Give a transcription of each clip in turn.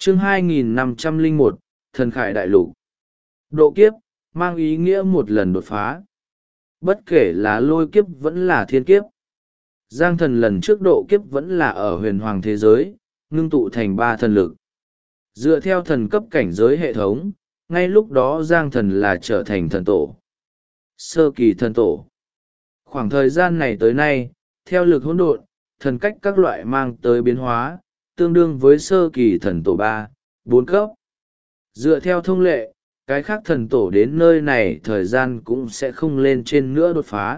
Chương 2501, Thần Khải Đại Lục. Độ kiếp, mang ý nghĩa một lần đột phá. Bất kể là lôi kiếp vẫn là thiên kiếp. Giang thần lần trước độ kiếp vẫn là ở huyền hoàng thế giới, ngưng tụ thành 3 thần lực. Dựa theo thần cấp cảnh giới hệ thống, ngay lúc đó Giang thần là trở thành thần tổ. Sơ kỳ thần tổ. Khoảng thời gian này tới nay, theo lực hỗn độn, thần cách các loại mang tới biến hóa, tương đương với sơ kỳ thần tổ 3, 4 cấp. Dựa theo thông lệ, cái khác thần tổ đến nơi này thời gian cũng sẽ không lên trên nữa đột phá,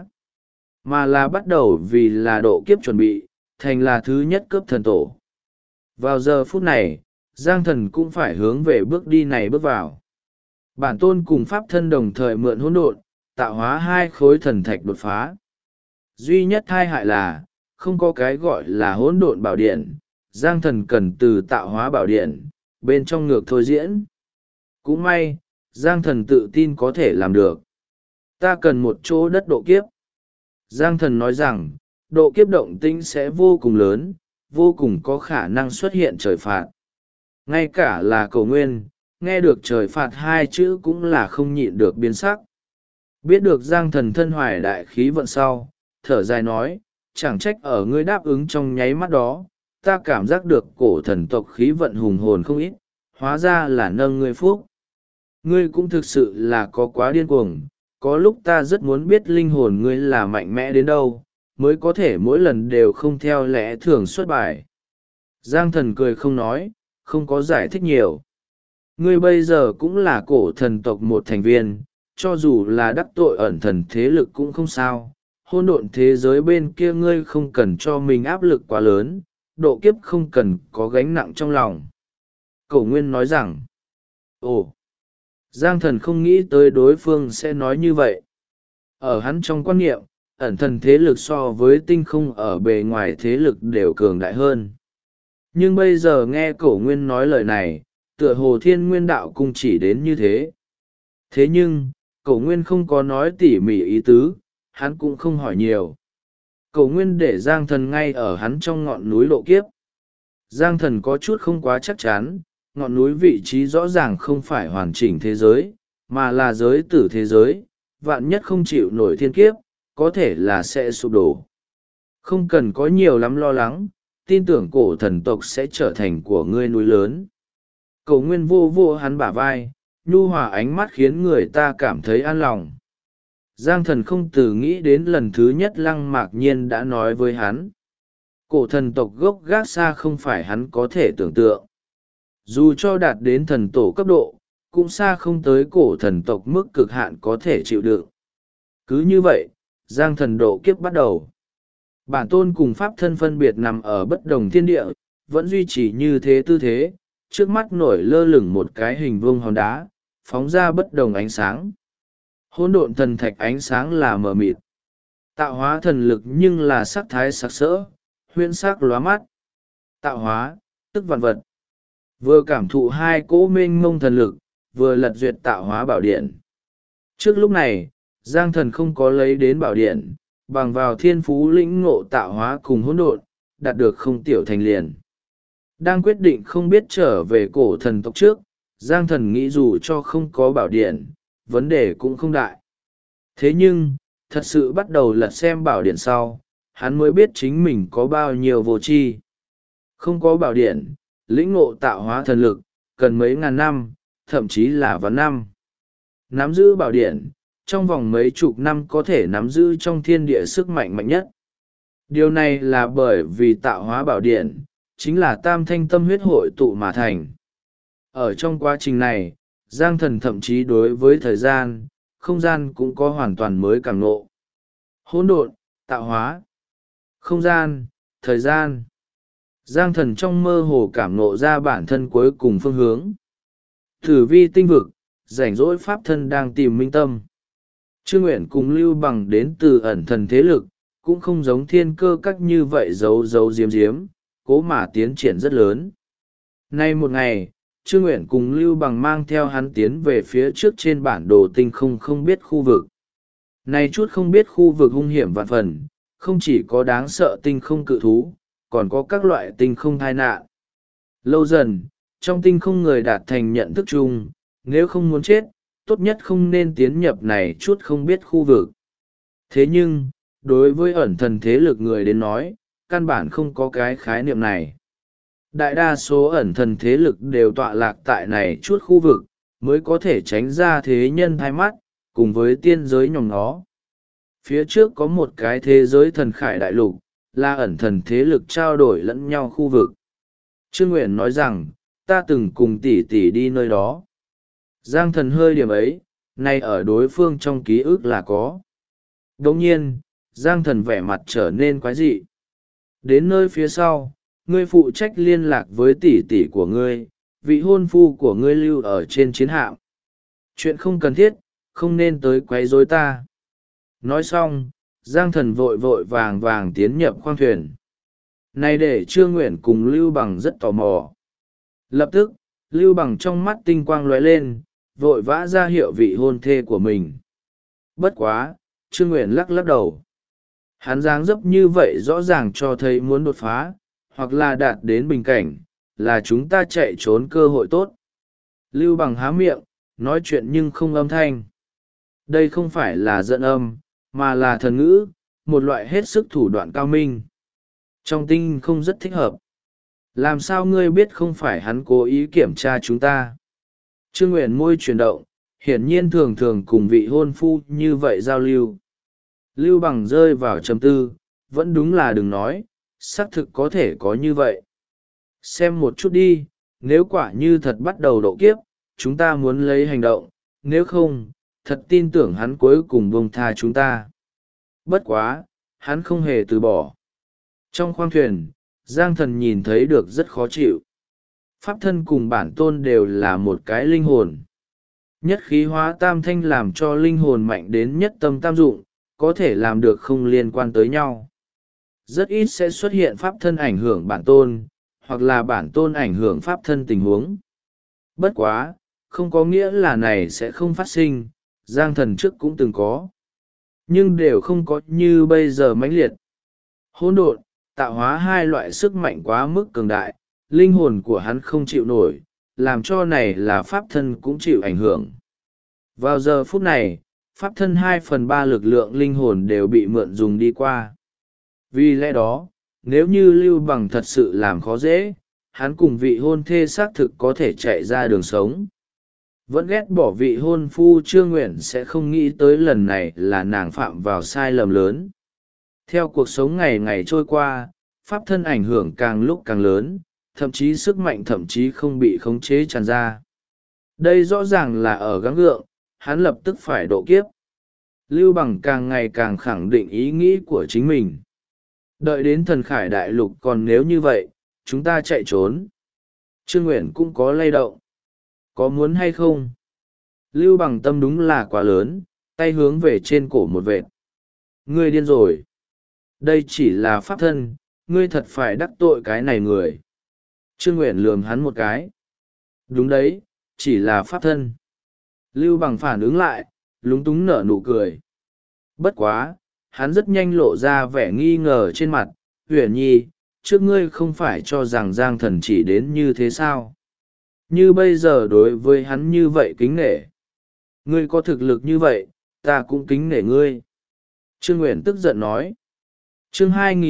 mà là bắt đầu vì là độ kiếp chuẩn bị, thành là thứ nhất cấp thần tổ. Vào giờ phút này, Giang thần cũng phải hướng về bước đi này bước vào. Bản tôn cùng pháp thân đồng thời mượn hỗn độn, tạo hóa 2 khối thần thạch đột phá. Duy nhất tai hại là, không có cái gọi là hỗn độn bảo điện, Giang thần cần từ tạo hóa bảo điện, bên trong ngược thôi diễn. Cũng may, Giang thần tự tin có thể làm được. Ta cần một chỗ đất độ kiếp. Giang thần nói rằng, độ kiếp động tĩnh sẽ vô cùng lớn, vô cùng có khả năng xuất hiện trời phạt. Ngay cả là Cầu Nguyên, nghe được trời phạt 2 chữ cũng là không nhịn được biến sắc. Biết được Giang thần thân hoài đại khí vận sau, thở dài nói, chẳng trách ở ngươi đáp ứng trong nháy mắt đó, ta cảm giác được cổ thần tộc khí vận hùng hồn không ít, hóa ra là nâng ngươi phúc. Ngươi cũng thực sự là có quá điên cuồng, có lúc ta rất muốn biết linh hồn ngươi là mạnh mẽ đến đâu, mới có thể mỗi lần đều không theo lẽ thường xuất bài. Giang thần cười không nói, không có giải thích nhiều. Ngươi bây giờ cũng là cổ thần tộc một thành viên, cho dù là đắc tội ẩn thần thế lực cũng không sao. Hôn độn thế giới bên kia ngươi không cần cho mình áp lực quá lớn, độ kiếp không cần có gánh nặng trong lòng. Cổ Nguyên nói rằng, ồ, Giang thần không nghĩ tới đối phương sẽ nói như vậy. Ở hắn trong quan niệm, ẩn thần thế lực so với tinh không ở bề ngoài thế lực đều cường đại hơn. Nhưng bây giờ nghe Cổ Nguyên nói lời này, tựa hồ Thiên Nguyên đạo cung chỉ đến như thế. Thế nhưng, Cổ Nguyên không có nói tỉ mỉ ý tứ, hắn cũng không hỏi nhiều. Cổ Nguyên để Giang thần ngay ở hắn trong ngọn núi độ kiếp. Giang thần có chút không quá chắc chắn, ngọn núi vị trí rõ ràng không phải hoàn chỉnh thế giới, mà là giới tử thế giới, vạn nhất không chịu nổi thiên kiếp, có thể là sẽ sụp đổ. Không cần có nhiều lắm lo lắng, tin tưởng cổ thần tộc sẽ trở thành của ngươi núi lớn. Cổ Nguyên vô vô hắn bả vai, nhu hòa ánh mắt khiến người ta cảm thấy an lòng. Giang thần không từ nghĩ đến lần thứ nhất Lăng Mạc Nhiên đã nói với hắn. Cổ thần tộc gốc gác xa không phải hắn có thể tưởng tượng. Dù cho đạt đến thần tổ cấp độ, cũng xa không tới cổ thần tộc mức cực hạn có thể chịu đựng. Cứ như vậy, Giang thần độ kiếp bắt đầu. Bản tôn cùng pháp thân phân biệt nằm ở bất đồng thiên địa, vẫn duy trì như thế tư thế, trước mắt nổi lơ lửng một cái hình vuông hòn đá, phóng ra bất đồng ánh sáng. Hỗn độn thần thạch ánh sáng là mờ mịt. Tạo hóa thần lực nhưng là sắc thái sặc sỡ, huyễn sắc lóa mắt. Tạo hóa, tức vạn vật. Vừa cảm thụ 2 cỗ mênh mông thần lực, vừa lật duyệt tạo hóa bảo điện. Trước lúc này, Giang thần không có lấy đến bảo điện, bằng vào thiên phú lĩnh ngộ tạo hóa cùng hỗn độn, đạt được không tiểu thành liền. Đang quyết định không biết trở về cổ thần tộc trước, Giang thần nghĩ dù cho không có bảo điện, vấn đề cũng không đại. Thế nhưng, thật sự bắt đầu lật xem bảo điện sau, hắn mới biết chính mình có bao nhiêu vô tri. Không có bảo điện, lĩnh ngộ tạo hóa thần lực, cần mấy ngàn năm, thậm chí là vạn năm. Nắm giữ bảo điện, trong vòng mấy chục năm có thể nắm giữ trong thiên địa sức mạnh mạnh nhất. Điều này là bởi vì tạo hóa bảo điện, chính là tam thanh tâm huyết hội tụ mà thành. Ở trong quá trình này, Giang thần thậm chí đối với thời gian, không gian cũng có hoàn toàn mới cảm ngộ. Hỗn độn, tạo hóa, không gian, thời gian. Giang thần trong mơ hồ cảm ngộ ra bản thân cuối cùng phương hướng. Tử vi tinh vực, rảnh rỗi pháp thân đang tìm minh tâm. Trương Nguyện cùng Lưu Bằng đến từ ẩn thần thế lực, cũng không giống thiên cơ các như vậy giấu giấu diếm diếm, cố mà tiến triển rất lớn. Nay một ngày, Trương Nguyện cùng Lưu Bằng mang theo hắn tiến về phía trước trên bản đồ tinh không biết khu vực. Này chút không biết khu vực hung hiểm vạn phần, không chỉ có đáng sợ tinh không cự thú, còn có các loại tinh không tai nạn. Lâu dần, trong tinh không người đạt thành nhận thức chung, nếu không muốn chết, tốt nhất không nên tiến nhập này chút không biết khu vực. Thế nhưng, đối với ẩn thần thế lực người đến nói, căn bản không có cái khái niệm này. Đại đa số ẩn thần thế lực đều tọa lạc tại này chút khu vực, mới có thể tránh ra thế nhân thay mắt, cùng với tiên giới nhòm ngó. Phía trước có một cái thế giới thần khải đại lục, là ẩn thần thế lực trao đổi lẫn nhau khu vực. Trương Nguyện nói rằng, ta từng cùng tỷ tỷ đi nơi đó. Giang thần hơi điểm ấy, nay ở đối phương trong ký ức là có. Đồng nhiên, Giang thần vẻ mặt trở nên quái dị. Đến nơi phía sau, ngươi phụ trách liên lạc với tỷ tỷ của ngươi, vị hôn phu của ngươi lưu ở trên chiến hạm. Chuyện không cần thiết, không nên tới quấy rối ta. Nói xong, Giang thần vội vội vàng vàng tiến nhập khoang thuyền. Này để Trương Nguyện cùng Lưu Bằng rất tò mò. Lập tức, Lưu Bằng trong mắt tinh quang lóe lên, vội vã ra hiệu vị hôn thê của mình. Bất quá, Trương Nguyện lắc lắc đầu. Hắn dáng dấp như vậy rõ ràng cho thấy muốn đột phá, hoặc là đạt đến bình cảnh, là chúng ta chạy trốn cơ hội tốt. Lưu Bằng há miệng, nói chuyện nhưng không âm thanh. Đây không phải là giận âm, mà là thần ngữ, một loại hết sức thủ đoạn cao minh. Trong tinh không rất thích hợp. Làm sao ngươi biết không phải hắn cố ý kiểm tra chúng ta? Trương Nguyện môi chuyển động, hiển nhiên thường thường cùng vị hôn phu như vậy giao lưu. Lưu Bằng rơi vào trầm tư, vẫn đúng là đừng nói, xác thực có thể có như vậy. Xem một chút đi, nếu quả như thật bắt đầu độ kiếp, chúng ta muốn lấy hành động, nếu không, thật tin tưởng hắn cuối cùng buông tha chúng ta. Bất quá, hắn không hề từ bỏ. Trong khoang thuyền, Giang thần nhìn thấy được rất khó chịu. Pháp thân cùng bản tôn đều là một cái linh hồn. Nhất khí hóa tam thanh làm cho linh hồn mạnh đến nhất tâm tam dụng, có thể làm được không liên quan tới nhau. Rất ít sẽ xuất hiện pháp thân ảnh hưởng bản tôn, hoặc là bản tôn ảnh hưởng pháp thân tình huống. Bất quá, không có nghĩa là này sẽ không phát sinh, Giang thần trước cũng từng có. Nhưng đều không có như bây giờ mãnh liệt. Hỗn độn, tạo hóa hai loại sức mạnh quá mức cường đại, linh hồn của hắn không chịu nổi, làm cho này là pháp thân cũng chịu ảnh hưởng. Vào giờ phút này, pháp thân 2/3 lực lượng linh hồn đều bị mượn dùng đi qua. Vì lẽ đó, nếu như Lưu Bằng thật sự làm khó dễ, hắn cùng vị hôn thê xác thực có thể chạy ra đường sống. Vẫn ghét bỏ vị hôn phu Trương Nguyện sẽ không nghĩ tới lần này là nàng phạm vào sai lầm lớn. Theo cuộc sống ngày ngày trôi qua, pháp thân ảnh hưởng càng lúc càng lớn, thậm chí sức mạnh thậm chí không bị khống chế tràn ra. Đây rõ ràng là ở gắng gượng, hắn lập tức phải độ kiếp. Lưu Bằng càng ngày càng khẳng định ý nghĩ của chính mình. Đợi đến thần khải đại lục còn nếu như vậy, chúng ta chạy trốn. Trương Nguyện cũng có lay động. Có muốn hay không? Lưu Bằng tâm đúng là quá lớn, tay hướng về trên cổ một vệt. Ngươi điên rồi. Đây chỉ là pháp thân, ngươi thật phải đắc tội cái này người. Trương Nguyện lườm hắn một cái. Đúng đấy, chỉ là pháp thân. Lưu Bằng phản ứng lại, lúng túng nở nụ cười. Bất quá, hắn rất nhanh lộ ra vẻ nghi ngờ trên mặt. Huyền Nhi, trước ngươi không phải cho rằng Giang thần chỉ đến như thế sao? Như bây giờ đối với hắn như vậy kính nể. Ngươi có thực lực như vậy, ta cũng kính nể ngươi. Trương Nguyện tức giận nói. Chương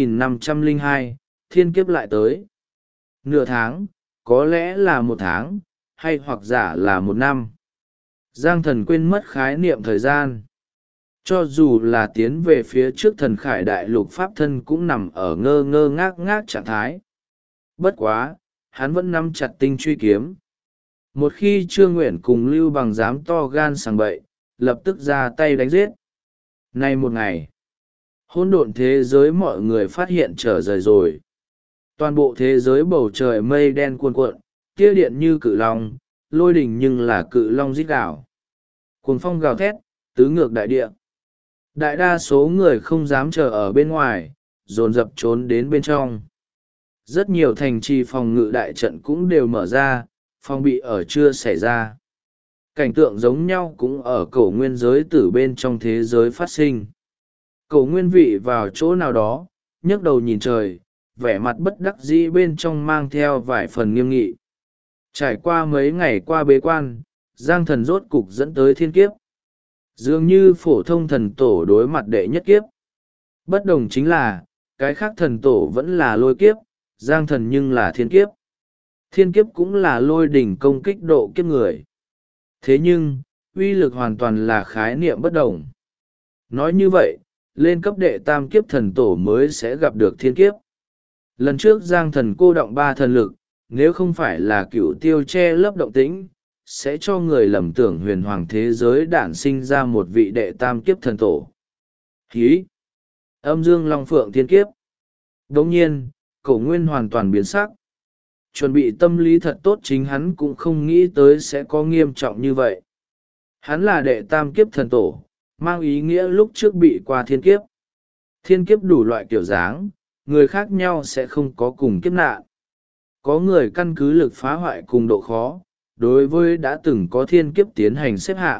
2502, thiên kiếp lại tới. Nửa tháng, có lẽ là một tháng, hay hoặc giả là một năm. Giang thần quên mất khái niệm thời gian. Cho dù là tiến về phía trước thần khải đại lục pháp thân cũng nằm ở ngơ ngơ ngác ngác trạng thái. Bất quá, hắn vẫn nắm chặt tinh truy kiếm. Một khi Trương Nguyện cùng Lưu Bằng dám to gan sằng bậy, lập tức ra tay đánh giết. Nay một ngày, hỗn độn thế giới mọi người phát hiện trở rời rồi. Toàn bộ thế giới bầu trời mây đen cuồn cuộn, tia điện như cự long, lôi đình nhưng là cự long rít gào. Cuồng phong gào thét, tứ ngược đại địa. Đại đa số người không dám chờ ở bên ngoài, dồn dập trốn đến bên trong. Rất nhiều thành trì phòng ngự đại trận cũng đều mở ra, phòng bị ở chưa xảy ra. Cảnh tượng giống nhau cũng ở cổ nguyên giới tử bên trong thế giới phát sinh. Cổ nguyên vị vào chỗ nào đó, nhấc đầu nhìn trời, vẻ mặt bất đắc dĩ bên trong mang theo vài phần nghiêm nghị. Trải qua mấy ngày qua bế quan, Giang Thần rốt cục dẫn tới thiên kiếp. Dường như phổ thông thần tổ đối mặt đệ nhất kiếp. Bất đồng chính là, cái khác thần tổ vẫn là lôi kiếp, Giang Thần nhưng là thiên kiếp. Thiên kiếp cũng là lôi đỉnh công kích độ kiếp người. Thế nhưng, uy lực hoàn toàn là khái niệm bất đồng. Nói như vậy, lên cấp đệ tam kiếp thần tổ mới sẽ gặp được thiên kiếp. Lần trước Giang Thần cô động 3 thần lực, nếu không phải là cựu tiêu che lấp động tĩnh, sẽ cho người lầm tưởng huyền hoàng thế giới đản sinh ra một vị đệ tam kiếp thần tổ. Hí! Âm dương long phượng thiên kiếp. Đồng nhiên, Cổ Nguyên hoàn toàn biến sắc. Chuẩn bị tâm lý thật tốt, chính hắn cũng không nghĩ tới sẽ có nghiêm trọng như vậy. Hắn là đệ tam kiếp thần tổ, mang ý nghĩa lúc trước bị qua thiên kiếp. Thiên kiếp đủ loại kiểu dáng, người khác nhau sẽ không có cùng kiếp nạn. Có người căn cứ lực phá hoại cùng độ khó, đối với đã từng có thiên kiếp tiến hành xếp hạng.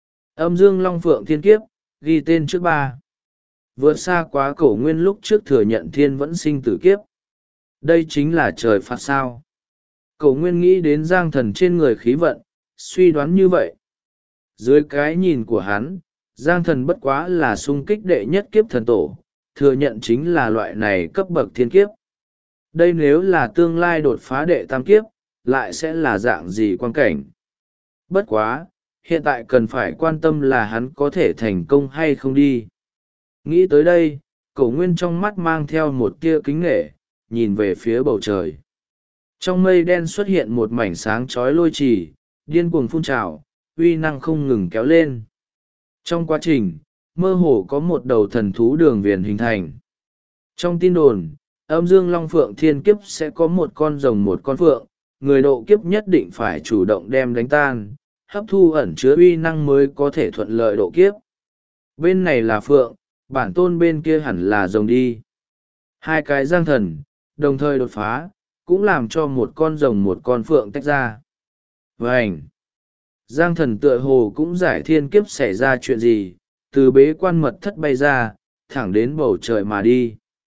Âm dương long phượng thiên kiếp, ghi tên trước 3. Vượt xa quá Cổ Nguyên lúc trước thừa nhận thiên vẫn sinh tử kiếp. Đây chính là trời phạt sao. Cổ Nguyên nghĩ đến Giang Thần trên người khí vận, suy đoán như vậy. Dưới cái nhìn của hắn, Giang Thần bất quá là xung kích đệ nhất kiếp thần tổ, thừa nhận chính là loại này cấp bậc thiên kiếp. Đây nếu là tương lai đột phá đệ tam kiếp, lại sẽ là dạng gì quan cảnh. Bất quá, hiện tại cần phải quan tâm là hắn có thể thành công hay không đi. Nghĩ tới đây, Cổ Nguyên trong mắt mang theo một tia kính nể, nhìn về phía bầu trời. Trong mây đen xuất hiện một mảnh sáng chói lôi trì, điên cuồng phun trào, uy năng không ngừng kéo lên. Trong quá trình, mơ hồ có một đầu thần thú đường viền hình thành. Trong tin đồn, âm dương long phượng thiên kiếp sẽ có một con rồng một con phượng, người độ kiếp nhất định phải chủ động đem đánh tan, hấp thu ẩn chứa uy năng mới có thể thuận lợi độ kiếp. Bên này là phượng, bản tôn bên kia hẳn là rồng đi. Hai cái Giang Thần, đồng thời đột phá, cũng làm cho một con rồng một con phượng tách ra. Vânh! Giang Thần tựa hồ cũng giải thiên kiếp xảy ra chuyện gì, từ bế quan mật thất bay ra, thẳng đến bầu trời mà đi.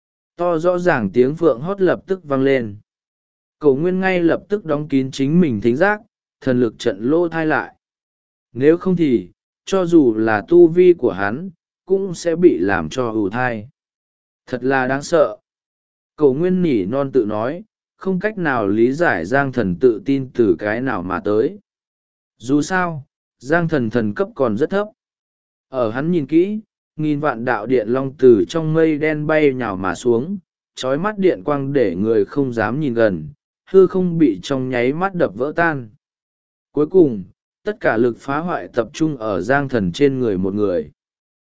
To rõ ràng tiếng phượng hót lập tức vang lên. Cổ Nguyên ngay lập tức đóng kín chính mình thính giác, thần lực trận lỗ thai lại. Nếu không thì, cho dù là tu vi của hắn, cũng sẽ bị làm cho ù thai. Thật là đáng sợ. Cổ Nguyên nỉ non tự nói, không cách nào lý giải Giang Thần tự tin từ cái nào mà tới. Dù sao, Giang Thần thần cấp còn rất thấp. Ở hắn nhìn kỹ, nghìn vạn đạo điện long từ trong mây đen bay nhào mà xuống, trói mắt điện quang để người không dám nhìn gần, hư không bị trong nháy mắt đập vỡ tan. Cuối cùng, tất cả lực phá hoại tập trung ở Giang Thần trên người một người.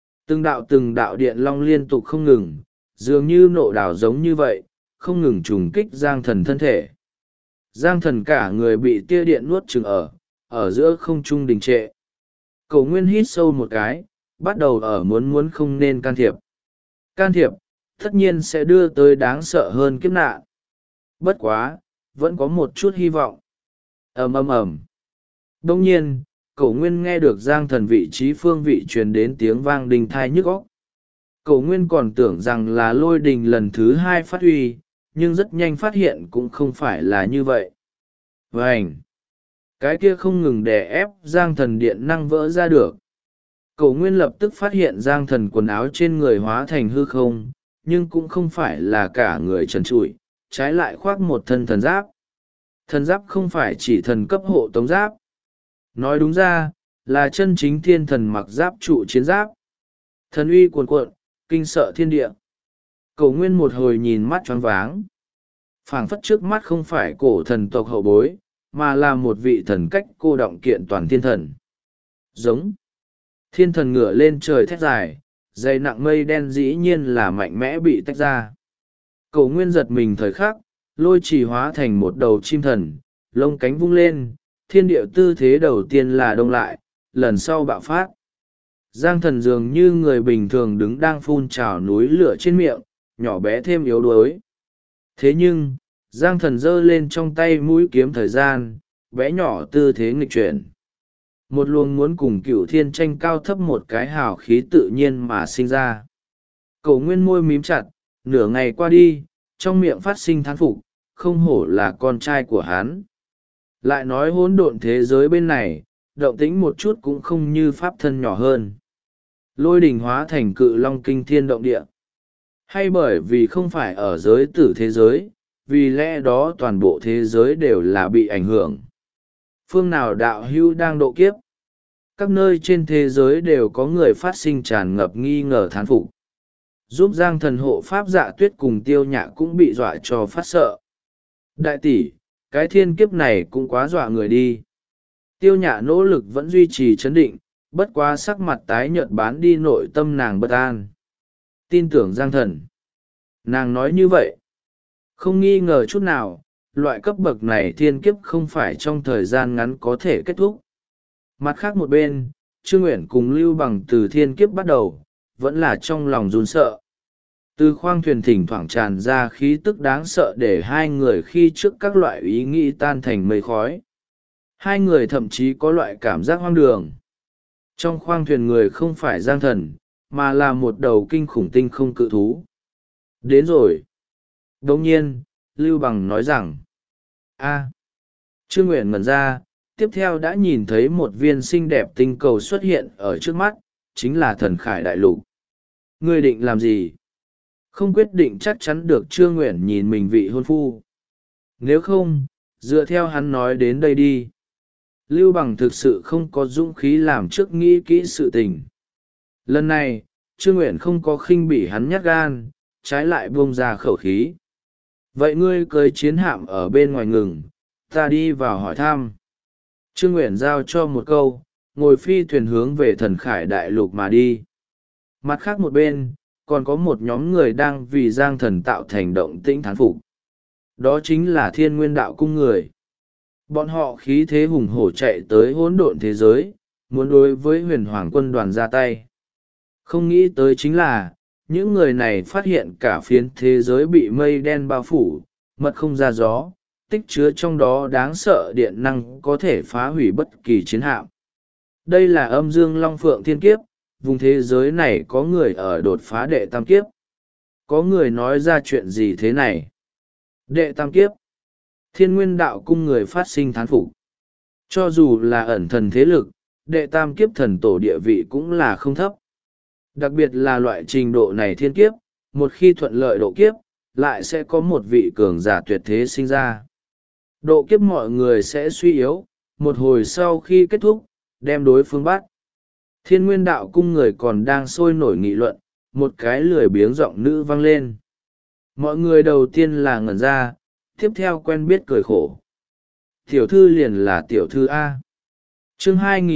Từng đạo điện long liên tục không ngừng, dường như nộ đảo giống như vậy, không ngừng trùng kích Giang Thần thân thể. Giang Thần cả người bị tia điện nuốt chửng ở giữa không trung đình trệ. Cổ Nguyên hít sâu một cái, bắt đầu ở muốn không nên can thiệp. Can thiệp, tất nhiên sẽ đưa tới đáng sợ hơn kiếp nạn. Bất quá, vẫn có một chút hy vọng. Ầm ầm ầm. Đông nhiên, Cổ Nguyên nghe được Giang Thần vị trí phương vị truyền đến tiếng vang đình thai nhức óc. Cổ Nguyên còn tưởng rằng là lôi đình lần thứ 2 phát huy, nhưng rất nhanh phát hiện cũng không phải là như vậy. Vânh! Cái kia không ngừng đè ép Giang Thần điện năng vỡ ra được. Cổ Nguyên lập tức phát hiện Giang Thần quần áo trên người hóa thành hư không, nhưng cũng không phải là cả người trần trụi, trái lại khoác một thân thần giáp. Thần giáp không phải chỉ thần cấp hộ tống giáp. Nói đúng ra, là chân chính thiên thần mặc giáp trụ chiến giáp. Thần uy cuồn cuộn, kinh sợ thiên địa. Cổ Nguyên một hồi nhìn mắt choáng váng. Phảng phất trước mắt không phải cổ thần tộc hậu bối, mà là một vị thần cách cô động kiện toàn thiên thần. Giống. Thiên thần ngửa lên trời thét dài, dày nặng mây đen dĩ nhiên là mạnh mẽ bị tách ra. Cổ Nguyên giật mình thời khắc, lôi trì hóa thành một đầu chim thần, lông cánh vung lên, thiên địa tư thế đầu tiên là đông lại, lần sau bạo phát. Giang Thần dường như người bình thường đứng đang phun trào núi lửa trên miệng, nhỏ bé thêm yếu đuối. Thế nhưng, Giang Thần giơ lên trong tay mũi kiếm thời gian, bé nhỏ tư thế nghịch chuyển. Một luồng muốn cùng Cửu Thiên tranh cao thấp một cái hào khí tự nhiên mà sinh ra. Cổ Nguyên môi mím chặt, nửa ngày qua đi, trong miệng phát sinh thán phục, không hổ là con trai của hắn. Lại nói hỗn độn thế giới bên này, động tĩnh một chút cũng không như pháp thân nhỏ hơn. Lôi đình hóa thành cự long kinh thiên động địa. Hay bởi vì không phải ở giới tử thế giới, vì lẽ đó toàn bộ thế giới đều là bị ảnh hưởng. Phương nào đạo hữu đang độ kiếp? Các nơi trên thế giới đều có người phát sinh tràn ngập nghi ngờ thán phục. Giúp Giang Thần hộ pháp Dạ Tuyết cùng Tiêu Nhạ cũng bị dọa cho phát sợ. Đại tỷ, cái thiên kiếp này cũng quá dọa người đi. Tiêu Nhạ nỗ lực vẫn duy trì chấn định, bất quá sắc mặt tái nhợt bán đi nội tâm nàng bất an. Tin tưởng Giang Thần. Nàng nói như vậy. Không nghi ngờ chút nào, loại cấp bậc này thiên kiếp không phải trong thời gian ngắn có thể kết thúc. Mặt khác một bên, Trương Nguyện cùng Lưu Bằng từ thiên kiếp bắt đầu, vẫn là trong lòng run sợ. Từ khoang thuyền thỉnh thoảng tràn ra khí tức đáng sợ để hai người khi trước các loại ý nghĩ tan thành mây khói. Hai người thậm chí có loại cảm giác hoang đường. Trong khoang thuyền người không phải Giang Thần, mà là một đầu kinh khủng tinh không cự thú. Đến rồi. Đồng nhiên, Lưu Bằng nói rằng, Trương Nguyện ngẩn ra, tiếp theo đã nhìn thấy một viên xinh đẹp tinh cầu xuất hiện ở trước mắt, chính là Thần Khải Đại Lục. Ngươi định làm gì? Không quyết định chắc chắn được Trương Nguyện nhìn mình vị hôn phu. Nếu không, dựa theo hắn nói đến đây đi. Lưu Bằng thực sự không có dũng khí làm trước nghĩ kỹ sự tình. Lần này, Trương Nguyện không có khinh bỉ hắn nhát gan, trái lại buông ra khẩu khí. Vậy ngươi cưới chiến hạm ở bên ngoài ngừng, ta đi vào hỏi thăm. Trương Nguyện giao cho một câu, ngồi phi thuyền hướng về Thần Khải Đại Lục mà đi. Mặt khác một bên, còn có một nhóm người đang vì Giang Thần tạo thành động tĩnh thán phục. Đó chính là Thiên Nguyên Đạo Cung người. Bọn họ khí thế hùng hổ chạy tới hỗn độn thế giới, muốn đối với Huyền Hoàng quân đoàn ra tay. Không nghĩ tới chính là, những người này phát hiện cả phiến thế giới bị mây đen bao phủ, mật không ra gió, tích chứa trong đó đáng sợ điện năng có thể phá hủy bất kỳ chiến hạm. Đây là âm dương long phượng thiên kiếp, vùng thế giới này có người ở đột phá đệ tam kiếp. Có người nói ra chuyện gì thế này? Đệ tam kiếp. Thiên Nguyên Đạo Cung người phát sinh thán phục. Cho dù là ẩn thần thế lực, đệ tam kiếp thần tổ địa vị cũng là không thấp. Đặc biệt là loại trình độ này thiên kiếp, một khi thuận lợi độ kiếp, lại sẽ có một vị cường giả tuyệt thế sinh ra. Độ kiếp mọi người sẽ suy yếu, một hồi sau khi kết thúc, đem đối phương bắt. Thiên Nguyên Đạo Cung người còn đang sôi nổi nghị luận, một cái lười biếng giọng nữ vang lên. Mọi người đầu tiên là ngẩn ra, tiếp theo quen biết cười khổ. Tiểu thư liền là tiểu thư A. Chương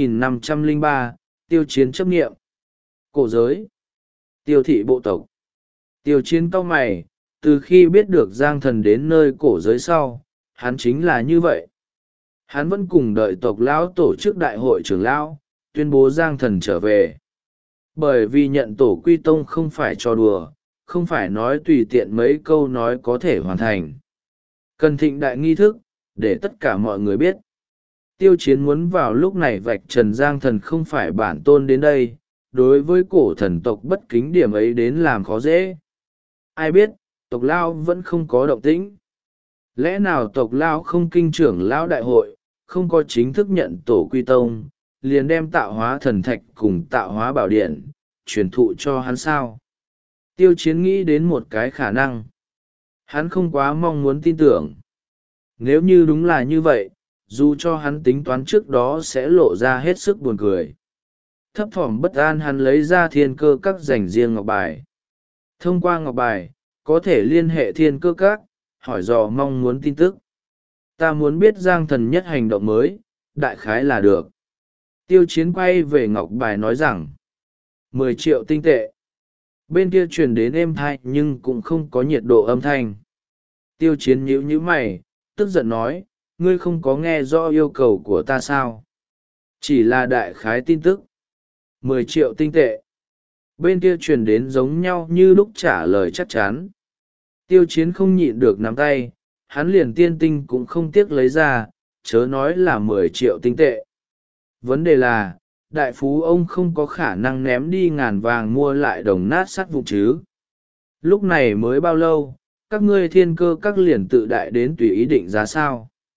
2503, Tiêu Chiến chấp nghiệm. Cổ giới. Tiêu thị bộ tộc. Tiêu Chiến cau mày, từ khi biết được Giang Thần đến nơi cổ giới sau, hắn chính là như vậy. Hắn vẫn cùng đợi tộc lão tổ chức đại hội trưởng lão, tuyên bố Giang Thần trở về. Bởi vì nhận tổ quy tông không phải trò đùa, không phải nói tùy tiện mấy câu nói có thể hoàn thành. Cần thịnh đại nghi thức, để tất cả mọi người biết. Tiêu Chiến muốn vào lúc này vạch trần Giang Thần không phải bản tôn đến đây, đối với cổ thần tộc bất kính điểm ấy đến làm khó dễ. Ai biết, tộc Lao vẫn không có động tĩnh. Lẽ nào tộc Lao không kinh trưởng Lão đại hội, không có chính thức nhận tổ quy tông, liền đem tạo hóa thần thạch cùng tạo hóa bảo điện, truyền thụ cho hắn sao? Tiêu Chiến nghĩ đến một cái khả năng. Hắn không quá mong muốn tin tưởng. Nếu như đúng là như vậy, dù cho hắn tính toán trước đó sẽ lộ ra hết sức buồn cười. Thấp thỏm bất an hắn lấy ra thiên cơ các dành riêng ngọc bài. Thông qua ngọc bài, có thể liên hệ thiên cơ các, hỏi dò mong muốn tin tức. Ta muốn biết Giang Thần nhất hành động mới, đại khái là được. Tiêu Chiến quay về ngọc bài nói rằng, 10 triệu tinh tệ. Bên kia truyền đến êm thai nhưng cũng không có nhiệt độ âm thanh. Tiêu Chiến nhíu mày, tức giận nói, ngươi không có nghe rõ yêu cầu của ta sao? Chỉ là đại khái tin tức. 10 triệu tinh tệ. Bên kia truyền đến giống nhau như lúc trả lời chắc chắn. Tiêu Chiến không nhịn được nắm tay, hắn liền tiên tinh cũng không tiếc lấy ra, chớ nói là 10 triệu tinh tệ. Vấn đề là, đại phú ông không có khả năng ném đi ngàn vàng mua lại đồng nát sắt vụn chứ. Lúc này mới bao lâu, các ngươi thiên cơ các liền tự đại đến tùy ý định giá sao.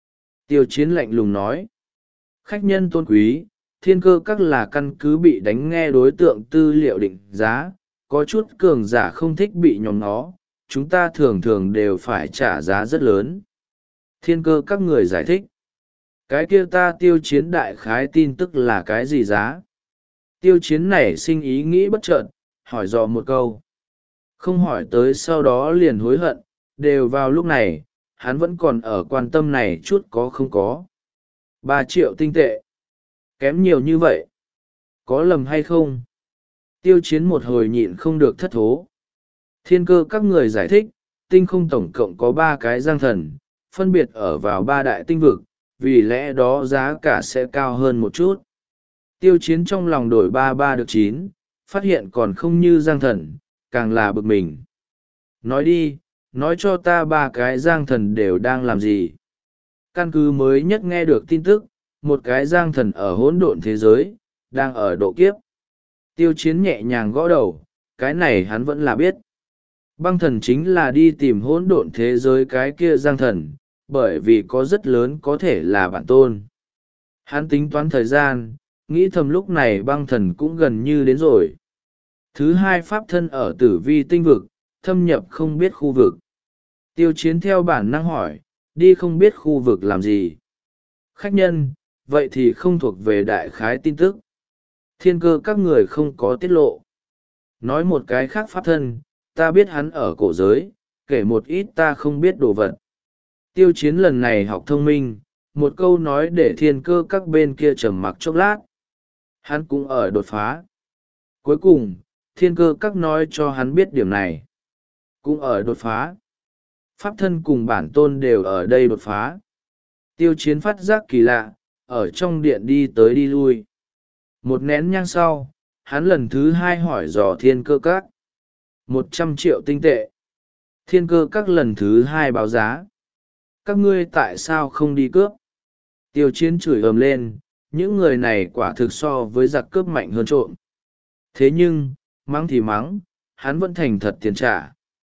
Tiêu Chiến lạnh lùng nói. Khách nhân tôn quý, Thiên Cơ Các là căn cứ bị đánh nghe đối tượng tư liệu định giá, có chút cường giả không thích bị nhóm nó, chúng ta thường thường đều phải trả giá rất lớn. Thiên Cơ Các người giải thích. Cái kia ta Tiêu Chiến đại khái tin tức là cái gì giá? Tiêu Chiến nảy sinh ý nghĩ bất chợt, hỏi dò một câu. Không hỏi tới sau đó liền hối hận, đều vào lúc này, hắn vẫn còn ở quan tâm này chút có không có. 3 triệu tinh tệ. Kém nhiều như vậy. Có lầm hay không? Tiêu Chiến một hồi nhịn không được thất thố. Thiên Cơ Các người giải thích, tinh không tổng cộng có 3 cái giang thần, phân biệt ở vào 3 đại tinh vực, vì lẽ đó giá cả sẽ cao hơn một chút. Tiêu Chiến trong lòng đổi 33 được 9, phát hiện còn không như giang thần, càng là bực mình. Nói đi, nói cho ta 3 cái giang thần đều đang làm gì. Căn cứ mới nhất nghe được tin tức, một cái giang thần ở hỗn độn thế giới, đang ở độ kiếp. Tiêu Chiến nhẹ nhàng gõ đầu, cái này hắn vẫn là biết. Băng thần chính là đi tìm hỗn độn thế giới cái kia giang thần, bởi vì có rất lớn có thể là bản tôn. Hắn tính toán thời gian, nghĩ thầm lúc này băng thần cũng gần như đến rồi. Thứ hai pháp thân ở tử vi tinh vực, thâm nhập không biết khu vực. Tiêu Chiến theo bản năng hỏi, đi không biết khu vực làm gì. Khách nhân, vậy thì không thuộc về đại khái tin tức. Thiên Cơ Các người không có tiết lộ. Nói một cái khác pháp thân, ta biết hắn ở cổ giới, kể một ít ta không biết đồ vật. Tiêu Chiến lần này học thông minh, một câu nói để Thiên Cơ Các bên kia trầm mặc chốc lát. Hắn cũng ở đột phá. Cuối cùng, Thiên Cơ Các nói cho hắn biết điểm này. Cũng ở đột phá. Pháp thân cùng bản tôn đều ở đây đột phá. Tiêu Chiến phát giác kỳ lạ, ở trong điện đi tới đi lui. Một nén nhang sau, hắn lần thứ hai hỏi dò Thiên Cơ Các. 100 triệu tinh tệ. Thiên Cơ Các lần thứ hai báo giá. Các ngươi tại sao không đi cướp? Tiêu Chiến chửi ầm lên, những người này quả thực so với giặc cướp mạnh hơn trộm. Thế nhưng, mắng thì mắng, hắn vẫn thành thật tiền trả.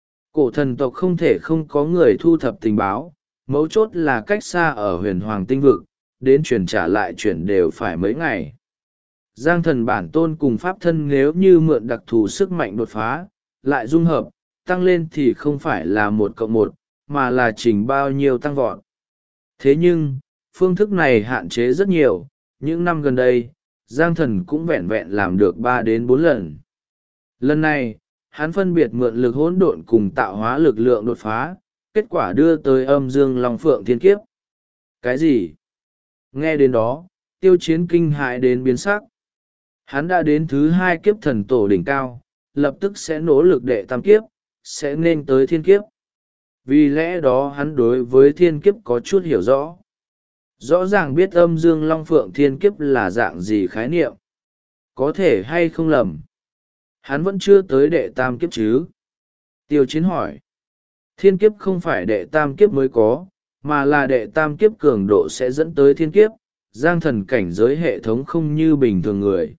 Cổ thần tộc không thể không có người thu thập tình báo, mấu chốt là cách xa ở huyền hoàng tinh vực, đến chuyển trả lại chuyển đều phải mấy ngày. Giang thần bản tôn cùng pháp thân nếu như mượn đặc thù sức mạnh đột phá, lại dung hợp, tăng lên thì không phải là 1+1, mà là chỉnh bao nhiêu tăng vọt. Thế nhưng, phương thức này hạn chế rất nhiều, những năm gần đây, Giang thần cũng vẹn vẹn làm được 3 đến 4 lần. Lần này, hắn phân biệt mượn lực hỗn độn cùng tạo hóa lực lượng đột phá, kết quả đưa tới âm dương long phượng thiên kiếp. Cái gì? Nghe đến đó, Tiêu Chiến kinh hãi đến biến sắc. Hắn đã đến thứ 2 kiếp thần tổ đỉnh cao, lập tức sẽ nỗ lực đệ tam kiếp, sẽ nên tới thiên kiếp. Vì lẽ đó hắn đối với thiên kiếp có chút hiểu rõ. Rõ ràng biết âm dương long phượng thiên kiếp là dạng gì khái niệm. Có thể hay không lầm. Hắn vẫn chưa tới đệ tam kiếp chứ. Tiêu Chiến hỏi. Thiên kiếp không phải đệ tam kiếp mới có, mà là đệ tam kiếp cường độ sẽ dẫn tới thiên kiếp. Giang thần cảnh giới hệ thống không như bình thường người.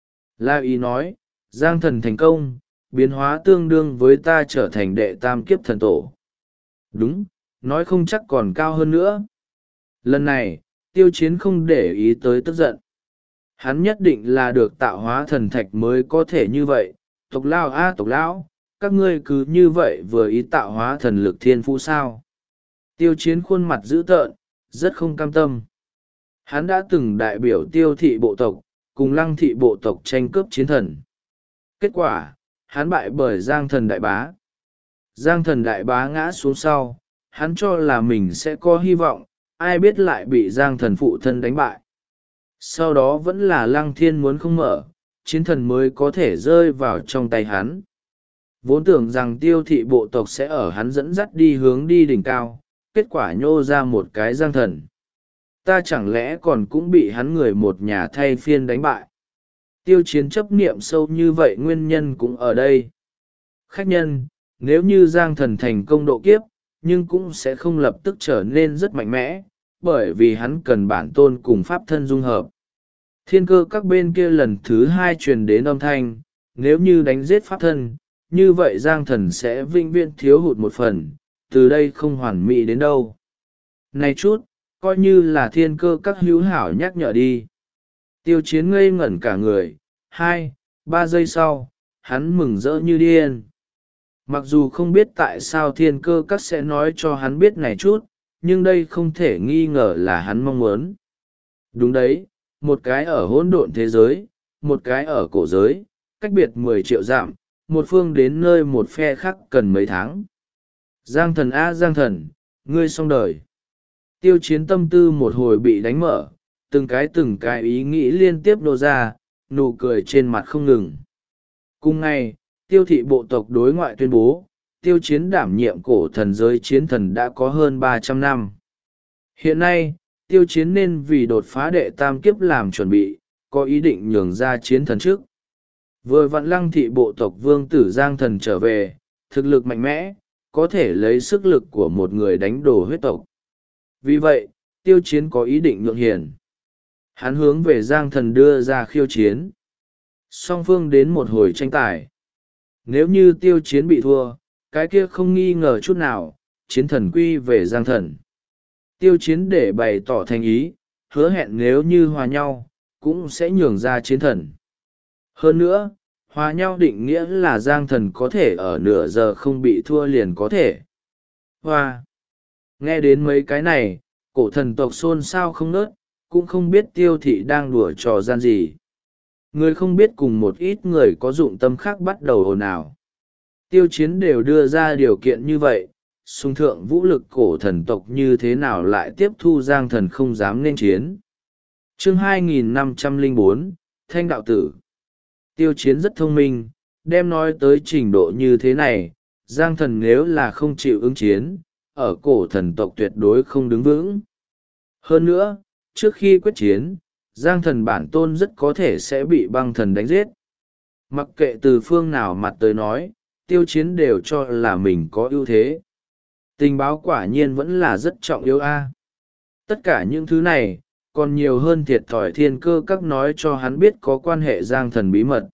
La ý nói, Giang thần thành công, biến hóa tương đương với ta trở thành đệ tam kiếp thần tổ. Đúng, nói không chắc còn cao hơn nữa. Lần này, Tiêu Chiến không để ý tới tức giận. Hắn nhất định là được tạo hóa thần thạch mới có thể như vậy. Tộc lao tộc lão, các ngươi cứ như vậy vừa ý tạo hóa thần lực thiên phú sao. Tiêu Chiến khuôn mặt dữ tợn, rất không cam tâm. Hắn đã từng đại biểu Tiêu thị bộ tộc, cùng Lăng thị bộ tộc tranh cướp chiến thần. Kết quả, hắn bại bởi Giang thần đại bá. Giang thần đại bá ngã xuống sau, hắn cho là mình sẽ có hy vọng, ai biết lại bị Giang thần phụ thân đánh bại. Sau đó vẫn là Lăng thiên muốn không mở, chiến thần mới có thể rơi vào trong tay hắn. Vốn tưởng rằng Tiêu thị bộ tộc sẽ ở hắn dẫn dắt đi hướng đi đỉnh cao, kết quả nhô ra một cái Giang thần. Ta chẳng lẽ còn cũng bị hắn người một nhà thay phiên đánh bại. Tiêu Chiến chấp niệm sâu như vậy nguyên nhân cũng ở đây. Khách nhân, nếu như Giang thần thành công độ kiếp, nhưng cũng sẽ không lập tức trở nên rất mạnh mẽ, bởi vì hắn cần bản tôn cùng pháp thân dung hợp. Thiên Cơ Các bên kia lần thứ 2 truyền đến âm thanh, nếu như đánh giết pháp thân, như vậy Giang thần sẽ vĩnh viễn thiếu hụt một phần, từ đây không hoàn mỹ đến đâu. Này chút, coi như là thiên cơ các hữu hảo nhắc nhở đi. Tiêu Chiến ngây ngẩn cả người, 2-3 giây sau, hắn mừng rỡ như điên. Mặc dù không biết tại sao thiên cơ các sẽ nói cho hắn biết này chút, nhưng đây không thể nghi ngờ là hắn mong muốn. Đúng đấy, một cái ở hỗn độn thế giới, một cái ở cổ giới, cách biệt 10 triệu dặm, một phương đến nơi một phe khác cần mấy tháng. Giang thần a Giang thần, ngươi xong đời. Tiêu Chiến tâm tư một hồi bị đánh mở, từng cái ý nghĩ liên tiếp nô ra, nụ cười trên mặt không ngừng. Cùng ngày, Tiêu thị bộ tộc đối ngoại tuyên bố, Tiêu Chiến đảm nhiệm cổ thần giới chiến thần đã có hơn 300 năm. Hiện nay, Tiêu Chiến nên vì đột phá đệ tam kiếp làm chuẩn bị, có ý định nhường ra chiến thần trước. Vừa vặn Lăng thị bộ tộc vương tử Giang thần trở về, thực lực mạnh mẽ, có thể lấy sức lực của một người đánh đổ huyết tộc. Vì vậy, Tiêu Chiến có ý định nhượng hiền. Hắn hướng về Giang thần đưa ra khiêu chiến. Song phương đến một hồi tranh tài. Nếu như Tiêu Chiến bị thua, cái kia không nghi ngờ chút nào, chiến thần quy về Giang thần. Tiêu Chiến để bày tỏ thành ý, hứa hẹn nếu như hòa nhau, cũng sẽ nhường ra chiến thần. Hơn nữa, hòa nhau định nghĩa là Giang thần có thể ở nửa giờ không bị thua liền có thể. Hoa! Nghe đến mấy cái này, cổ thần tộc xôn xao không nớt, cũng không biết Tiêu thị đang đùa trò gian gì. Người không biết cùng một ít người có dụng tâm khác bắt đầu ồn ào. Tiêu Chiến đều đưa ra điều kiện như vậy, xung thượng vũ lực cổ thần tộc như thế nào lại tiếp thu Giang thần không dám nên chiến. Chương 2504, Thanh đạo tử. Tiêu Chiến rất thông minh, đem nói tới trình độ như thế này, Giang thần nếu là không chịu ứng chiến, ở cổ thần tộc tuyệt đối không đứng vững. Hơn nữa, trước khi quyết chiến, Giang thần bản tôn rất có thể sẽ bị băng thần đánh giết. Mặc kệ từ phương nào mặt tới nói, Tiêu Chiến đều cho là mình có ưu thế. Tình báo quả nhiên vẫn là rất trọng yếu a. Tất cả những thứ này, còn nhiều hơn thiệt thòi thiên cơ các nói cho hắn biết có quan hệ Giang thần bí mật.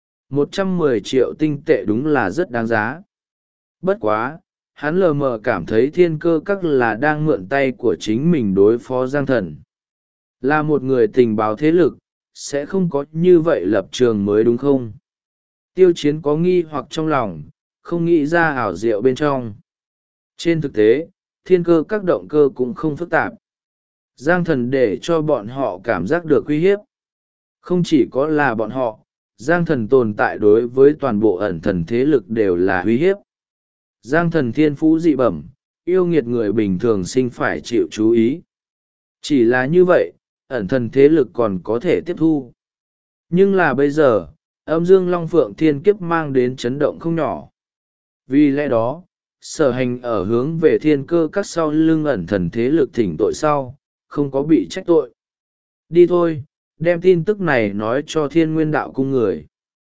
110 triệu tinh tệ đúng là rất đáng giá. Bất quá, hắn lờ mờ cảm thấy thiên cơ các là đang mượn tay của chính mình đối phó Giang thần. Là một người tình báo thế lực, sẽ không có như vậy lập trường mới đúng không? Tiêu Chiến có nghi hoặc trong lòng, không nghĩ ra ảo diệu bên trong. Trên thực tế, thiên cơ các động cơ cũng không phức tạp. Giang thần để cho bọn họ cảm giác được uy hiếp. Không chỉ có là bọn họ, Giang thần tồn tại đối với toàn bộ ẩn thần thế lực đều là uy hiếp. Giang thần thiên phú dị bẩm, yêu nghiệt người bình thường sinh phải chịu chú ý. Chỉ là như vậy, ẩn thần thế lực còn có thể tiếp thu. Nhưng là bây giờ, âm dương long phượng thiên kiếp mang đến chấn động không nhỏ. Vì lẽ đó, sở hành ở hướng về thiên cơ các sau lưng ẩn thần thế lực thỉnh tội sau, không có bị trách tội. Đi thôi, đem tin tức này nói cho thiên nguyên đạo cung người.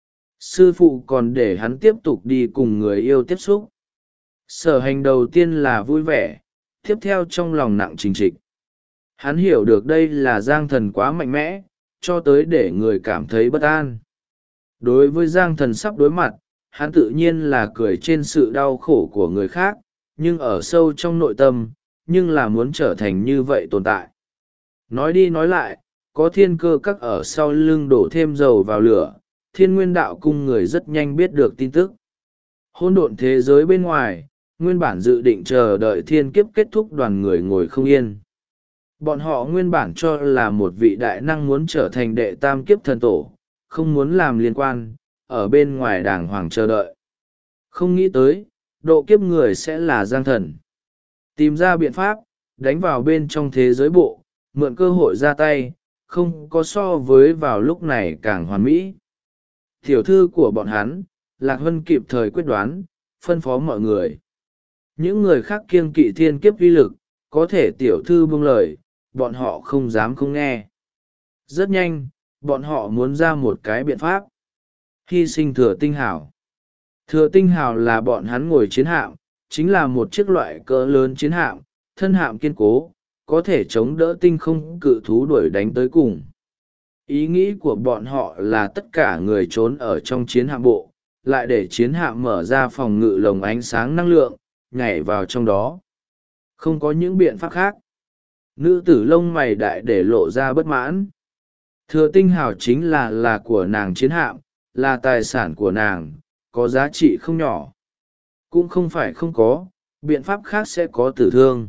Sư phụ còn để hắn tiếp tục đi cùng người yêu tiếp xúc. Sở hành đầu tiên là vui vẻ, tiếp theo trong lòng nặng trình trịch. Hắn hiểu được đây là Giang thần quá mạnh mẽ, cho tới để người cảm thấy bất an. Đối với Giang thần sắp đối mặt, hắn tự nhiên là cười trên sự đau khổ của người khác, nhưng ở sâu trong nội tâm, nhưng là muốn trở thành như vậy tồn tại. Nói đi nói lại, có thiên cơ các ở sau lưng đổ thêm dầu vào lửa, thiên nguyên đạo cung người rất nhanh biết được tin tức. Hỗn độn thế giới bên ngoài, nguyên bản dự định chờ đợi thiên kiếp kết thúc đoàn người ngồi không yên. Bọn họ nguyên bản cho là một vị đại năng muốn trở thành đệ tam kiếp thần tổ, không muốn làm liên quan, ở bên ngoài đàng hoàng chờ đợi. Không nghĩ tới, độ kiếp người sẽ là Giang thần. Tìm ra biện pháp, đánh vào bên trong thế giới bộ, mượn cơ hội ra tay, không có so với vào lúc này càng hoàn mỹ. Tiểu thư của bọn hắn, Lạc Hân kịp thời quyết đoán, phân phó mọi người. Những người khác kiêng kỵ thiên kiếp uy lực, có thể tiểu thư buông lời, bọn họ không dám không nghe. Rất nhanh, bọn họ muốn ra một cái biện pháp. Hy sinh thừa tinh hào. Thừa tinh hào là bọn hắn ngồi chiến hạm, chính là một chiếc loại cỡ lớn chiến hạm, thân hạm kiên cố, có thể chống đỡ tinh không cự thú đuổi đánh tới cùng. Ý nghĩ của bọn họ là tất cả người trốn ở trong chiến hạm bộ, lại để chiến hạm mở ra phòng ngự lồng ánh sáng năng lượng, nhảy vào trong đó. Không có những biện pháp khác. Nữ tử lông mày đại để lộ ra bất mãn. Thừa tinh hào chính là của nàng chiến hạm, là tài sản của nàng, có giá trị không nhỏ. Cũng không phải không có, biện pháp khác sẽ có tử thương.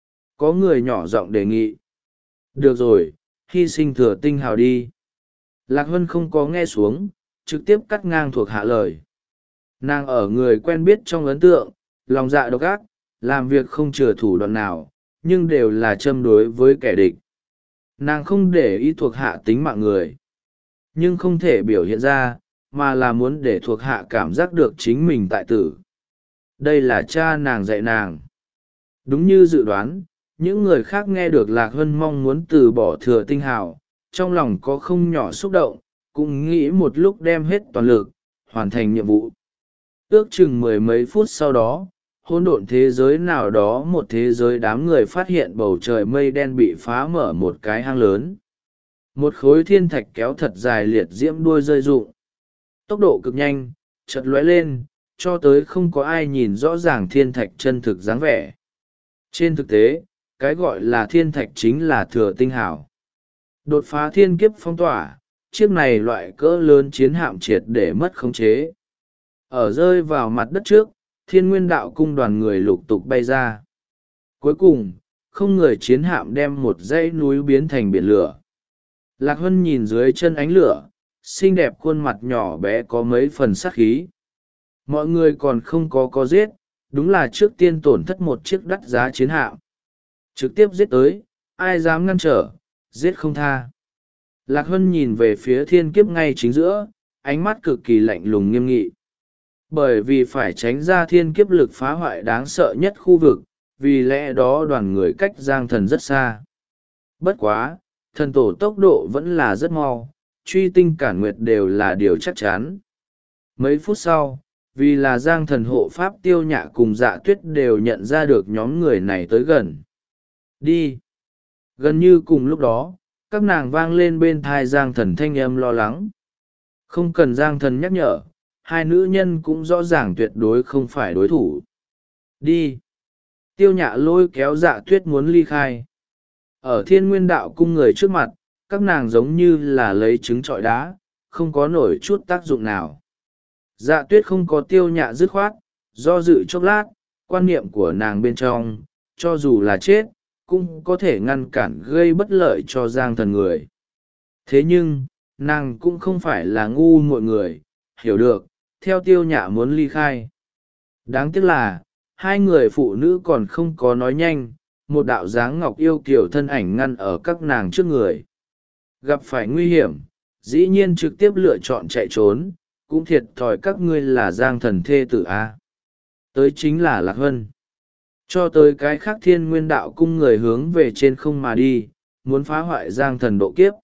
Có người nhỏ giọng đề nghị. Được rồi, hy sinh thừa tinh hào đi. Lạc Hân không có nghe xuống, trực tiếp cắt ngang thuộc hạ lời. Nàng ở người quen biết trong ấn tượng, lòng dạ độc ác, làm việc không chừa thủ đoạn nào, nhưng đều là châm đối với kẻ địch. Nàng không để ý thuộc hạ tính mạng người, nhưng không thể biểu hiện ra, mà là muốn để thuộc hạ cảm giác được chính mình tại tử. Đây là cha nàng dạy nàng. Đúng như dự đoán, những người khác nghe được Lạc Hân mong muốn từ bỏ thừa tinh hào, trong lòng có không nhỏ xúc động, cũng nghĩ một lúc đem hết toàn lực, hoàn thành nhiệm vụ. Ước chừng mười mấy phút sau đó, hỗn độn thế giới nào đó, một thế giới đám người phát hiện bầu trời mây đen bị phá mở một cái hang lớn. Một khối thiên thạch kéo thật dài liệt diễm đuôi rơi rụng. Tốc độ cực nhanh, chợt lóe lên, cho tới không có ai nhìn rõ ràng thiên thạch chân thực dáng vẻ. Trên thực tế, cái gọi là thiên thạch chính là thừa tinh hào. Đột phá thiên kiếp phong tỏa, chiếc này loại cỡ lớn chiến hạm triệt để mất khống chế. Ở rơi vào mặt đất trước, Thiên Nguyên Đạo Cung đoàn người lục tục bay ra. Cuối cùng, không người chiến hạm đem một dãy núi biến thành biển lửa. Lạc Hân nhìn dưới chân ánh lửa, xinh đẹp khuôn mặt nhỏ bé có mấy phần sát khí. Mọi người còn không có giết, đúng là trước tiên tổn thất một chiếc đắt giá chiến hạm. Trực tiếp giết tới, ai dám ngăn trở, giết không tha. Lạc Hân nhìn về phía thiên kiếp ngay chính giữa, ánh mắt cực kỳ lạnh lùng nghiêm nghị. Bởi vì phải tránh ra thiên kiếp lực phá hoại đáng sợ nhất khu vực, vì lẽ đó đoàn người cách Giang Thần rất xa. Bất quá, thần tổ tốc độ vẫn là rất mau, truy tinh cản nguyệt đều là điều chắc chắn. Mấy phút sau, vì là Giang Thần hộ pháp Tiêu Nhạ cùng Dạ Tuyết đều nhận ra được nhóm người này tới gần. Đi! Gần như cùng lúc đó, các nàng vang lên bên thai Giang Thần thanh âm lo lắng. Không cần Giang Thần nhắc nhở, hai nữ nhân cũng rõ ràng tuyệt đối không phải đối thủ. Đi! Tiêu Nhạ lôi kéo Dạ Tuyết muốn ly khai. Ở Thiên Nguyên Đạo Cung người trước mặt, các nàng giống như là lấy trứng trọi đá, không có nổi chút tác dụng nào. Dạ Tuyết không có Tiêu Nhạ dứt khoát, do dự chốc lát, quan niệm của nàng bên trong, cho dù là chết, cũng có thể ngăn cản gây bất lợi cho Giang Thần người. Thế nhưng, nàng cũng không phải là ngu muội người, hiểu được, theo Tiêu Nhạ muốn ly khai. Đáng tiếc là, hai người phụ nữ còn không có nói nhanh, một đạo dáng ngọc yêu kiều thân ảnh ngăn ở các nàng trước người. Gặp phải nguy hiểm, dĩ nhiên trực tiếp lựa chọn chạy trốn, cũng thiệt thòi các ngươi là Giang Thần thê tử A. Tới chính là Lạc Hân. Cho tới cái khác Thiên Nguyên Đạo Cung người hướng về trên không mà đi, muốn phá hoại Giang Thần độ kiếp.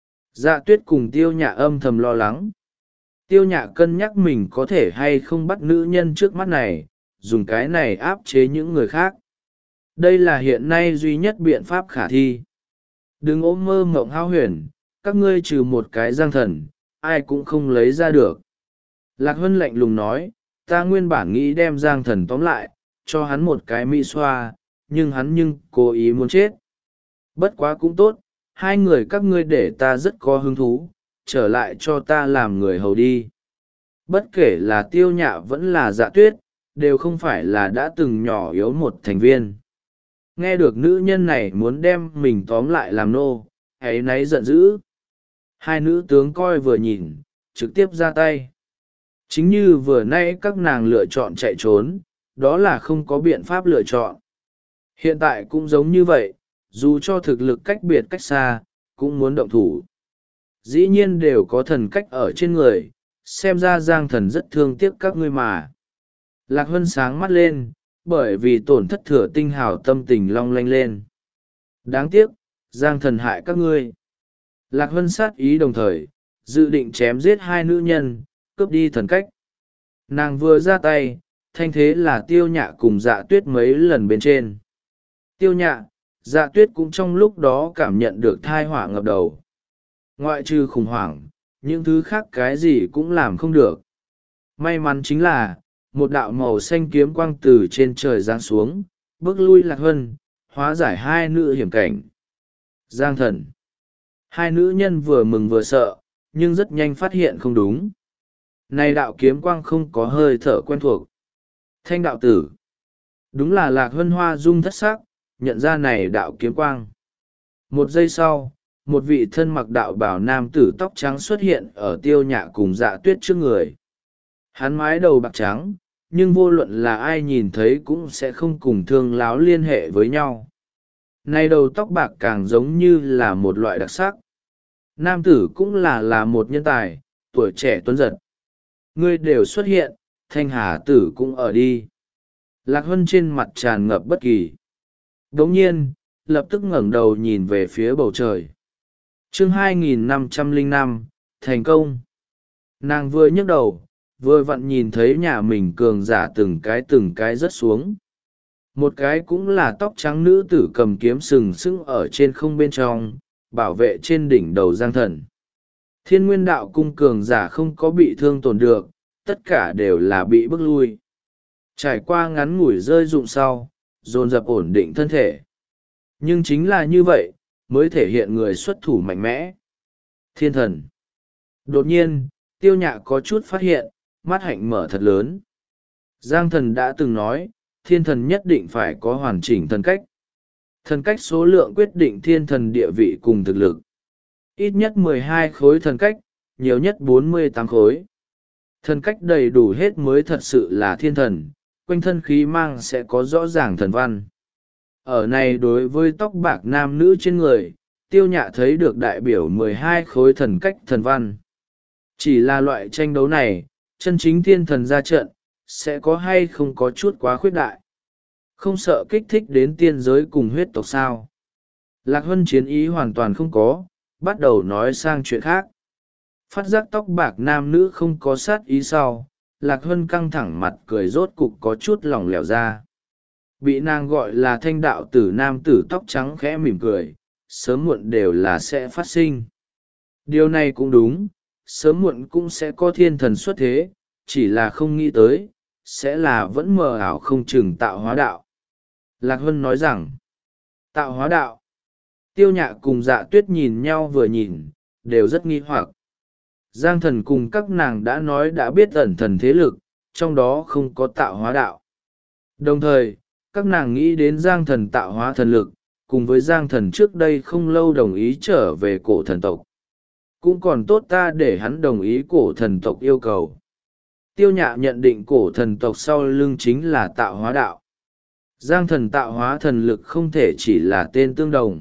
Dạ Tuyết cùng Tiêu Nhạ âm thầm lo lắng. Tiêu Nhạ cân nhắc mình có thể hay không bắt nữ nhân trước mắt này, dùng cái này áp chế những người khác. Đây là hiện nay duy nhất biện pháp khả thi. Đừng ôm mơ mộng hao huyền, các ngươi trừ một cái Giang Thần, ai cũng không lấy ra được. Lạc Hân lạnh lùng nói, ta nguyên bản nghĩ đem Giang Thần tóm lại, cho hắn một cái mỹ xoa, nhưng cố ý muốn chết. Bất quá cũng tốt, hai người các ngươi để ta rất có hứng thú, trở lại cho ta làm người hầu đi. Bất kể là Tiêu Nhạ vẫn là Dạ Tuyết, đều không phải là đã từng nhỏ yếu một thành viên. Nghe được nữ nhân này muốn đem mình tóm lại làm nô, áy náy giận dữ. Hai nữ tướng coi vừa nhìn, trực tiếp ra tay. Chính như vừa nãy các nàng lựa chọn chạy trốn, đó là không có biện pháp lựa chọn. Hiện tại cũng giống như vậy, dù cho thực lực cách biệt cách xa, cũng muốn động thủ. Dĩ nhiên đều có thần cách ở trên người, xem ra Giang Thần rất thương tiếc các ngươi mà. Lạc Hân sáng mắt lên, bởi vì tổn thất thừa tinh hào tâm tình long lanh lên. Đáng tiếc, Giang Thần hại các ngươi. Lạc Hân sát ý đồng thời, dự định chém giết hai nữ nhân, cướp đi thần cách. Nàng vừa ra tay, thanh thế là Tiêu Nhạ cùng Dạ Tuyết mấy lần bên trên. Tiêu Nhạ, Dạ Tuyết cũng trong lúc đó cảm nhận được thai họa ngập đầu. Ngoại trừ khủng hoảng, những thứ khác cái gì cũng làm không được. May mắn chính là, một đạo màu xanh kiếm quang từ trên trời giáng xuống, bước lui Lạc Hân, hóa giải hai nữ hiểm cảnh. Giang thần. Hai nữ nhân vừa mừng vừa sợ, nhưng rất nhanh phát hiện không đúng. Này đạo kiếm quang không có hơi thở quen thuộc. Thanh đạo tử. Đúng là Lạc Hân hoa dung thất sắc, nhận ra này đạo kiếm quang. Một giây sau, một vị thân mặc đạo bào nam tử tóc trắng xuất hiện ở Tiêu Nhạ cùng Dạ Tuyết trước người. Hắn mái đầu bạc trắng, nhưng vô luận là ai nhìn thấy cũng sẽ không cùng thương láo liên hệ với nhau. Này đầu tóc bạc càng giống như là một loại đặc sắc. Nam tử cũng là một nhân tài, tuổi trẻ tuấn giật. Ngươi đều xuất hiện, Thanh Hà tử cũng ở đi. Lạc Hân trên mặt tràn ngập bất kỳ. Đồng nhiên, lập tức ngẩng đầu nhìn về phía bầu trời. Chương 2505, thành công. Nàng vừa nhấc đầu, vừa vặn nhìn thấy nhà mình cường giả từng cái rớt xuống. Một cái cũng là tóc trắng nữ tử cầm kiếm sừng sững ở trên không bên trong, bảo vệ trên đỉnh đầu Giang thần. Thiên Nguyên đạo cung cường giả không có bị thương tổn được, tất cả đều là bị bức lui. Trải qua ngắn ngủi rơi rụng sau, dồn dập ổn định thân thể. Nhưng chính là như vậy, mới thể hiện người xuất thủ mạnh mẽ. Thiên thần. Đột nhiên, Tiêu Nhạ có chút phát hiện, mắt hạnh mở thật lớn. Giang thần đã từng nói, thiên thần nhất định phải có hoàn chỉnh thần cách. Thần cách số lượng quyết định thiên thần địa vị cùng thực lực. Ít nhất 12 khối thần cách, nhiều nhất 48 khối. Thần cách đầy đủ hết mới thật sự là thiên thần, quanh thân khí mang sẽ có rõ ràng thần văn. Ở này đối với tóc bạc nam nữ trên người, Tiêu Nhạ thấy được đại biểu 12 khối thần cách thần văn. Chỉ là loại tranh đấu này, chân chính thiên thần ra trận, sẽ có hay không có chút quá khuyết đại. Không sợ kích thích đến tiên giới cùng huyết tộc sao. Lạc Hân chiến ý hoàn toàn không có, bắt đầu nói sang chuyện khác. Phát giác tóc bạc nam nữ không có sát ý sau, Lạc Hân căng thẳng mặt cười rốt cục có chút lỏng lẻo ra. Bị nàng gọi là thanh đạo tử nam tử tóc trắng khẽ mỉm cười, sớm muộn đều là sẽ phát sinh. Điều này cũng đúng, sớm muộn cũng sẽ có thiên thần xuất thế, chỉ là không nghĩ tới, sẽ là vẫn mờ ảo không chừng tạo hóa đạo. Lạc Hân nói rằng, tạo hóa đạo. Tiêu Nhạ cùng Dạ Tuyết nhìn nhau vừa nhìn, đều rất nghi hoặc. Giang thần cùng các nàng đã nói đã biết ẩn thần thế lực, trong đó không có tạo hóa đạo. Đồng thời, các nàng nghĩ đến Giang thần tạo hóa thần lực, cùng với Giang thần trước đây không lâu đồng ý trở về cổ thần tộc. Cũng còn tốt ta để hắn đồng ý cổ thần tộc yêu cầu. Tiêu Nhạ nhận định cổ thần tộc sau lưng chính là tạo hóa đạo. Giang thần tạo hóa thần lực không thể chỉ là tên tương đồng.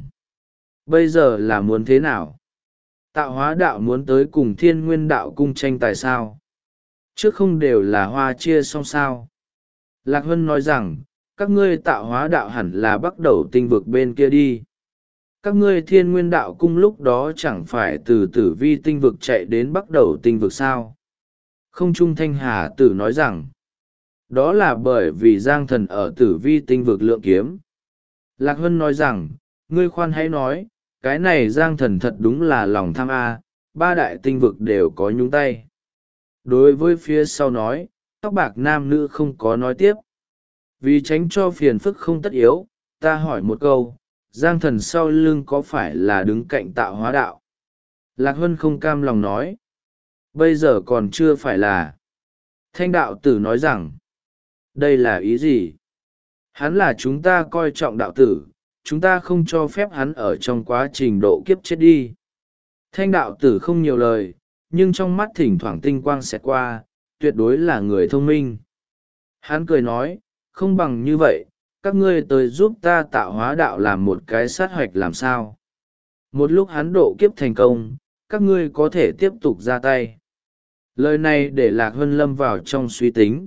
Bây giờ là muốn thế nào? Tạo hóa đạo muốn tới cùng Thiên Nguyên đạo cung tranh tài sao? Trước không đều là hoa chia xong sao? Lạc Hân nói rằng, các ngươi tạo hóa đạo hẳn là bắt đầu tinh vực bên kia đi. Các ngươi Thiên Nguyên đạo cung lúc đó chẳng phải từ tử vi tinh vực chạy đến bắt đầu tinh vực sao? Không Trung Thanh Hà tử nói rằng, đó là bởi vì Giang thần ở tử vi tinh vực lượng kiếm. Lạc Hân nói rằng, ngươi khoan hãy nói, cái này Giang thần thật đúng là lòng tham a, ba đại tinh vực đều có nhúng tay. Đối với phía sau nói, tóc bạc nam nữ không có nói tiếp. Vì tránh cho phiền phức không tất yếu, ta hỏi một câu, Giang thần sau lưng có phải là đứng cạnh tạo hóa đạo? Lạc Hân không cam lòng nói. Bây giờ còn chưa phải là. Thanh đạo tử nói rằng, đây là ý gì? Hắn là chúng ta coi trọng đạo tử, chúng ta không cho phép hắn ở trong quá trình độ kiếp chết đi. Thanh đạo tử không nhiều lời, nhưng trong mắt thỉnh thoảng tinh quang xẹt qua, tuyệt đối là người thông minh. Hắn cười nói, không bằng như vậy, các ngươi tới giúp ta tạo hóa đạo làm một cái sát hoạch làm sao. Một lúc hắn độ kiếp thành công, các ngươi có thể tiếp tục ra tay. Lời này để Lạc Hân lâm vào trong suy tính.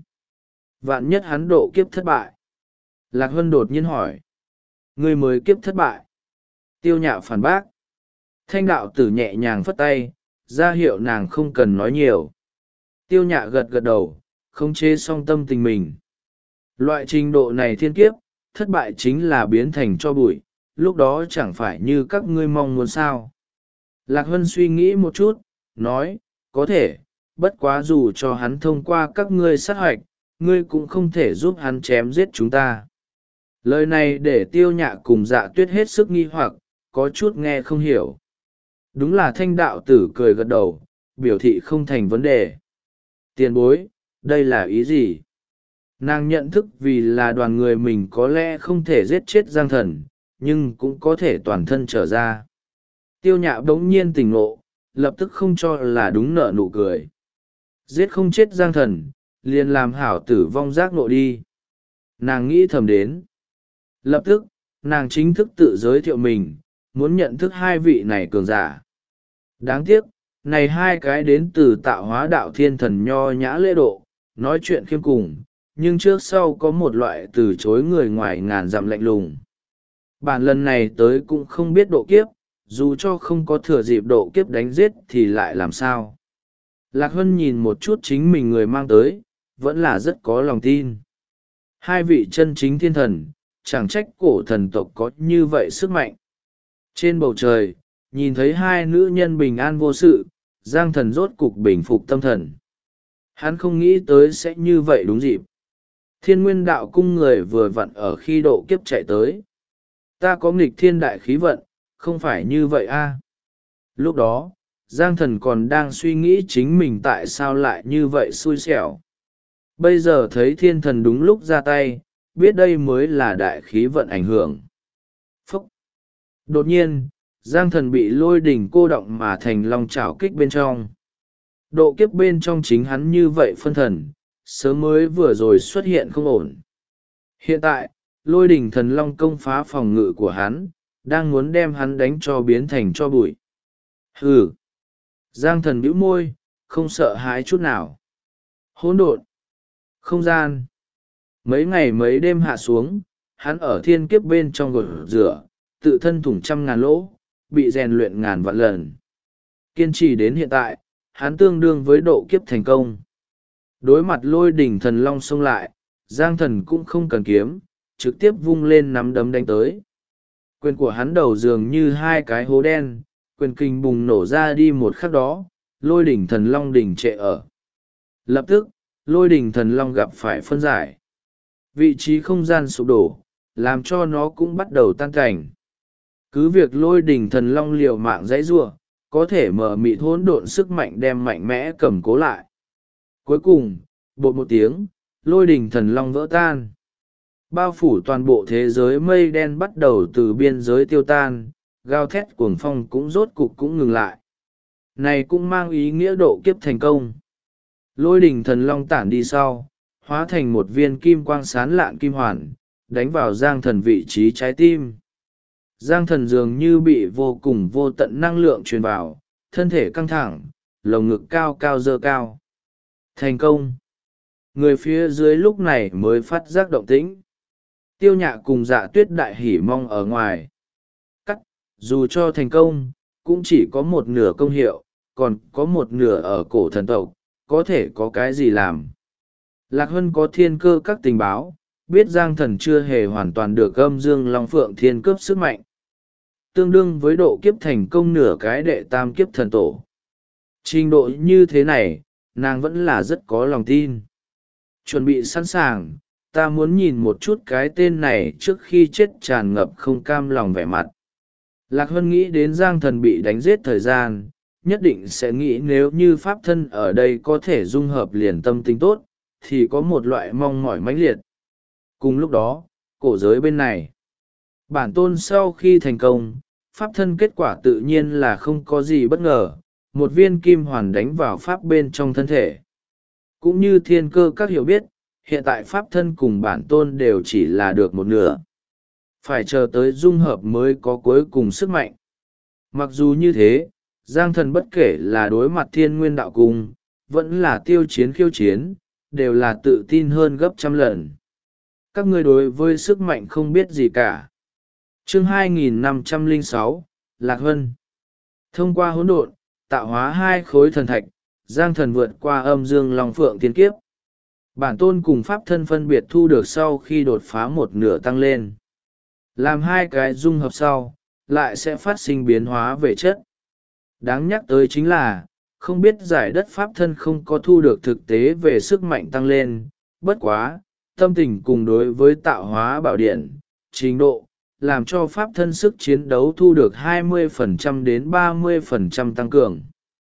Vạn nhất hắn độ kiếp thất bại. Lạc Hân đột nhiên hỏi. Ngươi mới kiếp thất bại. Tiêu Nhạ phản bác. Thanh đạo tử nhẹ nhàng phất tay, ra hiệu nàng không cần nói nhiều. Tiêu Nhạ gật gật đầu, khống chế song tâm tình mình. Loại trình độ này thiên kiếp, thất bại chính là biến thành cho bụi, lúc đó chẳng phải như các ngươi mong muốn sao. Lạc Hân suy nghĩ một chút, nói, có thể, bất quá dù cho hắn thông qua các ngươi sát hoạch, ngươi cũng không thể giúp hắn chém giết chúng ta. Lời này để Tiêu Nhạ cùng Dạ Tuyết hết sức nghi hoặc, có chút nghe không hiểu. Đúng là Thanh đạo tử cười gật đầu, biểu thị không thành vấn đề. Tiền bối, đây là ý gì? Nàng nhận thức vì là đoàn người mình có lẽ không thể giết chết Giang Thần, nhưng cũng có thể toàn thân trở ra. Tiêu Nhạ bỗng nhiên tỉnh ngộ, lập tức không cho là đúng, nở nụ cười. Giết không chết Giang Thần, liền làm hảo tử vong giác nộ đi. Nàng nghĩ thầm đến. Lập tức, nàng chính thức tự giới thiệu mình, muốn nhận thức hai vị này cường giả. Đáng tiếc, này hai cái đến từ tạo hóa đạo thiên thần nho nhã lễ độ, nói chuyện khiêm cùng, nhưng trước sau có một loại từ chối người ngoài ngàn dặm lạnh lùng. Bản lần này tới cũng không biết độ kiếp, dù cho không có thừa dịp độ kiếp đánh giết thì lại làm sao. Lạc Hân nhìn một chút chính mình người mang tới, vẫn là rất có lòng tin. Hai vị chân chính thiên thần, chẳng trách cổ thần tộc có như vậy sức mạnh. Trên bầu trời, nhìn thấy hai nữ nhân bình an vô sự, Giang Thần rốt cục bình phục tâm thần. Hắn không nghĩ tới sẽ như vậy đúng dịp. Thiên Nguyên đạo cung người vừa vặn ở khi độ kiếp chạy tới. Ta có nghịch thiên đại khí vận, không phải như vậy a. Lúc đó, Giang Thần còn đang suy nghĩ chính mình tại sao lại như vậy xui xẻo. Bây giờ thấy thiên thần đúng lúc ra tay, biết đây mới là đại khí vận ảnh hưởng. Phúc! Đột nhiên, Giang Thần bị lôi đỉnh cô động mà thành long chảo kích bên trong. Độ kiếp bên trong chính hắn như vậy phân thần, sớm mới vừa rồi xuất hiện không ổn. Hiện tại, lôi đỉnh thần long công phá phòng ngự của hắn, đang muốn đem hắn đánh cho biến thành cho bụi. Hừ! Giang Thần bĩu môi, không sợ hãi chút nào. Hỗn độn! Không gian! Mấy ngày mấy đêm hạ xuống, hắn ở thiên kiếp bên trong gột rửa, tự thân thủng 100.000 lỗ, bị rèn luyện ngàn vạn lần. Kiên trì đến hiện tại, hắn tương đương với độ kiếp thành công. Đối mặt lôi đỉnh thần long xông lại, Giang Thần cũng không cần kiếm, trực tiếp vung lên nắm đấm đánh tới. Quyền của hắn đầu dường như hai cái hố đen, quyền kinh bùng nổ ra đi một khắc đó, lôi đỉnh thần long đỉnh trệ ở. Lập tức, lôi đỉnh thần long gặp phải phân giải. Vị trí không gian sụp đổ, làm cho nó cũng bắt đầu tan cảnh. Cứ việc lôi đỉnh thần long liều mạng dãy giụa, có thể mở mịt hỗn độn sức mạnh đem mạnh mẽ cầm cố lại. Cuối cùng, bột một tiếng, lôi đỉnh thần long vỡ tan. Bao phủ toàn bộ thế giới mây đen bắt đầu từ biên giới tiêu tan, gào thét cuồng phong cũng rốt cục cũng ngừng lại. Này cũng mang ý nghĩa độ kiếp thành công. Lôi đỉnh thần long tản đi sau, hóa thành một viên kim quang sán lạn kim hoàn, đánh vào Giang Thần vị trí trái tim. Giang Thần dường như bị vô cùng vô tận năng lượng truyền vào, thân thể căng thẳng, lồng ngực cao cao dơ cao. Thành công! Người phía dưới lúc này mới phát giác động tĩnh. Tiêu Nhạ cùng Dạ Tuyết đại hỉ mong ở ngoài. Cắt, dù cho thành công, cũng chỉ có một nửa công hiệu, còn có một nửa ở cổ thần tộc, có thể có cái gì làm. Lạc Hân có thiên cơ các tình báo, biết Giang Thần chưa hề hoàn toàn được âm dương long phượng thiên cướp sức mạnh. Tương đương với độ kiếp thành công nửa cái đệ tam kiếp thần tổ. Trình độ như thế này, nàng vẫn là rất có lòng tin. Chuẩn bị sẵn sàng, ta muốn nhìn một chút cái tên này trước khi chết tràn ngập không cam lòng vẻ mặt. Lạc Hân nghĩ đến Giang Thần bị đánh giết thời gian, nhất định sẽ nghĩ nếu như pháp thân ở đây có thể dung hợp liền tâm tính tốt, thì có một loại mong mỏi mãnh liệt. Cùng lúc đó, cổ giới bên này, bản tôn sau khi thành công, pháp thân kết quả tự nhiên là không có gì bất ngờ, một viên kim hoàn đánh vào pháp bên trong thân thể. Cũng như thiên cơ các hiểu biết, hiện tại pháp thân cùng bản tôn đều chỉ là được một nửa. Phải chờ tới dung hợp mới có cuối cùng sức mạnh. Mặc dù như thế, Giang Thần bất kể là đối mặt thiên nguyên đạo cung, vẫn là tiêu chiến khiêu chiến, đều là tự tin hơn gấp 100 lần. Các ngươi đối với sức mạnh không biết gì cả. Chương 2506, Lạc Hân. Thông qua hỗn độn, tạo hóa hai khối thần thạch, Giang Thần vượt qua âm dương long phượng thiên kiếp. Bản tôn cùng pháp thân phân biệt thu được sau khi đột phá một nửa tăng lên. Làm hai cái dung hợp sau, lại sẽ phát sinh biến hóa về chất. Đáng nhắc tới chính là, không biết giải đất pháp thân không có thu được thực tế về sức mạnh tăng lên, bất quá, tâm tình cùng đối với tạo hóa bảo điện, trình độ, làm cho pháp thân sức chiến đấu thu được 20% đến 30% tăng cường.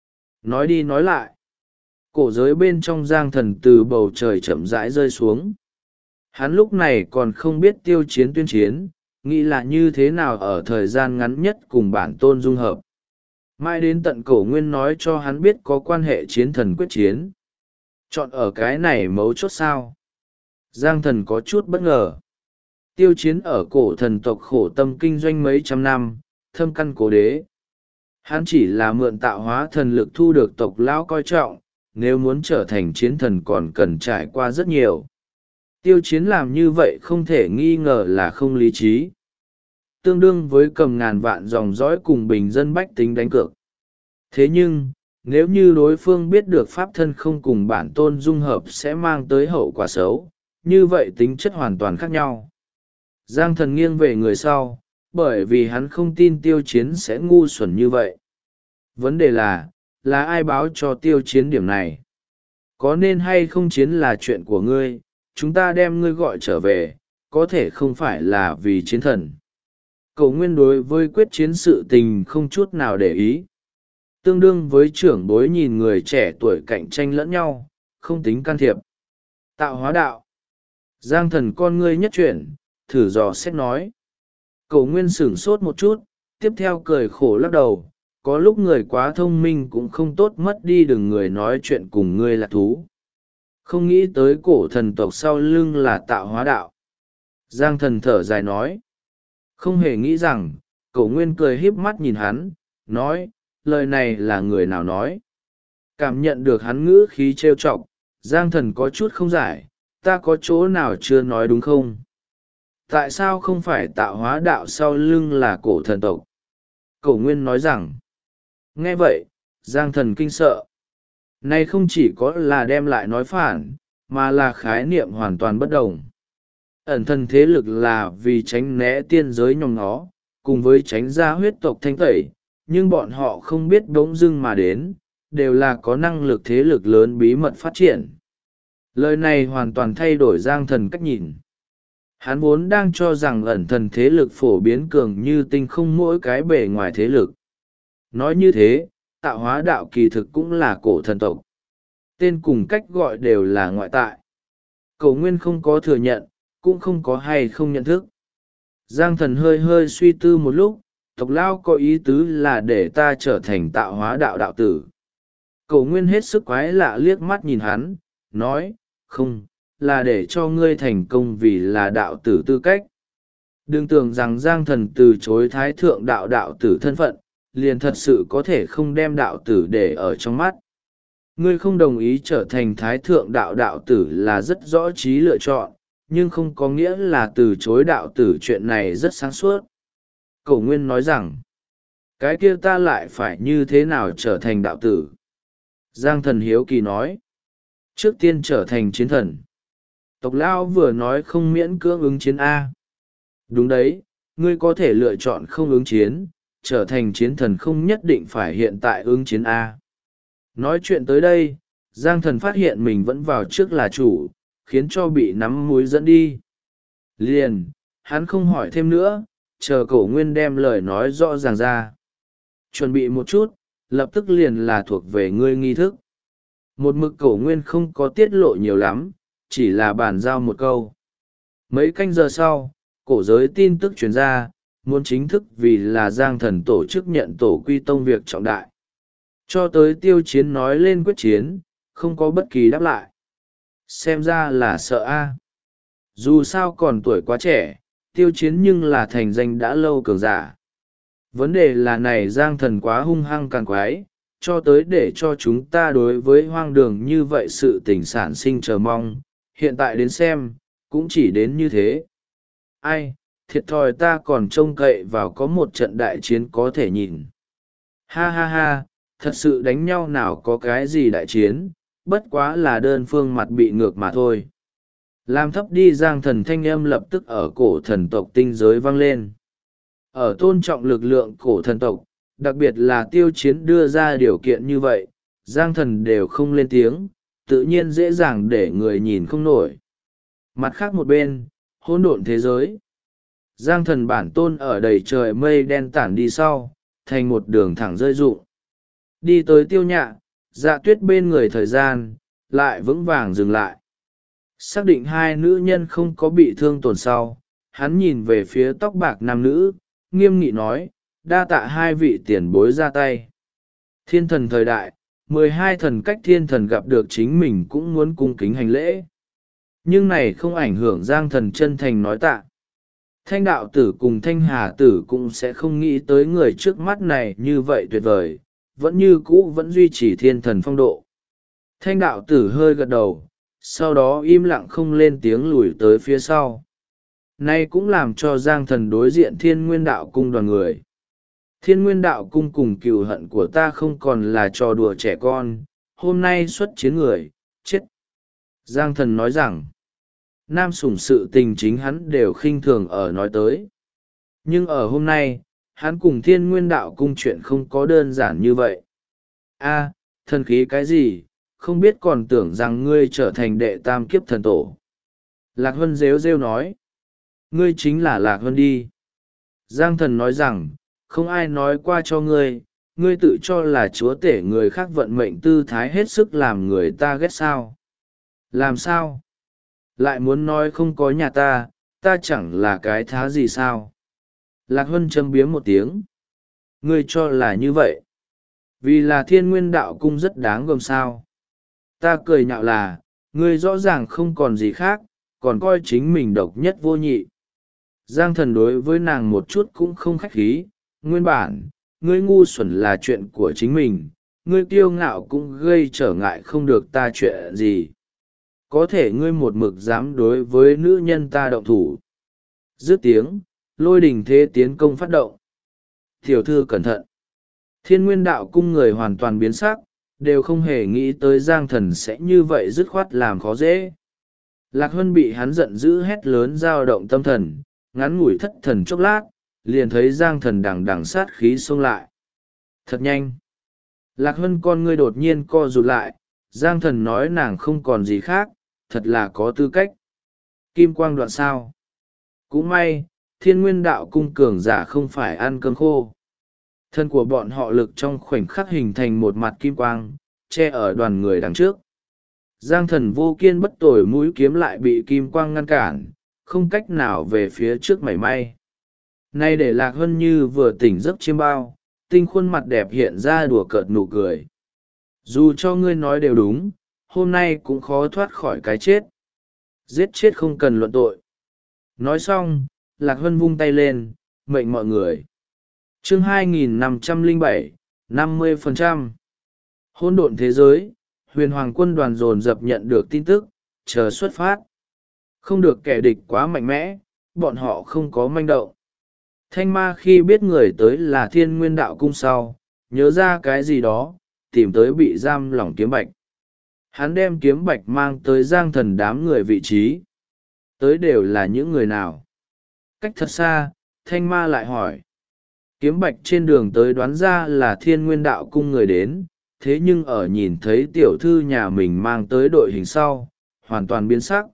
Nói đi nói lại, cổ giới bên trong Giang Thần từ bầu trời chậm rãi rơi xuống. Hắn lúc này còn không biết Tiêu Chiến tuyên chiến, nghĩ là như thế nào ở thời gian ngắn nhất cùng bản tôn dung hợp. Mãi đến tận Cổ Nguyên nói cho hắn biết có quan hệ chiến thần quyết chiến. Chọn ở cái này mấu chốt sao? Giang Thần có chút bất ngờ. Tiêu Chiến ở cổ thần tộc khổ tâm kinh doanh mấy trăm năm, thâm căn cố đế. Hắn chỉ là mượn tạo hóa thần lực thu được tộc lão coi trọng, nếu muốn trở thành chiến thần còn cần trải qua rất nhiều. Tiêu Chiến làm như vậy không thể nghi ngờ là không lý trí. Tương đương với cầm ngàn vạn dòng dõi cùng bình dân bách tính đánh cược. Thế nhưng, nếu như đối phương biết được pháp thân không cùng bản tôn dung hợp sẽ mang tới hậu quả xấu, như vậy tính chất hoàn toàn khác nhau. Giang Thần nghiêng về người sau, bởi vì hắn không tin Tiêu Chiến sẽ ngu xuẩn như vậy. Vấn đề là ai báo cho Tiêu Chiến điểm này? Có nên hay không chiến là chuyện của ngươi, chúng ta đem ngươi gọi trở về, có thể không phải là vì chiến thần. Cậu Nguyên đối với quyết chiến sự tình không chút nào để ý. Tương đương với trưởng bối nhìn người trẻ tuổi cạnh tranh lẫn nhau, không tính can thiệp. Tạo hóa đạo. Giang Thần con ngươi nhất chuyển, thử dò xét nói. Cậu Nguyên sửng sốt một chút, tiếp theo cười khổ lắc đầu. Có lúc người quá thông minh cũng không tốt, mất đi đừng người nói chuyện cùng ngươi là thú. Không nghĩ tới cổ thần tộc sau lưng là tạo hóa đạo. Giang Thần thở dài nói. Không hề nghĩ rằng, Cậu Nguyên cười híp mắt nhìn hắn, nói, lời này là người nào nói. Cảm nhận được hắn ngữ khí trêu chọc, Giang Thần có chút không giải, ta có chỗ nào chưa nói đúng không? Tại sao không phải tạo hóa đạo sau lưng là cổ thần tộc? Cậu Nguyên nói rằng, nghe vậy, Giang Thần kinh sợ. Này không chỉ có là đem lại nói phản, mà là khái niệm hoàn toàn bất đồng. Ẩn thần thế lực là vì tránh né tiên giới nhòm ngó, cùng với tránh ra huyết tộc thanh tẩy, nhưng bọn họ không biết bỗng dưng mà đến, đều là có năng lực thế lực lớn bí mật phát triển. Lời này hoàn toàn thay đổi Giang Thần cách nhìn. Hắn vốn đang cho rằng ẩn thần thế lực phổ biến cường như tinh không mỗi cái bề ngoài thế lực. Nói như thế, tạo hóa đạo kỳ thực cũng là cổ thần tộc. Tên cùng cách gọi đều là ngoại tại. Cậu Nguyên không có thừa nhận, cũng không có hay không nhận thức. Giang Thần hơi hơi suy tư một lúc, tộc lao có ý tứ là để ta trở thành tạo hóa đạo đạo tử. Cậu Nguyên hết sức quái lạ liếc mắt nhìn hắn, nói, không, là để cho ngươi thành công vì là đạo tử tư cách. Đừng tưởng rằng Giang Thần từ chối thái thượng đạo đạo tử thân phận, liền thật sự có thể không đem đạo tử để ở trong mắt. Ngươi không đồng ý trở thành thái thượng đạo đạo tử là rất rõ trí lựa chọn, nhưng không có nghĩa là từ chối đạo tử chuyện này rất sáng suốt. Cậu Nguyên nói rằng, cái kia ta lại phải như thế nào trở thành đạo tử? Giang Thần hiếu kỳ nói, trước tiên trở thành chiến thần. Tộc Lão vừa nói không miễn cưỡng ứng chiến A. Đúng đấy, ngươi có thể lựa chọn không ứng chiến, trở thành chiến thần không nhất định phải hiện tại ứng chiến A. Nói chuyện tới đây, Giang Thần phát hiện mình vẫn vào trước là chủ, khiến cho bị nắm mũi dẫn đi. Liền, hắn không hỏi thêm nữa, chờ Cổ Nguyên đem lời nói rõ ràng ra. Chuẩn bị một chút, lập tức liền là thuộc về ngươi nghi thức. Một mực Cổ Nguyên không có tiết lộ nhiều lắm, chỉ là bàn giao một câu. Mấy canh giờ sau, cổ giới tin tức truyền ra, muốn chính thức vì là Giang Thần tổ chức nhận tổ quy tông việc trọng đại. Cho tới Tiêu Chiến nói lên quyết chiến, không có bất kỳ đáp lại. Xem ra là sợ a. Dù sao còn tuổi quá trẻ, Tiêu Chiến nhưng là thành danh đã lâu cường giả. Vấn đề là này Giang Thần quá hung hăng càng quái, cho tới để cho chúng ta đối với hoang đường như vậy sự tình sản sinh chờ mong, hiện tại đến xem, cũng chỉ đến như thế. Ai, thiệt thòi ta còn trông cậy vào có một trận đại chiến có thể nhìn. Ha ha ha, thật sự đánh nhau nào có cái gì đại chiến, bất quá là đơn phương mặt bị ngược mà thôi. Làm thấp đi Giang Thần thanh âm lập tức ở cổ thần tộc tinh giới vang lên. Ở tôn trọng lực lượng cổ thần tộc, đặc biệt là Tiêu Chiến đưa ra điều kiện như vậy, Giang Thần đều không lên tiếng, tự nhiên dễ dàng để người nhìn không nổi. Mặt khác một bên, hỗn độn thế giới. Giang thần bản tôn ở đầy trời mây đen tản đi sau, thành một đường thẳng rơi rụng. Đi tới Tiêu Nhạ, Dạ Tuyết bên người thời gian, lại vững vàng dừng lại. Xác định hai nữ nhân không có bị thương tổn sau, hắn nhìn về phía tóc bạc nam nữ, nghiêm nghị nói, đa tạ hai vị tiền bối ra tay. Thiên thần thời đại, 12 thần cách thiên thần gặp được chính mình cũng muốn cung kính hành lễ. Nhưng này không ảnh hưởng Giang thần chân thành nói tạ. Thanh đạo tử cùng thanh hà tử cũng sẽ không nghĩ tới người trước mắt này như vậy tuyệt vời, vẫn như cũ vẫn duy trì thiên thần phong độ. Thanh đạo tử hơi gật đầu, sau đó im lặng không lên tiếng lùi tới phía sau. Nay cũng làm cho Giang thần đối diện thiên nguyên đạo cung đoàn người. Thiên nguyên đạo cung cùng cừu hận của ta không còn là trò đùa trẻ con, hôm nay xuất chiến người, chết. Giang thần nói rằng, nam sủng sự tình chính hắn đều khinh thường ở nói tới. Nhưng ở hôm nay, hắn cùng thiên nguyên đạo cung chuyện không có đơn giản như vậy. A, thần khí cái gì, không biết còn tưởng rằng ngươi trở thành đệ tam kiếp thần tổ. Lạc Hân rêu rêu nói, ngươi chính là Lạc Hân đi. Giang thần nói rằng, không ai nói qua cho ngươi, ngươi tự cho là chúa tể người khác vận mệnh tư thái hết sức làm người ta ghét sao. Làm sao? Lại muốn nói không có nhà ta chẳng là cái thá gì sao? Lạc Hân châm biếm một tiếng. Ngươi cho là như vậy. Vì là thiên nguyên đạo cung rất đáng gờm sao. Ta cười nhạo là, ngươi rõ ràng không còn gì khác, còn coi chính mình độc nhất vô nhị. Giang thần đối với nàng một chút cũng không khách khí, nguyên bản, ngươi ngu xuẩn là chuyện của chính mình, ngươi kiêu ngạo cũng gây trở ngại không được ta chuyện gì. Có thể ngươi một mực dám đối với nữ nhân ta động thủ. Dứt tiếng, lôi đình thế tiến công phát động. Tiểu thư cẩn thận. Thiên nguyên đạo cung người hoàn toàn biến sắc, đều không hề nghĩ tới Giang thần sẽ như vậy dứt khoát làm khó dễ. Lạc Hân bị hắn giận dữ hét lớn dao động tâm thần, ngắn ngủi thất thần chốc lát, liền thấy Giang thần đằng đằng sát khí xông lại. Thật nhanh. Lạc Hân con ngươi đột nhiên co rụt lại, Giang thần nói nàng không còn gì khác, thật là có tư cách. Kim quang đoạn sao. Cũng may, thiên nguyên đạo cung cường giả không phải ăn cơm khô. Thân của bọn họ lực trong khoảnh khắc hình thành một mặt kim quang, che ở đoàn người đằng trước. Giang thần vô kiên bất tồi mũi kiếm lại bị kim quang ngăn cản, không cách nào về phía trước mảy may. Nay để Lạc Hân như vừa tỉnh giấc chiêm bao, tinh khuôn mặt đẹp hiện ra đùa cợt nụ cười. Dù cho ngươi nói đều đúng, hôm nay cũng khó thoát khỏi cái chết. Giết chết không cần luận tội. Nói xong, Lạc Hân vung tay lên, mệnh mọi người. Chương 2507, 50%. Hỗn độn thế giới, huyền hoàng quân đoàn dồn dập nhận được tin tức, chờ xuất phát. Không được kẻ địch quá mạnh mẽ, bọn họ không có manh động. Thanh ma khi biết người tới là thiên nguyên đạo cung sau, nhớ ra cái gì đó, tìm tới bị giam lỏng kiếm bạch. Hắn đem kiếm bạch mang tới Giang thần đám người vị trí. Tới đều là những người nào? Cách thật xa, thanh ma lại hỏi. Kiếm bạch trên đường tới đoán ra là thiên nguyên đạo cung người đến, thế nhưng ở nhìn thấy tiểu thư nhà mình mang tới đội hình sau, hoàn toàn biến sắc.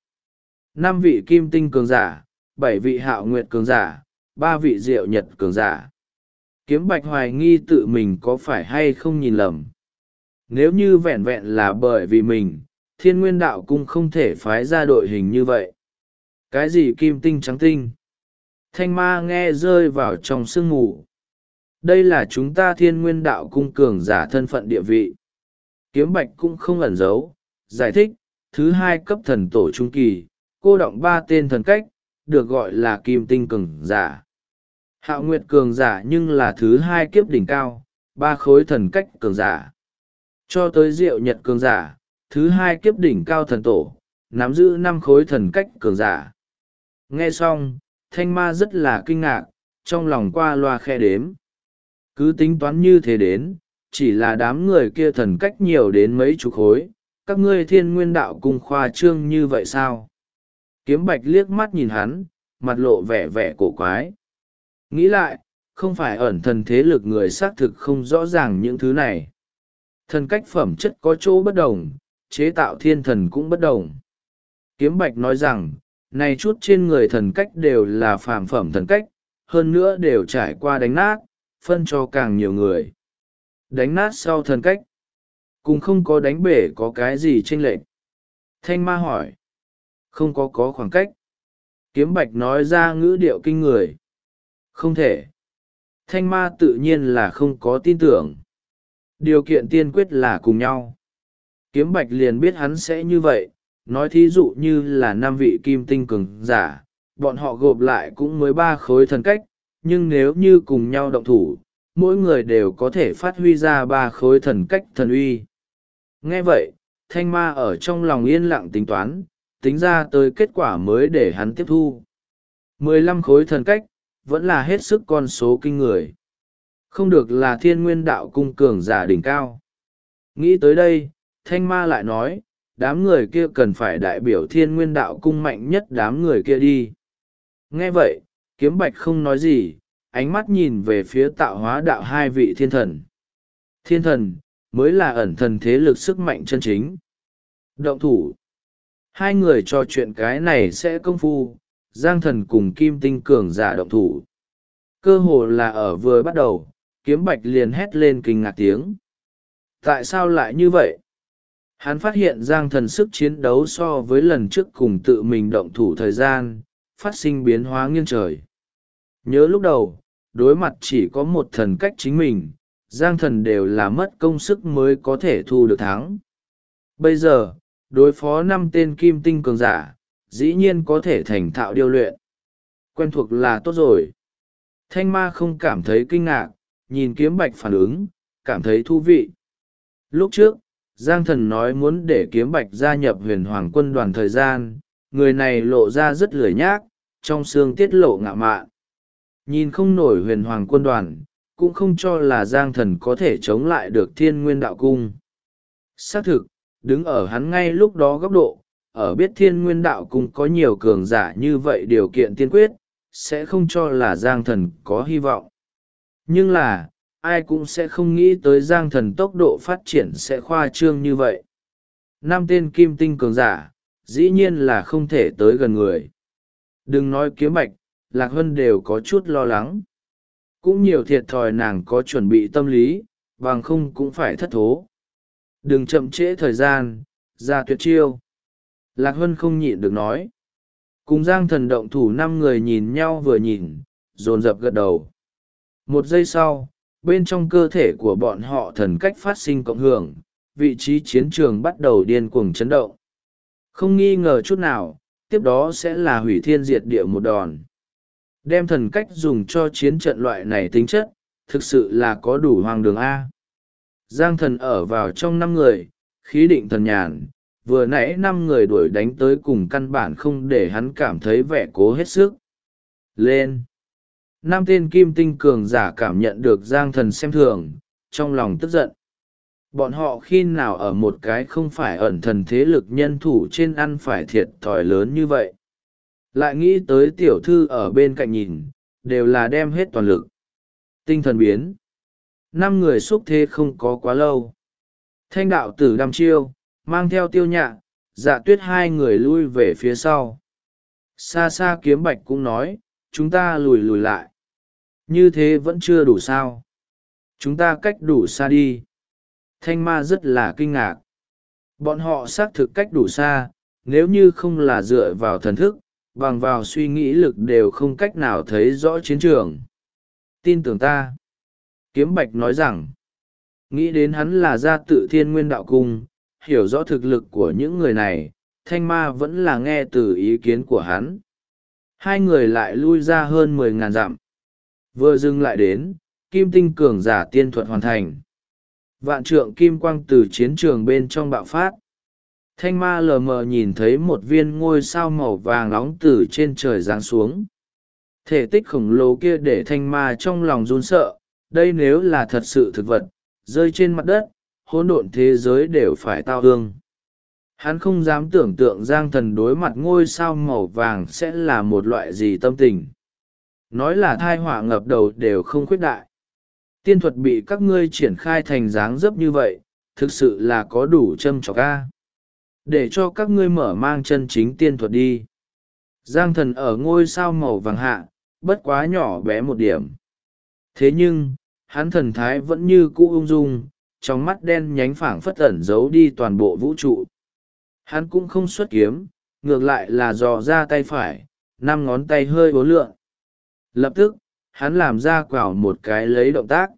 5 vị kim tinh cường giả, 7 vị hạo nguyệt cường giả, 3 vị diệu nhật cường giả. Kiếm bạch hoài nghi tự mình có phải hay không nhìn lầm. Nếu như vẹn vẹn là bởi vì mình, thiên nguyên đạo cung không thể phái ra đội hình như vậy. Cái gì kim tinh trắng tinh? Thanh ma nghe rơi vào trong sương mù. Đây là chúng ta thiên nguyên đạo cung cường giả thân phận địa vị. Kiếm bạch cũng không ẩn giấu, giải thích, thứ 2 cấp thần tổ trung kỳ, cô động 3 tên thần cách, được gọi là kim tinh cường giả. Hạo nguyệt cường giả nhưng là thứ 2 kiếp đỉnh cao, 3 khối thần cách cường giả. Cho tới diệu nhật cường giả, thứ 2 kiếp đỉnh cao thần tổ, nắm giữ 5 khối thần cách cường giả. Nghe xong, thanh ma rất là kinh ngạc, trong lòng qua loa khe đếm. Cứ tính toán như thế đến, chỉ là đám người kia thần cách nhiều đến mấy chục khối, các ngươi thiên nguyên đạo cùng khoa trương như vậy sao? Kiếm bạch liếc mắt nhìn hắn, mặt lộ vẻ vẻ cổ quái. Nghĩ lại, không phải ẩn thần thế lực người xác thực không rõ ràng những thứ này. Thần cách phẩm chất có chỗ bất đồng, chế tạo thiên thần cũng bất đồng. Kiếm bạch nói rằng, này chút trên người thần cách đều là phàm phẩm thần cách, hơn nữa đều trải qua đánh nát, phân cho càng nhiều người. Đánh nát sau thần cách, cũng không có đánh bể có cái gì chênh lệch. Thanh ma hỏi. Không có khoảng cách. Kiếm Bạch nói ra ngữ điệu kinh người. Không thể. Thanh ma tự nhiên là không có tin tưởng. Điều kiện tiên quyết là cùng nhau. Kiếm Bạch liền biết hắn sẽ như vậy, nói thí dụ như là 5 vị kim tinh cường giả, bọn họ gộp lại cũng mới 3 khối thần cách, nhưng nếu như cùng nhau động thủ, mỗi người đều có thể phát huy ra 3 khối thần cách thần uy. Nghe vậy, thanh ma ở trong lòng yên lặng tính toán, tính ra tới kết quả mới để hắn tiếp thu. 15 khối thần cách, vẫn là hết sức con số kinh người. Không được là Thiên Nguyên Đạo Cung cường giả đỉnh cao. Nghĩ tới đây, thanh ma lại nói, đám người kia cần phải đại biểu Thiên Nguyên Đạo Cung mạnh nhất đám người kia đi. Nghe vậy, Kiếm Bạch không nói gì, ánh mắt nhìn về phía tạo hóa đạo 2 vị thiên thần. Thiên thần, mới là ẩn thần thế lực sức mạnh chân chính. Động thủ. 2 người trò chuyện cái này sẽ công phu, Giang Thần cùng Kim Tinh cường giả động thủ. Cơ hồ là ở vừa bắt đầu, Kiếm Bạch liền hét lên kinh ngạc tiếng. Tại sao lại như vậy? Hắn phát hiện Giang Thần sức chiến đấu so với lần trước cùng tự mình động thủ thời gian, phát sinh biến hóa nghiêng trời. Nhớ lúc đầu, đối mặt chỉ có một thần cách chính mình, Giang Thần đều là mất công sức mới có thể thu được thắng. Bây giờ, đối phó 5 tên kim tinh cường giả, dĩ nhiên có thể thành thạo điêu luyện. Quen thuộc là tốt rồi. Thanh ma không cảm thấy kinh ngạc, nhìn Kiếm Bạch phản ứng, cảm thấy thú vị. Lúc trước, Giang Thần nói muốn để Kiếm Bạch gia nhập Huyền Hoàng quân đoàn thời gian, người này lộ ra rất lười nhác, trong xương tiết lộ ngạo mạn. Nhìn không nổi Huyền Hoàng quân đoàn, cũng không cho là Giang Thần có thể chống lại được Thiên Nguyên Đạo Cung. Xác thực, đứng ở hắn ngay lúc đó góc độ, ở biết Thiên Nguyên Đạo Cung có nhiều cường giả như vậy điều kiện tiên quyết, sẽ không cho là Giang Thần có hy vọng. Nhưng là, ai cũng sẽ không nghĩ tới Giang Thần tốc độ phát triển sẽ khoa trương như vậy. 5 tên kim tinh cường giả, dĩ nhiên là không thể tới gần người. Đừng nói Kiếm Bạch, Lạc Hân đều có chút lo lắng. Cũng nhiều thiệt thòi nàng có chuẩn bị tâm lý, bằng không cũng phải thất thố. Đừng chậm trễ thời gian, ra tuyệt chiêu. Lạc Hân không nhịn được nói. Cùng Giang Thần động thủ 5 người nhìn nhau vừa nhìn, dồn dập gật đầu. 1 giây sau, bên trong cơ thể của bọn họ thần cách phát sinh cộng hưởng, vị trí chiến trường bắt đầu điên cuồng chấn động. Không nghi ngờ chút nào, tiếp đó sẽ là hủy thiên diệt địa một đòn. Đem thần cách dùng cho chiến trận loại này tính chất, thực sự là có đủ hoang đường A. Giang Thần ở vào trong 5 người, khí định thần nhàn, vừa nãy 5 người đuổi đánh tới cùng căn bản không để hắn cảm thấy vẻ cố hết sức. Lên! 5 tên kim tinh cường giả cảm nhận được Giang Thần xem thường, trong lòng tức giận. Bọn họ khi nào ở một cái không phải ẩn thần thế lực nhân thủ trên ăn phải thiệt thòi lớn như vậy. Lại nghĩ tới tiểu thư ở bên cạnh nhìn, đều là đem hết toàn lực. Tinh thần biến. 5 người xúc thế không có quá lâu. Thanh đạo tử đăm chiêu, mang theo Tiêu Nhạ, Dạ Tuyết 2 người lui về phía sau. Xa xa Kiếm Bạch cũng nói, chúng ta lùi lại. Như thế vẫn chưa đủ sao. Chúng ta cách đủ xa đi. Thanh ma rất là kinh ngạc. Bọn họ xác thực cách đủ xa, nếu như không là dựa vào thần thức, bằng vào suy nghĩ lực đều không cách nào thấy rõ chiến trường. Tin tưởng ta. Kiếm Bạch nói rằng, nghĩ đến hắn là gia tự Thiên Nguyên Đạo Cung, hiểu rõ thực lực của những người này, thanh ma vẫn là nghe từ ý kiến của hắn. 2 người lại lui ra hơn 10.000 dặm. Vừa dừng lại đến, kim tinh cường giả tiên thuật hoàn thành. Vạn trượng kim quang từ chiến trường bên trong bạo phát. Thanh ma lờ mờ nhìn thấy một viên ngôi sao màu vàng nóng từ trên trời giáng xuống. Thể tích khổng lồ kia để thanh ma trong lòng run sợ, đây nếu là thật sự thực vật, rơi trên mặt đất, hỗn độn thế giới đều phải tao ương. Hắn không dám tưởng tượng Giang Thần đối mặt ngôi sao màu vàng sẽ là một loại gì tâm tình. Nói là thai họa ngập đầu đều không khuyết đại. Tiên thuật bị các ngươi triển khai thành dáng dấp như vậy, thực sự là có đủ châm chọc ca. Để cho các ngươi mở mang chân chính tiên thuật đi. Giang Thần ở ngôi sao màu vàng hạ, bất quá nhỏ bé một điểm. Thế nhưng, hắn thần thái vẫn như cũ ung dung, trong mắt đen nhánh phảng phất ẩn giấu đi toàn bộ vũ trụ. Hắn cũng không xuất kiếm, ngược lại là dò ra tay phải, 5 ngón tay hơi uốn lượn. Lập tức, hắn làm ra quảo một cái lấy động tác.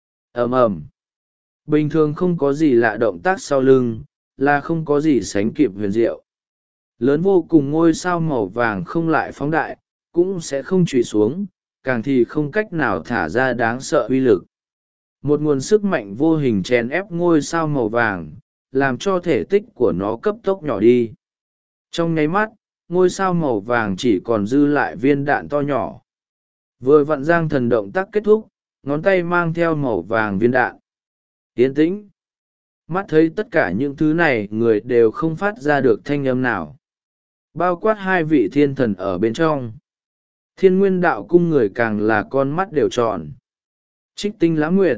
Ầm ầm. Bình thường không có gì lạ, động tác sau lưng là không có gì sánh kịp huyền diệu. Lớn vô cùng ngôi sao màu vàng không lại phóng đại, cũng sẽ không trụy xuống, càng thì không cách nào thả ra đáng sợ uy lực. Một nguồn sức mạnh vô hình chèn ép ngôi sao màu vàng, làm cho thể tích của nó cấp tốc nhỏ đi. Trong nháy mắt, ngôi sao màu vàng chỉ còn dư lại viên đạn to nhỏ. Vừa vặn Giang Thần động tác kết thúc, ngón tay mang theo màu vàng viên đạn. Yên tĩnh. Mắt thấy tất cả những thứ này, người đều không phát ra được thanh âm nào. Bao quát 2 vị thiên thần ở bên trong. Thiên Nguyên Đạo Cung người càng là con mắt đều tròn. Trích Tinh Lãng Nguyệt.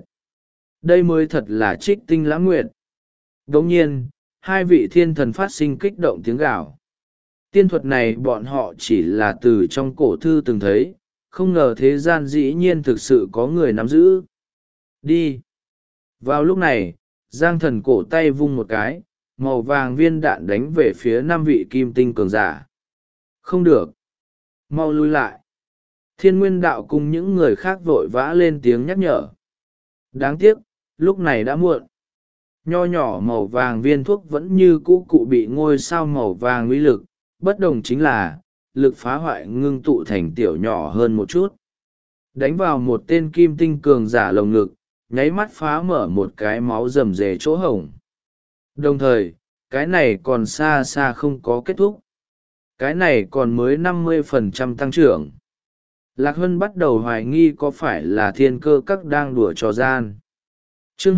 Đây mới thật là Trích Tinh Lãng Nguyệt. Đồng nhiên, 2 vị thiên thần phát sinh kích động tiếng gào. Tiên thuật này bọn họ chỉ là từ trong cổ thư từng thấy, không ngờ thế gian dĩ nhiên thực sự có người nắm giữ. Đi. Vào lúc này, Giang Thần cổ tay vung một cái, màu vàng viên đạn đánh về phía 5 vị kim tinh cường giả. Không được. Mau lui lại. Thiên Nguyên Đạo cùng những người khác vội vã lên tiếng nhắc nhở. Đáng tiếc, lúc này đã muộn. Nho nhỏ màu vàng viên thuốc vẫn như cũ cụ bị ngôi sao màu vàng uy lực, bất đồng chính là, lực phá hoại ngưng tụ thành tiểu nhỏ hơn một chút. Đánh vào một tên kim tinh cường giả lồng ngực, nháy mắt phá mở một cái máu rầm rề chỗ hổng. Đồng thời, cái này còn xa xa không có kết thúc. Cái này còn mới 50% tăng trưởng. Lạc Hân bắt đầu hoài nghi có phải là thiên cơ các đang đùa trò gian. Chương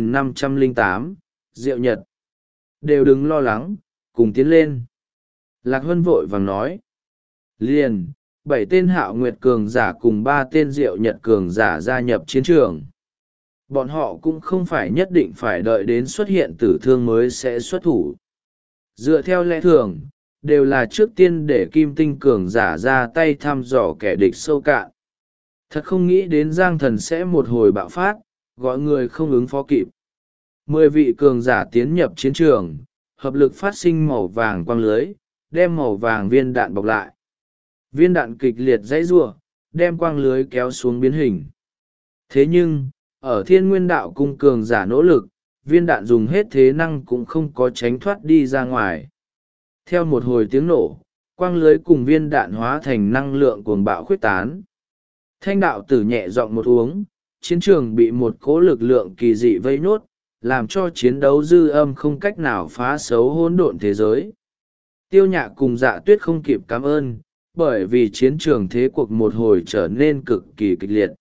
2508, Diệu Nhật. Đều đừng lo lắng, cùng tiến lên. Lạc Hân vội vàng nói. Liền, 7 tên Hạo Nguyệt cường giả cùng 3 tên Diệu Nhật cường giả gia nhập chiến trường. Bọn họ cũng không phải nhất định phải đợi đến xuất hiện tử thương mới sẽ xuất thủ. Dựa theo lẽ thường, đều là trước tiên để kim tinh cường giả ra tay thăm dò kẻ địch sâu cạn. Thật không nghĩ đến Giang Thần sẽ một hồi bạo phát, gọi người không ứng phó kịp. 10 vị cường giả tiến nhập chiến trường, hợp lực phát sinh màu vàng quang lưới, đem màu vàng viên đạn bọc lại. Viên đạn kịch liệt dãy giụa, đem quang lưới kéo xuống biến hình. Thế nhưng, ở Thiên Nguyên Đạo Cung cường giả nỗ lực, viên đạn dùng hết thế năng cũng không có tránh thoát đi ra ngoài. Theo một hồi tiếng nổ, quang lưới cùng viên đạn hóa thành năng lượng cuồng bạo khuyết tán. Thanh đạo tử nhẹ giọng một uống, chiến trường bị một cỗ lực lượng kỳ dị vây nốt, làm cho chiến đấu dư âm không cách nào phá xấu hỗn độn thế giới. Tiêu Nhạ cùng Dạ Tuyết không kịp cảm ơn, bởi vì chiến trường thế cuộc một hồi trở nên cực kỳ kịch liệt.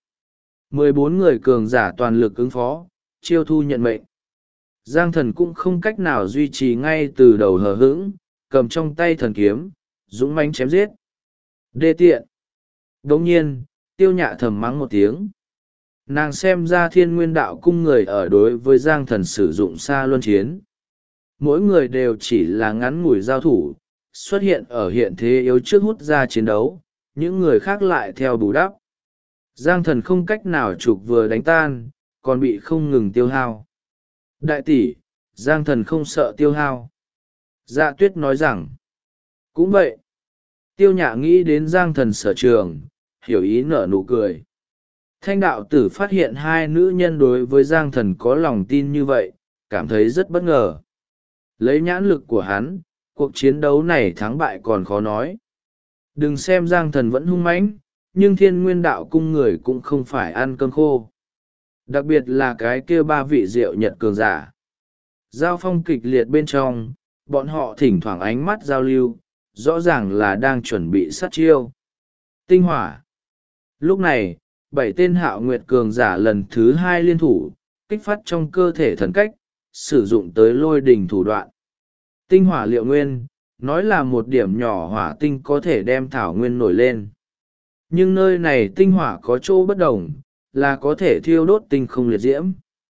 14 người cường giả toàn lực ứng phó, chiêu thu nhận mệnh. Giang Thần cũng không cách nào duy trì ngay từ đầu hờ hững, cầm trong tay thần kiếm, dũng mãnh chém giết. Đê tiện. Đồng nhiên, Tiêu Nhạ thầm mắng một tiếng. Nàng xem ra Thiên Nguyên Đạo Cung người ở đối với Giang Thần sử dụng xa luân chiến. Mỗi người đều chỉ là ngắn ngủi giao thủ, xuất hiện ở hiện thế yếu trước hút ra chiến đấu, những người khác lại theo bù đắp. Giang Thần không cách nào trục vừa đánh tan, còn bị không ngừng tiêu hao. Đại tỷ, Giang Thần không sợ tiêu hao. Dạ Tuyết nói rằng, cũng vậy. Tiêu Nhạ nghĩ đến Giang Thần sở trường, hiểu ý nở nụ cười. Thanh đạo tử phát hiện 2 nữ nhân đối với Giang Thần có lòng tin như vậy, cảm thấy rất bất ngờ. Lấy nhãn lực của hắn, cuộc chiến đấu này thắng bại còn khó nói. Đừng xem Giang Thần vẫn hung mãnh, nhưng Thiên Nguyên Đạo Cung người cũng không phải ăn cơm khô. Đặc biệt là cái kia 3 vị Diệu Nhật cường giả. Giao phong kịch liệt bên trong, bọn họ thỉnh thoảng ánh mắt giao lưu, rõ ràng là đang chuẩn bị sát chiêu. Tinh hỏa. Lúc này, 7 tên Hạo Nguyệt cường giả lần thứ 2 liên thủ, kích phát trong cơ thể thần cách, sử dụng tới lôi đình thủ đoạn. Tinh hỏa liệu nguyên, nói là một điểm nhỏ hỏa tinh có thể đem thảo nguyên nổi lên. Nhưng nơi này tinh hỏa có chỗ bất đồng, là có thể thiêu đốt tinh không liệt diễm.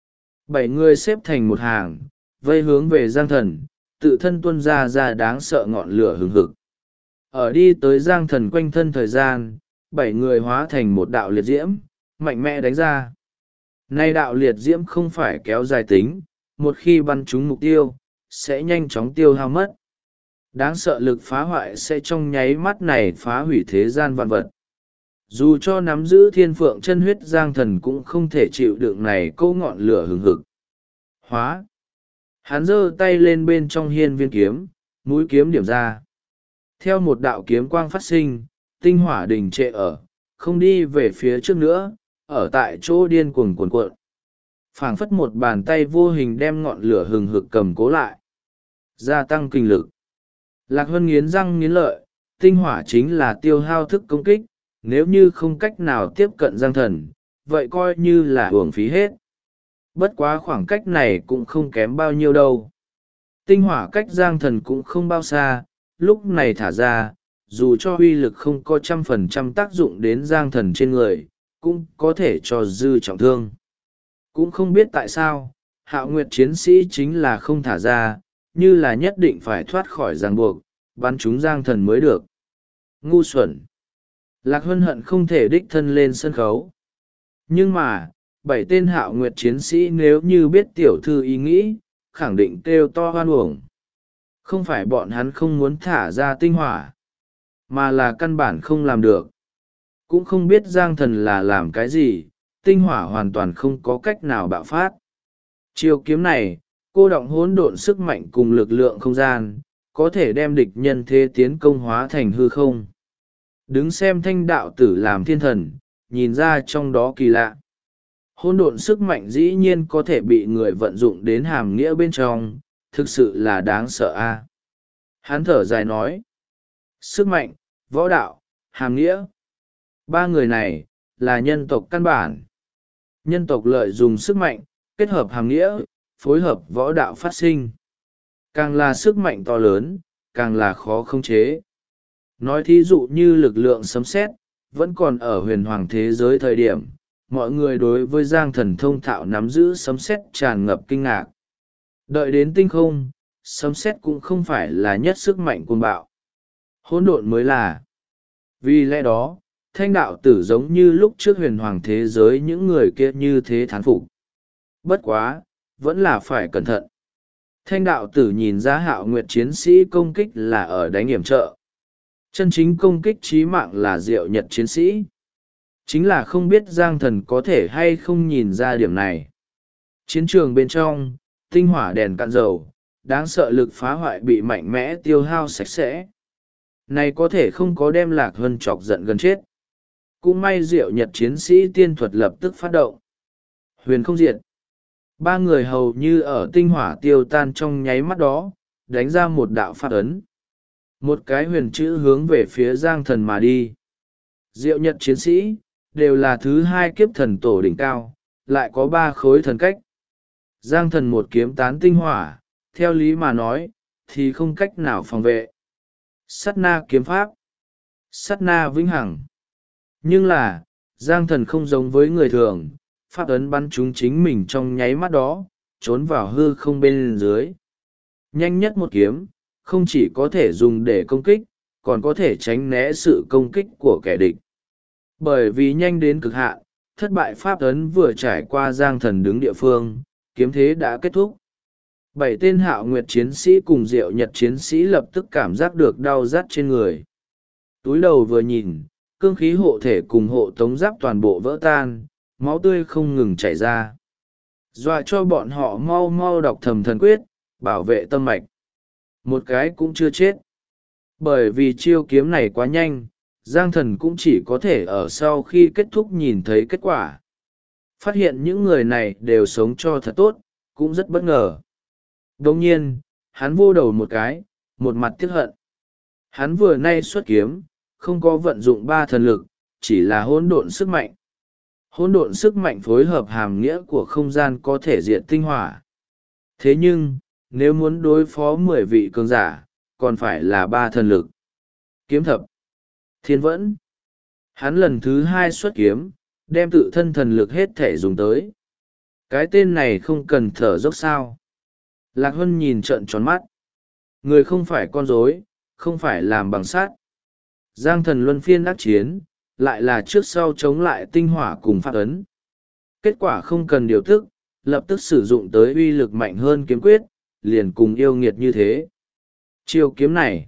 7 người xếp thành một hàng, vây hướng về Giang Thần, tự thân tuôn ra đáng sợ ngọn lửa hừng hực. ở đi tới giang thần quanh thân thời gian, 7 người hóa thành một đạo liệt diễm, mạnh mẽ đánh ra. Nay đạo liệt diễm không phải kéo dài tính, một khi bắn trúng mục tiêu, sẽ nhanh chóng tiêu hao mất. Đáng sợ lực phá hoại sẽ trong nháy mắt này phá hủy thế gian vạn vật. Dù cho nắm giữ thiên phượng chân huyết giang thần cũng không thể chịu đựng này câu ngọn lửa hừng hực. Hóa. Hắn giơ tay lên bên trong hiên viên kiếm, mũi kiếm điểm ra. Theo một đạo kiếm quang phát sinh, tinh hỏa đình trệ ở, không đi về phía trước nữa, ở tại chỗ điên cuồng cuồn cuộn. Phảng phất một bàn tay vô hình đem ngọn lửa hừng hực cầm cố lại. Gia tăng kinh lực. Lạc Hân nghiến răng nghiến lợi, tinh hỏa chính là tiêu hao thức công kích, nếu như không cách nào tiếp cận giang thần, vậy coi như là uổng phí hết. Bất quá khoảng cách này cũng không kém bao nhiêu đâu. Tinh hỏa cách giang thần cũng không bao xa, lúc này thả ra, dù cho uy lực không có 100% tác dụng đến giang thần trên người, cũng có thể cho dư trọng thương. Cũng không biết tại sao, Hạo Nguyệt chiến sĩ chính là không thả ra, như là nhất định phải thoát khỏi ràng buộc, bắn chúng giang thần mới được. Ngu xuẩn. Lạc Hân hận không thể đích thân lên sân khấu. Nhưng mà, 7 tên Hạo Nguyệt chiến sĩ nếu như biết tiểu thư ý nghĩ, khẳng định kêu to hoan uổng. Không phải bọn hắn không muốn thả ra tinh hỏa, mà là căn bản không làm được. Cũng không biết giang thần là làm cái gì, tinh hỏa hoàn toàn không có cách nào bạo phát. Chiêu kiếm này, cô động hỗn độn sức mạnh cùng lực lượng không gian, có thể đem địch nhân thế tiến công hóa thành hư không. Đứng xem thanh đạo tử làm thiên thần, nhìn ra trong đó kỳ lạ. Hỗn độn sức mạnh dĩ nhiên có thể bị người vận dụng đến hàm nghĩa bên trong, thực sự là đáng sợ a. Hắn thở dài nói. Sức mạnh, võ đạo, hàm nghĩa. 3 người này, là nhân tộc căn bản. Nhân tộc lợi dùng sức mạnh, kết hợp hàm nghĩa, phối hợp võ đạo phát sinh. Càng là sức mạnh to lớn, càng là khó khống chế. Nói thí dụ như lực lượng sấm sét, vẫn còn ở huyền hoàng thế giới thời điểm, mọi người đối với giang thần thông thạo nắm giữ sấm sét tràn ngập kinh ngạc. Đợi đến tinh không, sấm sét cũng không phải là nhất sức mạnh cuồng bạo. Hỗn độn mới là. Vì lẽ đó, thanh đạo tử giống như lúc trước huyền hoàng thế giới những người kia như thế thán phục. Bất quá, vẫn là phải cẩn thận. Thanh đạo tử nhìn ra Hạo Nguyệt chiến sĩ công kích là ở đánh hiểm trợ. Chân chính công kích chí mạng là Diệu Nhật chiến sĩ. Chính là không biết giang thần có thể hay không nhìn ra điểm này. Chiến trường bên trong, tinh hỏa đèn cạn dầu, đáng sợ lực phá hoại bị mạnh mẽ tiêu hao sạch sẽ. Này có thể không có đem Lạc Hân chọc giận gần chết. Cũng may Diệu Nhật chiến sĩ tiên thuật lập tức phát động. Huyền không diệt. 3 người hầu như ở tinh hỏa tiêu tan trong nháy mắt đó, đánh ra một đạo pháp ấn. Một cái huyền chữ hướng về phía giang thần mà đi. Diệu Nhật chiến sĩ, đều là thứ 2 kiếp thần tổ đỉnh cao, lại có 3 khối thần cách. Giang thần một kiếm tán tinh hỏa, theo lý mà nói, thì không cách nào phòng vệ. Sát na kiếm pháp. Sát na vĩnh hằng. Nhưng là, giang thần không giống với người thường, pháp ấn bắn chúng chính mình trong nháy mắt đó, trốn vào hư không bên dưới. Nhanh nhất một kiếm, không chỉ có thể dùng để công kích, còn có thể tránh né sự công kích của kẻ địch. Bởi vì nhanh đến cực hạn, thất bại pháp ấn vừa trải qua giang thần đứng địa phương, kiếm thế đã kết thúc. 7 tên Hạo Nguyệt chiến sĩ cùng Diệu Nhật chiến sĩ lập tức cảm giác được đau rát trên người. Túi đầu vừa nhìn, cương khí hộ thể cùng hộ tống giáp toàn bộ vỡ tan, máu tươi không ngừng chảy ra. Dọa cho bọn họ mau mau đọc thầm thần quyết, bảo vệ tâm mạch. Một cái cũng chưa chết. Bởi vì chiêu kiếm này quá nhanh, giang thần cũng chỉ có thể ở sau khi kết thúc nhìn thấy kết quả. Phát hiện những người này đều sống cho thật tốt, cũng rất bất ngờ. Đồng nhiên, hắn vô đầu một cái, một mặt tiếc hận. Hắn vừa nay xuất kiếm, không có vận dụng 3 thần lực, chỉ là hỗn độn sức mạnh. Hỗn độn sức mạnh phối hợp hàm nghĩa của không gian có thể diệt tinh hỏa. Thế nhưng, nếu muốn đối phó 10 vị cường giả, còn phải là 3 thần lực. Kiếm thập, thiên vẫn. Hắn lần thứ 2 xuất kiếm, đem tự thân thần lực hết thể dùng tới. Cái tên này không cần thở dốc sao. Lạc Hân nhìn trợn tròn mắt. Người không phải con rối, không phải làm bằng sắt. Giang thần luân phiên đắc chiến, lại là trước sau chống lại tinh hỏa cùng pháp ấn. Kết quả không cần điều tức, lập tức sử dụng tới uy lực mạnh hơn kiếm quyết, liền cùng yêu nghiệt như thế. Chiêu kiếm này,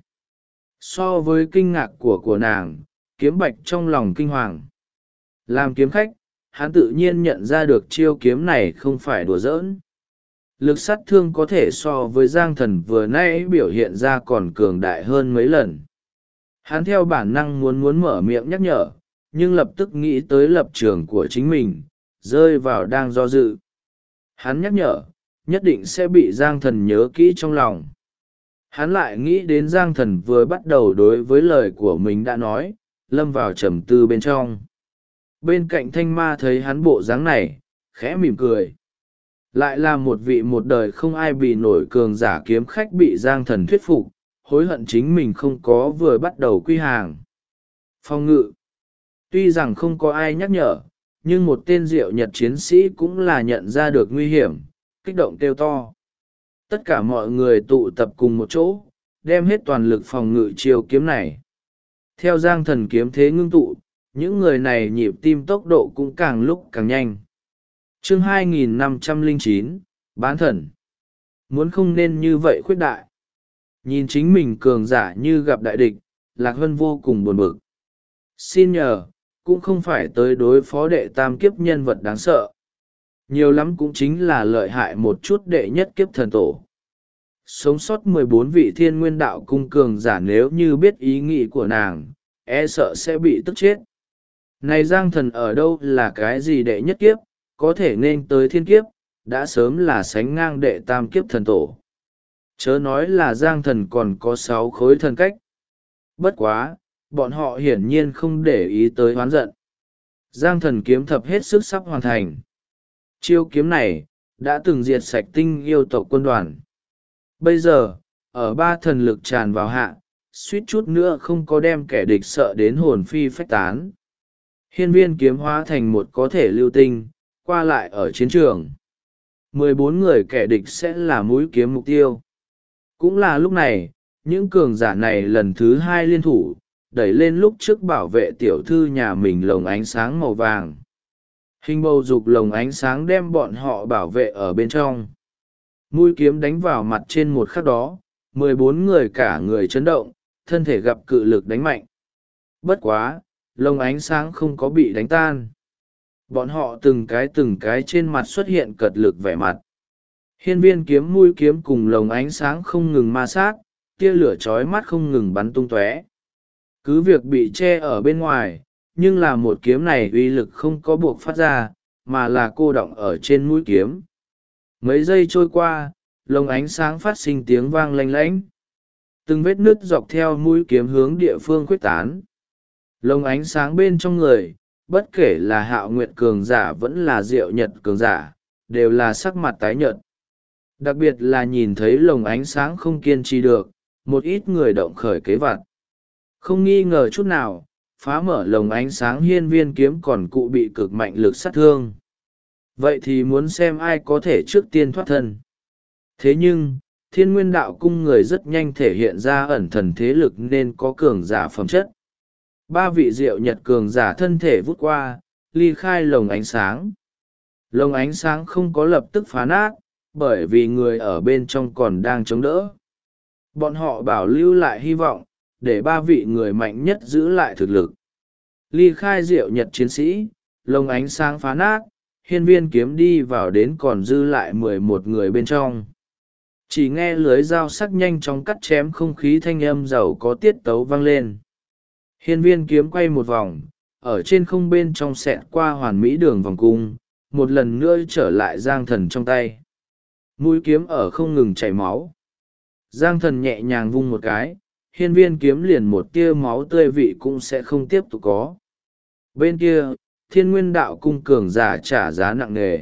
so với kinh ngạc của nàng, kiếm bạch trong lòng kinh hoàng. Làm kiếm khách, hắn tự nhiên nhận ra được chiêu kiếm này không phải đùa giỡn. Lực sát thương có thể so với Giang thần vừa nãy biểu hiện ra còn cường đại hơn mấy lần. Hắn theo bản năng muốn mở miệng nhắc nhở, nhưng lập tức nghĩ tới lập trường của chính mình, rơi vào đang do dự. Hắn nhắc nhở, nhất định sẽ bị Giang thần nhớ kỹ trong lòng. Hắn lại nghĩ đến Giang thần vừa bắt đầu đối với lời của mình đã nói, lâm vào trầm tư bên trong. Bên cạnh thanh ma thấy hắn bộ dáng này, khẽ mỉm cười. Lại là một vị một đời không ai bị nổi cường giả kiếm khách bị Giang thần thuyết phục, hối hận chính mình không có vừa bắt đầu quy hàng. Phong ngự. Tuy rằng không có ai nhắc nhở, nhưng một tên diệu nhật chiến sĩ cũng là nhận ra được nguy hiểm, kích động kêu to. Tất cả mọi người tụ tập cùng một chỗ, đem hết toàn lực phòng ngự chiêu kiếm này. Theo Giang thần kiếm thế ngưng tụ, những người này nhịp tim tốc độ cũng càng lúc càng nhanh. Chương 2509, Bán thần. Muốn không nên như vậy khuyết đại. Nhìn chính mình cường giả như gặp đại địch, Lạc Hân vô cùng buồn bực. Xin nhờ, cũng không phải tới đối phó đệ tam kiếp nhân vật đáng sợ. Nhiều lắm cũng chính là lợi hại một chút đệ nhất kiếp thần tổ. Sống sót 14 vị thiên nguyên đạo cung cường giả nếu như biết ý nghĩ của nàng, e sợ sẽ bị tức chết. Này Giang thần ở đâu là cái gì đệ nhất kiếp, có thể nên tới thiên kiếp, đã sớm là sánh ngang đệ tam kiếp thần tổ. Chớ nói là Giang thần còn có 6 khối thần cách. Bất quá, bọn họ hiển nhiên không để ý tới oán giận. Giang thần kiếm thập hết sức sắp hoàn thành. Chiêu kiếm này, đã từng diệt sạch tinh yêu tộc quân đoàn. Bây giờ, ở 3 thần lực tràn vào hạ, suýt chút nữa không có đem kẻ địch sợ đến hồn phi phách tán. Hiên viên kiếm hóa thành một có thể lưu tinh, qua lại ở chiến trường. 14 người kẻ địch sẽ là mũi kiếm mục tiêu. Cũng là lúc này, những cường giả này lần thứ 2 liên thủ, đẩy lên lúc trước bảo vệ tiểu thư nhà mình lồng ánh sáng màu vàng. Hình bầu dục lồng ánh sáng đem bọn họ bảo vệ ở bên trong. Mũi kiếm đánh vào mặt trên một khắc đó, 14 người cả người chấn động, thân thể gặp cự lực đánh mạnh. Bất quá, lồng ánh sáng không có bị đánh tan. Bọn họ từng cái trên mặt xuất hiện cật lực vẻ mặt. Hiên viên kiếm mũi kiếm cùng lồng ánh sáng không ngừng ma sát, tia lửa chói mắt không ngừng bắn tung tóe. Cứ việc bị che ở bên ngoài, nhưng là một kiếm này uy lực không có buộc phát ra, mà là cô đọng ở trên mũi kiếm. Mấy giây trôi qua, lồng ánh sáng phát sinh tiếng vang lanh lảnh. Từng vết nứt dọc theo mũi kiếm hướng địa phương khuếch tán. Lồng ánh sáng bên trong người, bất kể là Hạo Nguyệt cường giả vẫn là Diệu Nhật cường giả, đều là sắc mặt tái nhợt. Đặc biệt là nhìn thấy lồng ánh sáng không kiên trì được, một ít người động khởi kế vặt. Không nghi ngờ chút nào, phá mở lồng ánh sáng hiên viên kiếm còn cụ bị cực mạnh lực sát thương. Vậy thì muốn xem ai có thể trước tiên thoát thân. Thế nhưng, thiên nguyên đạo cung người rất nhanh thể hiện ra ẩn thần thế lực nên có cường giả phẩm chất. 3 vị Diệu Nhật cường giả thân thể vút qua, ly khai lồng ánh sáng. Lồng ánh sáng không có lập tức phá nát, bởi vì người ở bên trong còn đang chống đỡ. Bọn họ bảo lưu lại hy vọng, để 3 vị người mạnh nhất giữ lại thực lực. Ly khai Diệu Nhật chiến sĩ, lồng ánh sáng phá nát, hiên viên kiếm đi vào đến còn dư lại 11 người bên trong. Chỉ nghe lưới dao sắc nhanh chóng cắt chém không khí thanh âm giàu có tiết tấu vang lên. Hiên viên kiếm quay một vòng, ở trên không bên trong xẹt qua hoàn mỹ đường vòng cung, một lần nữa trở lại Giang thần trong tay. Mũi kiếm ở không ngừng chảy máu. Giang thần nhẹ nhàng vung một cái, hiên viên kiếm liền một tia máu tươi vị cũng sẽ không tiếp tục có. Bên kia, thiên nguyên đạo cung cường giả trả giá nặng nề.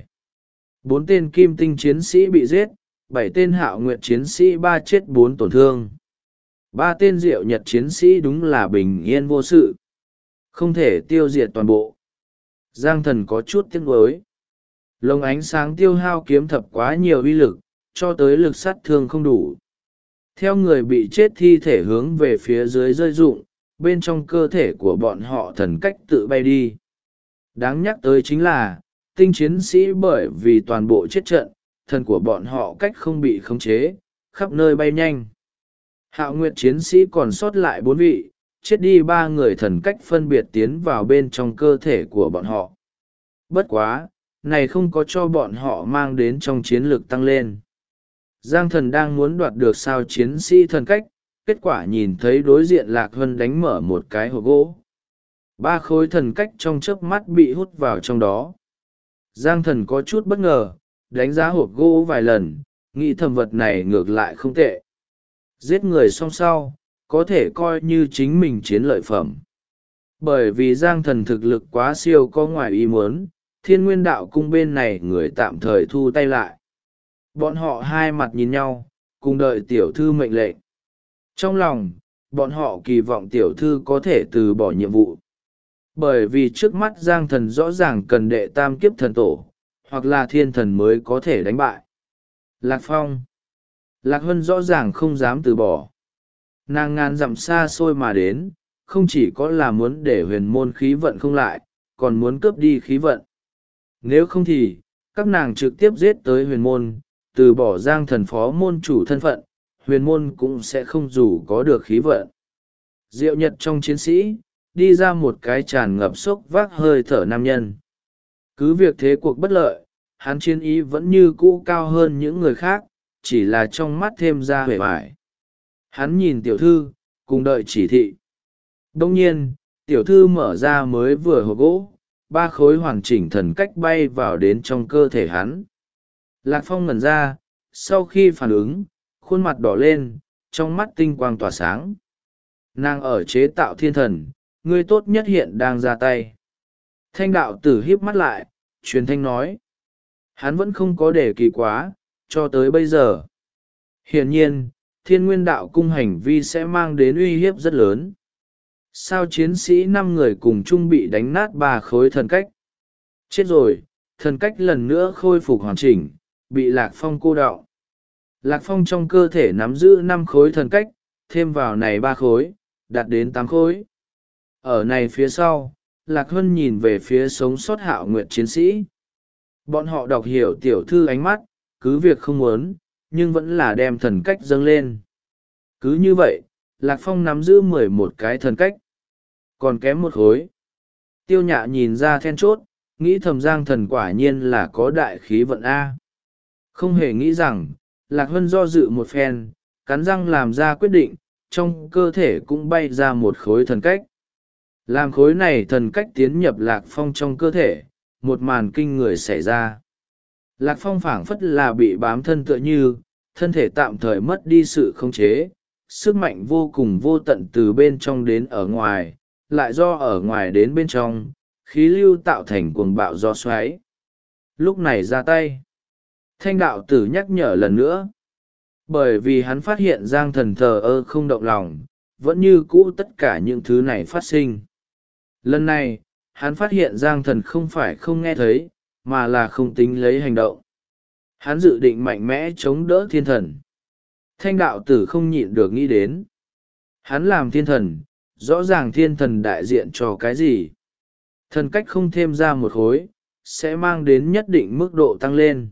4 tên kim tinh chiến sĩ bị giết, 7 tên Hạo Nguyệt chiến sĩ 3 chết 4 tổn thương. 3 tên Diệu Nhật chiến sĩ đúng là bình yên vô sự. Không thể tiêu diệt toàn bộ. Giang thần có chút tiếc nuối. Lồng ánh sáng tiêu hao kiếm thập quá nhiều uy lực, cho tới lực sát thương không đủ. Theo người bị chết thi thể hướng về phía dưới rơi rụng, bên trong cơ thể của bọn họ thần cách tự bay đi. Đáng nhắc tới chính là, tinh chiến sĩ bởi vì toàn bộ chết trận, thần của bọn họ cách không bị khống chế, khắp nơi bay nhanh. Hạo Nguyệt chiến sĩ còn sót lại 4 vị, chết đi 3 người thần cách phân biệt tiến vào bên trong cơ thể của bọn họ. Bất quá, này không có cho bọn họ mang đến trong chiến lược tăng lên. Giang Thần đang muốn đoạt được sao chiến sĩ thần cách, kết quả nhìn thấy đối diện Lạc Hân đánh mở một cái hộp gỗ. 3 khối thần cách trong chớp mắt bị hút vào trong đó. Giang Thần có chút bất ngờ, đánh giá hộp gỗ vài lần, nghĩ thầm vật này ngược lại không tệ. Giết người xong sau, có thể coi như chính mình chiến lợi phẩm. Bởi vì Giang Thần thực lực quá siêu có ngoài ý muốn, Thiên Nguyên Đạo Cung bên này người tạm thời thu tay lại. Bọn họ hai mặt nhìn nhau, cùng đợi tiểu thư mệnh lệnh. Trong lòng, bọn họ kỳ vọng tiểu thư có thể từ bỏ nhiệm vụ. Bởi vì trước mắt Giang Thần rõ ràng cần đệ tam kiếp thần tổ, hoặc là thiên thần mới có thể đánh bại. Lạc Phong. Lạc Hân rõ ràng không dám từ bỏ. Nàng ngàn dặm xa xôi mà đến, không chỉ có là muốn để huyền môn khí vận không lại, còn muốn cướp đi khí vận. Nếu không thì, các nàng trực tiếp giết tới huyền môn, từ bỏ Giang Thần phó môn chủ thân phận, huyền môn cũng sẽ không dù có được khí vận. Diệu Nhật trong chiến sĩ, đi ra một cái tràn ngập sốc vác hơi thở nam nhân. Cứ việc thế cuộc bất lợi, hắn chiến ý vẫn như cũ cao hơn những người khác, chỉ là trong mắt thêm ra vẻ vải. Hắn nhìn tiểu thư, cùng đợi chỉ thị. Đông nhiên, tiểu thư mở ra mới vừa hộp gỗ, 3 khối hoàn chỉnh thần cách bay vào đến trong cơ thể hắn. Lạc Phong ngẩn ra, sau khi phản ứng, khuôn mặt đỏ lên, trong mắt tinh quang tỏa sáng. Nàng ở chế tạo thiên thần, ngươi tốt nhất hiện đang ra tay. Thanh đạo tử híp mắt lại, truyền thanh nói. Hắn vẫn không có để kỳ quá, cho tới bây giờ. Hiển nhiên, Thiên Nguyên Đạo Cung hành vi sẽ mang đến uy hiếp rất lớn. Sao chiến sĩ 5 người cùng chung bị đánh nát 3 khối thần cách. Chết rồi, thần cách lần nữa khôi phục hoàn chỉnh, bị Lạc Phong cô đọng. Lạc Phong trong cơ thể nắm giữ 5 khối thần cách, thêm vào này 3 khối, đạt đến 8 khối. Ở này phía sau, Lạc Hân nhìn về phía sống sót Hạo Nguyệt chiến sĩ. Bọn họ đọc hiểu tiểu thư ánh mắt, cứ việc không muốn, nhưng vẫn là đem thần cách dâng lên. Cứ như vậy, Lạc Phong nắm giữ 11 cái thần cách. Còn kém 1 khối. Tiêu Nhạ nhìn ra then chốt, nghĩ thầm Giang Thần quả nhiên là có đại khí vận A. Không hề nghĩ rằng, Lạc Hân do dự một phen, cắn răng làm ra quyết định, trong cơ thể cũng bay ra 1 khối thần cách. Làm khối này thần cách tiến nhập Lạc Phong trong cơ thể, một màn kinh người xảy ra. Lạc Phong phảng phất là bị bám thân tựa như, thân thể tạm thời mất đi sự khống chế, sức mạnh vô cùng vô tận từ bên trong đến ở ngoài, lại do ở ngoài đến bên trong, khí lưu tạo thành cuồng bạo gió xoáy. Lúc này ra tay. Thanh đạo tử nhắc nhở lần nữa. Bởi vì hắn phát hiện Giang Thần thờ ơ không động lòng, vẫn như cũ tất cả những thứ này phát sinh. Lần này, hắn phát hiện Giang Thần không phải không nghe thấy, mà là không tính lấy hành động. Hắn dự định mạnh mẽ chống đỡ thiên thần. Thanh đạo tử không nhịn được nghĩ đến. Hắn làm thiên thần, rõ ràng thiên thần đại diện cho cái gì. Thần cách không thêm ra 1 khối, sẽ mang đến nhất định mức độ tăng lên.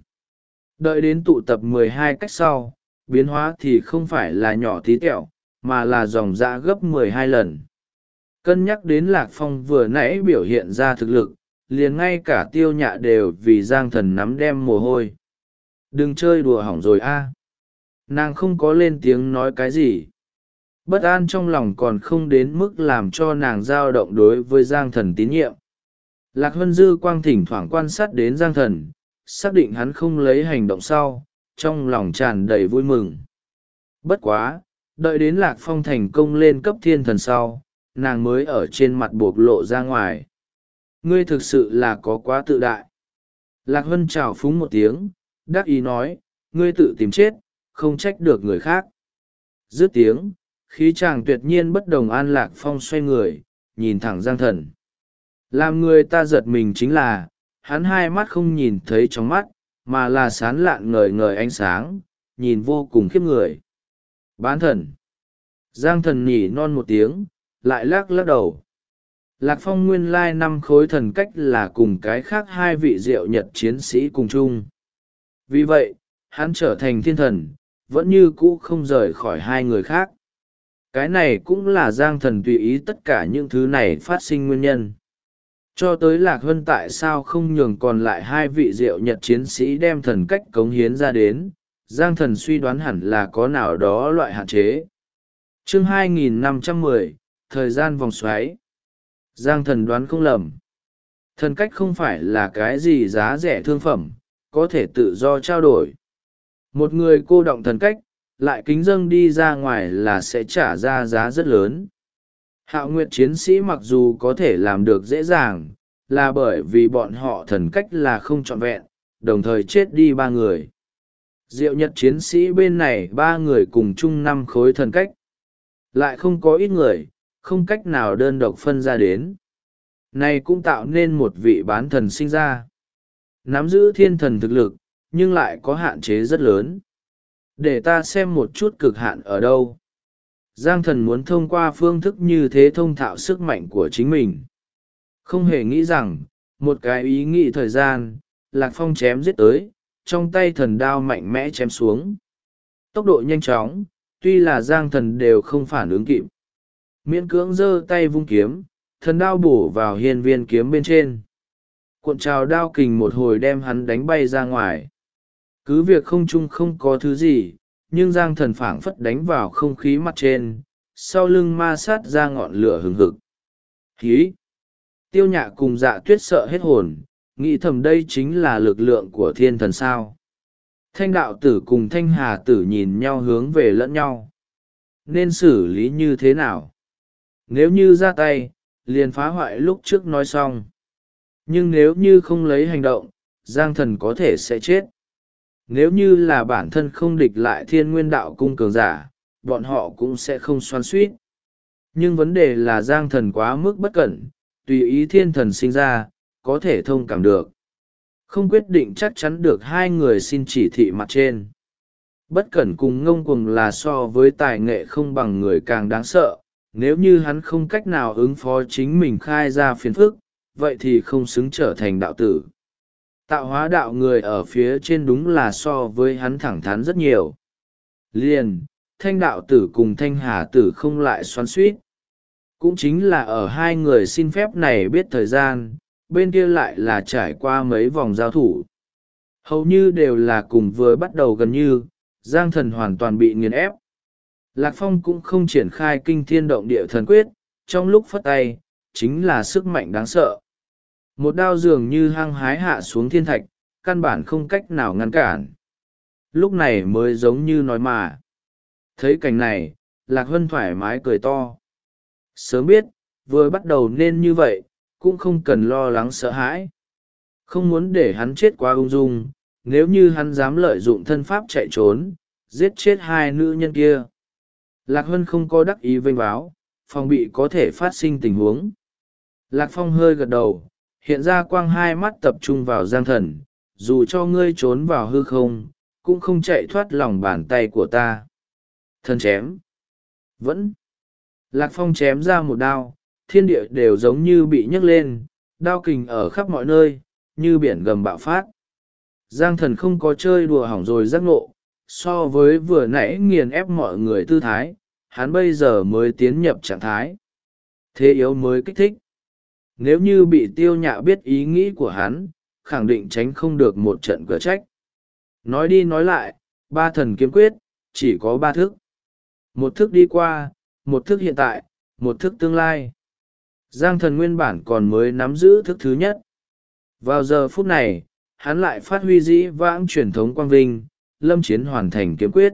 Đợi đến tụ tập 12 cách sau, biến hóa thì không phải là nhỏ tí tẹo, mà là dòng dã gấp 12 lần. Cân nhắc đến Lạc Phong vừa nãy biểu hiện ra thực lực, liền ngay cả Tiêu Nhạ đều vì Giang Thần nắm đem mồ hôi. Đừng chơi đùa hỏng rồi a. Nàng không có lên tiếng nói cái gì. Bất an trong lòng còn không đến mức làm cho nàng dao động đối với Giang Thần tín nhiệm. Lạc Hân dư quang thỉnh thoảng quan sát đến Giang Thần, xác định hắn không lấy hành động sau, trong lòng tràn đầy vui mừng. Bất quá, đợi đến Lạc Phong thành công lên cấp thiên thần sau, nàng mới ở trên mặt bộc lộ ra ngoài. Ngươi thực sự là có quá tự đại. Lạc Hân chào phúng một tiếng, đắc ý nói, ngươi tự tìm chết, không trách được người khác. Dứt tiếng, khí chàng tuyệt nhiên bất đồng an Lạc Phong xoay người, nhìn thẳng Giang Thần. Làm người ta giật mình chính là, hắn hai mắt không nhìn thấy trong mắt, mà là sán lạn ngời ngời ánh sáng, nhìn vô cùng khiếp người. Bán thần. Giang Thần nhỉ non một tiếng, lại lắc lắc đầu. Lạc Phong nguyên lai 5 khối thần cách là cùng cái khác 2 vị diệu nhật chiến sĩ cùng chung. Vì vậy, hắn trở thành thiên thần, vẫn như cũ không rời khỏi 2 người khác. Cái này cũng là Giang Thần tùy ý tất cả những thứ này phát sinh nguyên nhân. Cho tới Lạc Hân tại sao không nhường còn lại 2 vị diệu nhật chiến sĩ đem thần cách cống hiến ra đến, Giang Thần suy đoán hẳn là có nào đó loại hạn chế. Chương 2510, thời gian vòng xoáy. Giang Thần đoán không lầm. Thần cách không phải là cái gì giá rẻ thương phẩm, có thể tự do trao đổi. Một người cô động thần cách, lại kính dâng đi ra ngoài là sẽ trả ra giá rất lớn. Hạo Nguyệt chiến sĩ mặc dù có thể làm được dễ dàng, là bởi vì bọn họ thần cách là không trọn vẹn, đồng thời chết đi 3 người. Diệu Nhật chiến sĩ bên này 3 người cùng chung 5 khối thần cách. Lại không có ít người, không cách nào đơn độc phân ra đến. Này cũng tạo nên một vị bán thần sinh ra. Nắm giữ thiên thần thực lực, nhưng lại có hạn chế rất lớn. Để ta xem một chút cực hạn ở đâu. Giang Thần muốn thông qua phương thức như thế thông thạo sức mạnh của chính mình. Không hề nghĩ rằng, một cái ý nghĩ thời gian, Lạc Phong chém giết tới, trong tay thần đao mạnh mẽ chém xuống. Tốc độ nhanh chóng, tuy là Giang Thần đều không phản ứng kịp. Miễn cưỡng giơ tay vung kiếm, thần đao bổ vào hiên viên kiếm bên trên. Cuộn trào đao kình một hồi đem hắn đánh bay ra ngoài. Cứ việc không trung không có thứ gì, nhưng Giang Thần phảng phất đánh vào không khí mặt trên, sau lưng ma sát ra ngọn lửa hừng hực. Hí! Tiêu Nhạ cùng Dạ Tuyết sợ hết hồn, nghĩ thầm đây chính là lực lượng của thiên thần sao. Thanh đạo tử cùng Thanh Hà tử nhìn nhau hướng về lẫn nhau. Nên xử lý như thế nào? Nếu như ra tay, liền phá hoại lúc trước nói xong. Nhưng nếu như không lấy hành động, Giang Thần có thể sẽ chết. Nếu như là bản thân không địch lại Thiên Nguyên Đạo Cung cường giả, bọn họ cũng sẽ không xoắn xuýt. Nhưng vấn đề là Giang Thần quá mức bất cẩn, tùy ý thiên thần sinh ra, có thể thông cảm được. Không quyết định chắc chắn được 2 người xin chỉ thị mặt trên. Bất cẩn cùng ngông cuồng là so với tài nghệ không bằng người càng đáng sợ. Nếu như hắn không cách nào ứng phó chính mình khai ra phiền phức, vậy thì không xứng trở thành đạo tử. Tạo hóa đạo người ở phía trên đúng là so với hắn thẳng thắn rất nhiều. Liền, Thanh đạo tử cùng Thanh Hà tử không lại xoắn xuýt. Cũng chính là ở 2 người xin phép này biết thời gian, bên kia lại là trải qua mấy vòng giao thủ. Hầu như đều là cùng vừa bắt đầu gần như, Giang Thần hoàn toàn bị nghiền ép. Lạc Phong cũng không triển khai kinh thiên động địa thần quyết, trong lúc phất tay, chính là sức mạnh đáng sợ. Một đao dường như hăng hái hạ xuống thiên thạch, căn bản không cách nào ngăn cản. Lúc này mới giống như nói mà. Thấy cảnh này, Lạc Hân thoải mái cười to. Sớm biết, vừa bắt đầu nên như vậy, cũng không cần lo lắng sợ hãi. Không muốn để hắn chết quá ung dung, nếu như hắn dám lợi dụng thân pháp chạy trốn, giết chết 2 nữ nhân kia. Lạc Hân không có đắc ý vênh váo, phòng bị có thể phát sinh tình huống. Lạc Phong hơi gật đầu, hiện ra quang 2 mắt tập trung vào Giang Thần, dù cho ngươi trốn vào hư không, cũng không chạy thoát lòng bàn tay của ta. Thần chém. Vẫn. Lạc Phong chém ra một đao, thiên địa đều giống như bị nhấc lên, đao kình ở khắp mọi nơi, như biển gầm bạo phát. Giang Thần không có chơi đùa hỏng rồi giác ngộ, so với vừa nãy nghiền ép mọi người tư thái, hắn bây giờ mới tiến nhập trạng thái. Thế yếu mới kích thích. Nếu như bị Tiêu Nhạ biết ý nghĩ của hắn, khẳng định tránh không được một trận cửa trách. Nói đi nói lại, 3 thần kiếm quyết, chỉ có 3 thức. Một thức đi qua, một thức hiện tại, một thức tương lai. Giang Thần nguyên bản còn mới nắm giữ thức thứ nhất. Vào giờ phút này, hắn lại phát huy dĩ vãng truyền thống quang vinh, lâm chiến hoàn thành kiếm quyết.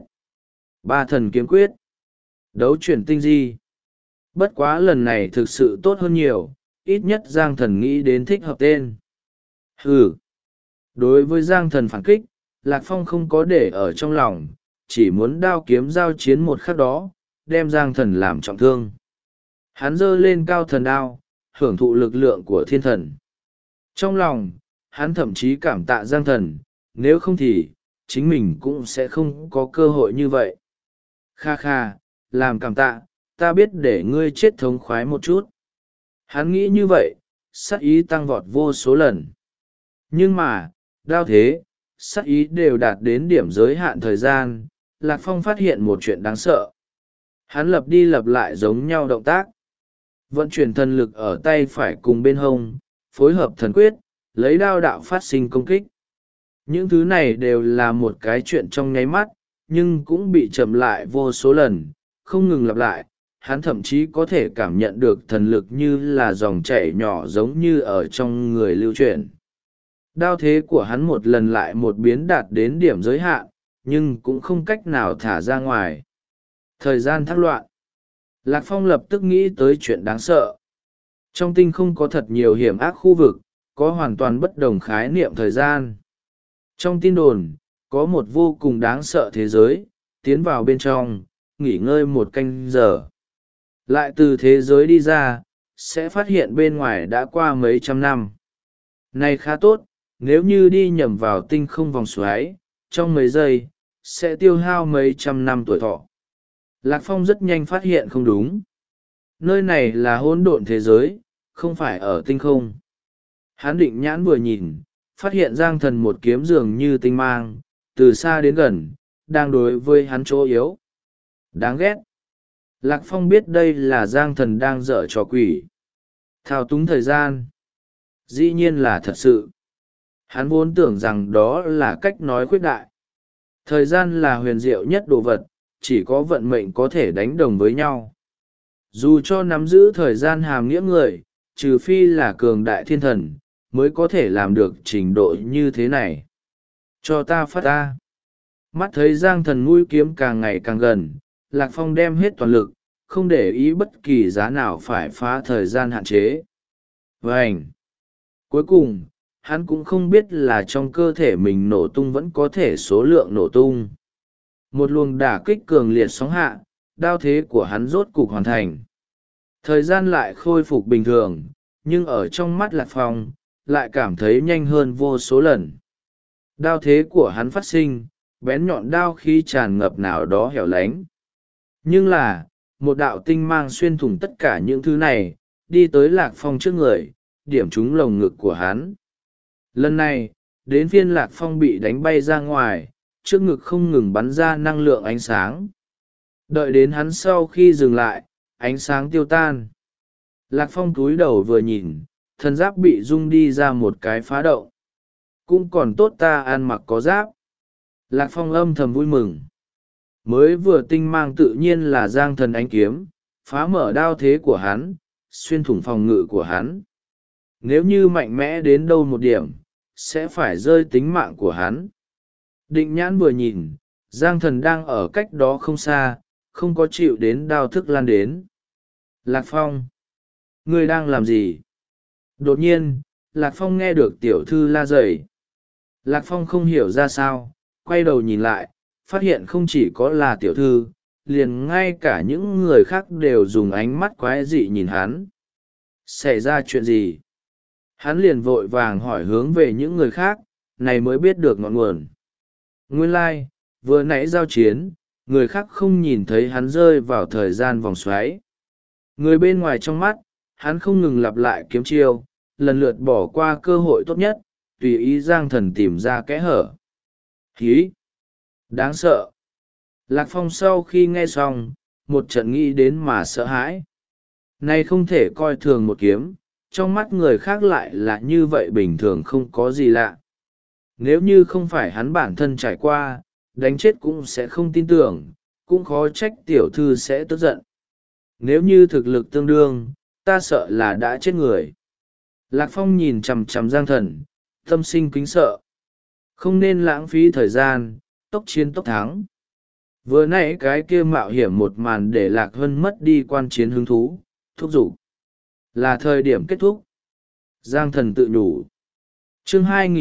3 thần kiếm quyết. Đấu chuyển tinh di. Bất quá lần này thực sự tốt hơn nhiều, ít nhất Giang Thần nghĩ đến thích hợp tên. Hừ. Đối với Giang Thần phản kích, Lạc Phong không có để ở trong lòng, chỉ muốn đao kiếm giao chiến một khắc đó, đem Giang Thần làm trọng thương. Hắn giơ lên cao thần đao, hưởng thụ lực lượng của thiên thần. Trong lòng, hắn thậm chí cảm tạ Giang Thần, nếu không thì, chính mình cũng sẽ không có cơ hội như vậy. Kha kha, làm cảm tạ, ta biết để ngươi chết thống khoái một chút. Hắn nghĩ như vậy, sát ý tăng vọt vô số lần. Nhưng mà, đao thế, sát ý đều đạt đến điểm giới hạn thời gian. Lạc Phong phát hiện một chuyện đáng sợ. Hắn lặp đi lặp lại giống nhau động tác. Vận chuyển thần lực ở tay phải cùng bên hông, phối hợp thần quyết, lấy đao đạo phát sinh công kích. Những thứ này đều là một cái chuyện trong nháy mắt, nhưng cũng bị chậm lại vô số lần, không ngừng lặp lại. Hắn thậm chí có thể cảm nhận được thần lực như là dòng chảy nhỏ giống như ở trong người lưu chuyển. Đao thế của hắn một lần lại một biến đạt đến điểm giới hạn, nhưng cũng không cách nào thả ra ngoài. Thời gian thác loạn. Lạc Phong lập tức nghĩ tới chuyện đáng sợ. Trong tinh không có thật nhiều hiểm ác khu vực, có hoàn toàn bất đồng khái niệm thời gian. Trong tin đồn, có một vô cùng đáng sợ thế giới, tiến vào bên trong, nghỉ ngơi một canh giờ. Lại từ thế giới đi ra, sẽ phát hiện bên ngoài đã qua mấy trăm năm. Này khá tốt, nếu như đi nhầm vào tinh không vòng xoáy, trong mấy giây, sẽ tiêu hao mấy trăm năm tuổi thọ. Lạc Phong rất nhanh phát hiện không đúng. Nơi này là hỗn độn thế giới, không phải ở tinh không. Hắn định nhãn vừa nhìn, phát hiện Giang Thần một kiếm dường như tinh mang, từ xa đến gần, đang đối với hắn chỗ yếu. Đáng ghét. Lạc Phong biết đây là Giang Thần đang dở trò quỷ. Thao túng thời gian. Dĩ nhiên là thật sự. Hắn vốn tưởng rằng đó là cách nói khuyết đại. Thời gian là huyền diệu nhất đồ vật, chỉ có vận mệnh có thể đánh đồng với nhau. Dù cho nắm giữ thời gian hàm nghĩa người, trừ phi là cường đại thiên thần, mới có thể làm được trình độ như thế này. Cho ta phát ta. Mắt thấy Giang Thần mũi kiếm càng ngày càng gần, Lạc Phong đem hết toàn lực, không để ý bất kỳ giá nào phải phá thời gian hạn chế. Vânh! Cuối cùng, hắn cũng không biết là trong cơ thể mình nổ tung vẫn có thể số lượng nổ tung. Một luồng đả kích cường liệt sóng hạ, đao thế của hắn rốt cục hoàn thành. Thời gian lại khôi phục bình thường, nhưng ở trong mắt Lạc Phong, lại cảm thấy nhanh hơn vô số lần. Đao thế của hắn phát sinh, bén nhọn đao khí tràn ngập nào đó hẻo lánh. Nhưng là, một đạo tinh mang xuyên thủng tất cả những thứ này, đi tới Lạc Phong trước người, điểm trúng lồng ngực của hắn. Lần này, đến phiên Lạc Phong bị đánh bay ra ngoài, trước ngực không ngừng bắn ra năng lượng ánh sáng. Đợi đến hắn sau khi dừng lại, ánh sáng tiêu tan. Lạc Phong cúi đầu vừa nhìn, thân giáp bị rung đi ra một cái phá động. Cũng còn tốt ta ăn mặc có giáp. Lạc Phong âm thầm vui mừng. Mới vừa tinh mang tự nhiên là Giang Thần ánh kiếm, phá mở đao thế của hắn, xuyên thủng phòng ngự của hắn. Nếu như mạnh mẽ đến đâu một điểm, sẽ phải rơi tính mạng của hắn. Định nhãn vừa nhìn, Giang Thần đang ở cách đó không xa, không có chịu đến đao thức lan đến. Lạc Phong! Ngươi đang làm gì? Đột nhiên, Lạc Phong nghe được tiểu thư la rầy. Lạc Phong không hiểu ra sao, quay đầu nhìn lại, phát hiện không chỉ có là tiểu thư, liền ngay cả những người khác đều dùng ánh mắt quái dị nhìn hắn. Xảy ra chuyện gì? Hắn liền vội vàng hỏi hướng về những người khác, này mới biết được ngọn nguồn. Nguyên lai, vừa nãy giao chiến, người khác không nhìn thấy hắn rơi vào thời gian vòng xoáy. Người bên ngoài trong mắt, hắn không ngừng lặp lại kiếm chiêu, lần lượt bỏ qua cơ hội tốt nhất, tùy ý Giang Thần tìm ra kẽ hở. Hí! Đáng sợ! Lạc Phong sau khi nghe xong, một trận nghĩ đến mà sợ hãi. Này không thể coi thường một kiếm, trong mắt người khác lại là như vậy bình thường không có gì lạ. Nếu như không phải hắn bản thân trải qua, đánh chết cũng sẽ không tin tưởng, cũng khó trách tiểu thư sẽ tức giận. Nếu như thực lực tương đương, ta sợ là đã chết người. Lạc Phong nhìn chằm chằm Giang Thần, tâm sinh kính sợ. Không nên lãng phí thời gian, tốc chiến tốc thắng. Vừa nãy cái kia mạo hiểm một màn để Lạc Hân mất đi quan chiến hứng thú, thúc giục. Là thời điểm kết thúc. Giang Thần tự nhủ. Chương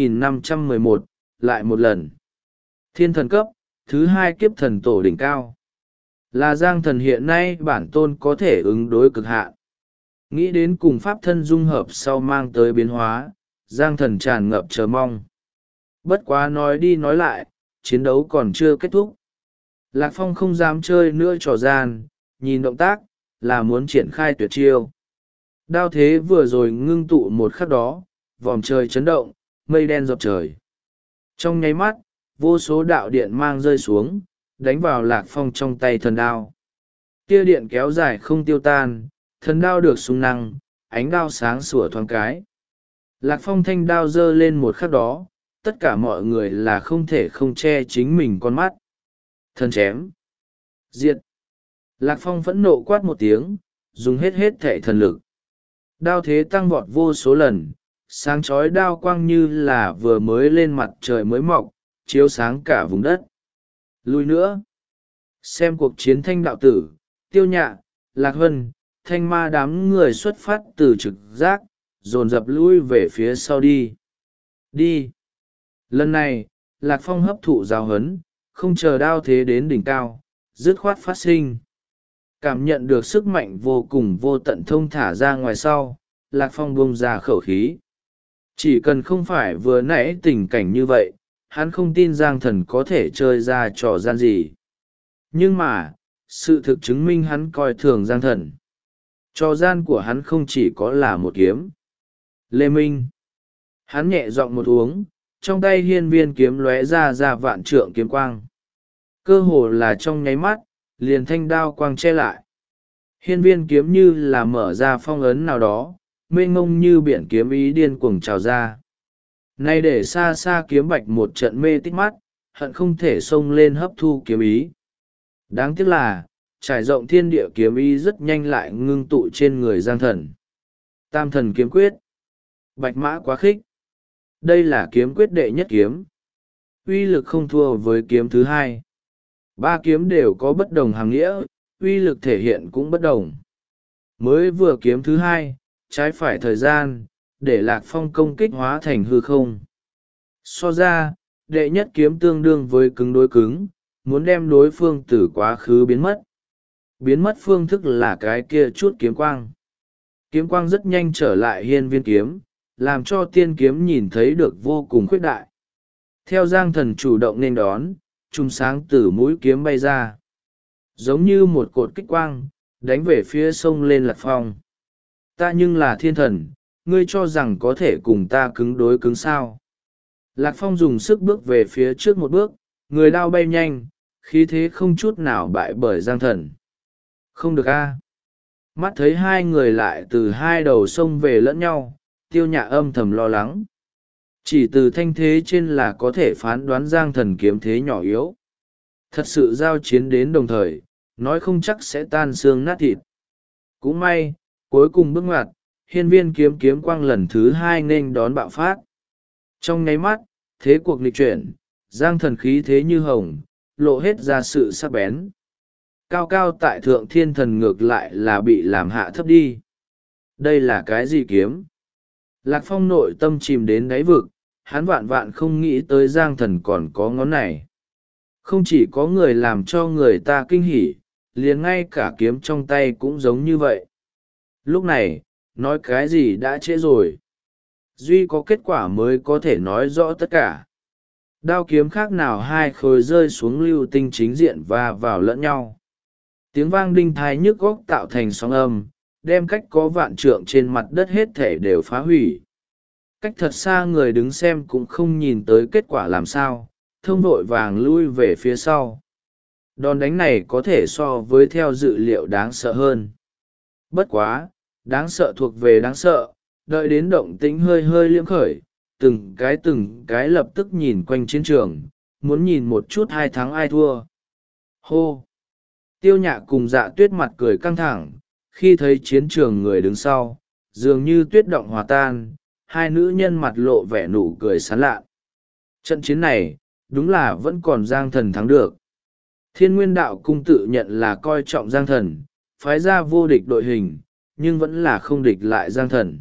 2511, lại một lần. Thiên thần cấp, thứ 2 kiếp thần tổ đỉnh cao. Là Giang Thần hiện nay bản tôn có thể ứng đối cực hạn. Nghĩ đến cùng pháp thân dung hợp sau mang tới biến hóa, Giang Thần tràn ngập chờ mong. Bất quá nói đi nói lại, chiến đấu còn chưa kết thúc. Lạc Phong không dám chơi nữa trò gian, nhìn động tác, là muốn triển khai tuyệt chiêu. Đao thế vừa rồi ngưng tụ một khắc đó, vòm trời chấn động, mây đen dọc trời. Trong nháy mắt, vô số đạo điện mang rơi xuống, đánh vào Lạc Phong trong tay thần đao. Tia điện kéo dài không tiêu tan, thần đao được sung năng, ánh đao sáng sủa thoáng cái. Lạc Phong thanh đao giơ lên một khắc đó, tất cả mọi người là không thể không che chính mình con mắt. Thần chém. Diệt. Lạc Phong phẫn nộ quát một tiếng, dùng hết thảy thần lực. Đao thế tăng vọt vô số lần, sáng chói đao quang như là vừa mới lên mặt trời mới mọc, chiếu sáng cả vùng đất. Lui nữa. Xem cuộc chiến Thanh đạo tử, Tiêu Nhạ, Lạc Hân, Thanh Ma đám người xuất phát từ trực giác, dồn dập lui về phía sau đi. Đi. Lần này, Lạc Phong hấp thụ giáo huấn, không chờ đao thế đến đỉnh cao, dứt khoát phát sinh. Cảm nhận được sức mạnh vô cùng vô tận thông thả ra ngoài sau, Lạc Phong buông ra khẩu khí. Chỉ cần không phải vừa nãy tình cảnh như vậy, hắn không tin Giang Thần có thể chơi ra trò gian gì. Nhưng mà, sự thực chứng minh hắn coi thường Giang Thần. Trò gian của hắn không chỉ có là một kiếm. Lê Minh. Hắn nhẹ giọng một uống, trong tay hiên viên kiếm lóe ra vạn trượng kiếm quang. Cơ hồ là trong nháy mắt, liền thanh đao quang che lại. Hiên viên kiếm như là mở ra phong ấn nào đó, mênh mông như biển kiếm ý điên cuồng trào ra. Nay để xa xa kiếm bạch một trận mê tít mắt, hận không thể xông lên hấp thu kiếm ý. Đáng tiếc là, trải rộng thiên địa kiếm ý rất nhanh lại ngưng tụ trên người Giang Thần. Tam thần kiếm quyết. Bạch mã quá khích. Đây là kiếm quyết đệ nhất kiếm. Uy lực không thua với kiếm thứ hai. Ba kiếm đều có bất đồng hàm nghĩa, uy lực thể hiện cũng bất đồng. Mới vừa kiếm thứ hai, trái phải thời gian, để Lạc Phong công kích hóa thành hư không. So ra, đệ nhất kiếm tương đương với cứng đối cứng, muốn đem đối phương từ quá khứ biến mất. Biến mất phương thức là cái kia chút kiếm quang. Kiếm quang rất nhanh trở lại hiên viên kiếm, làm cho tiên kiếm nhìn thấy được vô cùng khuyết đại. Theo Giang Thần chủ động nên đón, chùm sáng từ mũi kiếm bay ra. Giống như một cột kích quang, đánh về phía sông lên Lạc Phong. Ta nhưng là thiên thần, ngươi cho rằng có thể cùng ta cứng đối cứng sao. Lạc Phong dùng sức bước về phía trước một bước, người đao bay nhanh, khí thế không chút nào bại bởi Giang Thần. Không được a. Mắt thấy hai người lại từ hai đầu sông về lẫn nhau, Tiêu Nhạ âm thầm lo lắng. Chỉ từ thanh thế trên là có thể phán đoán Giang Thần kiếm thế nhỏ yếu. Thật sự giao chiến đến đồng thời, nói không chắc sẽ tan xương nát thịt. Cũng may, cuối cùng bước ngoặt, hiên viên kiếm quang lần thứ hai nên đón bạo phát. Trong nháy mắt, thế cuộc nghịch chuyển, Giang Thần khí thế như hồng, lộ hết ra sự sắc bén. Cao cao tại thượng thiên thần ngược lại là bị làm hạ thấp đi. Đây là cái gì kiếm? Lạc Phong nội tâm chìm đến đáy vực, hắn vạn vạn không nghĩ tới Giang Thần còn có ngón này. Không chỉ có người làm cho người ta kinh hỉ, liền ngay cả kiếm trong tay cũng giống như vậy. Lúc này, nói cái gì đã trễ rồi. Duy có kết quả mới có thể nói rõ tất cả. Đao kiếm khác nào hai khối rơi xuống lưu tinh chính diện và vào lẫn nhau. Tiếng vang đinh thái nhức góc tạo thành sóng âm, đem cách có vạn trượng trên mặt đất hết thể đều phá hủy. Cách thật xa người đứng xem cũng không nhìn tới kết quả làm sao, thông vội vàng lui về phía sau. Đòn đánh này có thể so với theo dự liệu đáng sợ hơn. Bất quá, đáng sợ thuộc về đáng sợ, đợi đến động tĩnh hơi hơi liễm khởi, từng cái lập tức nhìn quanh chiến trường, muốn nhìn một chút ai thắng ai thua. Hô! Tiêu Nhạ cùng Dạ Tuyết mặt cười căng thẳng, khi thấy chiến trường người đứng sau, dường như tuyết động hòa tan, hai nữ nhân mặt lộ vẻ nụ cười sán lạ. Trận chiến này, đúng là vẫn còn Giang Thần thắng được. Thiên Nguyên Đạo Cung tự nhận là coi trọng Giang Thần, phái ra vô địch đội hình, nhưng vẫn là không địch lại Giang Thần.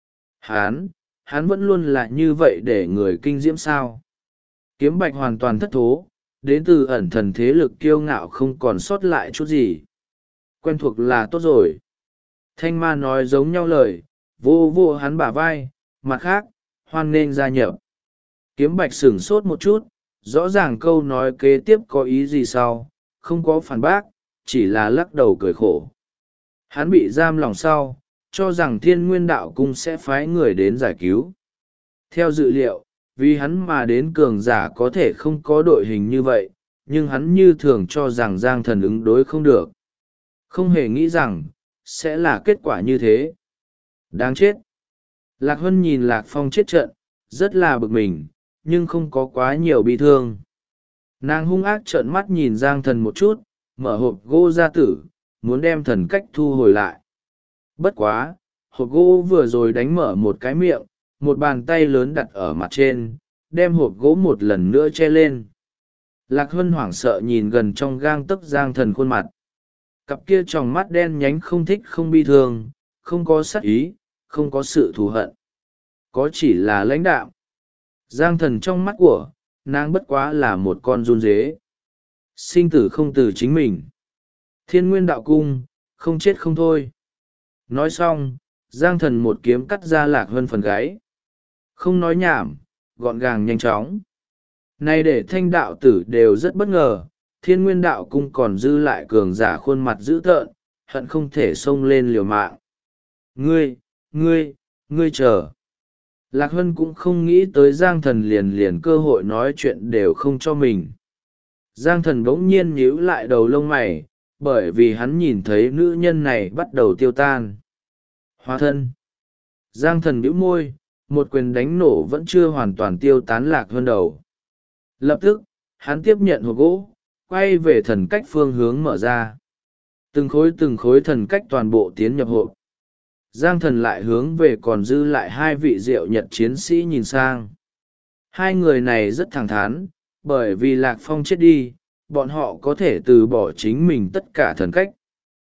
Hắn vẫn luôn là như vậy để người kinh diễm sao. Kiếm bạch hoàn toàn thất thố, đến từ ẩn thần thế lực kiêu ngạo không còn sót lại chút gì. Quen thuộc là tốt rồi. Thanh Ma nói giống nhau lời, vô vô hắn bả vai, mặt khác, hoan nghênh gia nhập. Kiếm bạch sửng sốt một chút, rõ ràng câu nói kế tiếp có ý gì sau, không có phản bác, chỉ là lắc đầu cười khổ. Hắn bị giam lòng sau, cho rằng Thiên Nguyên Đạo Cung sẽ phái người đến giải cứu. Theo dự liệu, vì hắn mà đến cường giả có thể không có đội hình như vậy, nhưng hắn như thường cho rằng Giang Thần ứng đối không được. Không hề nghĩ rằng, sẽ là kết quả như thế. Đáng chết! Lạc Hân nhìn Lạc Phong chết trận, rất là bực mình, nhưng không có quá nhiều bi thương. Nàng hung ác trợn mắt nhìn Giang Thần một chút, mở hộp gỗ ra tử, muốn đem thần cách thu hồi lại. Bất quá, hộp gỗ vừa rồi đánh mở một cái miệng, một bàn tay lớn đặt ở mặt trên, đem hộp gỗ một lần nữa che lên. Lạc Hân hoảng sợ nhìn gần trong gang tấc Giang Thần khuôn mặt. Cặp kia tròng mắt đen nhánh không thích không bi thương, không có sát ý, không có sự thù hận. Có chỉ là lãnh đạm. Giang Thần trong mắt của, nàng bất quá là một con run dế. Sinh tử không từ chính mình. Thiên Nguyên Đạo Cung, không chết không thôi. Nói xong, Giang Thần một kiếm cắt ra Lạc Hân phần gáy. Không nói nhảm, gọn gàng nhanh chóng. Này để thanh đạo tử đều rất bất ngờ, Thiên Nguyên Đạo Cung còn dư lại cường giả khuôn mặt dữ tợn, hận không thể xông lên liều mạng. Ngươi chờ. Lạc Hân cũng không nghĩ tới Giang Thần liền cơ hội nói chuyện đều không cho mình. Giang Thần bỗng nhiên nhíu lại đầu lông mày, bởi vì hắn nhìn thấy nữ nhân này bắt đầu tiêu tan. Hóa thân. Giang Thần bĩu môi, một quyền đánh nổ vẫn chưa hoàn toàn tiêu tán Lạc Hân đầu. Lập tức, hắn tiếp nhận hộp gỗ, quay về thần cách phương hướng mở ra. Từng khối thần cách toàn bộ tiến nhập hộp. Giang Thần lại hướng về còn dư lại hai vị diệu nhật chiến sĩ nhìn sang. Hai người này rất thẳng thắn, bởi vì Lạc Phong chết đi, bọn họ có thể từ bỏ chính mình tất cả thần cách.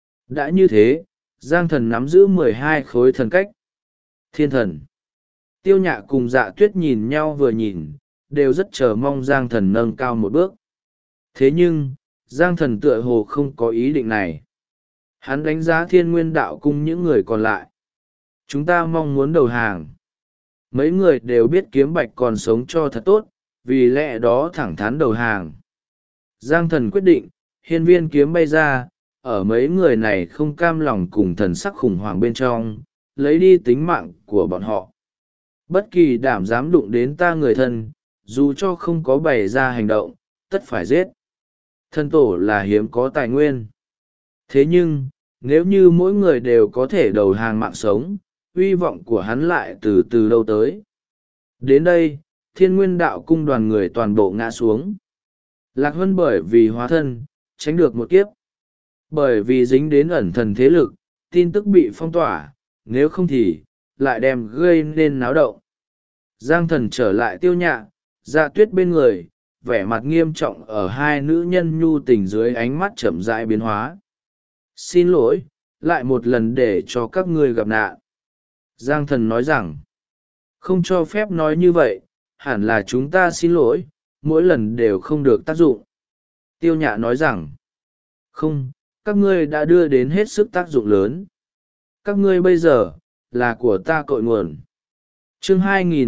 Đã như thế, Giang Thần nắm giữ 12 khối thần cách. Thiên thần. Tiêu Nhạ cùng Dạ Tuyết nhìn nhau vừa nhìn, đều rất chờ mong Giang Thần nâng cao một bước. Thế nhưng, Giang Thần tựa hồ không có ý định này. Hắn đánh giá Thiên Nguyên Đạo Cung những người còn lại. Chúng ta mong muốn đầu hàng. Mấy người đều biết Kiếm Bạch còn sống cho thật tốt, vì lẽ đó thẳng thắn đầu hàng. Giang Thần quyết định, hiên viên kiếm bay ra, ở mấy người này không cam lòng cùng thần sắc khủng hoảng bên trong, lấy đi tính mạng của bọn họ. Bất kỳ đảm dám đụng đến ta người thân, dù cho không có bày ra hành động, tất phải giết. Thân tổ là hiếm có tài nguyên. Thế nhưng, nếu như mỗi người đều có thể đầu hàng mạng sống, hy vọng của hắn lại từ từ đâu tới. Đến đây, Thiên Nguyên Đạo Cung đoàn người toàn bộ ngã xuống. Lạc Hân bởi vì hóa thân, tránh được một kiếp. Bởi vì dính đến ẩn thần thế lực, tin tức bị phong tỏa, nếu không thì, lại đem gây nên náo động. Giang Thần trở lại Tiêu Nhạ, Dạ Tuyết bên người, vẻ mặt nghiêm trọng ở hai nữ nhân nhu tình dưới ánh mắt chậm rãi biến hóa. Xin lỗi, lại một lần để cho các ngươi gặp nạn. Giang Thần nói rằng, không cho phép nói như vậy, hẳn là chúng ta xin lỗi, mỗi lần đều không được tác dụng. Tiêu Nhạ nói rằng, không, các ngươi đã đưa đến hết sức tác dụng lớn. Các ngươi bây giờ, là của ta cội nguồn. Chương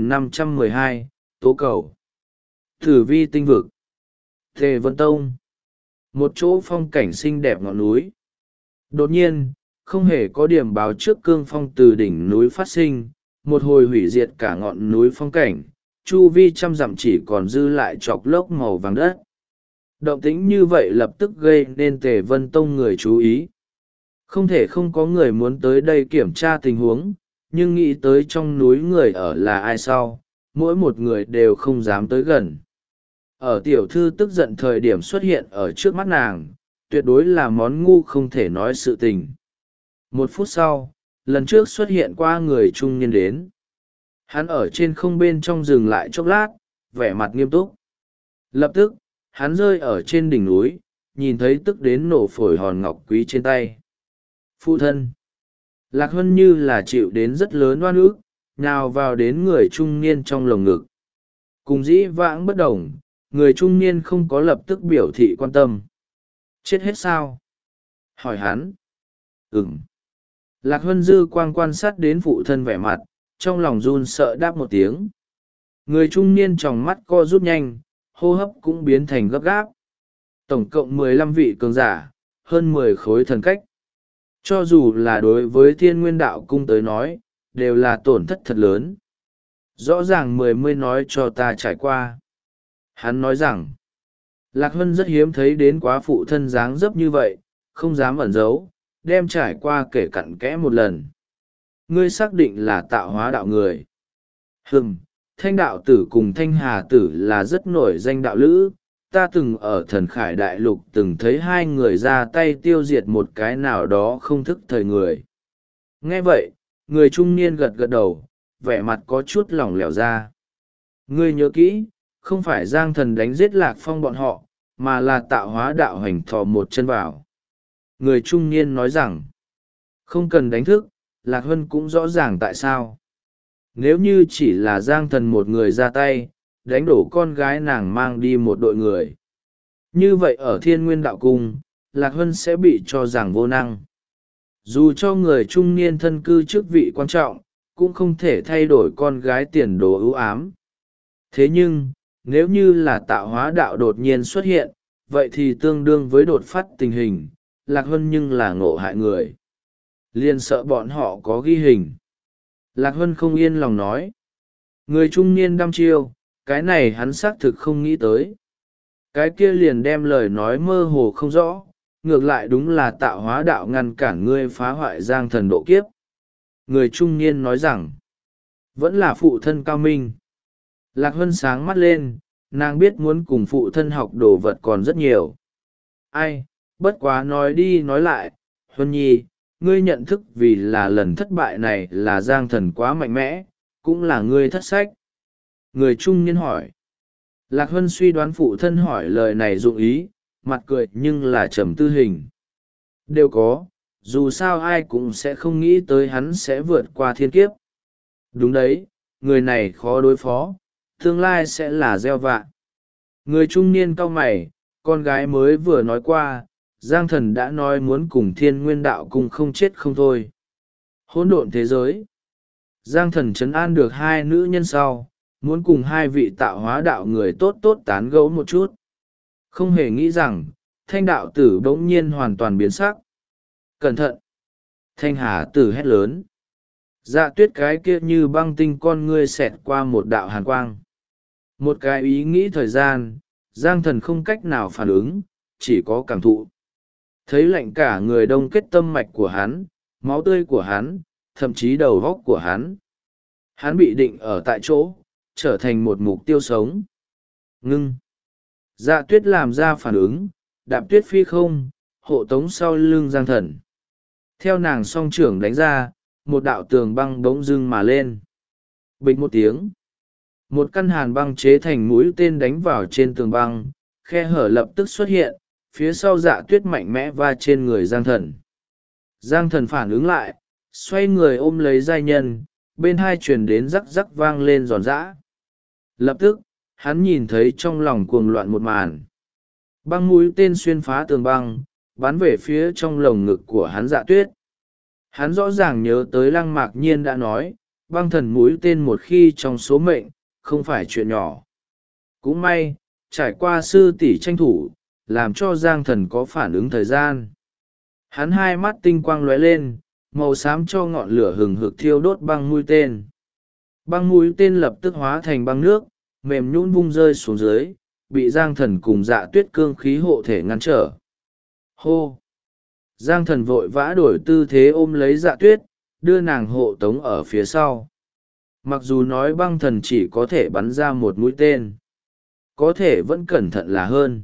2512, Tố Cầu. Thử vi tinh vực. Thề Vân Tông. Một chỗ phong cảnh xinh đẹp ngọn núi. Đột nhiên, không hề có điểm báo trước cương phong từ đỉnh núi phát sinh, một hồi hủy diệt cả ngọn núi phong cảnh, chu vi trăm dặm chỉ còn dư lại chọc lốc màu vàng đất. Động tĩnh như vậy lập tức gây nên Tề Vân Tông người chú ý. Không thể không có người muốn tới đây kiểm tra tình huống, nhưng nghĩ tới trong núi người ở là ai sau, mỗi một người đều không dám tới gần. Ở tiểu thư tức giận thời điểm xuất hiện ở trước mắt nàng, tuyệt đối là món ngu không thể nói sự tình. Một phút sau, lần trước xuất hiện qua người trung niên đến. Hắn ở trên không bên trong dừng lại chốc lát, vẻ mặt nghiêm túc. Lập tức, hắn rơi ở trên đỉnh núi, nhìn thấy tức đến nổ phổi hòn ngọc quý trên tay. Phụ thân. Lạc Hân như là chịu đến rất lớn oan ức, nào vào đến người trung niên trong lồng ngực. Cùng dĩ vãng bất đồng, người trung niên không có lập tức biểu thị quan tâm. Chết hết sao? Hỏi hắn. Ừm. Lạc Hân dư quang quan sát đến phụ thân vẻ mặt, trong lòng run sợ đáp một tiếng. Người trung niên tròng mắt co rút nhanh, hô hấp cũng biến thành gấp gáp. Tổng cộng 15 vị cường giả, hơn 10 khối thần cách. Cho dù là đối với thiên nguyên đạo cung tới nói đều là tổn thất thật lớn. Rõ ràng mươi nói cho ta trải qua. Hắn nói rằng Lạc Hân rất hiếm thấy đến quá phụ thân dáng dấp như vậy, không dám ẩn giấu, đem trải qua kể cặn kẽ một lần. Ngươi xác định là tạo hóa đạo người. Thanh đạo tử cùng thanh hà tử là rất nổi danh đạo lữ, ta từng ở thần khải đại lục từng thấy hai người ra tay tiêu diệt một cái nào đó không thức thời người. Nghe vậy, người trung niên gật gật đầu, vẻ mặt có chút lỏng lẻo ra. Ngươi nhớ kỹ, không phải Giang Thần đánh giết Lạc Phong bọn họ, mà là tạo hóa đạo hành thò một chân vào. Người trung niên nói rằng, không cần đánh thức, Lạc Hân cũng rõ ràng tại sao. Nếu như chỉ là Giang Thần một người ra tay, đánh đổ con gái nàng mang đi một đội người. Như vậy ở Thiên Nguyên Đạo Cung, Lạc Hân sẽ bị cho rằng vô năng. Dù cho người trung niên thân cư chức vị quan trọng, cũng không thể thay đổi con gái tiền đồ ưu ám. Thế nhưng, nếu như là tạo hóa đạo đột nhiên xuất hiện, vậy thì tương đương với đột phát tình hình, Lạc Hân nhưng là ngộ hại người. Liền sợ bọn họ có ghi hình. Lạc Hân không yên lòng nói. Người trung niên đăm chiêu, cái này hắn xác thực không nghĩ tới. Cái kia liền đem lời nói mơ hồ không rõ, ngược lại đúng là tạo hóa đạo ngăn cản ngươi phá hoại Giang Thần độ kiếp. Người trung niên nói rằng, vẫn là phụ thân cao minh. Lạc Hân sáng mắt lên, nàng biết muốn cùng phụ thân học đồ vật còn rất nhiều. Ai, bất quá nói đi nói lại, Huân Nhi, ngươi nhận thức vì là lần thất bại này là Giang Thần quá mạnh mẽ, cũng là ngươi thất sách. Người trung niên hỏi. Lạc Hân suy đoán phụ thân hỏi lời này dụng ý, mặt cười nhưng là trầm tư hình. Đều có, dù sao ai cũng sẽ không nghĩ tới hắn sẽ vượt qua thiên kiếp. Đúng đấy, người này khó đối phó, tương lai sẽ là gieo vạ. Người trung niên cau mày, con gái mới vừa nói qua, Giang Thần đã nói muốn cùng Thiên Nguyên Đạo Cung không chết không thôi. Hỗn độn thế giới. Giang Thần trấn an được hai nữ nhân sau, muốn cùng hai vị tạo hóa đạo người tốt tốt tán gẫu một chút. Không hề nghĩ rằng, thanh đạo tử bỗng nhiên hoàn toàn biến sắc. Cẩn thận! Thanh hà tử hét lớn. Dạ tuyết cái kia như băng tinh con ngươi xẹt qua một đạo hàn quang. Một cái ý nghĩ thời gian, Giang Thần không cách nào phản ứng, chỉ có cảm thụ. Thấy lạnh cả người đông kết tâm mạch của hắn, máu tươi của hắn, thậm chí đầu góc của hắn. Hắn bị định ở tại chỗ, trở thành một mục tiêu sống. Ngưng! Dạ tuyết làm ra phản ứng, đạp tuyết phi không, hộ tống sau lưng Giang Thần. Theo nàng song trưởng đánh ra, một đạo tường băng bỗng dưng mà lên. Bịch một tiếng. Một căn hàn băng chế thành mũi tên đánh vào trên tường băng, khe hở lập tức xuất hiện, phía sau dạ tuyết mạnh mẽ va trên người Giang Thần. Giang Thần phản ứng lại, xoay người ôm lấy giai nhân, bên hai truyền đến rắc rắc vang lên giòn giã. Lập tức, hắn nhìn thấy trong lòng cuồng loạn một màn. Băng mũi tên xuyên phá tường băng, bắn về phía trong lồng ngực của hắn dạ tuyết. Hắn rõ ràng nhớ tới Lăng Mạc Nhiên đã nói, băng thần mũi tên một khi trong số mệnh, không phải chuyện nhỏ. Cũng may, trải qua sư tỷ tranh thủ, làm cho Giang Thần có phản ứng thời gian. Hắn hai mắt tinh quang lóe lên, màu xám cho ngọn lửa hừng hực thiêu đốt băng mũi tên. Băng mũi tên lập tức hóa thành băng nước, mềm nhũn vung rơi xuống dưới, bị Giang Thần cùng dạ tuyết cương khí hộ thể ngăn trở. Hô! Giang Thần vội vã đổi tư thế ôm lấy dạ tuyết, đưa nàng hộ tống ở phía sau. Mặc dù nói băng thần chỉ có thể bắn ra một mũi tên, có thể vẫn cẩn thận là hơn.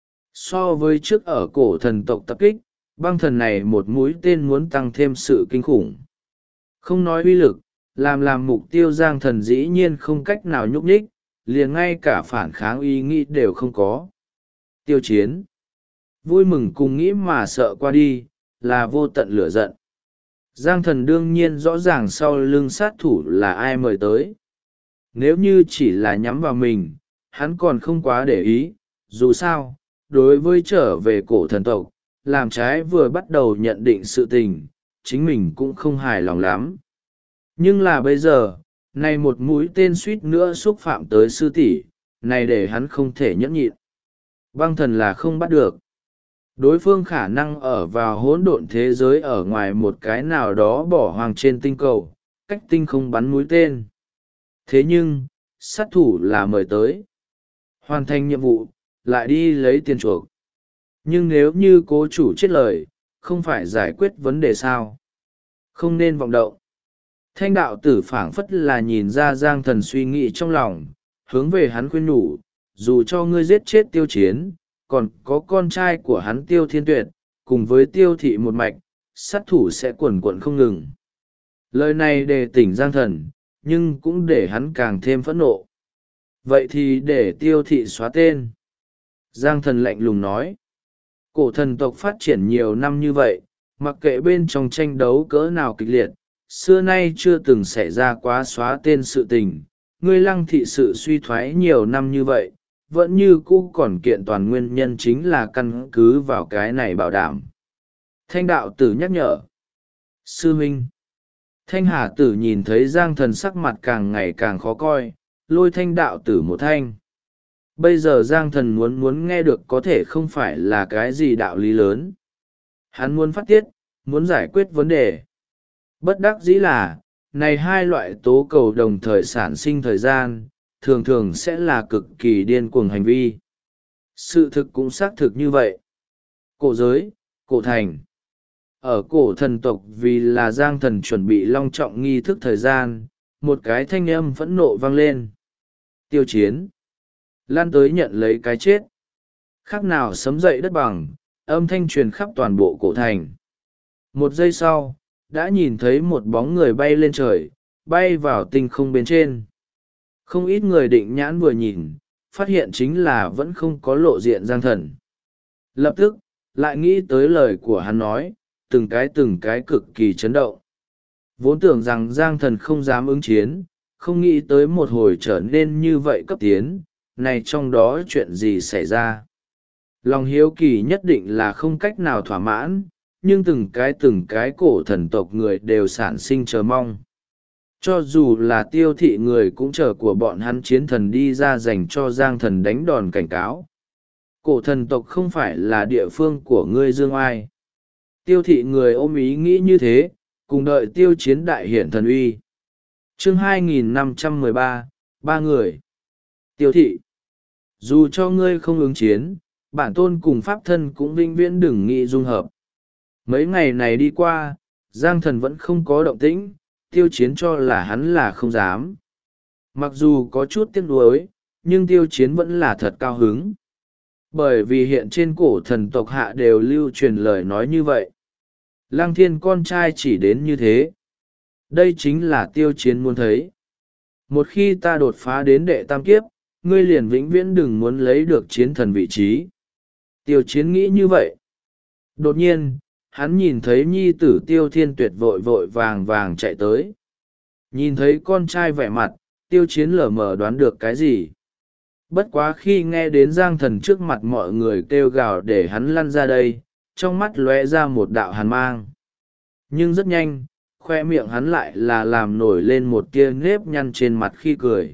So với trước ở cổ thần tộc tập kích, băng thần này một mũi tên muốn tăng thêm sự kinh khủng. Không nói uy lực, làm mục tiêu Giang Thần dĩ nhiên không cách nào nhúc nhích, liền ngay cả phản kháng ý nghĩ đều không có. Tiêu chiến. Vui mừng cùng nghĩ mà sợ qua đi, là vô tận lửa giận. Giang Thần đương nhiên rõ ràng sau lưng sát thủ là ai mời tới. Nếu như chỉ là nhắm vào mình, hắn còn không quá để ý, dù sao, đối với trở về cổ thần tộc, làm trái vừa bắt đầu nhận định sự tình, chính mình cũng không hài lòng lắm. Nhưng là bây giờ, này một mũi tên suýt nữa xúc phạm tới sư tỷ, này để hắn không thể nhẫn nhịn. Băng thần là không bắt được. đối phương khả năng ở vào hỗn độn thế giới ở ngoài một cái nào đó bỏ hoang trên tinh cầu, cách tinh không bắn mũi tên. Thế nhưng sát thủ là mời tới hoàn thành nhiệm vụ, lại đi lấy tiền chuộc. Nhưng nếu như cố chủ chết lời, không phải giải quyết vấn đề sao? Không nên vọng động. Thanh đạo tử phảng phất là nhìn ra Giang Thần suy nghĩ trong lòng, hướng về hắn khuyên nhủ, dù cho ngươi giết chết Tiêu Chiến, còn có con trai của hắn Tiêu Thiên Tuyệt, cùng với Tiêu Thị một mạch, sát thủ sẽ quần quận không ngừng. Lời này để tỉnh Giang Thần, nhưng cũng để hắn càng thêm phẫn nộ. Vậy thì để Tiêu Thị xóa tên. Giang Thần lạnh lùng nói. Cổ thần tộc phát triển nhiều năm như vậy, mặc kệ bên trong tranh đấu cỡ nào kịch liệt, xưa nay chưa từng xảy ra quá xóa tên sự tình. Ngươi Lăng thị sự suy thoái nhiều năm như vậy, vẫn như cũ còn kiện toàn nguyên nhân chính là căn cứ vào cái này bảo đảm. Thanh đạo tử nhắc nhở. Sư huynh. Thanh hà tử nhìn thấy Giang Thần sắc mặt càng ngày càng khó coi, lôi thanh đạo tử một thanh. Bây giờ Giang Thần muốn nghe được có thể không phải là cái gì đạo lý lớn. Hắn muốn phát tiết, muốn giải quyết vấn đề. Bất đắc dĩ là, này hai loại tố cầu đồng thời sản sinh thời gian, thường thường sẽ là cực kỳ điên cuồng hành vi. Sự thực cũng xác thực như vậy. Cổ giới, cổ thành. Ở cổ thần tộc vì là Giang Thần chuẩn bị long trọng nghi thức thời gian, một cái thanh âm phẫn nộ vang lên. Tiêu Chiến. Lan tới nhận lấy cái chết. Khác nào sấm dậy đất bằng, âm thanh truyền khắp toàn bộ cổ thành. Một giây sau, đã nhìn thấy một bóng người bay lên trời, bay vào tinh không bên trên. Không ít người định nhãn vừa nhìn, phát hiện chính là vẫn không có lộ diện Giang Thần. Lập tức, lại nghĩ tới lời của hắn nói, từng cái cực kỳ chấn động. Vốn tưởng rằng Giang Thần không dám ứng chiến, không nghĩ tới một hồi trở nên như vậy cấp tiến, này trong đó chuyện gì xảy ra. Lòng hiếu kỳ nhất định là không cách nào thỏa mãn, nhưng từng cái cổ thần tộc người đều sản sinh chờ mong. Cho dù là Tiêu Thị người cũng chờ của bọn hắn chiến thần đi ra dành cho Giang Thần đánh đòn cảnh cáo. Cổ thần tộc không phải là địa phương của ngươi Dương Ai. Tiêu Thị người ôm ý nghĩ như thế, cùng đợi Tiêu Chiến đại hiển thần uy. Chương 2513, ba người. Tiêu Thị. Dù cho ngươi không ứng chiến, bản tôn cùng pháp thân cũng vĩnh viễn đừng nghĩ dung hợp. Mấy ngày này đi qua, Giang Thần vẫn không có động tĩnh, Tiêu Chiến cho là hắn là không dám. Mặc dù có chút tiếc nuối, nhưng Tiêu Chiến vẫn là thật cao hứng. Bởi vì hiện trên cổ thần tộc hạ đều lưu truyền lời nói như vậy. Lăng Thiên con trai chỉ đến như thế. Đây chính là Tiêu Chiến muốn thấy. Một khi ta đột phá đến đệ tam kiếp, ngươi liền vĩnh viễn đừng muốn lấy được chiến thần vị trí. Tiêu Chiến nghĩ như vậy. Đột nhiên, hắn nhìn thấy nhi tử Tiêu Thiên Tuyệt vội vội vàng vàng chạy tới. Nhìn thấy con trai vẻ mặt, Tiêu Chiến lờ mờ đoán được cái gì. Bất quá khi nghe đến Giang Thần trước mặt mọi người kêu gào để hắn lăn ra đây, trong mắt lóe ra một đạo hàn mang. Nhưng rất nhanh, khoe miệng hắn lại là làm nổi lên một tia nếp nhăn trên mặt khi cười.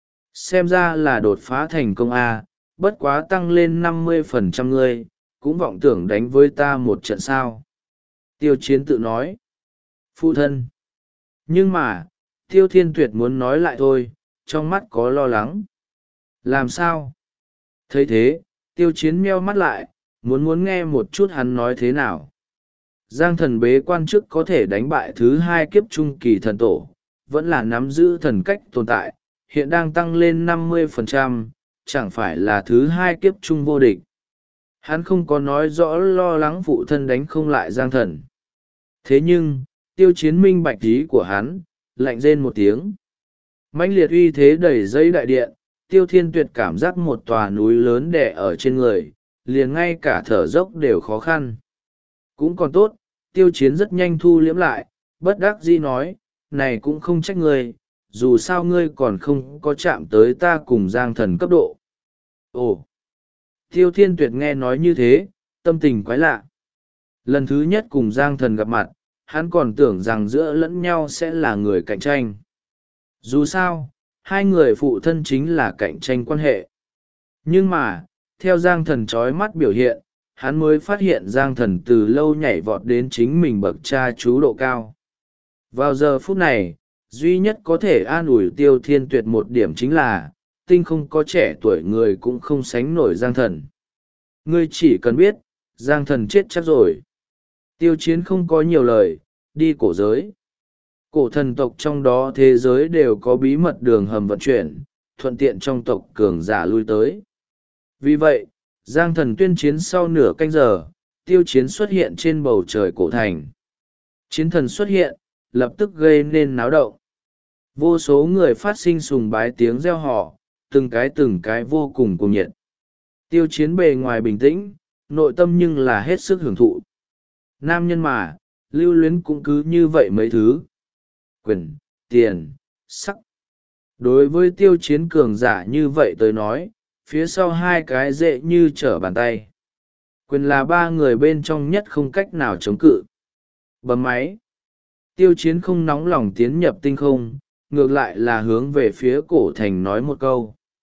Xem ra là đột phá thành công a, bất quá tăng lên 50% ngươi, cũng vọng tưởng đánh với ta một trận sao. Tiêu Chiến tự nói. Phụ thân. Nhưng mà, Tiêu Thiên Tuyệt muốn nói lại thôi, trong mắt có lo lắng. Làm sao? Thấy thế, Tiêu Chiến meo mắt lại, muốn nghe một chút hắn nói thế nào. Giang Thần bế quan chức có thể đánh bại thứ hai kiếp trung kỳ thần tổ, vẫn là nắm giữ thần cách tồn tại, hiện đang tăng lên 50%, chẳng phải là thứ hai kiếp trung vô địch. Hắn không có nói rõ lo lắng phụ thân đánh không lại Giang Thần. Thế nhưng, Tiêu Chiến minh bạch ý của hắn, lạnh rên một tiếng. Mãnh liệt uy thế đẩy dây đại điện, Tiêu Thiên Tuyệt cảm giác một tòa núi lớn đè ở trên người, liền ngay cả thở dốc đều khó khăn. Cũng còn tốt, Tiêu Chiến rất nhanh thu liễm lại, bất đắc dĩ nói, này cũng không trách ngươi, dù sao ngươi còn không có chạm tới ta cùng Giang Thần cấp độ. Ồ! Tiêu Thiên Tuyệt nghe nói như thế, tâm tình quái lạ. Lần thứ nhất cùng Giang Thần gặp mặt, hắn còn tưởng rằng giữa lẫn nhau sẽ là người cạnh tranh. Dù sao, hai người phụ thân chính là cạnh tranh quan hệ. Nhưng mà, theo Giang Thần trói mắt biểu hiện, hắn mới phát hiện Giang Thần từ lâu nhảy vọt đến chính mình bậc cha chú độ cao. Vào giờ phút này, duy nhất có thể an ủi Tiêu Thiên Tuyệt một điểm chính là, tinh không có trẻ tuổi người cũng không sánh nổi Giang Thần. Ngươi chỉ cần biết, Giang Thần chết chắc rồi. Tiêu Chiến không có nhiều lời, đi cổ giới. Cổ thần tộc trong đó thế giới đều có bí mật đường hầm vận chuyển, thuận tiện trong tộc cường giả lui tới. Vì vậy, Giang Thần tuyên chiến sau nửa canh giờ, Tiêu Chiến xuất hiện trên bầu trời cổ thành. Chiến thần xuất hiện, lập tức gây nên náo động. Vô số người phát sinh sùng bái tiếng reo hò, từng cái vô cùng cuồng nhiệt. Tiêu Chiến bề ngoài bình tĩnh, nội tâm nhưng là hết sức hưởng thụ. Nam nhân mà, lưu luyến cũng cứ như vậy mấy thứ. Quyền, tiền, sắc. Đối với Tiêu Chiến cường giả như vậy tới nói, phía sau hai cái dễ như trở bàn tay. Quyền là ba người bên trong nhất không cách nào chống cự. Bấm máy. Tiêu Chiến không nóng lòng tiến nhập tinh không, ngược lại là hướng về phía cổ thành nói một câu.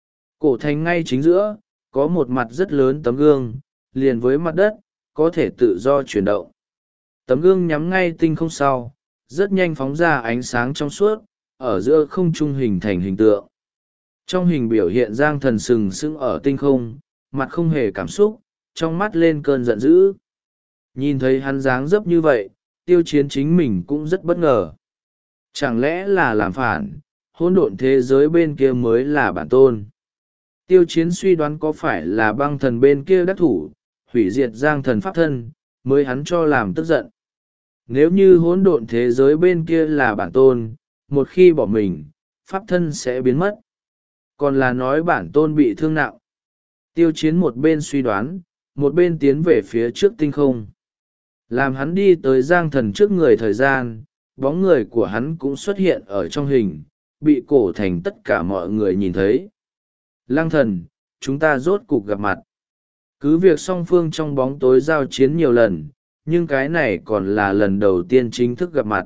Cổ thành ngay chính giữa, có một mặt rất lớn tấm gương, liền với mặt đất, có thể tự do chuyển động. Tấm gương nhắm ngay tinh không sau, rất nhanh phóng ra ánh sáng trong suốt, ở giữa không trung hình thành hình tượng. Trong hình biểu hiện Giang Thần sừng sững ở tinh không, mặt không hề cảm xúc, trong mắt lên cơn giận dữ. Nhìn thấy hắn dáng dấp như vậy, Tiêu Chiến chính mình cũng rất bất ngờ. Chẳng lẽ là làm phản, hỗn độn thế giới bên kia mới là bản tôn. Tiêu Chiến suy đoán có phải là băng thần bên kia đắc thủ, hủy diệt Giang Thần pháp thân, mới hắn cho làm tức giận. Nếu như hỗn độn thế giới bên kia là bản tôn, một khi bỏ mình, pháp thân sẽ biến mất. Còn là nói bản tôn bị thương nặng. Tiêu Chiến một bên suy đoán, một bên tiến về phía trước tinh không. Làm hắn đi tới Giang Thần trước người thời gian, bóng người của hắn cũng xuất hiện ở trong hình, bị cổ thành tất cả mọi người nhìn thấy. Lang Thần, chúng ta rốt cục gặp mặt. Cứ việc song phương trong bóng tối giao chiến nhiều lần, nhưng cái này còn là lần đầu tiên chính thức gặp mặt.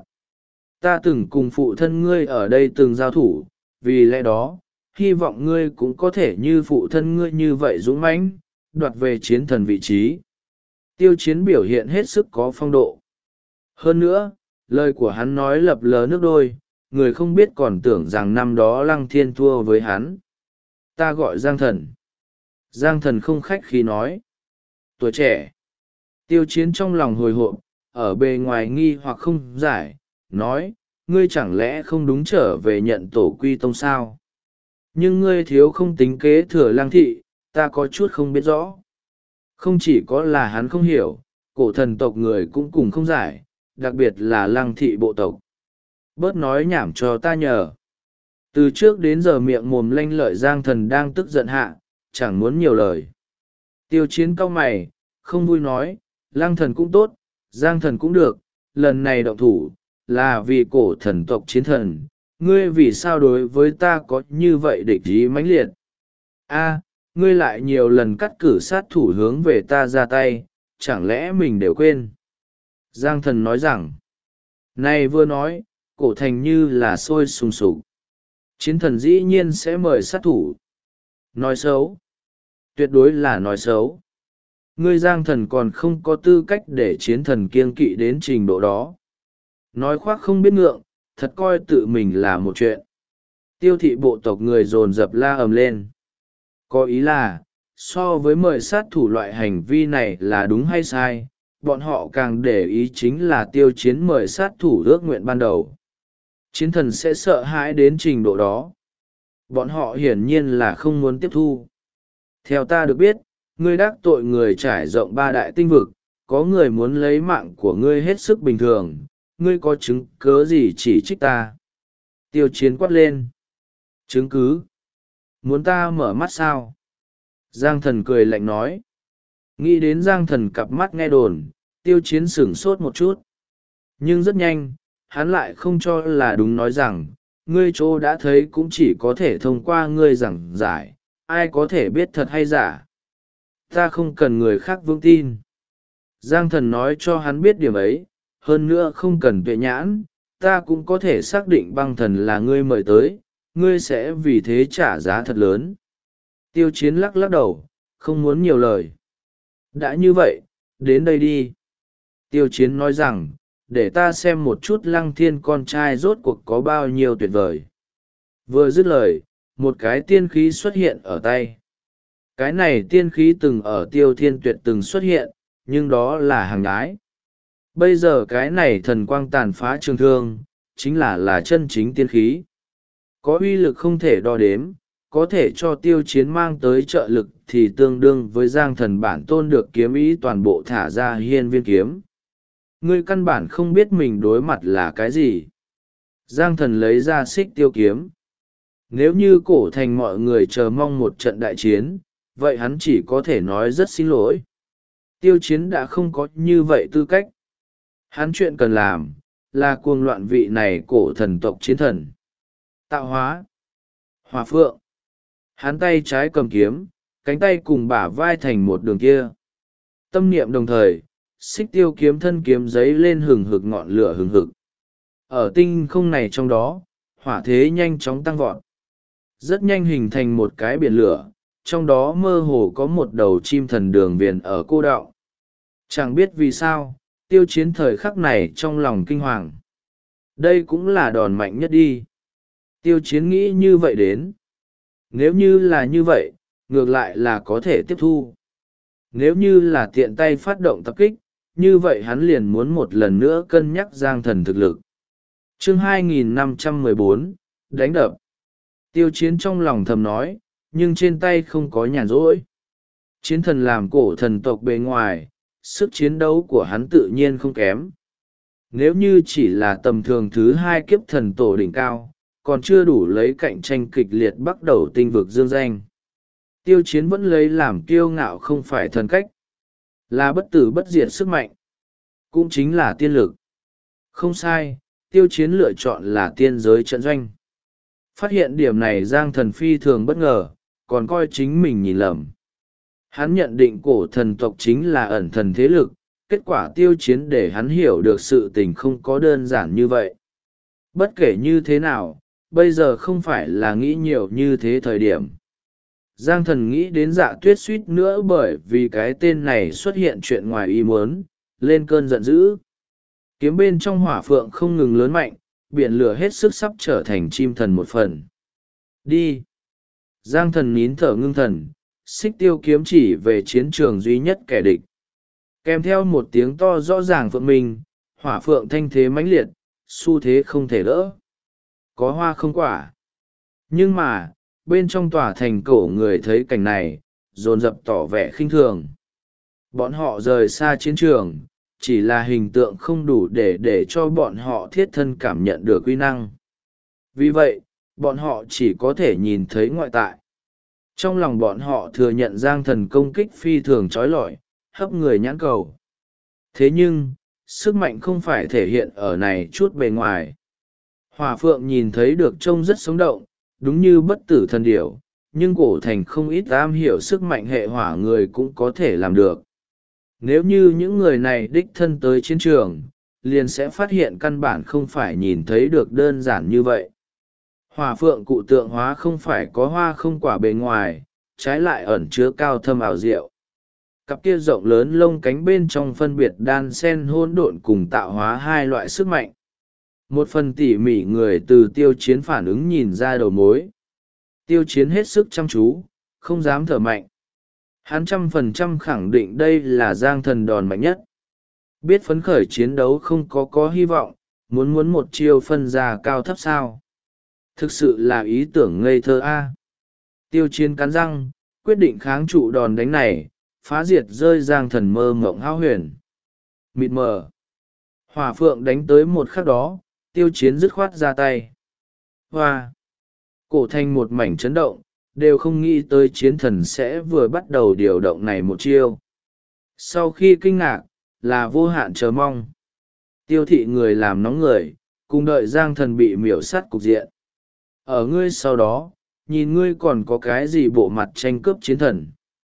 Ta từng cùng phụ thân ngươi ở đây từng giao thủ, vì lẽ đó, hy vọng ngươi cũng có thể như phụ thân ngươi như vậy dũng mãnh, đoạt về chiến thần vị trí. Tiêu Chiến biểu hiện hết sức có phong độ. Hơn nữa, lời của hắn nói lập lờ nước đôi, người không biết còn tưởng rằng năm đó Lăng Thiên thua với hắn. Ta gọi Giang Thần. Giang Thần không khách khí nói. Tuổi trẻ. Tiêu Chiến trong lòng hồi hộp, ở bề ngoài nghi hoặc không giải, nói, ngươi chẳng lẽ không đúng trở về nhận tổ quy tông sao? Nhưng ngươi thiếu không tính kế thừa Lăng thị, ta có chút không biết rõ. Không chỉ có là hắn không hiểu, cổ thần tộc người cũng cùng không giải, đặc biệt là Lăng thị bộ tộc. Bớt nói nhảm cho ta nhờ. Từ trước đến giờ miệng mồm lanh lợi Giang Thần đang tức giận hạ, chẳng muốn nhiều lời. Tiêu Chiến cau mày, không vui nói, Lăng Thần cũng tốt, Giang Thần cũng được, lần này động thủ, là vì cổ thần tộc chiến thần, ngươi vì sao đối với ta có như vậy địch ý mãnh liệt? A, ngươi lại nhiều lần cắt cử sát thủ hướng về ta ra tay, chẳng lẽ mình đều quên? Giang Thần nói rằng, này vừa nói, cổ thành như là sôi sùng sục. Chiến thần dĩ nhiên sẽ mời sát thủ. Nói xấu. Tuyệt đối là nói xấu. Ngươi Giang Thần còn không có tư cách để chiến thần kiêng kỵ đến trình độ đó. Nói khoác không biết ngượng, thật coi tự mình là một chuyện. Tiêu thị bộ tộc người dồn dập la ầm lên. Có ý là, so với mời sát thủ loại hành vi này là đúng hay sai, bọn họ càng để ý chính là Tiêu Chiến mời sát thủ ước nguyện ban đầu. Chiến thần sẽ sợ hãi đến trình độ đó. Bọn họ hiển nhiên là không muốn tiếp thu. Theo ta được biết, ngươi đắc tội người trải rộng ba đại tinh vực, có người muốn lấy mạng của ngươi hết sức bình thường, ngươi có chứng cớ gì chỉ trích ta? Tiêu Chiến quát lên. Chứng cứ? Muốn ta mở mắt sao? Giang Thần cười lạnh nói. Nghĩ đến Giang Thần cặp mắt nghe đồn, Tiêu Chiến sửng sốt một chút. Nhưng rất nhanh, hắn lại không cho là đúng nói rằng, ngươi chỗ đã thấy cũng chỉ có thể thông qua ngươi giảng giải, ai có thể biết thật hay giả. Ta không cần người khác vững tin. Giang Thần nói cho hắn biết điểm ấy, hơn nữa không cần tuệ nhãn, ta cũng có thể xác định băng thần là ngươi mời tới, ngươi sẽ vì thế trả giá thật lớn. Tiêu Chiến lắc lắc đầu, không muốn nhiều lời. đã như vậy, đến đây đi. Tiêu Chiến nói rằng, để ta xem một chút Lăng Thiên con trai rốt cuộc có bao nhiêu tuyệt vời. Vừa dứt lời, một cái tiên khí xuất hiện ở tay. Cái này tiên khí từng ở Tiêu Thiên Tuyệt từng xuất hiện, nhưng đó là hàng nhái. Bây giờ cái này thần quang tàn phá trường thương, chính là chân chính tiên khí. Có uy lực không thể đo đếm, có thể cho Tiêu Chiến mang tới trợ lực thì tương đương với Giang Thần bản tôn được kiếm ý toàn bộ thả ra hiên viên kiếm. Ngươi căn bản không biết mình đối mặt là cái gì. Giang Thần lấy ra xích tiêu kiếm. Nếu như cổ thành mọi người chờ mong một trận đại chiến, vậy hắn chỉ có thể nói rất xin lỗi. Tiêu Chiến đã không có như vậy tư cách. Hắn chuyện cần làm, là cuồng loạn vị này cổ thần tộc chiến thần. Tạo hóa. Hỏa phượng. Hắn tay trái cầm kiếm, cánh tay cùng bả vai thành một đường kia. Tâm niệm đồng thời, xích tiêu kiếm thân kiếm giấy lên hừng hực ngọn lửa hừng hực. Ở tinh không này trong đó, hỏa thế nhanh chóng tăng vọt. Rất nhanh hình thành một cái biển lửa, trong đó mơ hồ có một đầu chim thần đường viền ở cô đọng. Chẳng biết vì sao, Tiêu Chiến thời khắc này trong lòng kinh hoàng. Đây cũng là đòn mạnh nhất đi. Tiêu Chiến nghĩ như vậy đến. Nếu như là như vậy, ngược lại là có thể tiếp thu. Nếu như là tiện tay phát động tập kích, như vậy hắn liền muốn một lần nữa cân nhắc Giang Thần thực lực. Chương 2514, đánh đập. Tiêu Chiến trong lòng thầm nói, nhưng trên tay không có nhàn rỗi. Chiến thần làm cổ thần tộc bề ngoài, sức chiến đấu của hắn tự nhiên không kém. Nếu như chỉ là tầm thường thứ hai kiếp thần tổ đỉnh cao, còn chưa đủ lấy cạnh tranh kịch liệt bắt đầu tinh vực dương danh. Tiêu Chiến vẫn lấy làm kiêu ngạo không phải thần cách, là bất tử bất diệt sức mạnh, cũng chính là tiên lực. Không sai, Tiêu Chiến lựa chọn là tiên giới trận doanh. Phát hiện điểm này Giang Thần phi thường bất ngờ, còn coi chính mình nhìn lầm. Hắn nhận định cổ thần tộc chính là ẩn thần thế lực, kết quả Tiêu Chiến để hắn hiểu được sự tình không có đơn giản như vậy. Bất kể như thế nào, bây giờ không phải là nghĩ nhiều như thế thời điểm. Giang Thần nghĩ đến Dạ Tuyết suýt nữa bởi vì cái tên này xuất hiện chuyện ngoài ý muốn, lên cơn giận dữ. Kiếm bên trong hỏa phượng không ngừng lớn mạnh, biển lửa hết sức sắp trở thành chim thần một phần. Đi! Giang Thần nín thở ngưng thần, xích tiêu kiếm chỉ về chiến trường duy nhất kẻ địch. Kèm theo một tiếng to rõ ràng phượng minh, hỏa phượng thanh thế mãnh liệt, xu thế không thể đỡ. Có hoa không quả. Nhưng mà, bên trong tòa thành cổ người thấy cảnh này, dồn dập tỏ vẻ khinh thường. Bọn họ rời xa chiến trường, chỉ là hình tượng không đủ để cho bọn họ thiết thân cảm nhận được uy năng. Vì vậy, bọn họ chỉ có thể nhìn thấy ngoại tại. Trong lòng bọn họ thừa nhận Giang Thần công kích phi thường trói lọi, hấp người nhãn cầu. Thế nhưng, sức mạnh không phải thể hiện ở này chút bề ngoài. Hỏa phượng nhìn thấy được trông rất sống động, đúng như bất tử thần điểu, nhưng cổ thành không ít am hiểu sức mạnh hệ hỏa người cũng có thể làm được. Nếu như những người này đích thân tới chiến trường, liền sẽ phát hiện căn bản không phải nhìn thấy được đơn giản như vậy. Hỏa phượng cụ tượng hóa không phải có hoa không quả bề ngoài, trái lại ẩn chứa cao thâm ảo diệu. Cặp kia rộng lớn lông cánh bên trong phân biệt đan sen hỗn độn cùng tạo hóa hai loại sức mạnh. Một phần tỉ mỉ người từ Tiêu Chiến phản ứng nhìn ra đầu mối. Tiêu Chiến hết sức chăm chú, không dám thở mạnh. Hắn 100% khẳng định đây là Giang Thần đòn mạnh nhất. Biết phấn khởi chiến đấu không có hy vọng, muốn một chiêu phân ra cao thấp sao. Thực sự là ý tưởng ngây thơ a. Tiêu Chiến cắn răng, quyết định kháng trụ đòn đánh này, phá diệt rơi Giang Thần mơ mộng hão huyền. Mịt mờ. Hỏa phượng đánh tới một khắc đó, Tiêu Chiến dứt khoát ra tay. Hoa! Cổ thành một mảnh chấn động, đều không nghĩ tới chiến thần sẽ vừa bắt đầu điều động này một chiêu. Sau khi kinh ngạc, là vô hạn chờ mong. Tiêu thị người làm nóng người, cùng đợi Giang Thần bị miểu sát cục diện. Ở ngươi sau đó, nhìn ngươi còn có cái gì bộ mặt tranh cướp chiến thần.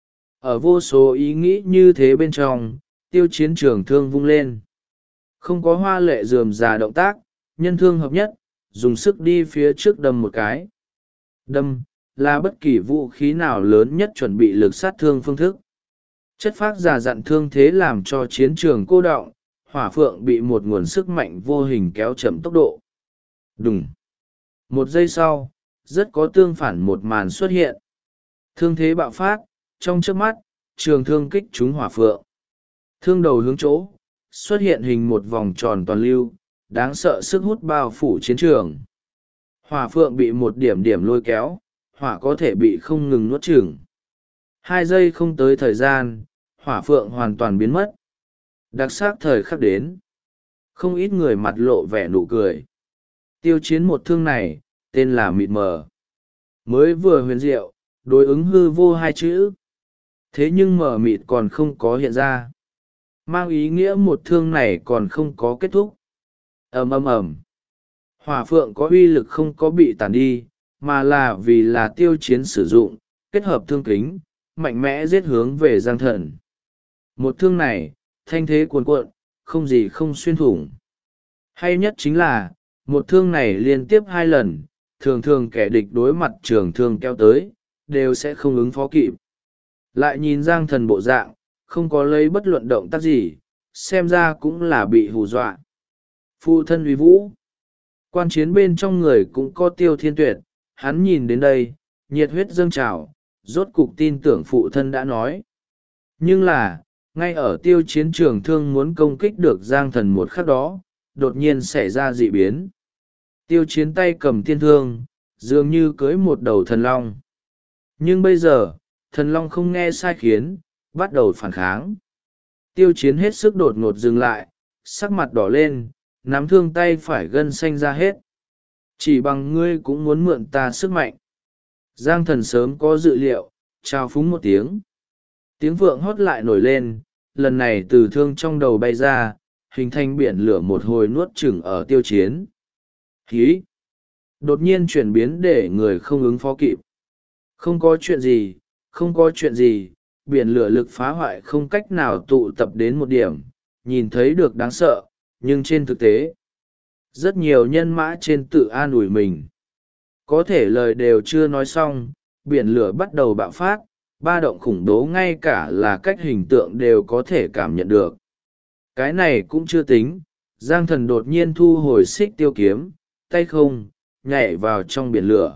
Ở vô số ý nghĩ như thế bên trong, Tiêu Chiến trường thương vung lên. Không có hoa lệ rườm rà động tác, nhân thương hợp nhất, dùng sức đi phía trước đâm một cái. Đâm, là bất kỳ vũ khí nào lớn nhất chuẩn bị lực sát thương phương thức. Chất phác già dặn thương thế làm cho chiến trường cô đọng, hỏa phượng bị một nguồn sức mạnh vô hình kéo chậm tốc độ. Đùng! Một giây sau, rất có tương phản một màn xuất hiện. Thương thế bạo phát, trong chớp mắt, trường thương kích trúng hỏa phượng. Thương đầu hướng chỗ, xuất hiện hình một vòng tròn toàn lưu, đáng sợ sức hút bao phủ chiến trường. Hỏa phượng bị một điểm điểm lôi kéo, hỏa có thể bị không ngừng nuốt chửng. 2 giây không tới thời gian, hỏa phượng hoàn toàn biến mất. Đặc sắc thời khắc đến. Không ít người mặt lộ vẻ nụ cười. Tiêu chiến một thương này, tên là mịt mờ. Mới vừa huyền diệu, đối ứng hư vô 2 chữ. Thế nhưng mờ mịt còn không có hiện ra. Mang ý nghĩa một thương này còn không có kết thúc. Ầm ầm ầm. Hỏa phượng có uy lực không có bị tàn đi, mà là vì là tiêu chiến sử dụng, kết hợp thương kính, mạnh mẽ giết hướng về Giang Thần. Một thương này, thanh thế cuồn cuộn, không gì không xuyên thủng. Hay nhất chính là, một thương này liên tiếp 2 lần, thường thường kẻ địch đối mặt trường thương kéo tới, đều sẽ không ứng phó kịp. Lại nhìn Giang Thần bộ dạng, không có lấy bất luận động tác gì, xem ra cũng là bị hù dọa. Phụ thân uy vũ. Quan chiến bên trong người cũng có Tiêu Thiên Tuyệt, hắn nhìn đến đây, nhiệt huyết dâng trào, rốt cục tin tưởng phụ thân đã nói. Nhưng là, ngay ở tiêu chiến trường thương muốn công kích được Giang Thần một khắc đó, đột nhiên xảy ra dị biến. Tiêu chiến tay cầm tiên thương, dường như cưới một đầu thần long. Nhưng bây giờ, thần long không nghe sai khiến, bắt đầu phản kháng. Tiêu chiến hết sức đột ngột dừng lại, sắc mặt đỏ lên, nắm thương tay phải gân xanh ra hết. Chỉ bằng ngươi cũng muốn mượn ta sức mạnh. Giang Thần sớm có dự liệu, trao phúng một tiếng. Tiếng vượng hót lại nổi lên, lần này từ thương trong đầu bay ra, hình thành biển lửa một hồi nuốt chửng ở tiêu chiến. Hí! Đột nhiên chuyển biến để người không ứng phó kịp. Không có chuyện gì, không có chuyện gì, biển lửa lực phá hoại không cách nào tụ tập đến một điểm, nhìn thấy được đáng sợ, nhưng trên thực tế, rất nhiều nhân mã trên tự an ủi mình. Có thể lời đều chưa nói xong, biển lửa bắt đầu bạo phát, ba động khủng bố ngay cả là cách hình tượng đều có thể cảm nhận được. Cái này cũng chưa tính, Giang Thần đột nhiên thu hồi xích tiêu kiếm, tay không, nhảy vào trong biển lửa.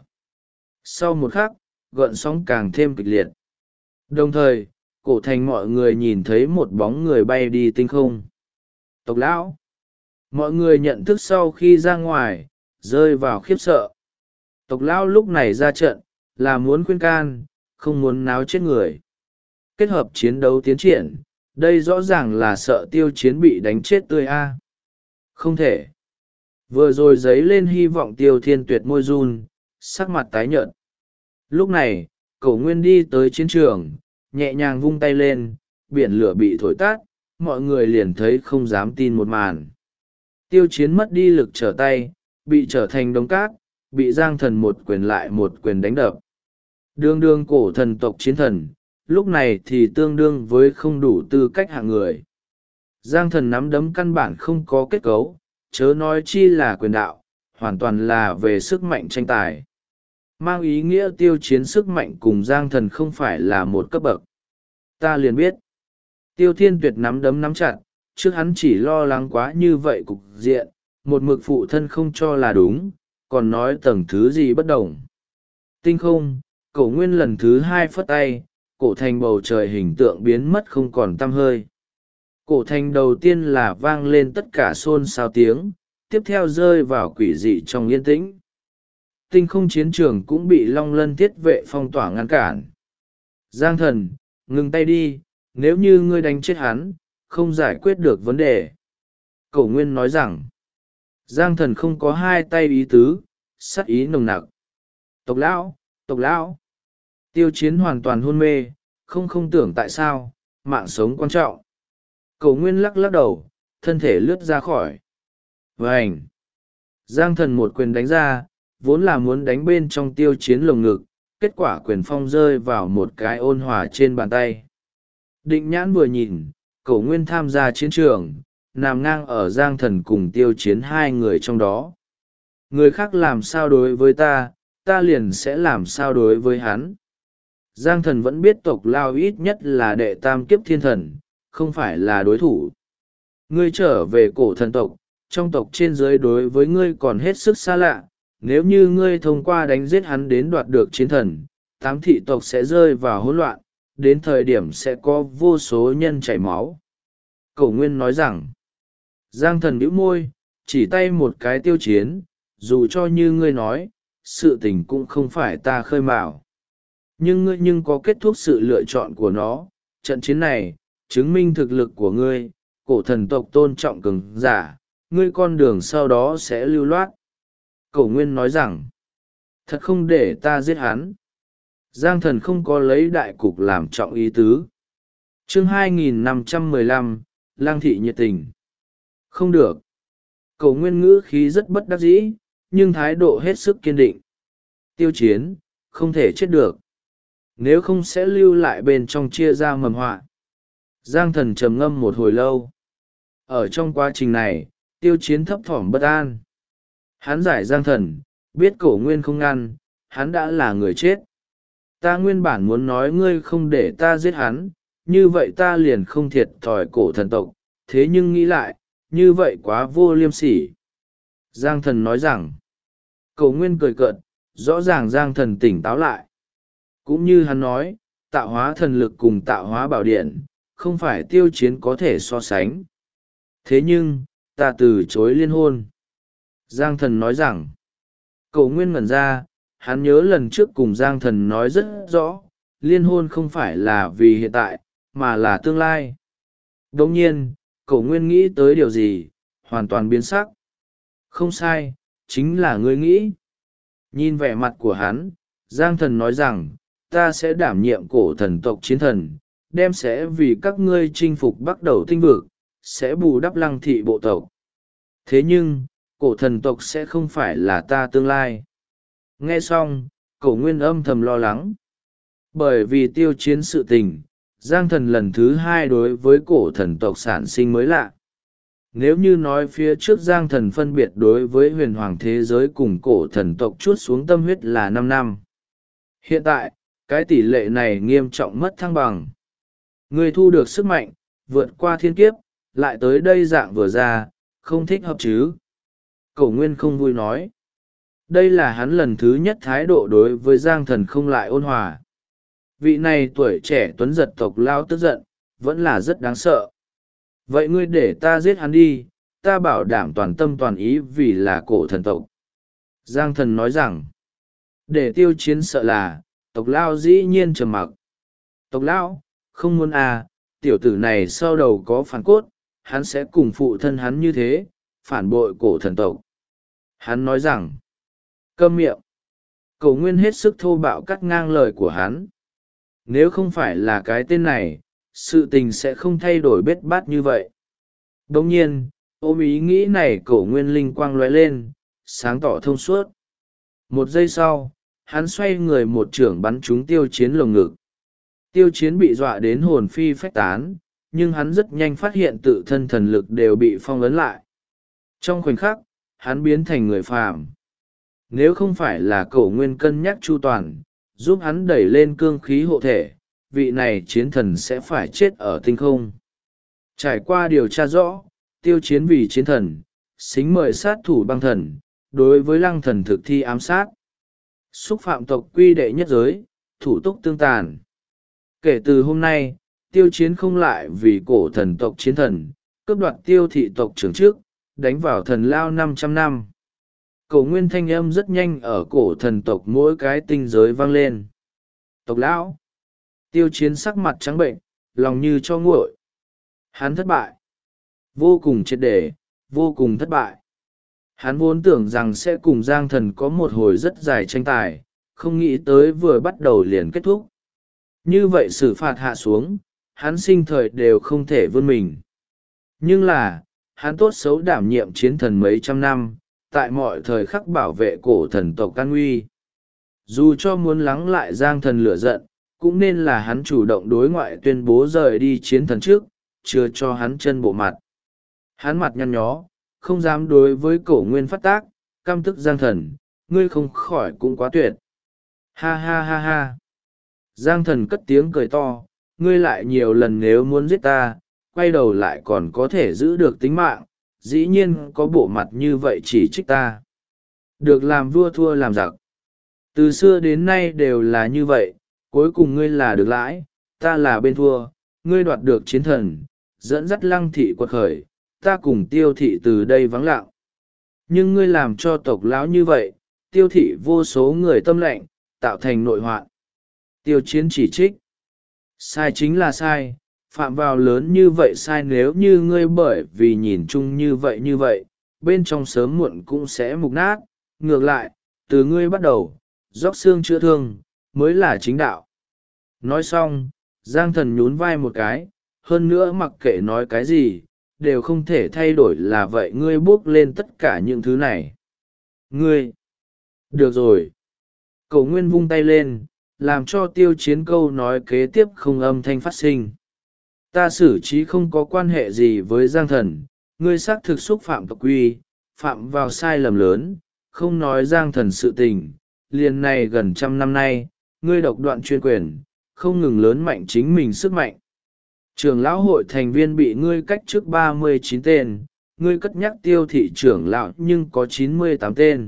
Sau một khắc, gợn sóng càng thêm kịch liệt. Đồng thời, cổ thành mọi người nhìn thấy một bóng người bay đi tinh không. Tộc lão! Mọi người nhận thức sau khi ra ngoài, rơi vào khiếp sợ. Tộc lão lúc này ra trận, là muốn khuyên can, không muốn náo chết người. Kết hợp chiến đấu tiến triển, đây rõ ràng là sợ tiêu chiến bị đánh chết tươi a. Không thể. Vừa rồi dấy lên hy vọng Tiêu Thiên Tuyệt môi run, sắc mặt tái nhợt. Lúc này, Cổ Nguyên đi tới chiến trường, nhẹ nhàng vung tay lên, biển lửa bị thổi tắt, mọi người liền thấy không dám tin một màn. Tiêu chiến mất đi lực trở tay, bị trở thành đống cát, bị Giang Thần một quyền lại một quyền đánh đập. Đương đương cổ thần tộc chiến thần, lúc này thì tương đương với không đủ tư cách hạng người. Giang Thần nắm đấm căn bản không có kết cấu, chớ nói chi là quyền đạo, hoàn toàn là về sức mạnh tranh tài. Mang ý nghĩa tiêu chiến sức mạnh cùng Giang Thần không phải là một cấp bậc. Ta liền biết. Tiêu Thiên Tuyệt nắm đấm nắm chặt, trước hắn chỉ lo lắng quá như vậy cục diện, một mực phụ thân không cho là đúng, còn nói tầng thứ gì bất đồng. Tinh không, Cổ Nguyên lần thứ 2 phất tay, cổ thành bầu trời hình tượng biến mất không còn tăm hơi. Cổ thành đầu tiên là vang lên tất cả xôn xao tiếng, tiếp theo rơi vào quỷ dị trong yên tĩnh. Tinh không chiến trường cũng bị Long Lân thiết vệ phong tỏa ngăn cản. Giang Thần, ngừng tay đi, nếu như ngươi đánh chết hắn, không giải quyết được vấn đề. Cổ Nguyên nói rằng, Giang Thần không có hai tay ý tứ, sát ý nồng nặc. Tộc lão, tộc lão. Tiêu chiến hoàn toàn hôn mê, không tưởng tại sao, mạng sống quan trọng. Cổ Nguyên lắc lắc đầu, thân thể lướt ra khỏi. Vành! Giang Thần một quyền đánh ra, vốn là muốn đánh bên trong tiêu chiến lồng ngực, kết quả quyền phong rơi vào một cái ôn hòa trên bàn tay. Định nhãn vừa nhìn, Cổ Nguyên tham gia chiến trường, nằm ngang ở Giang Thần cùng tiêu chiến hai người trong đó. Người khác làm sao đối với ta, ta liền sẽ làm sao đối với hắn. Giang Thần vẫn biết tộc Lao ít nhất là đệ tam kiếp thiên thần, không phải là đối thủ. Ngươi trở về cổ thần tộc, trong tộc trên dưới đối với ngươi còn hết sức xa lạ, nếu như ngươi thông qua đánh giết hắn đến đoạt được chiến thần, tám thị tộc sẽ rơi vào hỗn loạn, đến thời điểm sẽ có vô số nhân chảy máu. Cổ Nguyên nói rằng, Giang Thần bĩu môi, chỉ tay một cái Tiêu Chiến, dù cho như ngươi nói, sự tình cũng không phải ta khơi mào. Nhưng ngươi có kết thúc sự lựa chọn của nó, trận chiến này, chứng minh thực lực của ngươi, cổ thần tộc tôn trọng cường giả, ngươi con đường sau đó sẽ lưu loát. Cổ Nguyên nói rằng, thật không để ta giết hắn. Giang Thần không có lấy đại cục làm trọng ý tứ. Chương 2515, Lang thị nhiệt tình. Không được. Cổ Nguyên ngữ khí rất bất đắc dĩ, nhưng thái độ hết sức kiên định. Tiêu Chiến, không thể chết được. Nếu không sẽ lưu lại bên trong chia ra mầm họa. Giang Thần trầm ngâm một hồi lâu. Ở trong quá trình này, Tiêu Chiến thấp thỏm bất an. Hắn giải Giang Thần, biết Cổ Nguyên không ngăn, hắn đã là người chết. Ta nguyên bản muốn nói ngươi không để ta giết hắn, như vậy ta liền không thiệt thòi cổ thần tộc, thế nhưng nghĩ lại, như vậy quá vô liêm sỉ. Giang Thần nói rằng, Cổ Nguyên cười cợt, rõ ràng Giang Thần tỉnh táo lại. Cũng như hắn nói, tạo hóa thần lực cùng tạo hóa bảo điện, không phải Tiêu Chiến có thể so sánh. Thế nhưng, ta từ chối liên hôn. Giang Thần nói rằng, Cổ Nguyên ngẩn ra, hắn nhớ lần trước cùng Giang Thần nói rất rõ, liên hôn không phải là vì hiện tại, mà là tương lai. Đồng nhiên, Cổ Nguyên nghĩ tới điều gì, hoàn toàn biến sắc. Không sai, chính là ngươi nghĩ. Nhìn vẻ mặt của hắn, Giang Thần nói rằng, ta sẽ đảm nhiệm cổ thần tộc chiến thần, đem sẽ vì các ngươi chinh phục bắt đầu tinh vực, sẽ bù đắp Lăng thị bộ tộc. Thế nhưng, cổ thần tộc sẽ không phải là ta tương lai. Nghe xong, Cổ Nguyên âm thầm lo lắng. Bởi vì Tiêu Chiến sự tình, Giang Thần lần thứ hai đối với cổ thần tộc sản sinh mới lạ. Nếu như nói phía trước Giang Thần phân biệt đối với huyền hoàng thế giới cùng cổ thần tộc chuốt xuống tâm huyết là 5 năm. Hiện tại, cái tỷ lệ này nghiêm trọng mất thăng bằng. Ngươi thu được sức mạnh, vượt qua thiên kiếp, lại tới đây dạng vừa ra, không thích hợp chứ. Cổ Nguyên không vui nói. Đây là hắn lần thứ nhất thái độ đối với Giang Thần không lại ôn hòa. Vị này tuổi trẻ tuấn giật tộc lao tức giận, vẫn là rất đáng sợ. Vậy ngươi để ta giết hắn đi, ta bảo đảm toàn tâm toàn ý vì là cổ thần tộc. Giang Thần nói rằng, để Tiêu Chiến sợ là, tộc lao dĩ nhiên trầm mặc. Tộc lao, không muốn à, tiểu tử này sau đầu có phản cốt, hắn sẽ cùng phụ thân hắn như thế, phản bội cổ thần tộc. Hắn nói rằng, câm miệng. Cổ Nguyên hết sức thô bạo cắt ngang lời của hắn. Nếu không phải là cái tên này, sự tình sẽ không thay đổi bết bát như vậy. Đồng nhiên, ôm ý nghĩ này Cổ Nguyên linh quang lóe lên, sáng tỏ thông suốt. Một giây sau, hắn xoay người một chưởng bắn trúng Tiêu Chiến lồng ngực. Tiêu Chiến bị dọa đến hồn phi phách tán, nhưng hắn rất nhanh phát hiện tự thân thần lực đều bị phong ấn lại. Trong khoảnh khắc, hắn biến thành người phàm. Nếu không phải là Cổ Nguyên cân nhắc chu toàn, giúp hắn đẩy lên cương khí hộ thể, vị này chiến thần sẽ phải chết ở tinh không. Trải qua điều tra rõ, Tiêu Chiến vì chiến thần, xính mời sát thủ băng thần, đối với Lăng thần thực thi ám sát. Xúc phạm tộc quy đệ nhất giới, thủ túc tương tàn. Kể từ hôm nay, Tiêu Chiến không lại vì cổ thần tộc chiến thần, cướp đoạt Tiêu thị tộc trưởng trước, đánh vào thần lao 500 năm. Cổ Nguyên thanh âm rất nhanh ở cổ thần tộc mỗi cái tinh giới vang lên. Tộc lão. Tiêu Chiến sắc mặt trắng bệnh, lòng như cho nguội. Hắn thất bại. Vô cùng triệt để, vô cùng thất bại. Hắn vốn tưởng rằng sẽ cùng Giang Thần có một hồi rất dài tranh tài, không nghĩ tới vừa bắt đầu liền kết thúc. Như vậy xử phạt hạ xuống, hắn sinh thời đều không thể vươn mình. Nhưng là, hắn tốt xấu đảm nhiệm chiến thần mấy trăm năm, tại mọi thời khắc bảo vệ cổ thần tộc an nguy. Dù cho muốn lắng lại Giang Thần lửa giận, cũng nên là hắn chủ động đối ngoại tuyên bố rời đi chiến thần trước, chưa cho hắn chân bộ mặt. Hắn mặt nhăn nhó, không dám đối với Cổ Nguyên phát tác, căm tức Giang Thần, ngươi không khỏi cũng quá tuyệt. Ha ha ha ha. Giang thần cất tiếng cười to, ngươi lại nhiều lần nếu muốn giết ta, quay đầu lại còn có thể giữ được tính mạng, dĩ nhiên có bộ mặt như vậy chỉ trích ta. Được làm vua thua làm giặc. Từ xưa đến nay đều là như vậy, cuối cùng ngươi là được lãi, ta là bên thua, ngươi đoạt được chiến thần, dẫn dắt Lăng thị quật khởi, ta cùng Tiêu thị từ đây vắng lặng. Nhưng ngươi làm cho tộc lão như vậy, Tiêu thị vô số người tâm lệnh, tạo thành nội hoạn. Tiêu Chiến chỉ trích. Sai chính là sai, phạm vào lớn như vậy sai, nếu như ngươi bởi vì nhìn chung như vậy, bên trong sớm muộn cũng sẽ mục nát. Ngược lại, từ ngươi bắt đầu, róc xương chữa thương, mới là chính đạo. Nói xong, Giang Thần nhún vai một cái, hơn nữa mặc kệ nói cái gì, đều không thể thay đổi là vậy, ngươi buốc lên tất cả những thứ này. Ngươi! Được rồi! Cậu Nguyên vung tay lên, làm cho Tiêu Chiến câu nói kế tiếp không âm thanh phát sinh. Ta xử trí không có quan hệ gì với Giang Thần, ngươi xác thực xúc phạm tộc quy, phạm vào sai lầm lớn, không nói Giang Thần sự tình, liền này gần 100 năm nay, ngươi độc đoạn chuyên quyền, không ngừng lớn mạnh chính mình sức mạnh. Trưởng lão hội thành viên bị ngươi cách trước 39 tên, ngươi cất nhắc Tiêu thị trưởng lão nhưng có 98 tên.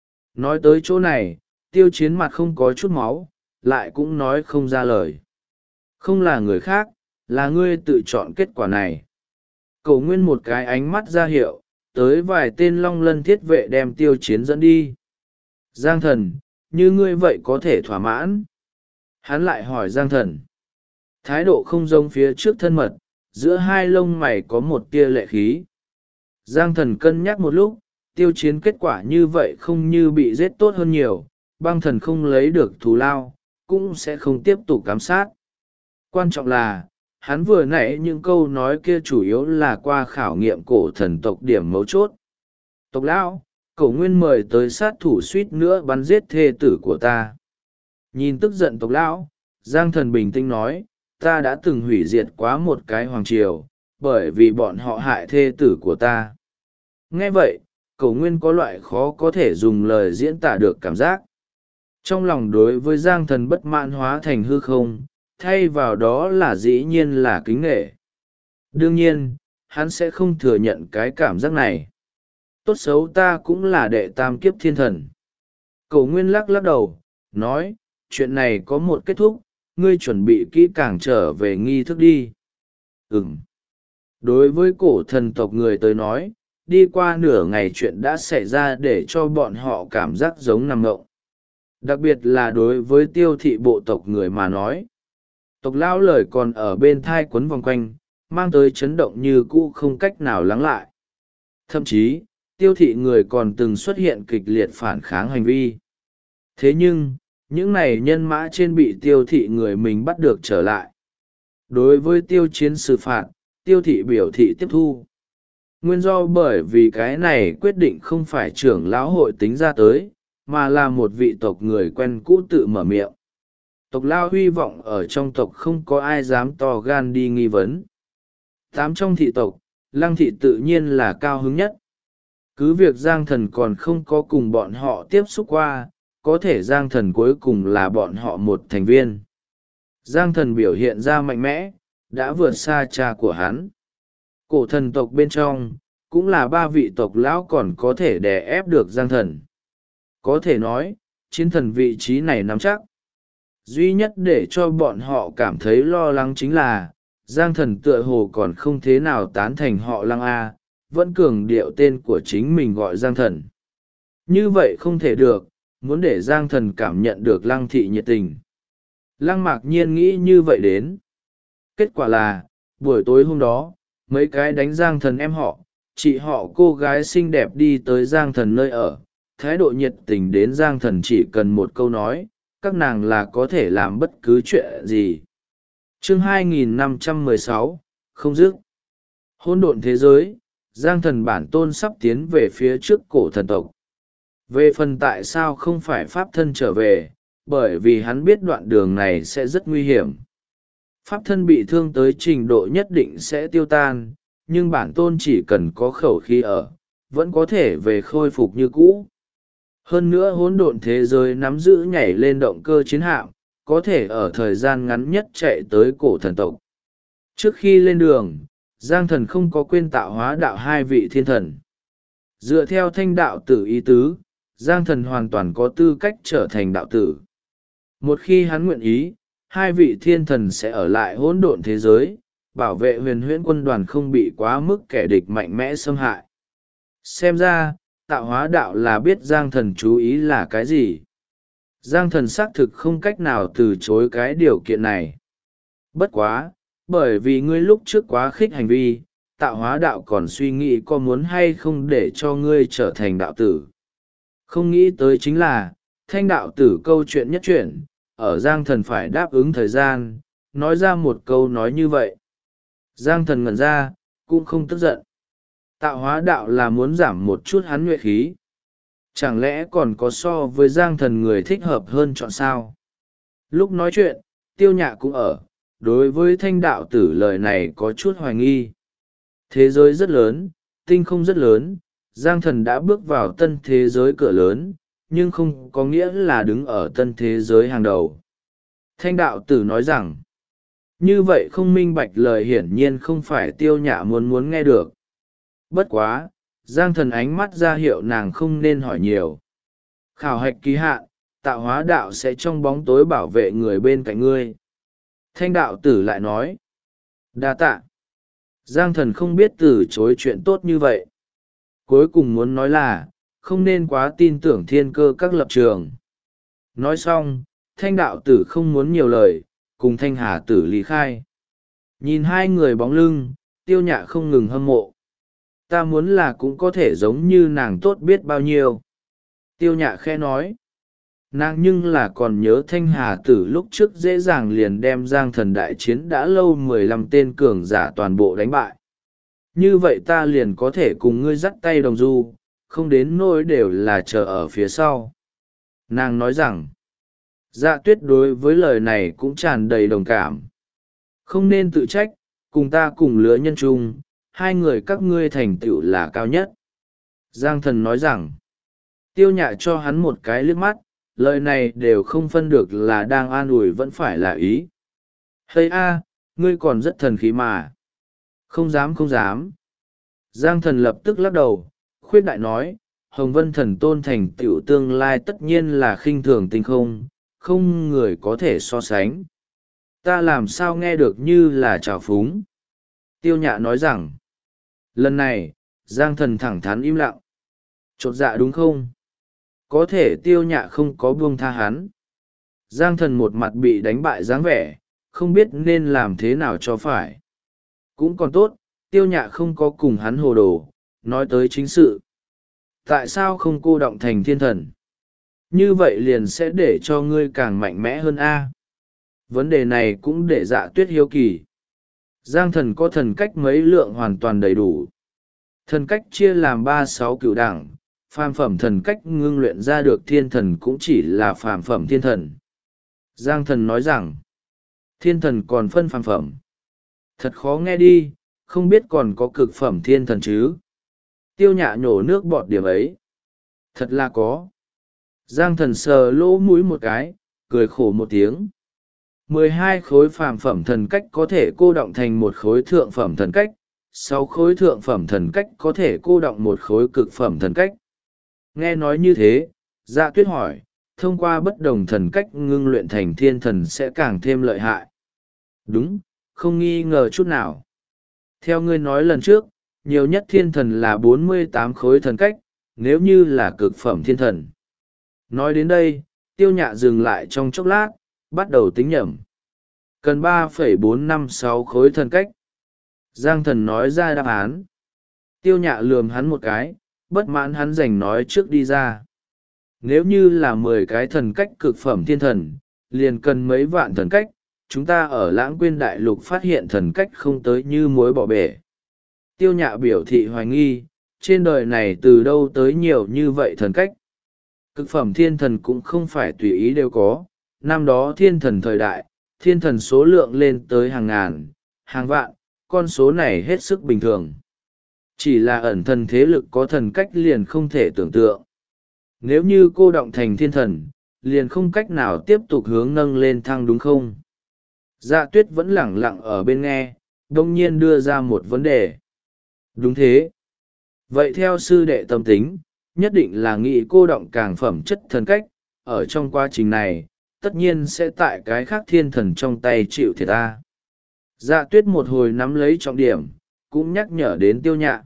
Nói tới chỗ này, Tiêu Chiến mặt không có chút máu, lại cũng nói không ra lời. Không là người khác, là ngươi tự chọn kết quả này. Cầu Nguyên một cái ánh mắt ra hiệu, tới vài tên Long Lân thiết vệ đem Tiêu Chiến dẫn đi. Giang Thần, như ngươi vậy có thể thỏa mãn. Hắn lại hỏi Giang Thần. Thái độ không giống phía trước thân mật, giữa hai lông mày có một tia lệ khí. Giang Thần cân nhắc một lúc, Tiêu Chiến kết quả như vậy không như bị giết tốt hơn nhiều, băng thần không lấy được thù lao, cũng sẽ không tiếp tục giám sát. Quan trọng là, hắn vừa nãy những câu nói kia chủ yếu là qua khảo nghiệm cổ thần tộc điểm mấu chốt. Tộc lão, Cổ Nguyên mời tới sát thủ suýt nữa bắn giết thê tử của ta. Nhìn tức giận tộc lão, Giang Thần bình tĩnh nói, ta đã từng hủy diệt quá một cái hoàng triều, bởi vì bọn họ hại thê tử của ta. Nghe vậy, Cổ Nguyên có loại khó có thể dùng lời diễn tả được cảm giác. Trong lòng đối với Giang Thần bất mãn hóa thành hư không, thay vào đó là dĩ nhiên là kính nghệ. Đương nhiên, hắn sẽ không thừa nhận cái cảm giác này. Tốt xấu ta cũng là đệ tam kiếp thiên thần. Cổ Nguyên lắc lắc đầu, nói, chuyện này có một kết thúc, ngươi chuẩn bị kỹ càng trở về nghi thức đi. Ừm. Đối với cổ thần tộc người tới nói, đi qua nửa ngày chuyện đã xảy ra để cho bọn họ cảm giác giống nằm ngộng. Đặc biệt là đối với Tiêu thị bộ tộc người mà nói. Tộc lão lời còn ở bên thai quấn vòng quanh, mang tới chấn động như cũ không cách nào lắng lại. Thậm chí, Tiêu thị người còn từng xuất hiện kịch liệt phản kháng hành vi. Thế nhưng, những này nhân mã trên bị Tiêu thị người mình bắt được trở lại. Đối với Tiêu Chiến xử phạt, Tiêu thị biểu thị tiếp thu. Nguyên do bởi vì cái này quyết định không phải trưởng lão hội tính ra tới, mà là một vị tộc người quen cũ tự mở miệng. Tộc lao hy vọng ở trong tộc không có ai dám to gan đi nghi vấn. 8 trong thị tộc, Lăng thị tự nhiên là cao hứng nhất. Cứ việc Giang Thần còn không có cùng bọn họ tiếp xúc qua, có thể Giang Thần cuối cùng là bọn họ một thành viên. Giang Thần biểu hiện ra mạnh mẽ, đã vượt xa cha của hắn. Cổ thần tộc bên trong, cũng là 3 vị tộc lão còn có thể đè ép được Giang Thần. Có thể nói, chiến thần vị trí này nắm chắc. Duy nhất để cho bọn họ cảm thấy lo lắng chính là, Giang Thần tựa hồ còn không thế nào tán thành họ Lăng A, vẫn cường điệu tên của chính mình gọi Giang Thần. Như vậy không thể được, muốn để Giang Thần cảm nhận được Lăng thị nhiệt tình. Lăng Mạc Nhiên nghĩ như vậy đến. Kết quả là, buổi tối hôm đó, mấy cái đánh Giang Thần em họ, chị họ cô gái xinh đẹp đi tới Giang Thần nơi ở, thái độ nhiệt tình đến Giang Thần chỉ cần một câu nói, các nàng là có thể làm bất cứ chuyện gì. Chương 2516, không dứt. Hỗn độn thế giới, Giang Thần bản tôn sắp tiến về phía trước cổ thần tộc. Về phần tại sao không phải pháp thân trở về, bởi vì hắn biết đoạn đường này sẽ rất nguy hiểm. Pháp thân bị thương tới trình độ nhất định sẽ tiêu tan, nhưng bản tôn chỉ cần có khẩu khí ở, vẫn có thể về khôi phục như cũ. Hơn nữa hỗn độn thế giới nắm giữ nhảy lên động cơ chiến hạm, có thể ở thời gian ngắn nhất chạy tới cổ thần tộc. Trước khi lên đường, Giang Thần không có quên tạo hóa đạo hai vị thiên thần. Dựa theo thanh đạo tử ý tứ, Giang Thần hoàn toàn có tư cách trở thành đạo tử. Một khi hắn nguyện ý, hai vị thiên thần sẽ ở lại hỗn độn thế giới, bảo vệ huyền huyễn quân đoàn không bị quá mức kẻ địch mạnh mẽ xâm hại. Xem ra, tạo hóa đạo là biết Giang Thần chú ý là cái gì. Giang Thần xác thực không cách nào từ chối cái điều kiện này. Bất quá, bởi vì ngươi lúc trước quá khích hành vi, tạo hóa đạo còn suy nghĩ có muốn hay không để cho ngươi trở thành đạo tử. Không nghĩ tới chính là, thanh đạo tử câu chuyện nhất chuyện, ở Giang Thần phải đáp ứng thời gian, nói ra một câu nói như vậy. Giang Thần ngẩn ra, cũng không tức giận. Tạo hóa đạo là muốn giảm một chút hắn nhuệ khí. Chẳng lẽ còn có so với Giang Thần người thích hợp hơn chọn sao? Lúc nói chuyện, Tiêu Nhạ cũng ở, đối với thanh đạo tử lời này có chút hoài nghi. Thế giới rất lớn, tinh không rất lớn, Giang Thần đã bước vào tân thế giới cửa lớn, nhưng không có nghĩa là đứng ở tân thế giới hàng đầu. Thanh đạo tử nói rằng, như vậy không minh bạch lời hiển nhiên không phải Tiêu Nhạ muốn nghe được. Bất quá, Giang Thần ánh mắt ra hiệu nàng không nên hỏi nhiều. Khảo hạch kỳ hạn, tạo hóa đạo sẽ trong bóng tối bảo vệ người bên cạnh ngươi. Thanh đạo tử lại nói, đa tạ. Giang Thần không biết từ chối chuyện tốt như vậy. Cuối cùng muốn nói là, không nên quá tin tưởng thiên cơ các lập trường. Nói xong, thanh đạo tử không muốn nhiều lời, cùng thanh hà tử lý khai. Nhìn hai người bóng lưng, Tiêu Nhạ không ngừng hâm mộ. Ta muốn là cũng có thể giống như nàng tốt biết bao nhiêu. Tiêu Nhạ khẽ nói. Nàng nhưng là còn nhớ thanh hà tử lúc trước dễ dàng liền đem Giang Thần đại chiến đã lâu 15 tên cường giả toàn bộ đánh bại. Như vậy ta liền có thể cùng ngươi dắt tay đồng du, không đến nỗi đều là chờ ở phía sau. Nàng nói rằng, Dạ Tuyết đối với lời này cũng tràn đầy đồng cảm. Không nên tự trách, cùng ta cùng lứa nhân chung, hai người các ngươi thành tựu là cao nhất. Giang Thần nói rằng, Tiêu Nhạ cho hắn một cái liếc mắt, lời này đều không phân được là đang an ủi vẫn phải là ý. Hây a, ngươi còn rất thần khí mà. Không dám không dám. Giang Thần lập tức lắc đầu, khuyết đại nói, Hồng Vân Thần Tôn thành tựu tương lai tất nhiên là khinh thường tinh không, không người có thể so sánh. Ta làm sao nghe được như là trào phúng. Tiêu Nhạ nói rằng, lần này, Giang Thần thẳng thắn im lặng. Chột dạ đúng không? Có thể Tiêu Nhạ không có buông tha hắn. Giang Thần một mặt bị đánh bại dáng vẻ, không biết nên làm thế nào cho phải. Cũng còn tốt, Tiêu Nhạ không có cùng hắn hồ đồ, nói tới chính sự. Tại sao không cô động thành thiên thần? Như vậy liền sẽ để cho ngươi càng mạnh mẽ hơn a. Vấn đề này cũng để Dạ Tuyết hiếu kỳ. Giang Thần có thần cách mấy lượng hoàn toàn đầy đủ. Thần cách chia làm 36 cửu đẳng, phàm phẩm thần cách ngưng luyện ra được thiên thần cũng chỉ là phàm phẩm thiên thần. Giang Thần nói rằng, thiên thần còn phân phàm phẩm. Thật khó nghe đi, không biết còn có cực phẩm thiên thần chứ. Tiêu Nhạ nhổ nước bọt điểm ấy. Thật là có. Giang Thần sờ lỗ mũi một cái, cười khổ một tiếng. 12 khối phàm phẩm thần cách có thể cô động thành một khối thượng phẩm thần cách, 6 khối thượng phẩm thần cách có thể cô động một khối cực phẩm thần cách. Nghe nói như thế, Dạ Tuyết hỏi, thông qua bất đồng thần cách ngưng luyện thành thiên thần sẽ càng thêm lợi hại. Đúng, không nghi ngờ chút nào. Theo ngươi nói lần trước, nhiều nhất thiên thần là 48 khối thần cách, nếu như là cực phẩm thiên thần. Nói đến đây, Tiêu Nhạ dừng lại trong chốc lát, bắt đầu tính nhẩm. Cần 3,456 khối thần cách. Giang Thần nói ra đáp án. Tiêu Nhạ lườm hắn một cái, bất mãn hắn giành nói trước đi ra. Nếu như là 10 cái thần cách cực phẩm thiên thần, liền cần mấy vạn thần cách, chúng ta ở Lãng Quên Đại Lục phát hiện thần cách không tới như muối bỏ bể. Tiêu Nhạ biểu thị hoài nghi, trên đời này từ đâu tới nhiều như vậy thần cách. Cực phẩm thiên thần cũng không phải tùy ý đều có, năm đó thiên thần thời đại, thiên thần số lượng lên tới hàng ngàn, hàng vạn, con số này hết sức bình thường. Chỉ là ẩn thần thế lực có thần cách liền không thể tưởng tượng. Nếu như cô động thành thiên thần, liền không cách nào tiếp tục hướng nâng lên thăng đúng không? Dạ tuyết vẫn lẳng lặng ở bên nghe, đông nhiên đưa ra một vấn đề. Đúng thế. Vậy theo sư đệ tâm tính, nhất định là nghĩ cô động càng phẩm chất thần cách, ở trong quá trình này, tất nhiên sẽ tại cái khác thiên thần trong tay chịu thiệt ta. Dạ tuyết một hồi nắm lấy trọng điểm, cũng nhắc nhở đến Tiêu Nhạ.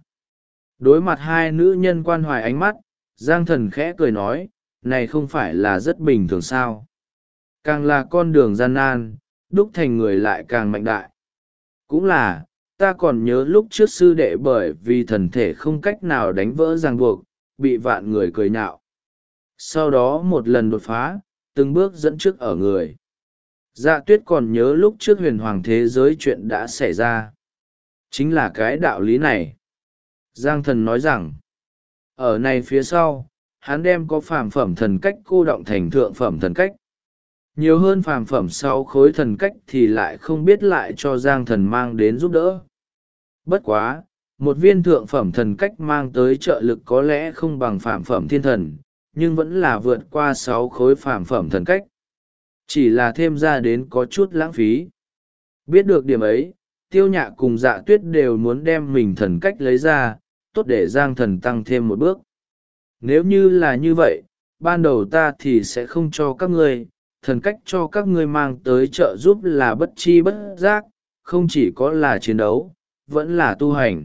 Đối mặt hai nữ nhân quan hoài ánh mắt, Giang Thần khẽ cười nói, này không phải là rất bình thường sao? Càng là con đường gian nan, đúc thành người lại càng mạnh đại. Cũng là, ta còn nhớ lúc trước sư đệ bởi vì thần thể không cách nào đánh vỡ ràng buộc, bị vạn người cười nhạo. Sau đó một lần đột phá, từng bước dẫn trước ở người. Dạ tuyết còn nhớ lúc trước huyền hoàng thế giới chuyện đã xảy ra. Chính là cái đạo lý này. Giang Thần nói rằng, ở này phía sau, hắn đem có phàm phẩm thần cách cô động thành thượng phẩm thần cách. Nhiều hơn phàm phẩm 6 khối thần cách thì lại không biết lại cho Giang Thần mang đến giúp đỡ. Bất quá, một viên thượng phẩm thần cách mang tới trợ lực có lẽ không bằng phàm phẩm thiên thần, nhưng vẫn là vượt qua 6 khối phàm phẩm thần cách. Chỉ là thêm ra đến có chút lãng phí. Biết được điểm ấy, Tiêu Nhạ cùng Dạ tuyết đều muốn đem mình thần cách lấy ra, tốt để Giang Thần tăng thêm một bước. Nếu như là như vậy, ban đầu ta thì sẽ không cho các ngươi, thần cách cho các ngươi mang tới trợ giúp là bất chi bất giác, không chỉ có là chiến đấu, vẫn là tu hành.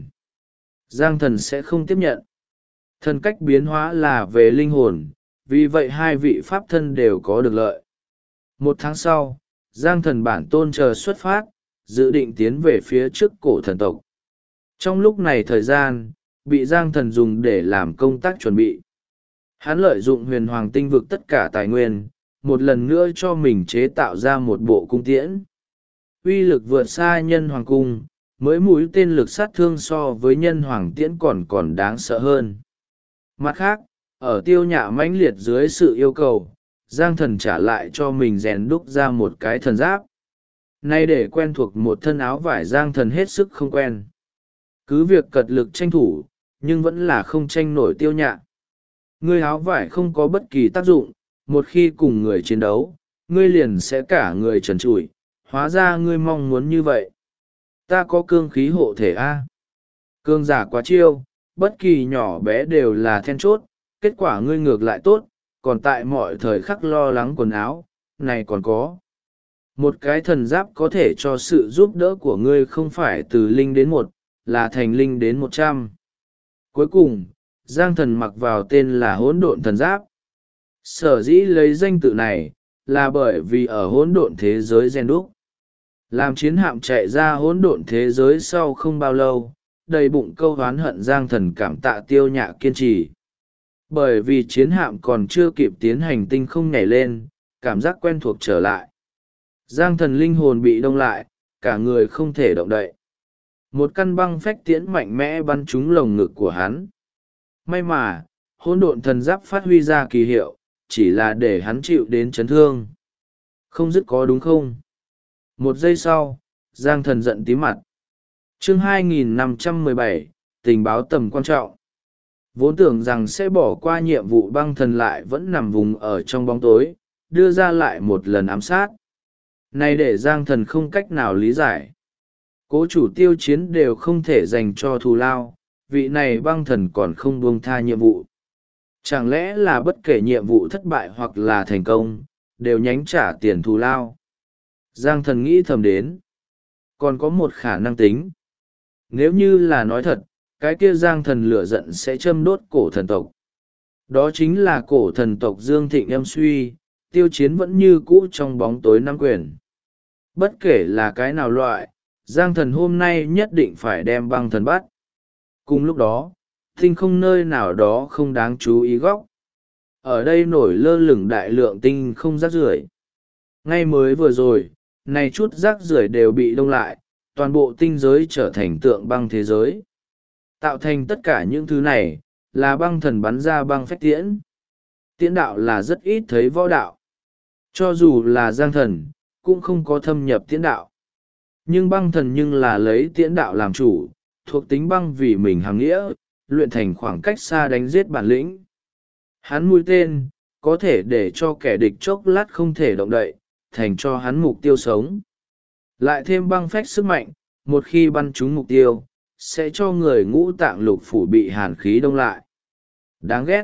Giang Thần sẽ không tiếp nhận. Thần cách biến hóa là về linh hồn, vì vậy hai vị pháp thân đều có được lợi. 1 tháng sau, Giang Thần bản tôn chờ xuất phát, dự định tiến về phía trước cổ thần tộc. Trong lúc này thời gian, bị Giang Thần dùng để làm công tác chuẩn bị. Hắn lợi dụng huyền hoàng tinh vực tất cả tài nguyên, một lần nữa cho mình chế tạo ra một bộ cung tiễn. Uy lực vượt xa nhân hoàng cung, mới mũi tên lực sát thương so với nhân hoàng tiễn còn đáng sợ hơn. Mặt khác, ở Tiêu Nhạ mãnh liệt dưới sự yêu cầu, Giang Thần trả lại cho mình rèn đúc ra một cái thần giáp. Nay để quen thuộc một thân áo vải Giang Thần hết sức không quen. Cứ việc cật lực tranh thủ, nhưng vẫn là không tranh nổi Tiêu Nhạ. Ngươi áo vải không có bất kỳ tác dụng, một khi cùng người chiến đấu, ngươi liền sẽ cả người trần trụi, hóa ra ngươi mong muốn như vậy. Ta có cương khí hộ thể A. Cương giả quá chiêu, bất kỳ nhỏ bé đều là then chốt, kết quả ngươi ngược lại tốt, còn tại mọi thời khắc lo lắng quần áo, này còn có. Một cái thần giáp có thể cho sự giúp đỡ của ngươi không phải từ linh đến 1, là thành linh đến 100. Cuối cùng, Giang Thần mặc vào tên là hỗn độn thần giáp. Sở dĩ lấy danh tự này, là bởi vì ở hỗn độn thế giới rèn đúc. Làm chiến hạm chạy ra hỗn độn thế giới sau không bao lâu, đầy bụng câu oán hận Giang Thần cảm tạ Tiêu Nhạ kiên trì. Bởi vì chiến hạm còn chưa kịp tiến hành tinh không nhảy lên, cảm giác quen thuộc trở lại. Giang Thần linh hồn bị đông lại, cả người không thể động đậy. Một căn băng phách tiễn mạnh mẽ bắn trúng lồng ngực của hắn. May mà, hỗn độn thần giáp phát huy ra kỳ hiệu, chỉ là để hắn chịu đến chấn thương. Không dứt có đúng không? 1 giây sau, Giang Thần giận tím mặt. Chương 2517, tình báo tầm quan trọng. Vốn tưởng rằng sẽ bỏ qua nhiệm vụ băng thần lại vẫn nằm vùng ở trong bóng tối, đưa ra lại một lần ám sát. Này để Giang Thần không cách nào lý giải. Cố chủ Tiêu Chiến đều không thể dành cho thù lao, vị này băng thần còn không buông tha nhiệm vụ. Chẳng lẽ là bất kể nhiệm vụ thất bại hoặc là thành công, đều nhánh trả tiền thù lao? Giang Thần nghĩ thầm đến. Còn có một khả năng tính. Nếu như là nói thật, cái kia Giang Thần lửa giận sẽ châm đốt cổ thần tộc. Đó chính là cổ thần tộc Dương Thịnh âm suy, Tiêu Chiến vẫn như cũ trong bóng tối nắm quyền. Bất kể là cái nào loại, Giang Thần hôm nay nhất định phải đem băng thần bắt. Cùng lúc đó, tinh không nơi nào đó không đáng chú ý góc. Ở đây nổi lơ lửng đại lượng tinh không rác rưởi. Ngay mới vừa rồi, này chút rác rưởi đều bị đông lại, toàn bộ tinh giới trở thành tượng băng thế giới. Tạo thành tất cả những thứ này, là băng thần bắn ra băng phách tiễn. Tiễn đạo là rất ít thấy võ đạo. Cho dù là Giang Thần, cũng không có thâm nhập tiễn đạo. Nhưng băng thần nhưng là lấy tiễn đạo làm chủ, thuộc tính băng vì mình hàng nghĩa, luyện thành khoảng cách xa đánh giết bản lĩnh. Hắn mũi tên, có thể để cho kẻ địch chốc lát không thể động đậy, thành cho hắn mục tiêu sống. Lại thêm băng phách sức mạnh, một khi bắn trúng mục tiêu, sẽ cho người ngũ tạng lục phủ bị hàn khí đông lại. Đáng ghét.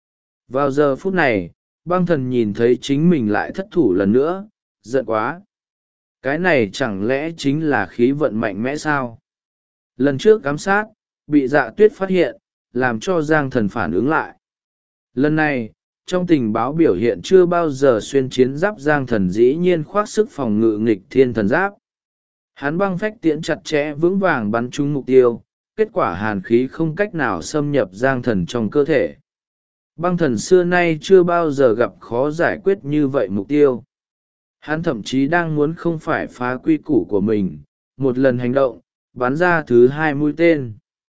Vào giờ phút này, băng thần nhìn thấy chính mình lại thất thủ lần nữa, giận quá. Cái này chẳng lẽ chính là khí vận mạnh mẽ sao? Lần trước ám sát, bị Dạ Tuyết phát hiện, làm cho Giang Thần phản ứng lại. Lần này, trong tình báo biểu hiện chưa bao giờ xuyên chiến giáp, Giang Thần dĩ nhiên khoác sức phòng ngự nghịch thiên thần giáp. Hắn băng phách tiễn chặt chẽ vững vàng bắn trúng mục tiêu, kết quả hàn khí không cách nào xâm nhập Giang Thần trong cơ thể. Băng thần xưa nay chưa bao giờ gặp khó giải quyết như vậy mục tiêu. Hắn thậm chí đang muốn không phải phá quy củ của mình, một lần hành động, bắn ra thứ 2 mũi tên.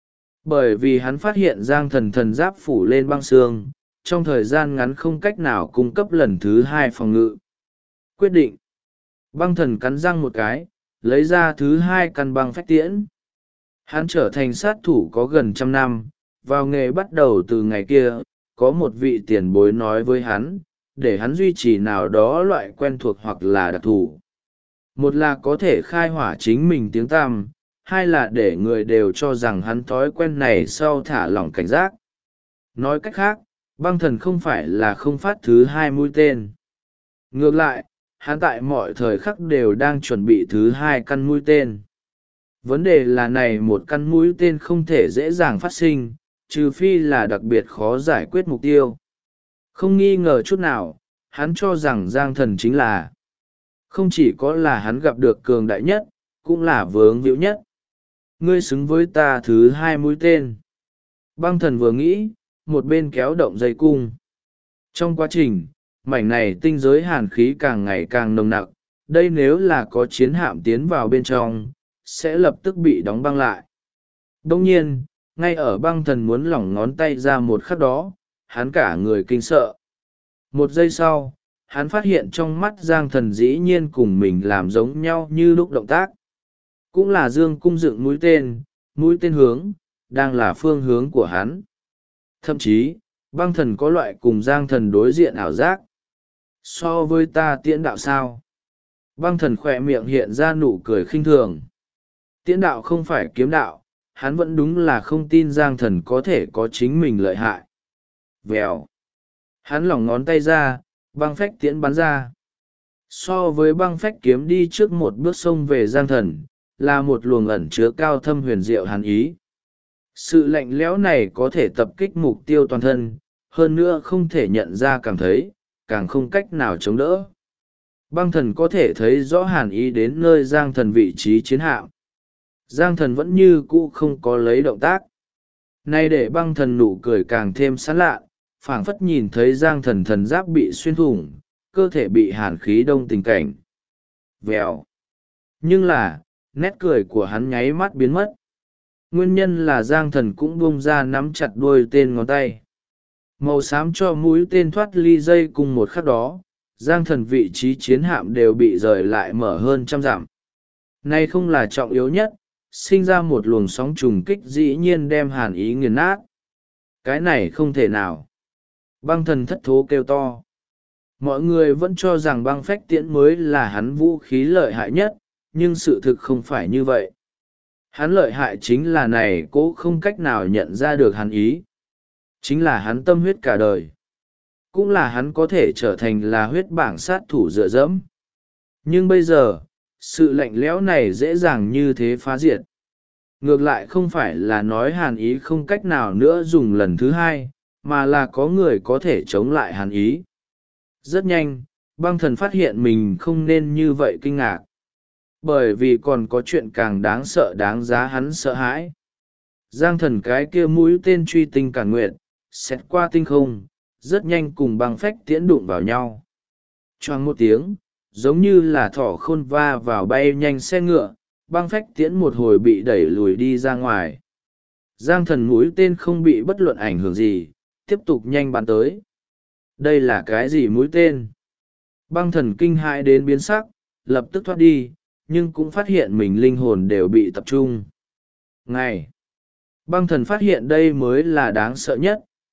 Bởi vì hắn phát hiện Giang Thần thần giáp phủ lên băng xương, trong thời gian ngắn không cách nào cung cấp lần thứ 2 phòng ngự. Quyết định. Băng thần cắn răng một cái, lấy ra thứ 2 căn băng phách tiễn. Hắn trở thành sát thủ có gần 100 năm, vào nghề bắt đầu từ ngày kia, có một vị tiền bối nói với hắn, để hắn duy trì nào đó loại quen thuộc hoặc là đặc thù. Một là có thể khai hỏa chính mình tiếng tăm, hai là để người đều cho rằng hắn thói quen này sau thả lỏng cảnh giác. Nói cách khác, băng thần không phải là không phát thứ 2 mũi tên. Ngược lại, hắn tại mọi thời khắc đều đang chuẩn bị thứ 2 căn mũi tên. Vấn đề là này một căn mũi tên không thể dễ dàng phát sinh, trừ phi là đặc biệt khó giải quyết mục tiêu. Không nghi ngờ chút nào, hắn cho rằng Giang Thần chính là không chỉ có là hắn gặp được cường đại nhất, cũng là vướng víu nhất. Ngươi xứng với ta thứ 2 mũi tên. Băng thần vừa nghĩ, một bên kéo động dây cung. Trong quá trình, mảnh này tinh giới hàn khí càng ngày càng nồng nặc, đây nếu là có chiến hạm tiến vào bên trong, sẽ lập tức bị đóng băng lại. Đồng nhiên, ngay ở băng thần muốn lỏng ngón tay ra một khắc đó, hắn cả người kinh sợ. Một giây sau, hắn phát hiện trong mắt Giang Thần dĩ nhiên cùng mình làm giống nhau như lúc động tác. Cũng là dương cung dựng mũi tên hướng, đang là phương hướng của hắn. Thậm chí, băng thần có loại cùng Giang Thần đối diện ảo giác. So với ta tiễn đạo sao? Băng thần khỏe miệng hiện ra nụ cười khinh thường. Tiễn đạo không phải kiếm đạo, hắn vẫn đúng là không tin Giang Thần có thể có chính mình lợi hại. Vèo. Hắn lỏng ngón tay ra, băng phách tiễn bắn ra. So với băng phách kiếm đi trước một bước xông về Giang Thần, là một luồng ẩn chứa cao thâm huyền diệu hàn ý. Sự lạnh lẽo này có thể tập kích mục tiêu toàn thân, hơn nữa không thể nhận ra cảm thấy, càng không cách nào chống đỡ. Băng thần có thể thấy rõ hàn ý đến nơi Giang Thần vị trí chiến hạm. Giang Thần vẫn như cũ không có lấy động tác. Nay để băng thần nụ cười càng thêm sán lạ, phảng phất nhìn thấy Giang Thần thần giáp bị xuyên thủng, cơ thể bị hàn khí đông tình cảnh. Vèo. Nhưng là, nét cười của hắn nháy mắt biến mất. Nguyên nhân là Giang Thần cũng buông ra nắm chặt đuôi tên ngón tay. Màu xám cho mũi tên thoát ly dây cùng một khắc đó, Giang Thần vị trí chiến hạm đều bị rời lại mở hơn 100 dặm. Nay không là trọng yếu nhất, sinh ra một luồng sóng trùng kích dĩ nhiên đem hàn ý nghiền nát. Cái này không thể nào. Băng thần thất thố kêu to. Mọi người vẫn cho rằng băng phách tiễn mới là hắn vũ khí lợi hại nhất, nhưng sự thực không phải như vậy. Hắn lợi hại chính là này cố không cách nào nhận ra được hắn ý. Chính là hắn tâm huyết cả đời. Cũng là hắn có thể trở thành là huyết bảng sát thủ dựa dẫm. Nhưng bây giờ, sự lạnh lẽo này dễ dàng như thế phá diệt. Ngược lại không phải là nói hàn ý không cách nào nữa dùng lần thứ 2, mà là có người có thể chống lại hàn ý. Rất nhanh, băng thần phát hiện mình không nên như vậy kinh ngạc. Bởi vì còn có chuyện càng đáng sợ đáng giá hắn sợ hãi. Giang Thần cái kia mũi tên truy tinh cản nguyện, xẹt qua tinh không, rất nhanh cùng băng phách tiễn đụng vào nhau. Choang một tiếng, giống như là thỏ khôn va vào bay nhanh xe ngựa, băng phách tiễn một hồi bị đẩy lùi đi ra ngoài. Giang Thần mũi tên không bị bất luận ảnh hưởng gì, tiếp tục nhanh bắn tới. Đây là cái gì mũi tên? Băng thần kinh hãi đến biến sắc, lập tức thoát đi, nhưng cũng phát hiện mình linh hồn đều bị tập trung. Băng thần phát hiện đây mới là đáng sợ nhất,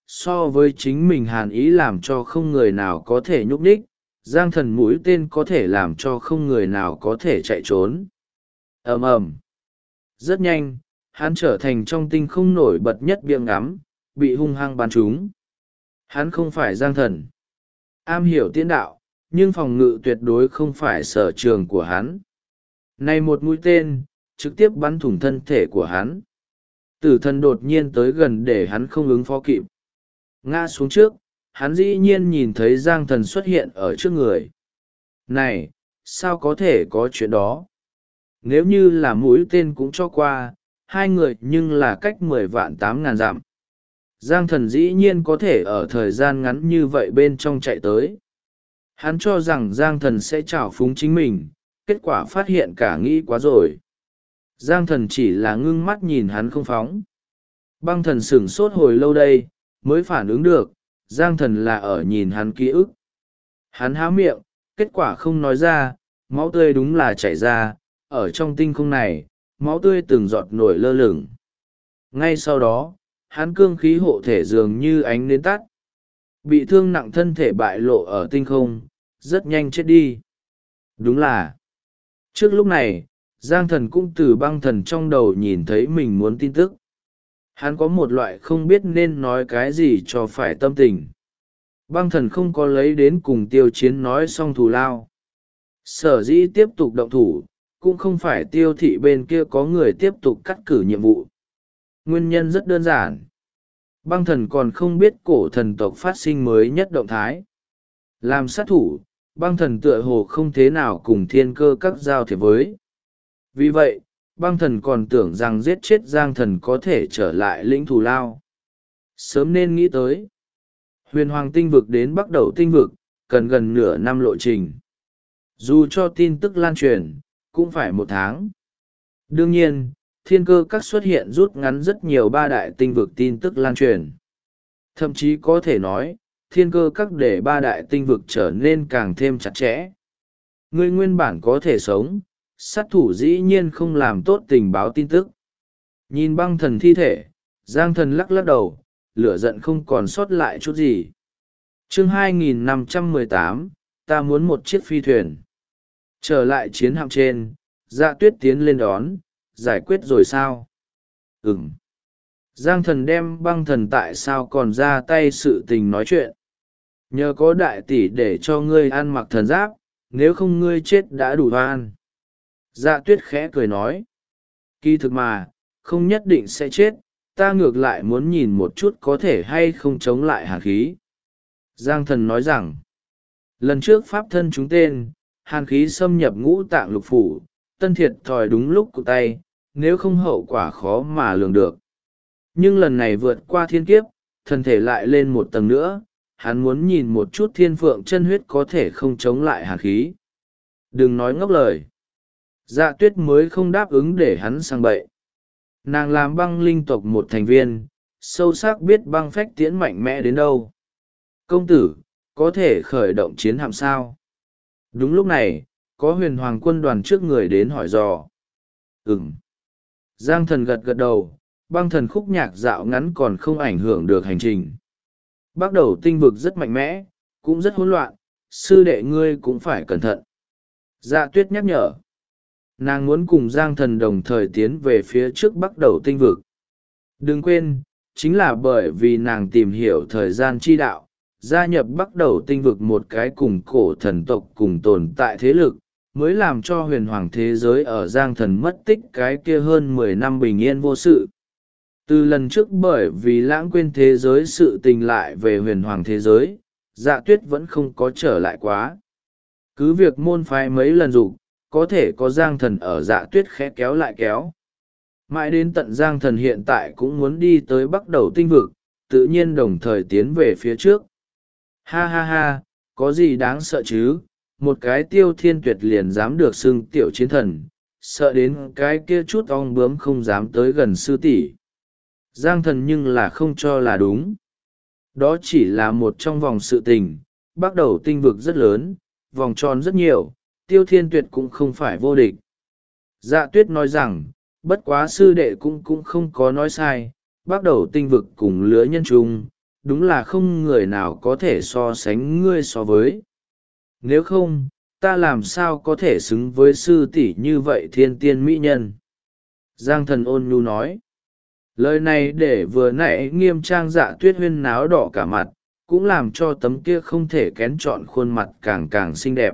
so với chính mình hàn ý làm cho không người nào có thể nhúc nhích, giang thần mũi tên có thể làm cho không người nào có thể chạy trốn. Ầm ầm. Rất nhanh, hắn trở thành trong tinh không nổi bật nhất biếng ngắm, bị hung hăng bắn trúng. Hắn không phải giang thần, am hiểu tiễn đạo, nhưng phòng ngự tuyệt đối không phải sở trường của hắn. Này một mũi tên, trực tiếp bắn thủng thân thể của hắn. Tử thần đột nhiên tới gần để hắn không ứng phó kịp. Ngã xuống trước, hắn dĩ nhiên nhìn thấy giang thần xuất hiện ở trước người. Này, sao có thể có chuyện đó? Nếu như là mũi tên cũng cho qua, hai người nhưng là cách 10.000.000 dặm. Giang thần dĩ nhiên có thể ở thời gian ngắn như vậy bên trong chạy tới. Hắn cho rằng giang thần sẽ trào phúng chính mình, kết quả phát hiện cả nghĩ quá rồi. Giang thần chỉ là ngưng mắt nhìn hắn không phóng. Băng thần sửng sốt hồi lâu đây, mới phản ứng được, giang thần là ở nhìn hắn ký ức. Hắn há miệng, kết quả không nói ra, máu tươi đúng là chảy ra, ở trong tinh không này, máu tươi từng giọt nổi lơ lửng. Ngay sau đó, hắn cương khí hộ thể dường như ánh nến tắt. Bị thương nặng thân thể bại lộ ở tinh không, rất nhanh chết đi. Đúng là, trước lúc này, giang thần cũng từ băng thần trong đầu nhìn thấy mình muốn tin tức. Hắn có một loại không biết nên nói cái gì cho phải tâm tình. Băng thần không có lấy đến cùng tiêu chiến nói xong thù lao. Sở dĩ tiếp tục động thủ, cũng không phải tiêu thị bên kia có người tiếp tục cắt cử nhiệm vụ. Nguyên nhân rất đơn giản. Băng thần còn không biết cổ thần tộc phát sinh mới nhất động thái. Làm sát thủ, băng thần tựa hồ không thế nào cùng thiên cơ các giao thiệp với. Vì vậy, băng thần còn tưởng rằng giết chết giang thần có thể trở lại lĩnh thù lao. Sớm nên nghĩ tới. Huyền hoàng tinh vực đến bắt đầu tinh vực, cần gần nửa năm lộ trình. Dù cho tin tức lan truyền, cũng phải 1 tháng. Đương nhiên, thiên cơ các xuất hiện rút ngắn rất nhiều ba đại tinh vực tin tức lan truyền. Thậm chí có thể nói, thiên cơ các để ba đại tinh vực trở nên càng thêm chặt chẽ. Người nguyên bản có thể sống, sát thủ dĩ nhiên không làm tốt tình báo tin tức. Nhìn băng thần thi thể, giang thần lắc lắc đầu, lửa giận không còn sót lại chút gì. Chương 2518, ta muốn một chiếc phi thuyền. Trở lại chiến hạm trên, Dạ Tuyết tiến lên đón, giải quyết rồi sao? Ừm. Giang thần đem băng thần tại sao còn ra tay sự tình nói chuyện. Nhờ có đại tỷ để cho ngươi ăn mặc thần giáp, nếu không ngươi chết đã đủ oan. Dạ Tuyết khẽ cười nói. Kỳ thực mà, không nhất định sẽ chết, ta ngược lại muốn nhìn một chút có thể hay không chống lại hàn khí. Giang thần nói rằng, lần trước pháp thân chúng tên, hàn khí xâm nhập ngũ tạng lục phủ, tân thiệt thòi đúng lúc cụ tay, nếu không hậu quả khó mà lường được. Nhưng lần này vượt qua thiên kiếp, thân thể lại lên một tầng nữa, hắn muốn nhìn một chút thiên phượng chân huyết có thể không chống lại hàn khí. Đừng nói ngốc lời. Dạ Tuyết mới không đáp ứng để hắn sang bậy. Nàng làm băng linh tộc một thành viên, sâu sắc biết băng phách tiễn mạnh mẽ đến đâu. Công tử, có thể khởi động chiến hạm sao? Đúng lúc này, có huyền hoàng quân đoàn trước người đến hỏi dò. Ừm. Giang thần gật gật đầu, băng thần khúc nhạc dạo ngắn còn không ảnh hưởng được hành trình. Bắt đầu tinh vực rất mạnh mẽ, cũng rất hỗn loạn, sư đệ ngươi cũng phải cẩn thận. Dạ Tuyết nhắc nhở. Nàng muốn cùng Giang thần đồng thời tiến về phía trước bắt đầu tinh vực. Đừng quên, chính là bởi vì nàng tìm hiểu thời gian chi đạo, gia nhập bắt đầu tinh vực một cái cùng cổ thần tộc cùng tồn tại thế lực, mới làm cho huyền hoàng thế giới ở Giang thần mất tích cái kia hơn 10 năm bình yên vô sự. Từ lần trước bởi vì lãng quên thế giới sự tình lại về huyền hoàng thế giới, Dạ Tuyết vẫn không có trở lại quá. Cứ việc môn phái mấy lần dục có thể có Giang thần ở Dạ Tuyết khẽ kéo lại kéo. Mãi đến tận Giang thần hiện tại cũng muốn đi tới bắt đầu tinh vực, tự nhiên đồng thời tiến về phía trước. Ha ha ha, có gì đáng sợ chứ, một cái Tiêu Thiên Tuyệt liền dám được xưng tiểu chiến thần, sợ đến cái kia chút ong bướm không dám tới gần sư tỷ. Giang thần nhưng là không cho là đúng. Đó chỉ là một trong vòng sự tình, bắt đầu tinh vực rất lớn, vòng tròn rất nhiều, Tiêu Thiên Tuyệt cũng không phải vô địch. Dạ Tuyết nói rằng, bất quá sư đệ cũng không có nói sai, bắt đầu tinh vực cùng lứa nhân chung, đúng là không người nào có thể so sánh ngươi so với. Nếu không, ta làm sao có thể xứng với sư tỷ như vậy thiên tiên mỹ nhân. Giang Thần ôn nhu nói. Lời này để vừa nãy Nghiêm Trang Dạ Tuyết huyên náo đỏ cả mặt, cũng làm cho tấm kia không thể kén chọn khuôn mặt càng càng xinh đẹp.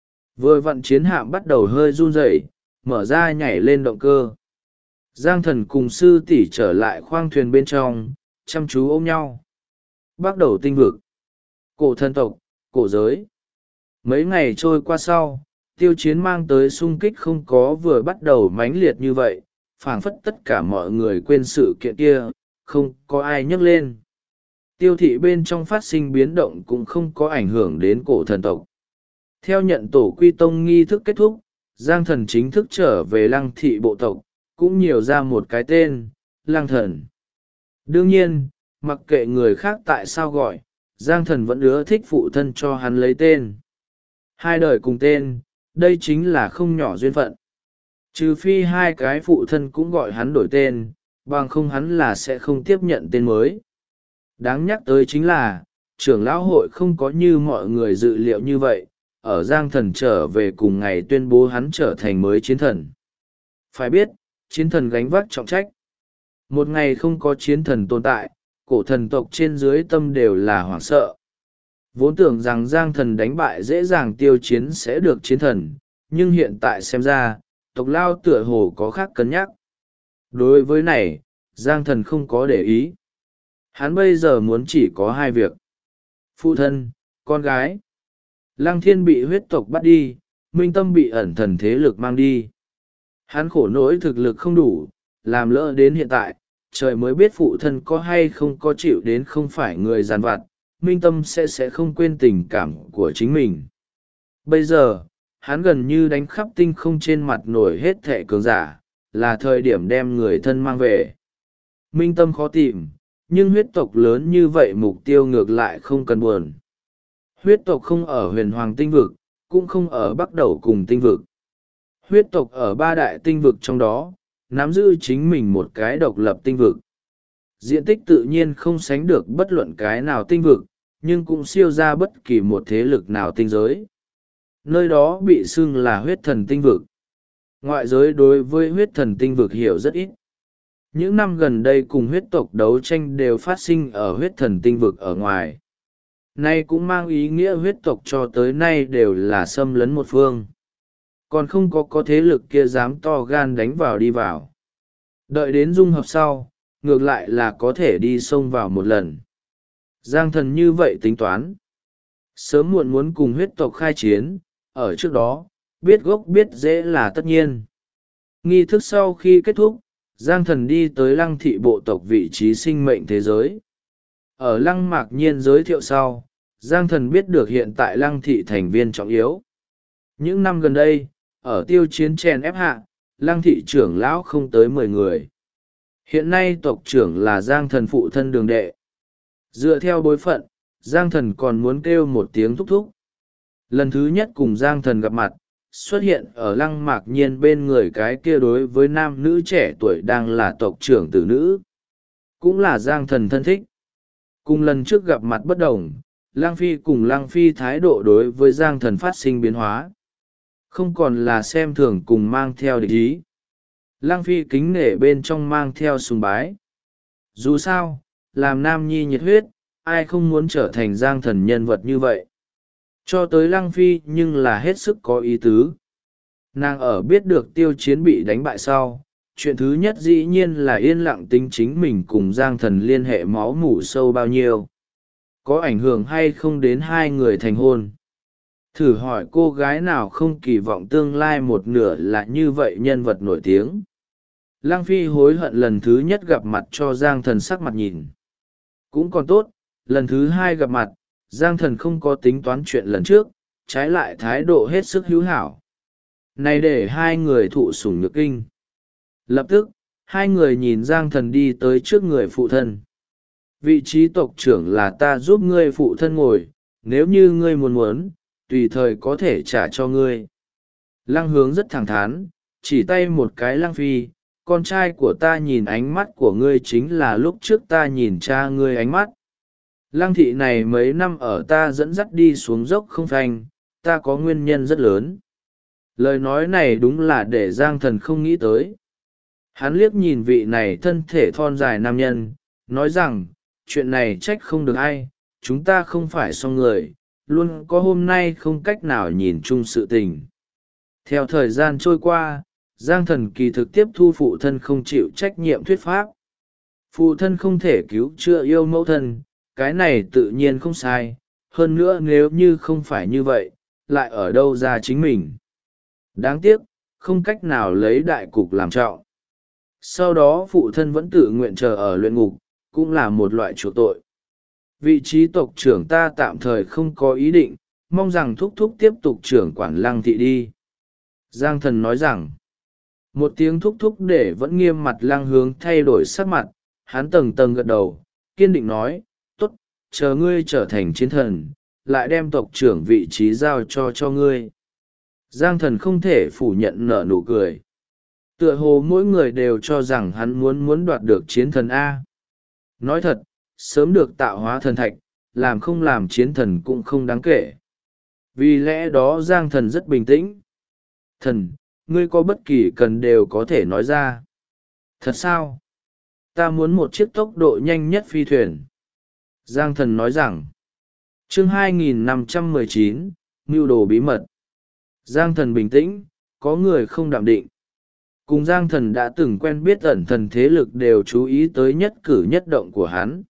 Vừa vặn chiến hạm bắt đầu hơi run rẩy, mở ra nhảy lên động cơ. Giang Thần cùng sư tỷ trở lại khoang thuyền bên trong, chăm chú ôm nhau. Bắt đầu tinh vực. Cổ thần tộc, cổ giới. Mấy ngày trôi qua sau, tiêu chiến mang tới xung kích không có vừa bắt đầu mãnh liệt như vậy, phảng phất tất cả mọi người quên sự kiện kia, không có ai nhắc lên. Tiêu thị bên trong phát sinh biến động cũng không có ảnh hưởng đến cổ thần tộc. Theo nhận tổ quy tông nghi thức kết thúc, Giang Thần chính thức trở về Lăng thị bộ tộc, cũng nhiều ra một cái tên, Lăng Thần. Đương nhiên, mặc kệ người khác tại sao gọi, Giang Thần vẫn ưa thích phụ thân cho hắn lấy tên. Hai đời cùng tên, đây chính là không nhỏ duyên phận. Trừ phi hai cái phụ thân cũng gọi hắn đổi tên, bằng không hắn là sẽ không tiếp nhận tên mới. Đáng nhắc tới chính là, trưởng lão hội không có như mọi người dự liệu như vậy, ở Giang Thần trở về cùng ngày tuyên bố hắn trở thành mới chiến thần. Phải biết, chiến thần gánh vác trọng trách. Một ngày không có chiến thần tồn tại, cổ thần tộc trên dưới tâm đều là hoảng sợ. Vốn tưởng rằng Giang Thần đánh bại dễ dàng tiêu chiến sẽ được chiến thần, nhưng hiện tại xem ra, tộc Lao tựa hồ có khác cân nhắc. Đối với này, Giang Thần không có để ý. Hắn bây giờ muốn chỉ có hai việc. Phụ thân, con gái. Lăng Thiên bị huyết tộc bắt đi, Minh Tâm bị ẩn thần thế lực mang đi. Hắn khổ nỗi thực lực không đủ, làm lỡ đến hiện tại, trời mới biết phụ thân có hay không có chịu đến không phải người giàn vặt, Minh Tâm sẽ không quên tình cảm của chính mình. Bây giờ, hắn gần như đánh khắp tinh không trên mặt nổi hết thệ cường giả, là thời điểm đem người thân mang về. Minh Tâm khó tìm, nhưng huyết tộc lớn như vậy mục tiêu ngược lại không cần buồn. Huyết tộc không ở huyền hoàng tinh vực, cũng không ở bắc đầu cùng tinh vực. Huyết tộc ở ba đại tinh vực trong đó, nắm giữ chính mình một cái độc lập tinh vực. Diện tích tự nhiên không sánh được bất luận cái nào tinh vực, nhưng cũng siêu ra bất kỳ một thế lực nào tinh giới. Nơi đó bị xưng là huyết thần tinh vực. Ngoại giới đối với huyết thần tinh vực hiểu rất ít. Những năm gần đây cùng huyết tộc đấu tranh đều phát sinh ở huyết thần tinh vực ở ngoài. Nay cũng mang ý nghĩa huyết tộc cho tới nay đều là xâm lấn một phương. Còn không có thế lực kia dám to gan đánh vào đi vào. Đợi đến dung hợp sau, ngược lại là có thể đi xông vào một lần. Giang Thần như vậy tính toán. Sớm muộn muốn cùng huyết tộc khai chiến, ở trước đó, biết gốc biết dễ là tất nhiên. Nghi thức sau khi kết thúc, Giang Thần đi tới Lăng thị bộ tộc vị trí sinh mệnh thế giới. Ở Lăng Mạc Nhiên giới thiệu sau, Giang Thần biết được hiện tại Lăng thị thành viên trọng yếu. Những năm gần đây, ở tiêu chiến chèn ép hạ, Lăng thị trưởng lão không tới 10 người. Hiện nay tộc trưởng là Giang Thần phụ thân Đường Đệ. Dựa theo bối phận, Giang Thần còn muốn kêu một tiếng thúc thúc. Lần thứ nhất cùng Giang Thần gặp mặt, xuất hiện ở Lăng Mạc Nhiên bên người cái kia đối với nam nữ trẻ tuổi đang là tộc trưởng tử nữ. Cũng là Giang Thần thân thích. Cùng lần trước gặp mặt bất đồng, Lăng Phi cùng Lăng Phi thái độ đối với Giang Thần phát sinh biến hóa. Không còn là xem thường cùng mang theo địch ý. Lăng Phi kính nể bên trong mang theo sùng bái. Dù sao, làm nam nhi nhiệt huyết, ai không muốn trở thành Giang Thần nhân vật như vậy. Cho tới Lăng Phi nhưng là hết sức có ý tứ. Nàng ở biết được tiêu chiến bị đánh bại sau, chuyện thứ nhất dĩ nhiên là yên lặng tính chính mình cùng Giang Thần liên hệ máu mủ sâu bao nhiêu. Có ảnh hưởng hay không đến hai người thành hôn. Thử hỏi cô gái nào không kỳ vọng tương lai một nửa là như vậy nhân vật nổi tiếng. Lăng Phi hối hận lần thứ nhất gặp mặt cho Giang Thần sắc mặt nhìn. Cũng còn tốt, lần thứ hai gặp mặt, Giang Thần không có tính toán chuyện lần trước, trái lại thái độ hết sức hữu hảo. Này để hai người thụ sủng nhược kinh. Lập tức, hai người nhìn Giang Thần đi tới trước người phụ thân. Vị trí tộc trưởng là ta giúp ngươi phụ thân ngồi, nếu như ngươi muốn, tùy thời có thể trả cho ngươi. Lăng Hướng rất thẳng thắn, chỉ tay một cái Lăng Phi, con trai của ta nhìn ánh mắt của ngươi chính là lúc trước ta nhìn cha ngươi ánh mắt. Lăng thị này mấy năm ở ta dẫn dắt đi xuống dốc không phanh, ta có nguyên nhân rất lớn. Lời nói này đúng là để Giang Thần không nghĩ tới. Hắn liếc nhìn vị này thân thể thon dài nam nhân, nói rằng, chuyện này trách không được ai, chúng ta không phải song người, luôn có hôm nay không cách nào nhìn chung sự tình. Theo thời gian trôi qua, Giang Thần kỳ thực tiếp thu phụ thân không chịu trách nhiệm thuyết pháp. Phụ thân không thể cứu chữa yêu mẫu thân, cái này tự nhiên không sai, hơn nữa nếu như không phải như vậy, lại ở đâu ra chính mình. Đáng tiếc, không cách nào lấy đại cục làm trọng. Sau đó phụ thân vẫn tự nguyện chờ ở luyện ngục, cũng là một loại chuộc tội. Vị trí tộc trưởng ta tạm thời không có ý định, mong rằng thúc thúc tiếp tục trưởng quản Lăng thị đi. Giang Thần nói rằng, một tiếng thúc thúc để vẫn nghiêm mặt Lăng Hướng thay đổi sắc mặt, hắn tầng tầng gật đầu, kiên định nói, tốt, chờ ngươi trở thành chiến thần, lại đem tộc trưởng vị trí giao cho ngươi. Giang Thần không thể phủ nhận nở nụ cười. Tựa hồ mỗi người đều cho rằng hắn muốn đoạt được chiến thần A. Nói thật, sớm được tạo hóa thần thạch, làm không làm chiến thần cũng không đáng kể. Vì lẽ đó Giang Thần rất bình tĩnh. Thần, ngươi có bất kỳ cần đều có thể nói ra. Thật sao? Ta muốn một chiếc tốc độ nhanh nhất phi thuyền. Giang Thần nói rằng, chương 2519, mưu đồ bí mật. Giang Thần bình tĩnh, có người không đạm định. Cùng Giang Thần đã từng quen biết ẩn thần thế lực đều chú ý tới nhất cử nhất động của hắn.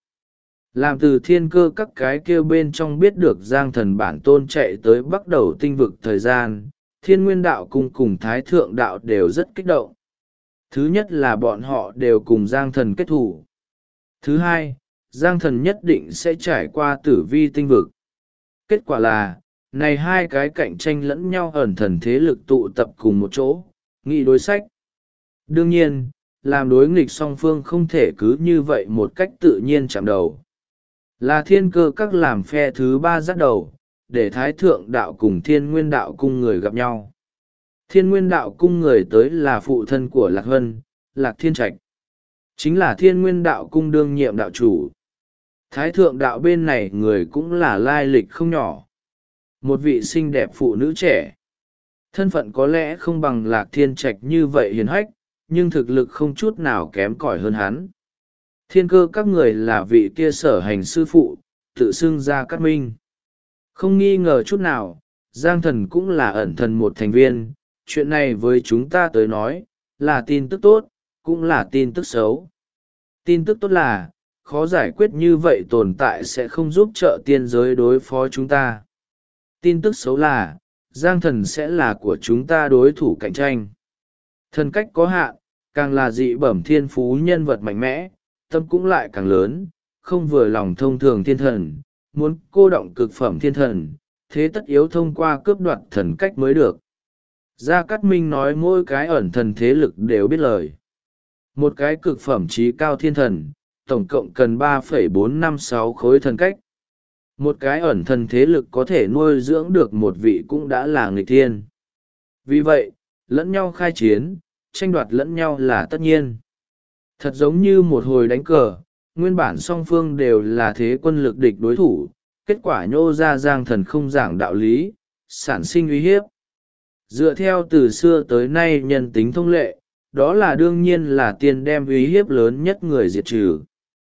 Làm từ thiên cơ các cái kêu bên trong biết được Giang Thần bản tôn chạy tới bắt đầu tinh vực thời gian, Thiên Nguyên Đạo Cung cùng Thái Thượng Đạo đều rất kích động. Thứ nhất là bọn họ đều cùng Giang Thần kết thủ. Thứ hai, Giang Thần nhất định sẽ trải qua tử vi tinh vực. Kết quả là, này hai cái cạnh tranh lẫn nhau ẩn thần thế lực tụ tập cùng một chỗ, nghị đối sách. Đương nhiên, làm đối nghịch song phương không thể cứ như vậy một cách tự nhiên chạm đầu. Là thiên cơ các làm phe thứ ba dắt đầu, để Thái Thượng Đạo cùng Thiên Nguyên Đạo Cung người gặp nhau. Thiên Nguyên Đạo Cung người tới là phụ thân của Lạc Hân, Lạc Thiên Trạch. Chính là Thiên Nguyên Đạo Cung đương nhiệm đạo chủ. Thái Thượng Đạo bên này người cũng là lai lịch không nhỏ. Một vị xinh đẹp phụ nữ trẻ. Thân phận có lẽ không bằng Lạc Thiên Trạch như vậy hiền hách, nhưng thực lực không chút nào kém cỏi hơn hắn. Thiên cơ các người là vị kia sở hành sư phụ, tự xưng Gia Cát Minh. Không nghi ngờ chút nào, Giang Thần cũng là ẩn thần một thành viên, chuyện này với chúng ta tới nói, là tin tức tốt, cũng là tin tức xấu. Tin tức tốt là, khó giải quyết như vậy tồn tại sẽ không giúp trợ tiên giới đối phó chúng ta. Tin tức xấu là, Giang Thần sẽ là của chúng ta đối thủ cạnh tranh. Thần cách có hạn, càng là dị bẩm thiên phú nhân vật mạnh mẽ, tâm cũng lại càng lớn, không vừa lòng thông thường thiên thần, muốn cô động cực phẩm thiên thần, thế tất yếu thông qua cướp đoạt thần cách mới được. Gia Cát Minh nói mỗi cái ẩn thần thế lực đều biết lời. Một cái cực phẩm trí cao thiên thần, tổng cộng cần 3,456 khối thần cách. Một cái ẩn thần thế lực có thể nuôi dưỡng được một vị cũng đã là nghịch thiên. Vì vậy, lẫn nhau khai chiến, tranh đoạt lẫn nhau là tất nhiên. Thật giống như một hồi đánh cờ, nguyên bản song phương đều là thế quân lực địch đối thủ, kết quả nhô ra Giang Thần không giảng đạo lý, sản sinh uy hiếp. Dựa theo từ xưa tới nay nhân tính thông lệ, đó là đương nhiên là tiền đem uy hiếp lớn nhất người diệt trừ.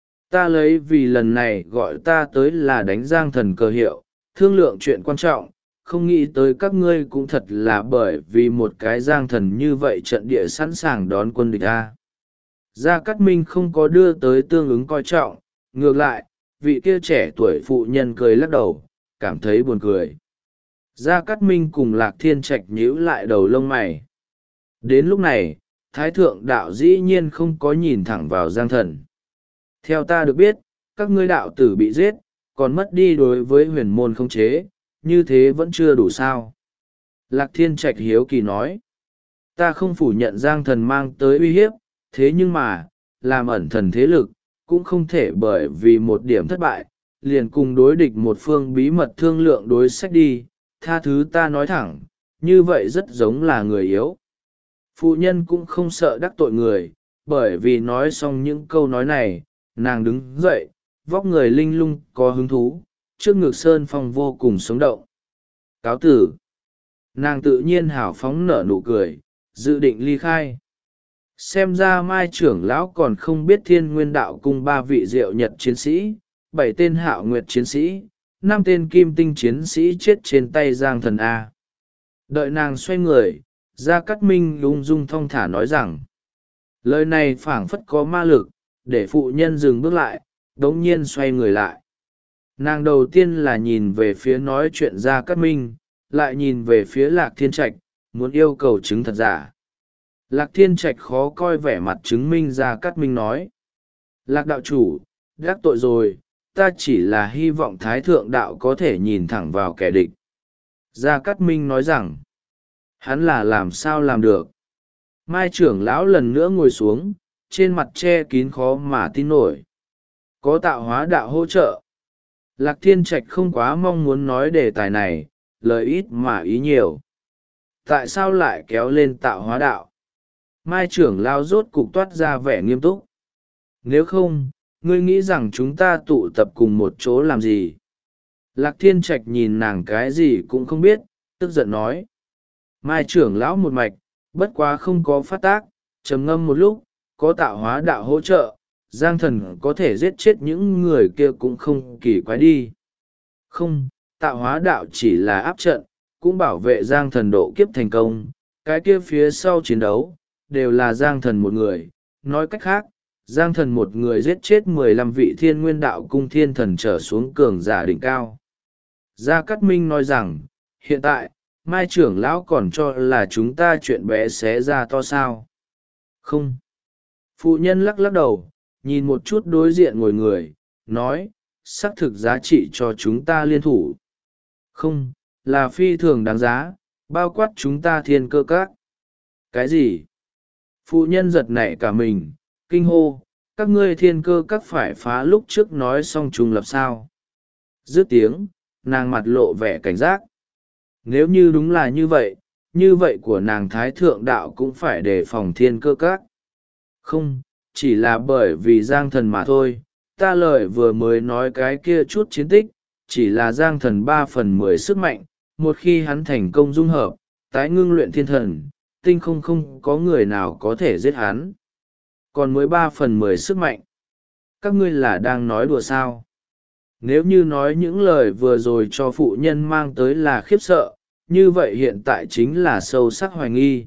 Ta lấy vì lần này gọi ta tới là đánh Giang Thần cờ hiệu, thương lượng chuyện quan trọng, không nghĩ tới các ngươi cũng thật là bởi vì một cái Giang Thần như vậy trận địa sẵn sàng đón quân địch ta. Gia Cát Minh không có đưa tới tương ứng coi trọng, ngược lại, vị kia trẻ tuổi phụ nhân cười lắc đầu, cảm thấy buồn cười. Gia Cát Minh cùng Lạc Thiên Trạch nhíu lại đầu lông mày. Đến lúc này, Thái Thượng Đạo dĩ nhiên không có nhìn thẳng vào Giang Thần. Theo ta được biết, các ngươi đạo tử bị giết, còn mất đi đối với huyền môn khống chế, như thế vẫn chưa đủ sao. Lạc Thiên Trạch hiếu kỳ nói, ta không phủ nhận Giang Thần mang tới uy hiếp, thế nhưng mà, làm ẩn thần thế lực, cũng không thể bởi vì một điểm thất bại, liền cùng đối địch một phương bí mật thương lượng đối sách đi, tha thứ ta nói thẳng, như vậy rất giống là người yếu. Phụ nhân cũng không sợ đắc tội người, bởi vì nói xong những câu nói này, nàng đứng dậy, vóc người linh lung có hứng thú, trước ngực sơn phong vô cùng sống động. Cáo tử. Nàng tự nhiên hào phóng nở nụ cười, dự định ly khai. Xem ra Mai trưởng lão còn không biết Thiên Nguyên Đạo Cung 3 vị Diệu Nhật chiến sĩ, 7 tên Hạo Nguyệt chiến sĩ, 5 tên Kim Tinh chiến sĩ chết trên tay Giang Thần A. Đợi nàng xoay người, Gia Cát Minh ung dung thong thả nói rằng, lời này phảng phất có ma lực, để phụ nhân dừng bước lại, đống nhiên xoay người lại. Nàng đầu tiên là nhìn về phía nói chuyện Gia Cát Minh, lại nhìn về phía Lạc Thiên Trạch, muốn yêu cầu chứng thật giả. Lạc Thiên Trạch khó coi vẻ mặt chứng minh Gia Cát Minh nói, Lạc đạo chủ, gác tội rồi, ta chỉ là hy vọng Thái Thượng Đạo có thể nhìn thẳng vào kẻ địch. Gia Cát Minh nói rằng, hắn là làm sao làm được. Mai trưởng lão lần nữa ngồi xuống, trên mặt che kín khó mà tin nổi. Có tạo hóa đạo hỗ trợ. Lạc Thiên Trạch không quá mong muốn nói đề tài này, lời ít mà ý nhiều. Tại sao lại kéo lên tạo hóa đạo? Mai trưởng lão rốt cục toát ra vẻ nghiêm túc. Nếu không, ngươi nghĩ rằng chúng ta tụ tập cùng một chỗ làm gì? Lạc Thiên Trạch nhìn nàng cái gì cũng không biết, tức giận nói. Mai trưởng lão một mạch, bất quá không có phát tác, trầm ngâm một lúc, có tạo hóa đạo hỗ trợ, Giang Thần có thể giết chết những người kia cũng không kỳ quái đi. Không, tạo hóa đạo chỉ là áp trận, cũng bảo vệ Giang Thần độ kiếp thành công, cái kia phía sau chiến đấu, đều là Giang Thần một người. Nói cách khác, Giang Thần một người giết chết 15 vị Thiên Nguyên Đạo Cung thiên thần trở xuống cường giả đỉnh cao. Gia Cát Minh nói rằng, hiện tại, Mai trưởng lão còn cho là chúng ta chuyện bé xé ra to sao. Không. Phụ nhân lắc lắc đầu, nhìn một chút đối diện ngồi người, nói, xác thực giá trị cho chúng ta liên thủ. Không, là phi thường đáng giá, bao quát chúng ta thiên cơ các. Cái gì? Phụ nhân giật nảy cả mình, kinh hô, các ngươi thiên cơ các phải phá lúc trước nói xong trùng lập sao. Dứt tiếng, nàng mặt lộ vẻ cảnh giác. Nếu như đúng là như vậy của nàng Thái Thượng Đạo cũng phải đề phòng thiên cơ các. Không, chỉ là bởi vì Giang Thần mà thôi, ta lời vừa mới nói cái kia chút chiến tích, chỉ là Giang Thần 3/10 sức mạnh, một khi hắn thành công dung hợp, tái ngưng luyện thiên thần, tinh không có người nào có thể giết hắn. Còn mới 3/10 sức mạnh. Các ngươi là đang nói đùa sao? Nếu như nói những lời vừa rồi cho phụ nhân mang tới là khiếp sợ, như vậy hiện tại chính là sâu sắc hoài nghi.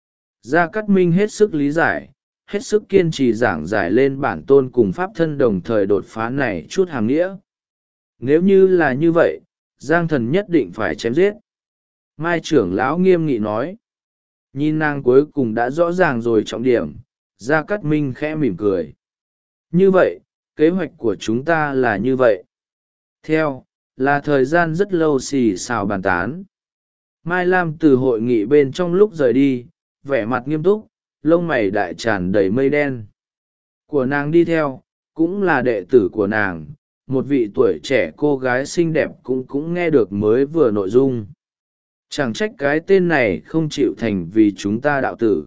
Gia Cát Minh hết sức lý giải, hết sức kiên trì giảng giải lên bản tôn cùng pháp thân đồng thời đột phá này chút hàm nghĩa. Nếu như là như vậy, Giang Thần nhất định phải chém giết. Mai trưởng lão nghiêm nghị nói. Nhìn nàng cuối cùng đã rõ ràng rồi trọng điểm, Gia Cát Minh khẽ mỉm cười. Như vậy, kế hoạch của chúng ta là như vậy. Theo, là thời gian rất lâu xì xào bàn tán. Mai Lam từ hội nghị bên trong lúc rời đi, vẻ mặt nghiêm túc, lông mày đại tràn đầy mây đen. Của nàng đi theo, cũng là đệ tử của nàng, một vị tuổi trẻ cô gái xinh đẹp cũng nghe được mới vừa nội dung. Chẳng trách cái tên này không chịu thành vì chúng ta đạo tử.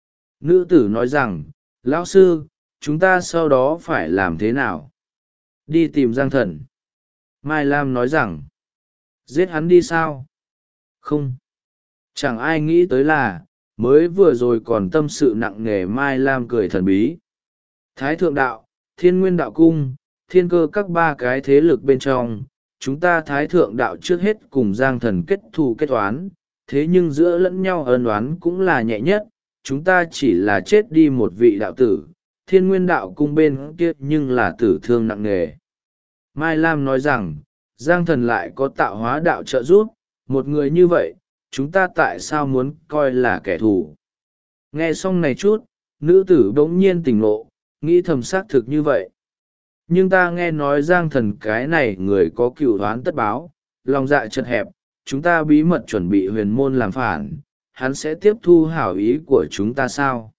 Nữ tử nói rằng, lão sư, chúng ta sau đó phải làm thế nào? Đi tìm Giang Thần. Mai Lam nói rằng, giết hắn đi sao? Không. Chẳng ai nghĩ tới là, mới vừa rồi còn tâm sự nặng nề. Mai Lam cười thần bí. Thái Thượng Đạo, Thiên Nguyên Đạo Cung, thiên cơ các 3 cái thế lực bên trong, chúng ta Thái Thượng Đạo trước hết cùng Giang Thần kết thù kết oán, thế nhưng giữa lẫn nhau ân oán cũng là nhẹ nhất, chúng ta chỉ là chết đi một vị đạo tử, Thiên Nguyên Đạo Cung bên kia nhưng là tử thương nặng nề. Mai Lam nói rằng, Giang Thần lại có tạo hóa đạo trợ giúp, một người như vậy, chúng ta tại sao muốn coi là kẻ thù? Nghe xong này chút, nữ tử bỗng nhiên tỉnh ngộ, nghĩ thầm xác thực như vậy. Nhưng ta nghe nói Giang Thần cái này người có cựu oán tất báo, lòng dạ chật hẹp, chúng ta bí mật chuẩn bị huyền môn làm phản, hắn sẽ tiếp thu hảo ý của chúng ta sao?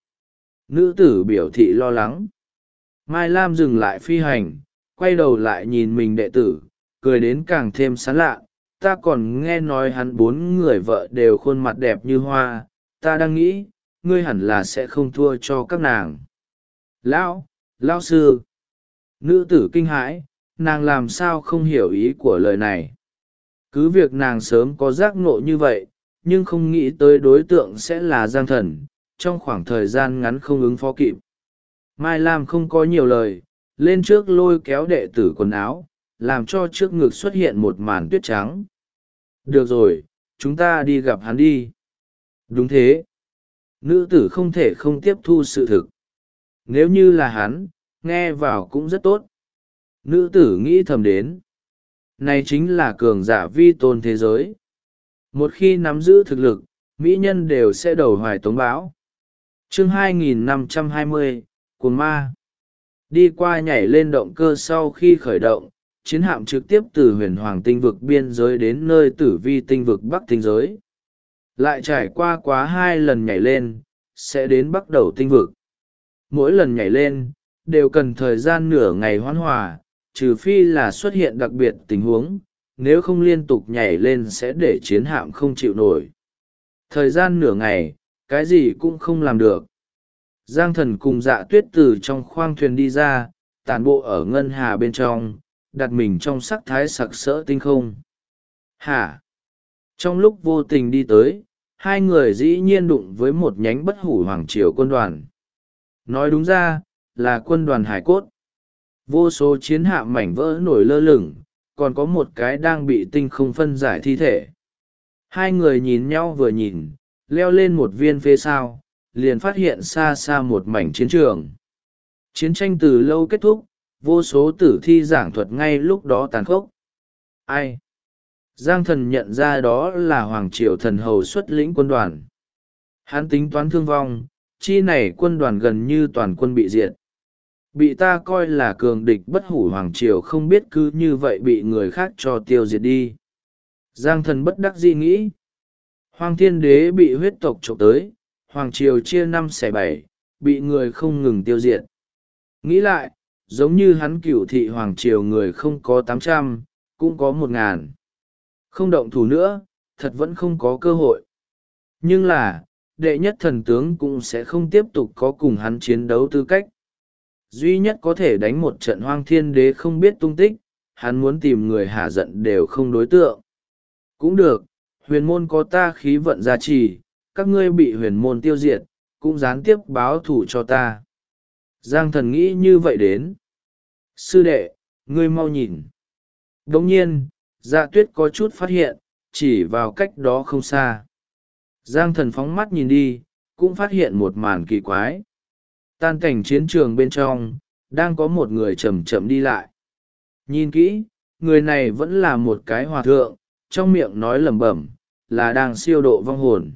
Nữ tử biểu thị lo lắng. Mai Lam dừng lại phi hành, quay đầu lại nhìn mình đệ tử, cười đến càng thêm sán lạ. Ta còn nghe nói hắn 4 người vợ đều khuôn mặt đẹp như hoa, ta đang nghĩ, ngươi hẳn là sẽ không thua cho các nàng. Lão sư. Nữ tử kinh hãi, nàng làm sao không hiểu ý của lời này. Cứ việc nàng sớm có giác ngộ như vậy, nhưng không nghĩ tới đối tượng sẽ là Giang Thần, trong khoảng thời gian ngắn không ứng phó kịp. Mai Lam không có nhiều lời, lên trước lôi kéo đệ tử quần áo, làm cho trước ngực xuất hiện một màn tuyết trắng. Được rồi, chúng ta đi gặp hắn đi. Đúng thế. Nữ tử không thể không tiếp thu sự thực. Nếu như là hắn, nghe vào cũng rất tốt. Nữ tử nghĩ thầm đến. Này chính là cường giả vi tôn thế giới. Một khi nắm giữ thực lực, mỹ nhân đều sẽ đầu hoài tống bão. Chương 2520, Cuồng Ma. Đi qua nhảy lên động cơ sau khi khởi động, chiến hạm trực tiếp từ huyền hoàng tinh vực biên giới đến nơi tử vi tinh vực bắc tinh giới. Lại trải qua quá 2 lần nhảy lên, sẽ đến bắt đầu tinh vực. Mỗi lần nhảy lên, đều cần thời gian nửa ngày hoán hòa, trừ phi là xuất hiện đặc biệt tình huống, nếu không liên tục nhảy lên sẽ để chiến hạm không chịu nổi. Thời gian nửa ngày, cái gì cũng không làm được. Giang Thần cùng Dạ Tuyết từ trong khoang thuyền đi ra, tản bộ ở ngân hà bên trong, đặt mình trong sắc thái sặc sỡ tinh không. Hả? Trong lúc vô tình đi tới, hai người dĩ nhiên đụng với một nhánh bất hủ hoàng triều quân đoàn. Nói đúng ra, là quân đoàn hải cốt. Vô số chiến hạm mảnh vỡ nổi lơ lửng, còn có một cái đang bị tinh không phân giải thi thể. Hai người nhìn nhau vừa nhìn, leo lên một viên phế sao, liền phát hiện xa xa một mảnh chiến trường. Chiến tranh từ lâu kết thúc, vô số tử thi giảng thuật ngay lúc đó tàn khốc. Ai? Giang Thần nhận ra đó là Hoàng Triều Thần Hầu xuất lĩnh quân đoàn. Hắn tính toán thương vong, chi này quân đoàn gần như toàn quân bị diệt. Bị ta coi là cường địch bất hủ Hoàng Triều không biết cứ như vậy bị người khác cho tiêu diệt đi. Giang Thần bất đắc dĩ nghĩ. Hoàng Thiên Đế bị huyết tộc trộm tới, Hoàng Triều chia 5 xẻ 7, bị người không ngừng tiêu diệt. Nghĩ lại, giống như hắn cửu thị Hoàng Triều người không có 800, cũng có 1000. Không động thủ nữa, thật vẫn không có cơ hội. Nhưng là, đệ nhất thần tướng cũng sẽ không tiếp tục có cùng hắn chiến đấu tư cách. Duy nhất có thể đánh một trận Hoang Thiên Đế không biết tung tích, hắn muốn tìm người hả giận đều không đối tượng. Cũng được, huyền môn có ta khí vận gia trì, các ngươi bị huyền môn tiêu diệt, cũng gián tiếp báo thù cho ta. Giang Thần nghĩ như vậy đến. Sư đệ, ngươi mau nhìn. Đồng nhiên, Dạ Tuyết có chút phát hiện, chỉ vào cách đó không xa. Giang Thần phóng mắt nhìn đi, cũng phát hiện một màn kỳ quái. Tan cảnh chiến trường bên trong, đang có một người chậm chậm đi lại. Nhìn kỹ, người này vẫn là một cái hòa thượng, trong miệng nói lẩm bẩm, là đang siêu độ vong hồn.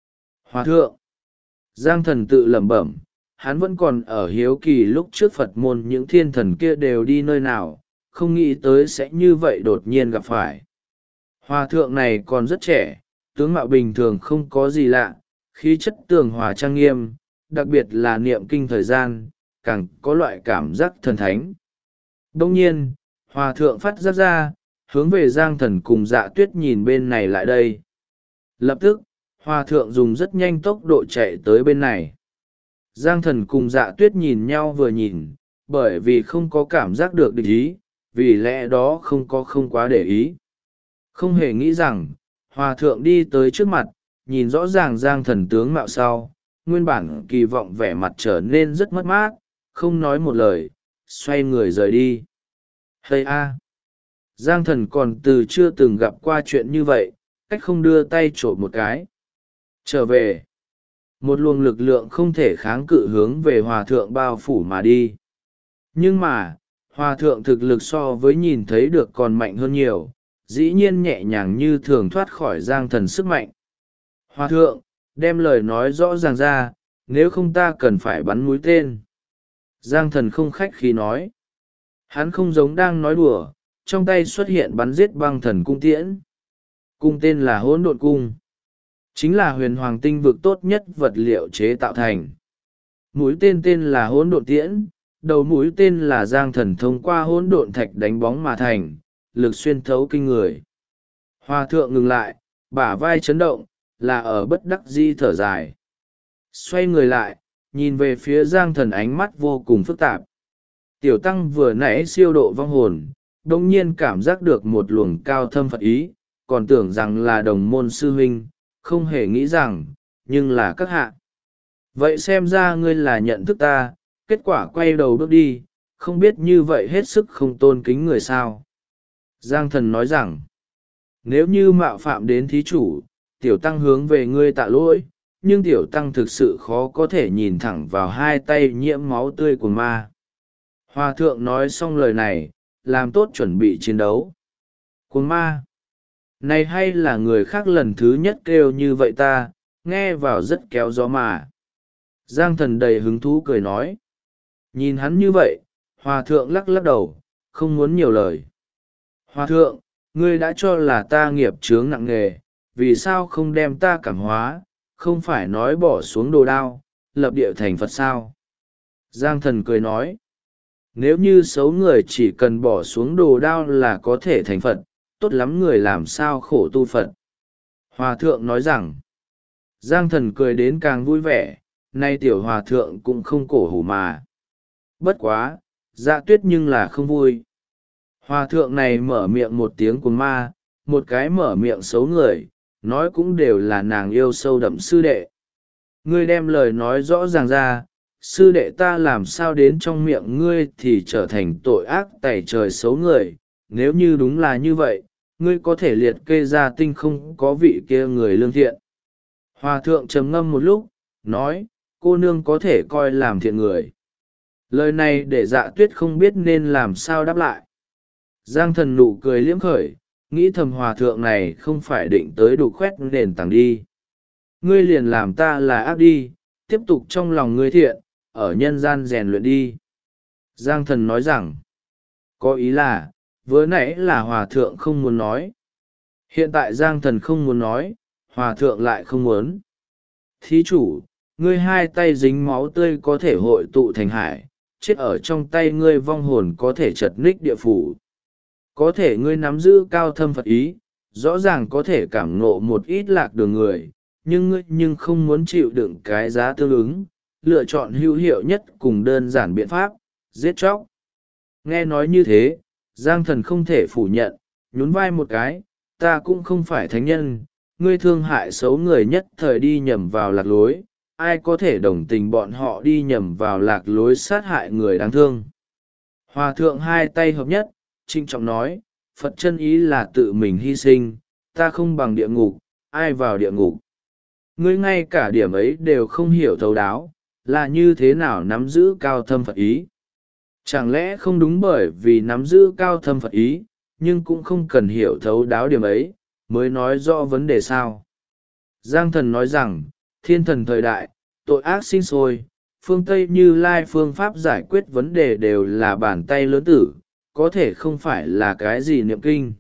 Hòa thượng. Giang Thần tự lẩm bẩm, hắn vẫn còn ở hiếu kỳ lúc trước Phật môn những thiên thần kia đều đi nơi nào, không nghĩ tới sẽ như vậy đột nhiên gặp phải. Hòa thượng này còn rất trẻ, tướng mạo bình thường không có gì lạ, khí chất tường hòa trang nghiêm, đặc biệt là niệm kinh thời gian, càng có loại cảm giác thần thánh. Đông nhiên, hòa thượng phát giác ra, hướng về Giang Thần cùng Dạ Tuyết nhìn bên này lại đây. Lập tức, hòa thượng dùng rất nhanh tốc độ chạy tới bên này. Giang Thần cùng Dạ Tuyết nhìn nhau vừa nhìn, bởi vì không có cảm giác được địch ý, vì lẽ đó không quá để ý. Không hề nghĩ rằng, hòa thượng đi tới trước mặt, nhìn rõ ràng Giang Thần tướng mạo sau, nguyên bản kỳ vọng vẻ mặt trở nên rất mất mát, không nói một lời, xoay người rời đi. Hây a! Giang Thần còn từ chưa từng gặp qua chuyện như vậy, cách không đưa tay trộm một cái. Trở về. Một luồng lực lượng không thể kháng cự hướng về hòa thượng bao phủ mà đi. Nhưng mà, hòa thượng thực lực so với nhìn thấy được còn mạnh hơn nhiều, dĩ nhiên nhẹ nhàng như thường thoát khỏi Giang Thần sức mạnh. Hòa thượng, đem lời nói rõ ràng ra, nếu không ta cần phải bắn mũi tên. Giang Thần không khách khí nói. Hắn không giống đang nói đùa, trong tay xuất hiện bắn giết băng thần cung tiễn. Cung tên là Hỗn Độn Cung. Chính là huyền hoàng tinh vực tốt nhất vật liệu chế tạo thành. Mũi tên tên là Hỗn Độn Tiễn, đầu mũi tên là Giang Thần thông qua hỗn độn thạch đánh bóng mà thành, lực xuyên thấu kinh người. Hòa thượng ngừng lại, bả vai chấn động, là ở bất đắc dĩ thở dài. Xoay người lại, nhìn về phía Giang Thần ánh mắt vô cùng phức tạp. Tiểu tăng vừa nãy siêu độ vong hồn, đông nhiên cảm giác được một luồng cao thâm Phật ý, còn tưởng rằng là đồng môn sư huynh, không hề nghĩ rằng, nhưng là các hạ. Vậy xem ra ngươi là nhận thức ta, kết quả quay đầu bước đi, không biết như vậy hết sức không tôn kính người sao. Giang Thần nói rằng, nếu như mạo phạm đến thí chủ, tiểu tăng hướng về ngươi tạ lỗi, nhưng tiểu tăng thực sự khó có thể nhìn thẳng vào hai tay nhiễm máu tươi của ma. Hòa thượng nói xong lời này, làm tốt chuẩn bị chiến đấu. Cuồng ma này hay là người khác lần thứ nhất kêu như vậy ta, nghe vào rất kéo gió mà. Giang Thần đầy hứng thú cười nói. Nhìn hắn như vậy, hòa thượng lắc lắc đầu, không muốn nhiều lời. Hòa thượng, ngươi đã cho là ta nghiệp chướng nặng nề, vì sao không đem ta cảm hóa, không phải nói bỏ xuống đồ đao, lập địa thành Phật sao? Giang Thần cười nói. Nếu như xấu người chỉ cần bỏ xuống đồ đao là có thể thành Phật, tốt lắm người làm sao khổ tu Phật. Hòa thượng nói rằng, Giang Thần cười đến càng vui vẻ, nay tiểu hòa thượng cũng không cổ hủ mà. Bất quá, Dạ Tuyết nhưng là không vui. Hòa thượng này mở miệng một tiếng cuồng ma, một cái mở miệng xấu người, nói cũng đều là nàng yêu sâu đậm sư đệ. Ngươi đem lời nói rõ ràng ra, sư đệ ta làm sao đến trong miệng ngươi thì trở thành tội ác tày trời xấu người, nếu như đúng là như vậy, ngươi có thể liệt kê ra tinh không có vị kia người lương thiện. Hòa thượng trầm ngâm một lúc, nói, cô nương có thể coi làm thiện người. Lời này để Dạ Tuyết không biết nên làm sao đáp lại. Giang Thần nụ cười liếm khởi, nghĩ thầm hòa thượng này không phải định tới đục khoét nền tảng đi. Ngươi liền làm ta là ác đi, tiếp tục trong lòng ngươi thiện, ở nhân gian rèn luyện đi. Giang Thần nói rằng, có ý là, vừa nãy là hòa thượng không muốn nói. Hiện tại Giang Thần không muốn nói, hòa thượng lại không muốn. Thí chủ, ngươi hai tay dính máu tươi có thể hội tụ thành hải, chết ở trong tay ngươi vong hồn có thể chật ních địa phủ. Có thể ngươi nắm giữ cao thâm Phật ý, rõ ràng có thể cảm ngộ một ít lạc đường người, nhưng ngươi không muốn chịu đựng cái giá tương ứng, lựa chọn hữu hiệu nhất cùng đơn giản biện pháp, giết chóc. Nghe nói như thế, Giang Thần không thể phủ nhận, nhún vai một cái, ta cũng không phải thánh nhân, ngươi thương hại xấu người nhất thời đi nhầm vào lạc lối, ai có thể đồng tình bọn họ đi nhầm vào lạc lối sát hại người đáng thương. Hòa thượng hai tay hợp nhất, trinh trọng nói, Phật chân ý là tự mình hy sinh, ta không bằng địa ngục, ai vào địa ngục. Ngươi ngay cả điểm ấy đều không hiểu thấu đáo, là như thế nào nắm giữ cao thâm Phật ý. Chẳng lẽ không đúng bởi vì nắm giữ cao thâm Phật ý, nhưng cũng không cần hiểu thấu đáo điểm ấy, mới nói rõ vấn đề sao. Giang Thần nói rằng, thiên thần thời đại, tội ác sinh sôi, phương Tây Như Lai phương pháp giải quyết vấn đề đều là bàn tay lớn tử, có thể không phải là cái gì niệm kinh.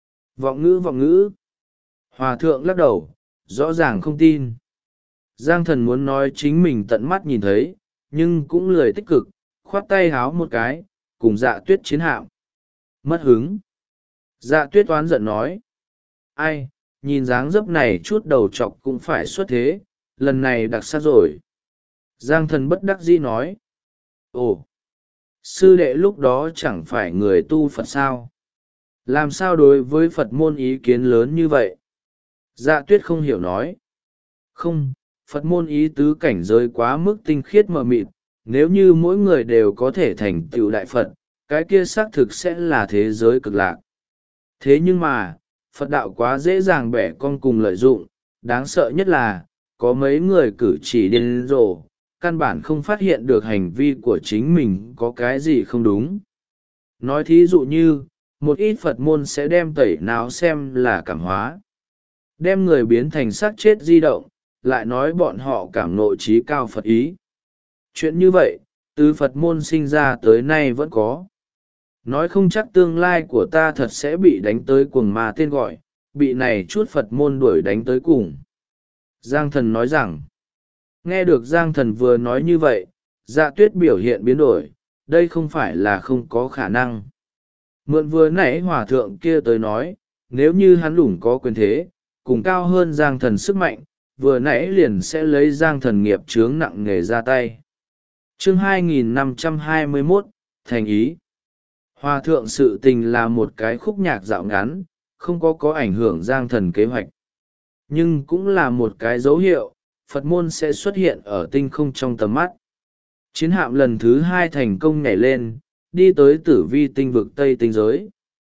Vọng ngữ. Hòa thượng lắc đầu, rõ ràng không tin. Giang Thần muốn nói chính mình tận mắt nhìn thấy, nhưng cũng lười tích cực, khoát tay háo một cái, cùng Dạ Tuyết chiến hạm. Mất hứng. Dạ Tuyết oán giận nói. Ai, nhìn dáng dấp này chút đầu chọc cũng phải xuất thế, lần này đặc sắc rồi. Giang Thần bất đắc dĩ nói. Ồ, sư đệ lúc đó chẳng phải người tu Phật sao? Làm sao đối với Phật môn ý kiến lớn như vậy? Dạ Tuyết không hiểu nói. Không, Phật môn ý tứ cảnh giới quá mức tinh khiết mờ mịt, nếu như mỗi người đều có thể thành tựu đại Phật, cái kia xác thực sẽ là thế giới cực lạc. Thế nhưng mà, Phật đạo quá dễ dàng bẻ cong cùng lợi dụng, đáng sợ nhất là, có mấy người cử chỉ điên rồ, căn bản không phát hiện được hành vi của chính mình có cái gì không đúng. Nói thí dụ như, một ít Phật môn sẽ đem tẩy não xem là cảm hóa. Đem người biến thành xác chết di động, lại nói bọn họ cảm nội trí cao Phật ý. Chuyện như vậy, từ Phật môn sinh ra tới nay vẫn có. Nói không chắc tương lai của ta thật sẽ bị đánh tới cuồng ma tên gọi, bị này chút Phật môn đuổi đánh tới cùng. Giang Thần nói rằng, nghe được Giang Thần vừa nói như vậy, Dạ Tuyết biểu hiện biến đổi, đây không phải là không có khả năng. Mượn vừa nãy hòa thượng kia tới nói, nếu như hắn đủng có quyền thế, cùng cao hơn Giang Thần sức mạnh, vừa nãy liền sẽ lấy Giang Thần nghiệp chướng nặng nề ra tay. Chương 2521, thành ý. Hòa thượng sự tình là một cái khúc nhạc dạo ngắn, không có ảnh hưởng Giang Thần kế hoạch. Nhưng cũng là một cái dấu hiệu, Phật môn sẽ xuất hiện ở tinh không trong tầm mắt. Chiến hạm lần thứ 2 thành công nhảy lên, đi tới tử vi tinh vực Tây Tinh giới.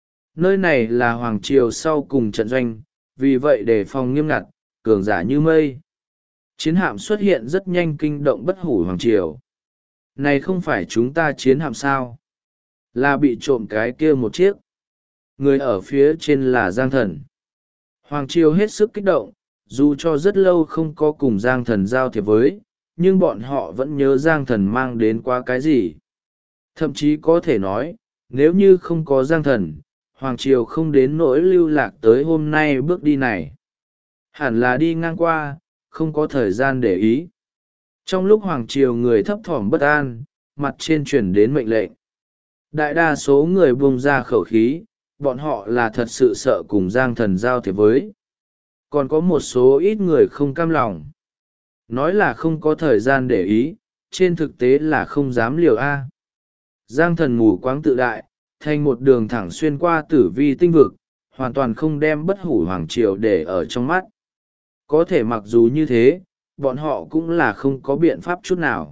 Nơi này là hoàng triều sau cùng trận doanh, vì vậy đề phòng nghiêm ngặt, cường giả như mây. Chiến hạm xuất hiện rất nhanh kinh động bất hủ hoàng triều. Này không phải chúng ta chiến hạm sao? Là bị trộm cái kia một chiếc. Người ở phía trên là Giang Thần. Hoàng triều hết sức kích động, dù cho rất lâu không có cùng Giang Thần giao thiệp với, nhưng bọn họ vẫn nhớ Giang Thần mang đến qua cái gì. Thậm chí có thể nói, nếu như không có Giang Thần, Hoàng triều không đến nỗi lưu lạc tới hôm nay bước đi này. Hẳn là đi ngang qua, không có thời gian để ý. Trong lúc Hoàng triều người thấp thỏm bất an, mặt trên truyền đến mệnh lệnh. Đại đa số người buông ra khẩu khí, bọn họ là thật sự sợ cùng Giang Thần giao thiệp với. Còn có một số ít người không cam lòng. Nói là không có thời gian để ý, trên thực tế là không dám liều A. Giang Thần mù quáng tự đại, thành một đường thẳng xuyên qua tử vi tinh vực, hoàn toàn không đem bất hủ hoàng triều để ở trong mắt. Có thể mặc dù như thế, bọn họ cũng là không có biện pháp chút nào.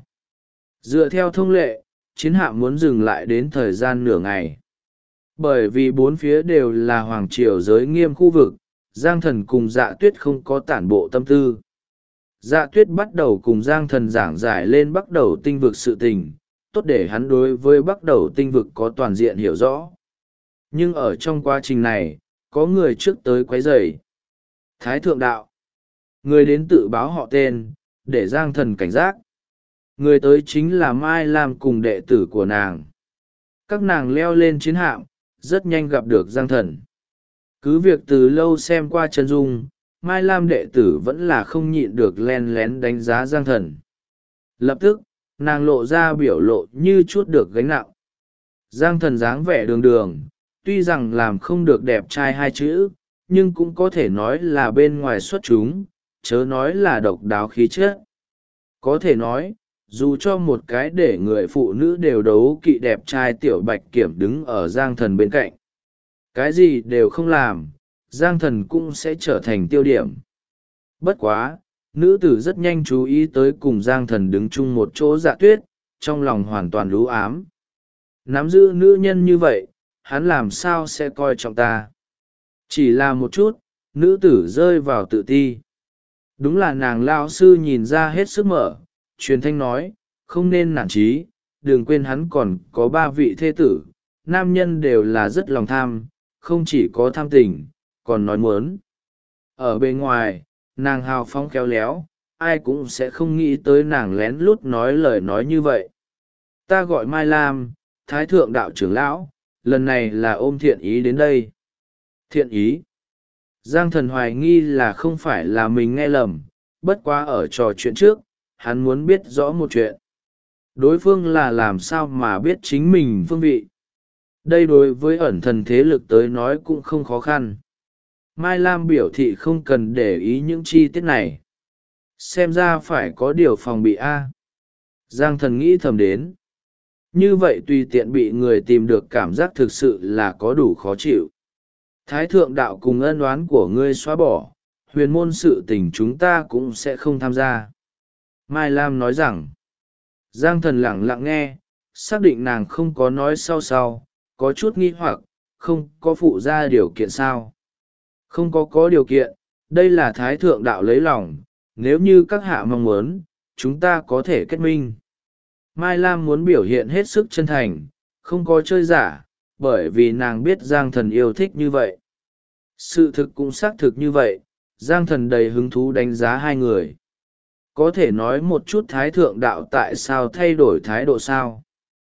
Dựa theo thông lệ, chiến hạm muốn dừng lại đến thời gian nửa ngày. Bởi vì bốn phía đều là hoàng triều giới nghiêm khu vực, Giang Thần cùng Dạ Tuyết không có tản bộ tâm tư. Dạ Tuyết bắt đầu cùng Giang Thần giảng giải lên bắt đầu tinh vực sự tình, tốt để hắn đối với bắt đầu tinh vực có toàn diện hiểu rõ. Nhưng ở trong quá trình này, có người trước tới quấy rầy. Thái Thượng Đạo. Người đến tự báo họ tên, để Giang Thần cảnh giác. Người tới chính là Mai Lam cùng đệ tử của nàng. Các nàng leo lên chiến hạm, rất nhanh gặp được Giang Thần. Cứ việc từ lâu xem qua chân dung, Mai Lam đệ tử vẫn là không nhịn được len lén đánh giá Giang Thần. Lập tức, nàng lộ ra biểu lộ như chút được gánh nặng. Giang Thần dáng vẻ đường đường, tuy rằng làm không được đẹp trai hai chữ, nhưng cũng có thể nói là bên ngoài xuất chúng, chớ nói là độc đáo khí chất. Có thể nói, dù cho một cái để người phụ nữ đều đấu kỵ đẹp trai tiểu bạch kiểm đứng ở Giang Thần bên cạnh, cái gì đều không làm, Giang Thần cũng sẽ trở thành tiêu điểm. Bất quá, nữ tử rất nhanh chú ý tới cùng Giang Thần đứng chung một chỗ Dạ Tuyết, trong lòng hoàn toàn lú ám. Nắm giữ nữ nhân như vậy, hắn làm sao sẽ coi trọng ta? Chỉ là một chút, nữ tử rơi vào tự ti. Đúng là nàng lao sư nhìn ra hết sức mở, truyền thanh nói, không nên nản chí, đừng quên hắn còn có 3 vị thê tử, nam nhân đều là rất lòng tham, không chỉ có tham tình, còn nói muốn. Ở bên ngoài, nàng hào phóng khéo léo, ai cũng sẽ không nghĩ tới nàng lén lút nói lời nói như vậy. Ta gọi Mai Lam, Thái Thượng Đạo trưởng lão, lần này là ôm thiện ý đến đây. Thiện ý? Giang Thần hoài nghi là không phải là mình nghe lầm, bất quá ở trò chuyện trước, hắn muốn biết rõ một chuyện. Đối phương là làm sao mà biết chính mình phương vị. Đây đối với ẩn thần thế lực tới nói cũng không khó khăn. Mai Lam biểu thị không cần để ý những chi tiết này. Xem ra phải có điều phòng bị A. Giang Thần nghĩ thầm đến. Như vậy tùy tiện bị người tìm được cảm giác thực sự là có đủ khó chịu. Thái Thượng Đạo cùng ân oán của ngươi xóa bỏ, huyền môn sự tình chúng ta cũng sẽ không tham gia. Mai Lam nói rằng, Giang Thần lặng lặng nghe, xác định nàng không có nói sau, có chút nghi hoặc, không có phụ ra điều kiện sao. Không có điều kiện, đây là Thái Thượng Đạo lấy lòng, nếu như các hạ mong muốn, chúng ta có thể kết minh. Mai Lam muốn biểu hiện hết sức chân thành, không có chơi giả, bởi vì nàng biết Giang Thần yêu thích như vậy. Sự thực cũng xác thực như vậy, Giang Thần đầy hứng thú đánh giá hai người. Có thể nói một chút Thái Thượng Đạo tại sao thay đổi thái độ sao?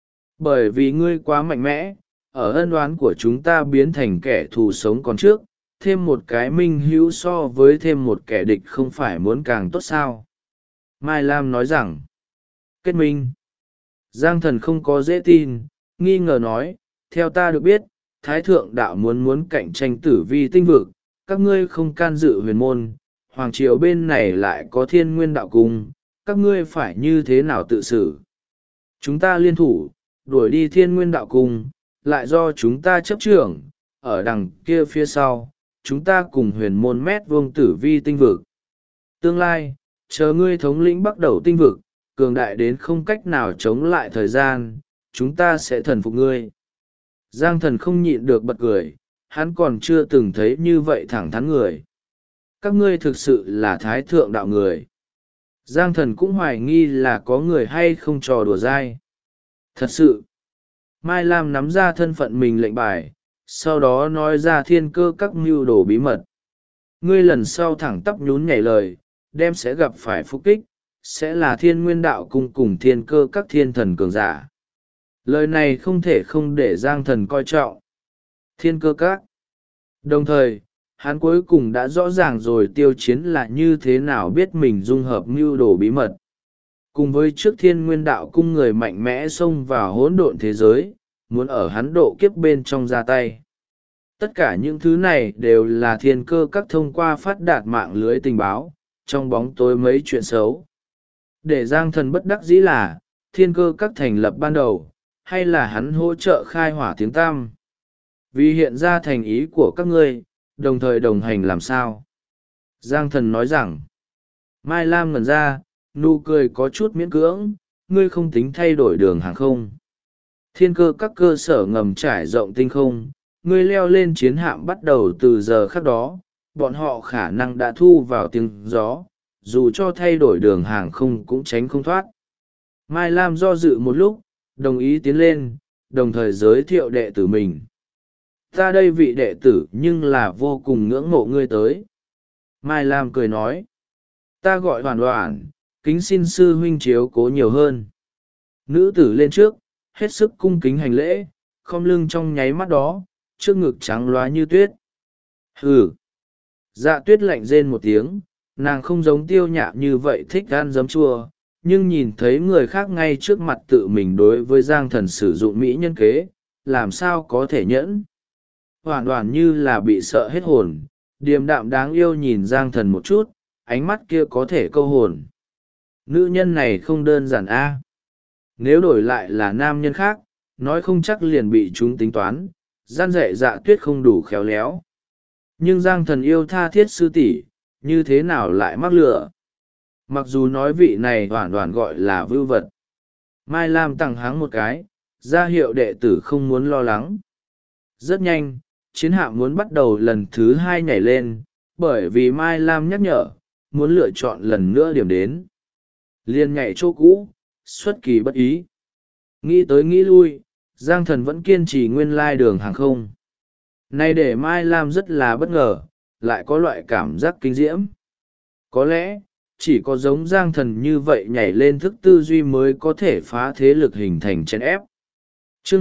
Bởi vì ngươi quá mạnh mẽ, ở ân oán của chúng ta biến thành kẻ thù sống còn trước, thêm một cái minh hữu so với thêm một kẻ địch không phải muốn càng tốt sao? Mai Lam nói rằng, kết minh. Giang Thần không có dễ tin, nghi ngờ nói, theo ta được biết, Thái Thượng Đạo muốn cạnh tranh tử vi tinh vực, các ngươi không can dự huyền môn, hoàng triều bên này lại có Thiên Nguyên Đạo Cung, các ngươi phải như thế nào tự xử? Chúng ta liên thủ, đuổi đi Thiên Nguyên Đạo Cung, lại do chúng ta chấp trưởng, ở đằng kia phía sau, chúng ta cùng huyền môn mét vuông tử vi tinh vực. Tương lai, chờ ngươi thống lĩnh bắt đầu tinh vực, cường đại đến không cách nào chống lại thời gian, chúng ta sẽ thần phục ngươi. Giang Thần không nhịn được bật cười, hắn còn chưa từng thấy như vậy thẳng thắn người. Các ngươi thực sự là thái thượng đạo người. Giang Thần cũng hoài nghi là có người hay không trò đùa dai. Thật sự, Mai Lam nắm ra thân phận mình lệnh bài, sau đó nói ra thiên cơ các mưu đồ bí mật. Ngươi lần sau thẳng tắp nhún nhảy lời, đem sẽ gặp phải phục kích, sẽ là thiên nguyên đạo cung cùng thiên cơ các thiên thần cường giả. Lời này không thể không để Giang Thần coi trọng. Thiên cơ các. Đồng thời, hắn cuối cùng đã rõ ràng rồi Tiêu Chiến là như thế nào biết mình dung hợp mưu đồ bí mật. Cùng với trước thiên nguyên đạo cung người mạnh mẽ xông vào hỗn độn thế giới, muốn ở hắn độ kiếp bên trong ra tay. Tất cả những thứ này đều là thiên cơ các thông qua phát đạt mạng lưới tình báo, trong bóng tối mấy chuyện xấu. Để Giang Thần bất đắc dĩ là, thiên cơ các thành lập ban đầu, hay là hắn hỗ trợ khai hỏa tiếng tăm. Vì hiện ra thành ý của các ngươi, đồng thời đồng hành làm sao? Giang Thần nói rằng, Mai Lam ngẩn ra, nụ cười có chút miễn cưỡng, ngươi không tính thay đổi đường hàng không. Thiên cơ các cơ sở ngầm trải rộng tinh không, ngươi leo lên chiến hạm bắt đầu từ giờ khắc đó, bọn họ khả năng đã thu vào tiếng gió, dù cho thay đổi đường hàng không cũng tránh không thoát. Mai Lam do dự một lúc, đồng ý tiến lên, đồng thời giới thiệu đệ tử mình. Ta đây vị đệ tử nhưng là vô cùng ngưỡng mộ ngươi tới. Mai Lam cười nói, ta gọi Hoàn Hoàn, kính xin sư huynh chiếu cố nhiều hơn. Nữ tử lên trước, hết sức cung kính hành lễ, khom lưng trong nháy mắt đó, trước ngực trắng loá như tuyết. Hừ. Dạ tuyết lạnh rên một tiếng, nàng không giống Tiêu Nhạ như vậy thích ăn giấm chua, nhưng nhìn thấy người khác ngay trước mặt tự mình đối với Giang Thần sử dụng mỹ nhân kế, làm sao có thể nhẫn. Hoàn toàn như là bị sợ hết hồn, điềm đạm đáng yêu nhìn Giang Thần một chút, ánh mắt kia có thể câu hồn. Nữ nhân này không đơn giản a. Nếu đổi lại là nam nhân khác, nói không chắc liền bị chúng tính toán, gian dạy dạ tuyết không đủ khéo léo. Nhưng Giang Thần yêu tha thiết sư tỷ, như thế nào lại mắc lửa? Mặc dù nói vị này hoàn toàn gọi là vưu vật. Mai Lam tằng háng một cái, ra hiệu đệ tử không muốn lo lắng. Rất nhanh, chiến hạm muốn bắt đầu lần thứ 2 nhảy lên, bởi vì Mai Lam nhắc nhở, muốn lựa chọn lần nữa điểm đến. Liên nhảy chỗ cũ, xuất kỳ bất ý. Nghĩ tới nghĩ lui, Giang Thần vẫn kiên trì nguyên lai đường hàng không. Này để Mai Lam rất là bất ngờ, lại có loại cảm giác kinh diễm. Có lẽ, chỉ có giống Giang Thần như vậy nhảy lên thức tư duy mới có thể phá thế lực hình thành chèn ép. Chương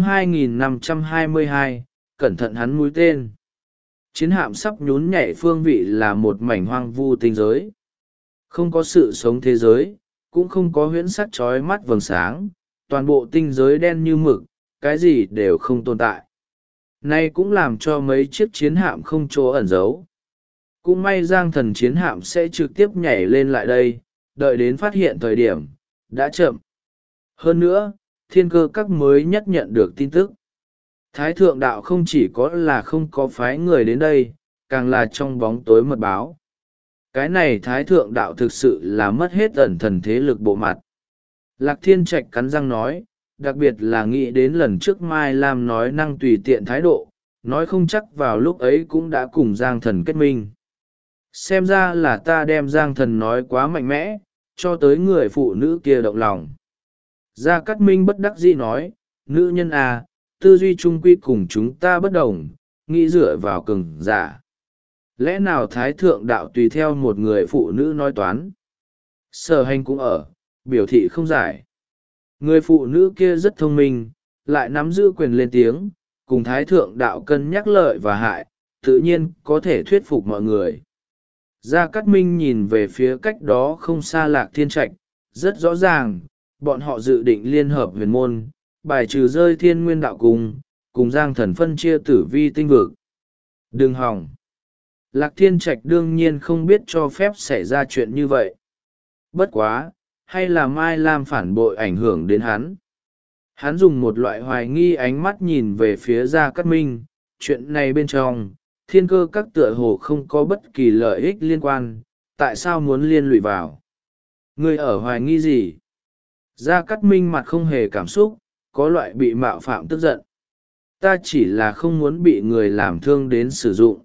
2522, cẩn thận hắn mũi tên. Chiến hạm sắp nhún nhảy phương vị là một mảnh hoang vu tinh giới. Không có sự sống thế giới, cũng không có huyễn sắc chói mắt vầng sáng, toàn bộ tinh giới đen như mực, cái gì đều không tồn tại. Này cũng làm cho mấy chiếc chiến hạm không chỗ ẩn giấu. Cũng may Giang Thần chiến hạm sẽ trực tiếp nhảy lên lại đây, đợi đến phát hiện thời điểm, đã chậm. Hơn nữa, thiên cơ các mới nhất nhận được tin tức. Thái thượng đạo không chỉ có là không có phái người đến đây, càng là trong bóng tối mật báo. Cái này thái thượng đạo thực sự là mất hết ẩn thần thế lực bộ mặt. Lạc Thiên Trạch cắn răng nói, đặc biệt là nghĩ đến lần trước Mai Lam nói năng tùy tiện thái độ, nói không chắc vào lúc ấy cũng đã cùng Giang Thần kết minh. Xem ra là ta đem Giang Thần nói quá mạnh mẽ, cho tới người phụ nữ kia động lòng. Gia Cát Minh bất đắc dĩ nói, nữ nhân à, tư duy trung quy cùng chúng ta bất đồng, nghĩ dựa vào cường giả. Lẽ nào thái thượng đạo tùy theo một người phụ nữ nói toán? Sở Hành cũng ở, biểu thị không giải. Người phụ nữ kia rất thông minh, lại nắm giữ quyền lên tiếng, cùng thái thượng đạo cân nhắc lợi và hại, tự nhiên có thể thuyết phục mọi người. Gia Cát Minh nhìn về phía cách đó không xa Lạc Thiên Trạch, rất rõ ràng, bọn họ dự định liên hợp huyền môn, bài trừ rơi thiên nguyên đạo cùng Giang Thần phân chia tử vi tinh vực. Đừng hòng. Lạc Thiên Trạch đương nhiên không biết cho phép xảy ra chuyện như vậy. Bất quá, hay là Mai Lam phản bội ảnh hưởng đến hắn. Hắn dùng một loại hoài nghi ánh mắt nhìn về phía Gia Cát Minh. Chuyện này bên trong Thiên Cơ các tựa hồ không có bất kỳ lợi ích liên quan, tại sao muốn liên lụy vào? Ngươi ở hoài nghi gì? Gia Cát Minh mặt không hề cảm xúc, có loại bị mạo phạm tức giận. Ta chỉ là không muốn bị người làm thương đến sử dụng.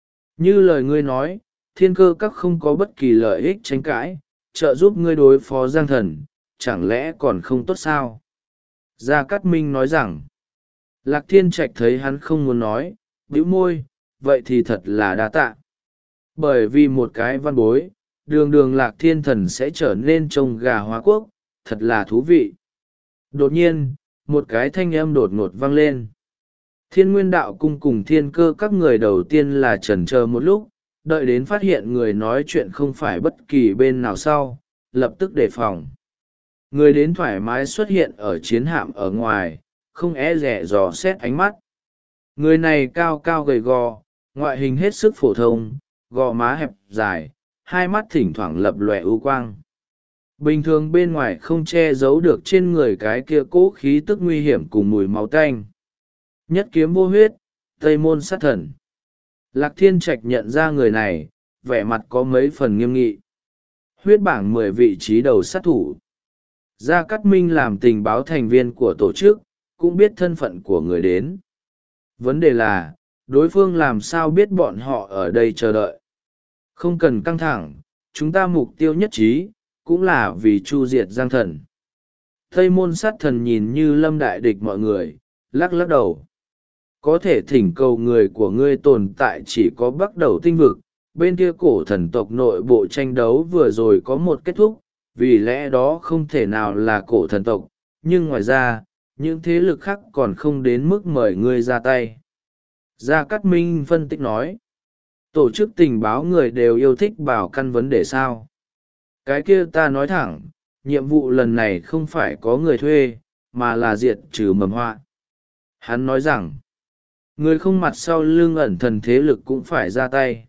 Như lời ngươi nói, Thiên Cơ các không có bất kỳ lợi ích tranh cãi, trợ giúp ngươi đối phó Giang Thần, chẳng lẽ còn không tốt sao? Gia Cát Minh nói rằng, Lạc Thiên Trạch thấy hắn không muốn nói, bĩu môi, vậy thì thật là đa tạ. Bởi vì một cái văn bối, đường đường Lạc Thiên Thần sẽ trở nên trông gà hóa quốc, thật là thú vị. Đột nhiên, một cái thanh âm đột ngột vang lên. Thiên Nguyên Đạo Cung cùng Thiên Cơ các người đầu tiên là chần chờ một lúc, đợi đến phát hiện người nói chuyện không phải bất kỳ bên nào sau, lập tức đề phòng. Người đến thoải mái xuất hiện ở chiến hạm ở ngoài, không e rẻ dò xét ánh mắt. Người này cao cao gầy gò, ngoại hình hết sức phổ thông, gò má hẹp dài, hai mắt thỉnh thoảng lập lòe ưu quang. Bình thường bên ngoài không che giấu được trên người cái kia cỗ khí tức nguy hiểm cùng mùi máu tanh. Nhất kiếm vô huyết, Tây Môn sát thần. Lạc Thiên Trạch nhận ra người này, vẻ mặt có mấy phần nghiêm nghị. Huyết bảng 10 vị trí đầu sát thủ. Gia Cát Minh làm tình báo thành viên của tổ chức, cũng biết thân phận của người đến. Vấn đề là, đối phương làm sao biết bọn họ ở đây chờ đợi. Không cần căng thẳng, chúng ta mục tiêu nhất trí, cũng là vì chu diệt Giang Thần. Tây Môn sát thần nhìn như lâm đại địch mọi người, lắc lắc đầu. Có thể thỉnh cầu người của ngươi tồn tại chỉ có bắt đầu tinh vực, bên kia cổ thần tộc nội bộ tranh đấu vừa rồi có một kết thúc, vì lẽ đó không thể nào là cổ thần tộc, nhưng ngoài ra, những thế lực khác còn không đến mức mời ngươi ra tay. Gia Cát Minh phân tích nói, tổ chức tình báo người đều yêu thích bảo căn vấn đề sao. Cái kia ta nói thẳng, nhiệm vụ lần này không phải có người thuê, mà là diệt trừ mầm họa. Hắn nói rằng, người không mặt sau lưng ẩn thần thế lực cũng phải ra tay.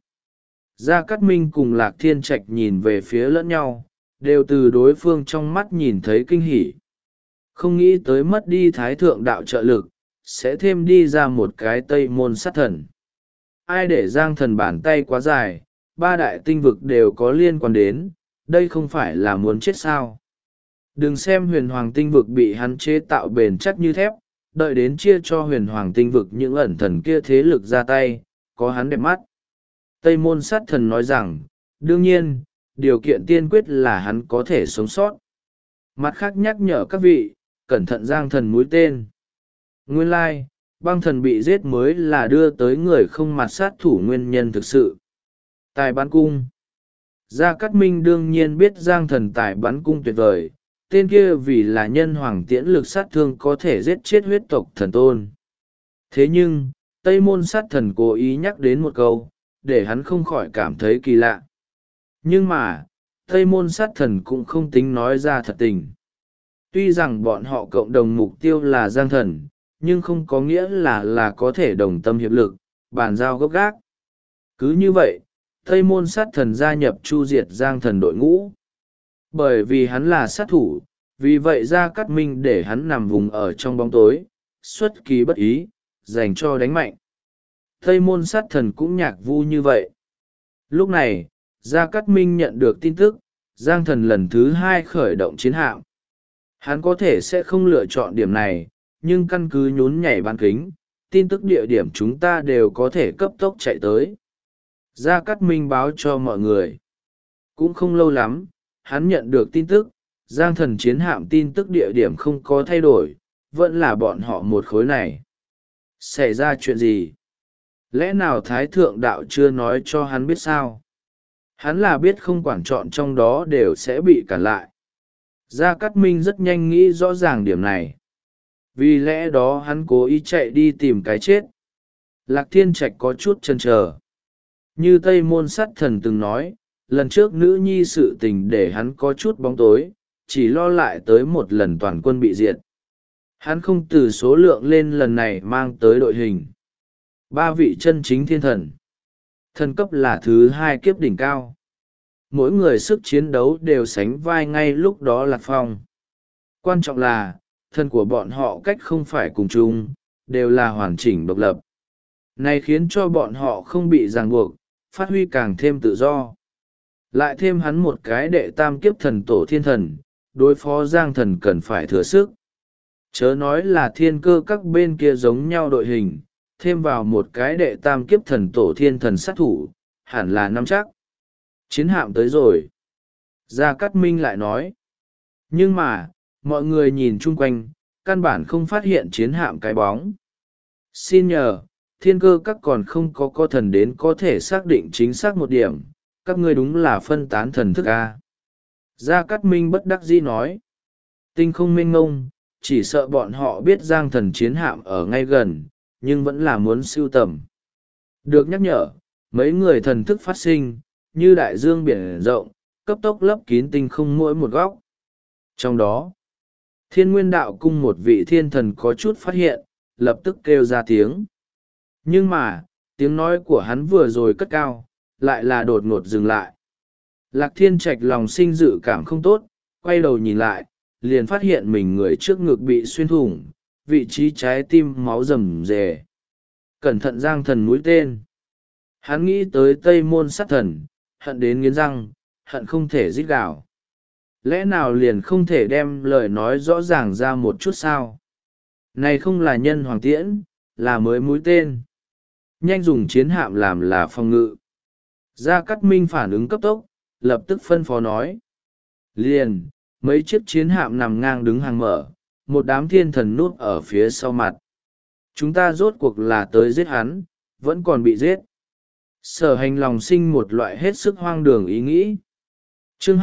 Gia Cát Minh cùng Lạc Thiên Trạch nhìn về phía lẫn nhau, đều từ đối phương trong mắt nhìn thấy kinh hỉ. Không nghĩ tới mất đi thái thượng đạo trợ lực, sẽ thêm đi ra một cái Tây Môn sát thần. Ai để Giang Thần bàn tay quá dài, ba đại tinh vực đều có liên quan đến, đây không phải là muốn chết sao. Đừng xem huyền hoàng tinh vực bị hắn chế tạo bền chắc như thép, đợi đến chia cho huyền hoàng tinh vực những ẩn thần kia thế lực ra tay, có hắn đẹp mắt. Tây Môn sát thần nói rằng, đương nhiên, điều kiện tiên quyết là hắn có thể sống sót. Mặt khác nhắc nhở các vị, cẩn thận Giang Thần mũi tên. Nguyên lai, băng thần bị giết mới là đưa tới người không mặt sát thủ nguyên nhân thực sự. Tài bắn cung. Gia Cát Minh đương nhiên biết Giang Thần tài bắn cung tuyệt vời, tên kia vì là nhân hoàng tiễn lực sát thương có thể giết chết huyết tộc thần tôn. Thế nhưng, Tây Môn sát thần cố ý nhắc đến một câu, để hắn không khỏi cảm thấy kỳ lạ. Nhưng mà, Tây Môn sát thần cũng không tính nói ra thật tình. Tuy rằng bọn họ cộng đồng mục tiêu là Giang Thần, nhưng không có nghĩa là có thể đồng tâm hiệp lực, bàn giao gốc gác. Cứ như vậy, Tây Môn sát thần gia nhập chu diệt Giang Thần đội ngũ. Bởi vì hắn là sát thủ, vì vậy Gia Cát Minh để hắn nằm vùng ở trong bóng tối, xuất kỳ bất ý, dành cho đánh mạnh. Tây Môn sát thần cũng nhạc vu như vậy. Lúc này, Gia Cát Minh nhận được tin tức, Giang Thần lần thứ 2 khởi động chiến hạm. Hắn có thể sẽ không lựa chọn điểm này, nhưng căn cứ nhún nhảy bán kính, tin tức địa điểm chúng ta đều có thể cấp tốc chạy tới. Gia Cát Minh báo cho mọi người. Cũng không lâu lắm, hắn nhận được tin tức, Giang Thần chiến hạm tin tức địa điểm không có thay đổi, vẫn là bọn họ một khối này. Xảy ra chuyện gì? Lẽ nào Thái Thượng Đạo chưa nói cho hắn biết sao? Hắn là biết không quản chọn trong đó đều sẽ bị cản lại. Gia Cát Minh rất nhanh nghĩ rõ ràng điểm này. Vì lẽ đó hắn cố ý chạy đi tìm cái chết. Lạc Thiên Trạch có chút chần chờ. Như Tây Môn sát thần từng nói, lần trước nữ nhi sự tình để hắn có chút bóng tối, chỉ lo lại tới một lần toàn quân bị diệt. Hắn không từ số lượng lên lần này mang tới đội hình. 3 vị chân chính thiên thần. Thần cấp là thứ 2 kiếp đỉnh cao. Mỗi người sức chiến đấu đều sánh vai ngay lúc đó Lạc Phong. Quan trọng là, thần của bọn họ cách không phải cùng chung, đều là hoàn chỉnh độc lập. Này khiến cho bọn họ không bị ràng buộc, phát huy càng thêm tự do. Lại thêm hắn một cái đệ tam kiếp thần tổ thiên thần, đối phó Giang Thần cần phải thừa sức. Chớ nói là thiên cơ các bên kia giống nhau đội hình, thêm vào một cái đệ tam kiếp thần tổ thiên thần sát thủ, hẳn là nắm chắc. Chiến hạm tới rồi. Gia Cát Minh lại nói. Nhưng mà, mọi người nhìn chung quanh, căn bản không phát hiện chiến hạm cái bóng. Xin nhờ, thiên cơ các còn không có thần đến có thể xác định chính xác một điểm, các ngươi đúng là phân tán thần thức a. Gia Cát Minh bất đắc dĩ nói. Tinh không mênh ngông, chỉ sợ bọn họ biết Giang Thần chiến hạm ở ngay gần, nhưng vẫn là muốn sưu tầm. Được nhắc nhở, mấy người thần thức phát sinh, như đại dương biển rộng, cấp tốc lấp kín tinh không mỗi một góc. Trong đó, Thiên Nguyên Đạo Cung một vị thiên thần có chút phát hiện, lập tức kêu ra tiếng. Nhưng mà, tiếng nói của hắn vừa rồi cất cao, lại là đột ngột dừng lại. Lạc Thiên Trạch lòng sinh dự cảm không tốt, quay đầu nhìn lại, liền phát hiện mình người trước ngực bị xuyên thủng, vị trí trái tim máu rầm rề. Cẩn thận Giang Thần mũi tên. Hắn nghĩ tới Tây Môn sát thần, hận đến nghiến răng, hận không thể rít gào. Lẽ nào liền không thể đem lời nói rõ ràng ra một chút sao? Này không là nhân hoàng tiễn, là mới mũi tên. Nhanh dùng chiến hạm làm là phòng ngự. Gia Cát Minh phản ứng cấp tốc, lập tức phân phó nói. Liền, mấy chiếc chiến hạm nằm ngang đứng hàng mở, một đám thiên thần núp ở phía sau mặt. Chúng ta rốt cuộc là tới giết hắn, vẫn còn bị giết. Sở Hành lòng sinh một loại hết sức hoang đường ý nghĩ. Chương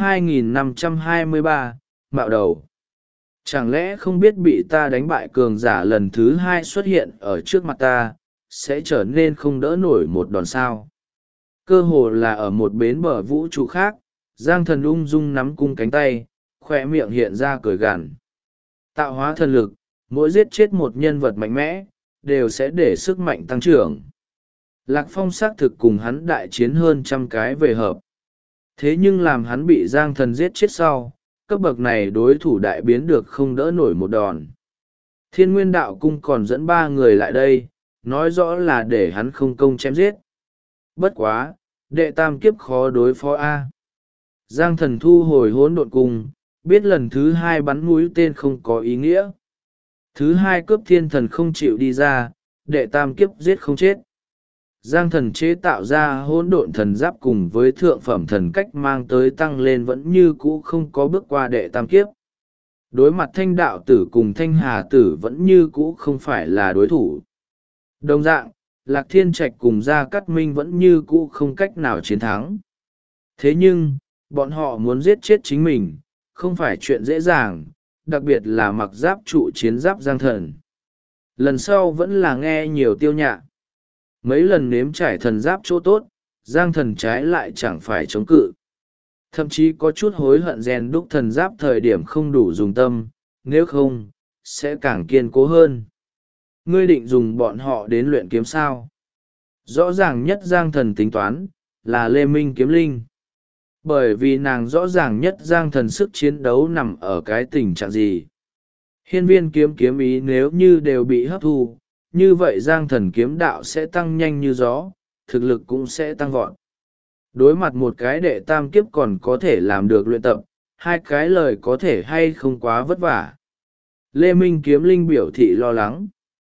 2523, Mạo Đầu. Chẳng lẽ không biết bị ta đánh bại cường giả lần thứ hai xuất hiện ở trước mặt ta, sẽ trở nên không đỡ nổi một đòn sao? Cơ hồ là ở một bến bờ vũ trụ khác, Giang Thần ung dung nắm cung cánh tay, khoe miệng hiện ra cười gằn. Tạo hóa thần lực, mỗi giết chết một nhân vật mạnh mẽ, đều sẽ để sức mạnh tăng trưởng. Lạc Phong xác thực cùng hắn đại chiến hơn trăm cái về hợp. Thế nhưng làm hắn bị Giang Thần giết chết sau, cấp bậc này đối thủ đại biến được không đỡ nổi một đòn. Thiên Nguyên Đạo Cung còn dẫn 3 người lại đây, nói rõ là để hắn không công chém giết. Bất quá, đệ tam kiếp khó đối phó A. Giang Thần thu hồi hỗn độn cung, biết lần thứ 2 bắn mũi tên không có ý nghĩa. Thứ 2 cướp thiên thần không chịu đi ra, đệ tam kiếp giết không chết. Giang Thần chế tạo ra hỗn độn thần giáp cùng với thượng phẩm thần cách mang tới tăng lên vẫn như cũ không có bước qua đệ tam kiếp. Đối mặt Thanh Đạo Tử cùng Thanh Hà Tử vẫn như cũ không phải là đối thủ. Đồng dạng, Lạc Thiên Trạch cùng Gia Cát Minh vẫn như cũ không cách nào chiến thắng. Thế nhưng, bọn họ muốn giết chết chính mình, không phải chuyện dễ dàng, đặc biệt là mặc giáp trụ chiến giáp Giang Thần. Lần sau vẫn là nghe nhiều tiêu nhạ. Mấy lần nếm trải thần giáp chỗ tốt, Giang Thần trái lại chẳng phải chống cự. Thậm chí có chút hối hận rèn đúc thần giáp thời điểm không đủ dùng tâm, nếu không, sẽ càng kiên cố hơn. Ngươi định dùng bọn họ đến luyện kiếm sao? Rõ ràng nhất Giang Thần tính toán, là Lê Minh Kiếm Linh. Bởi vì nàng rõ ràng nhất Giang Thần sức chiến đấu nằm ở cái tình trạng gì. Hiên viên kiếm ý nếu như đều bị hấp thu, như vậy Giang Thần kiếm đạo sẽ tăng nhanh như gió, thực lực cũng sẽ tăng vọt. Đối mặt một cái đệ tam kiếp còn có thể làm được luyện tập, 2 cái lời có thể hay không quá vất vả. Lê Minh Kiếm Linh biểu thị lo lắng.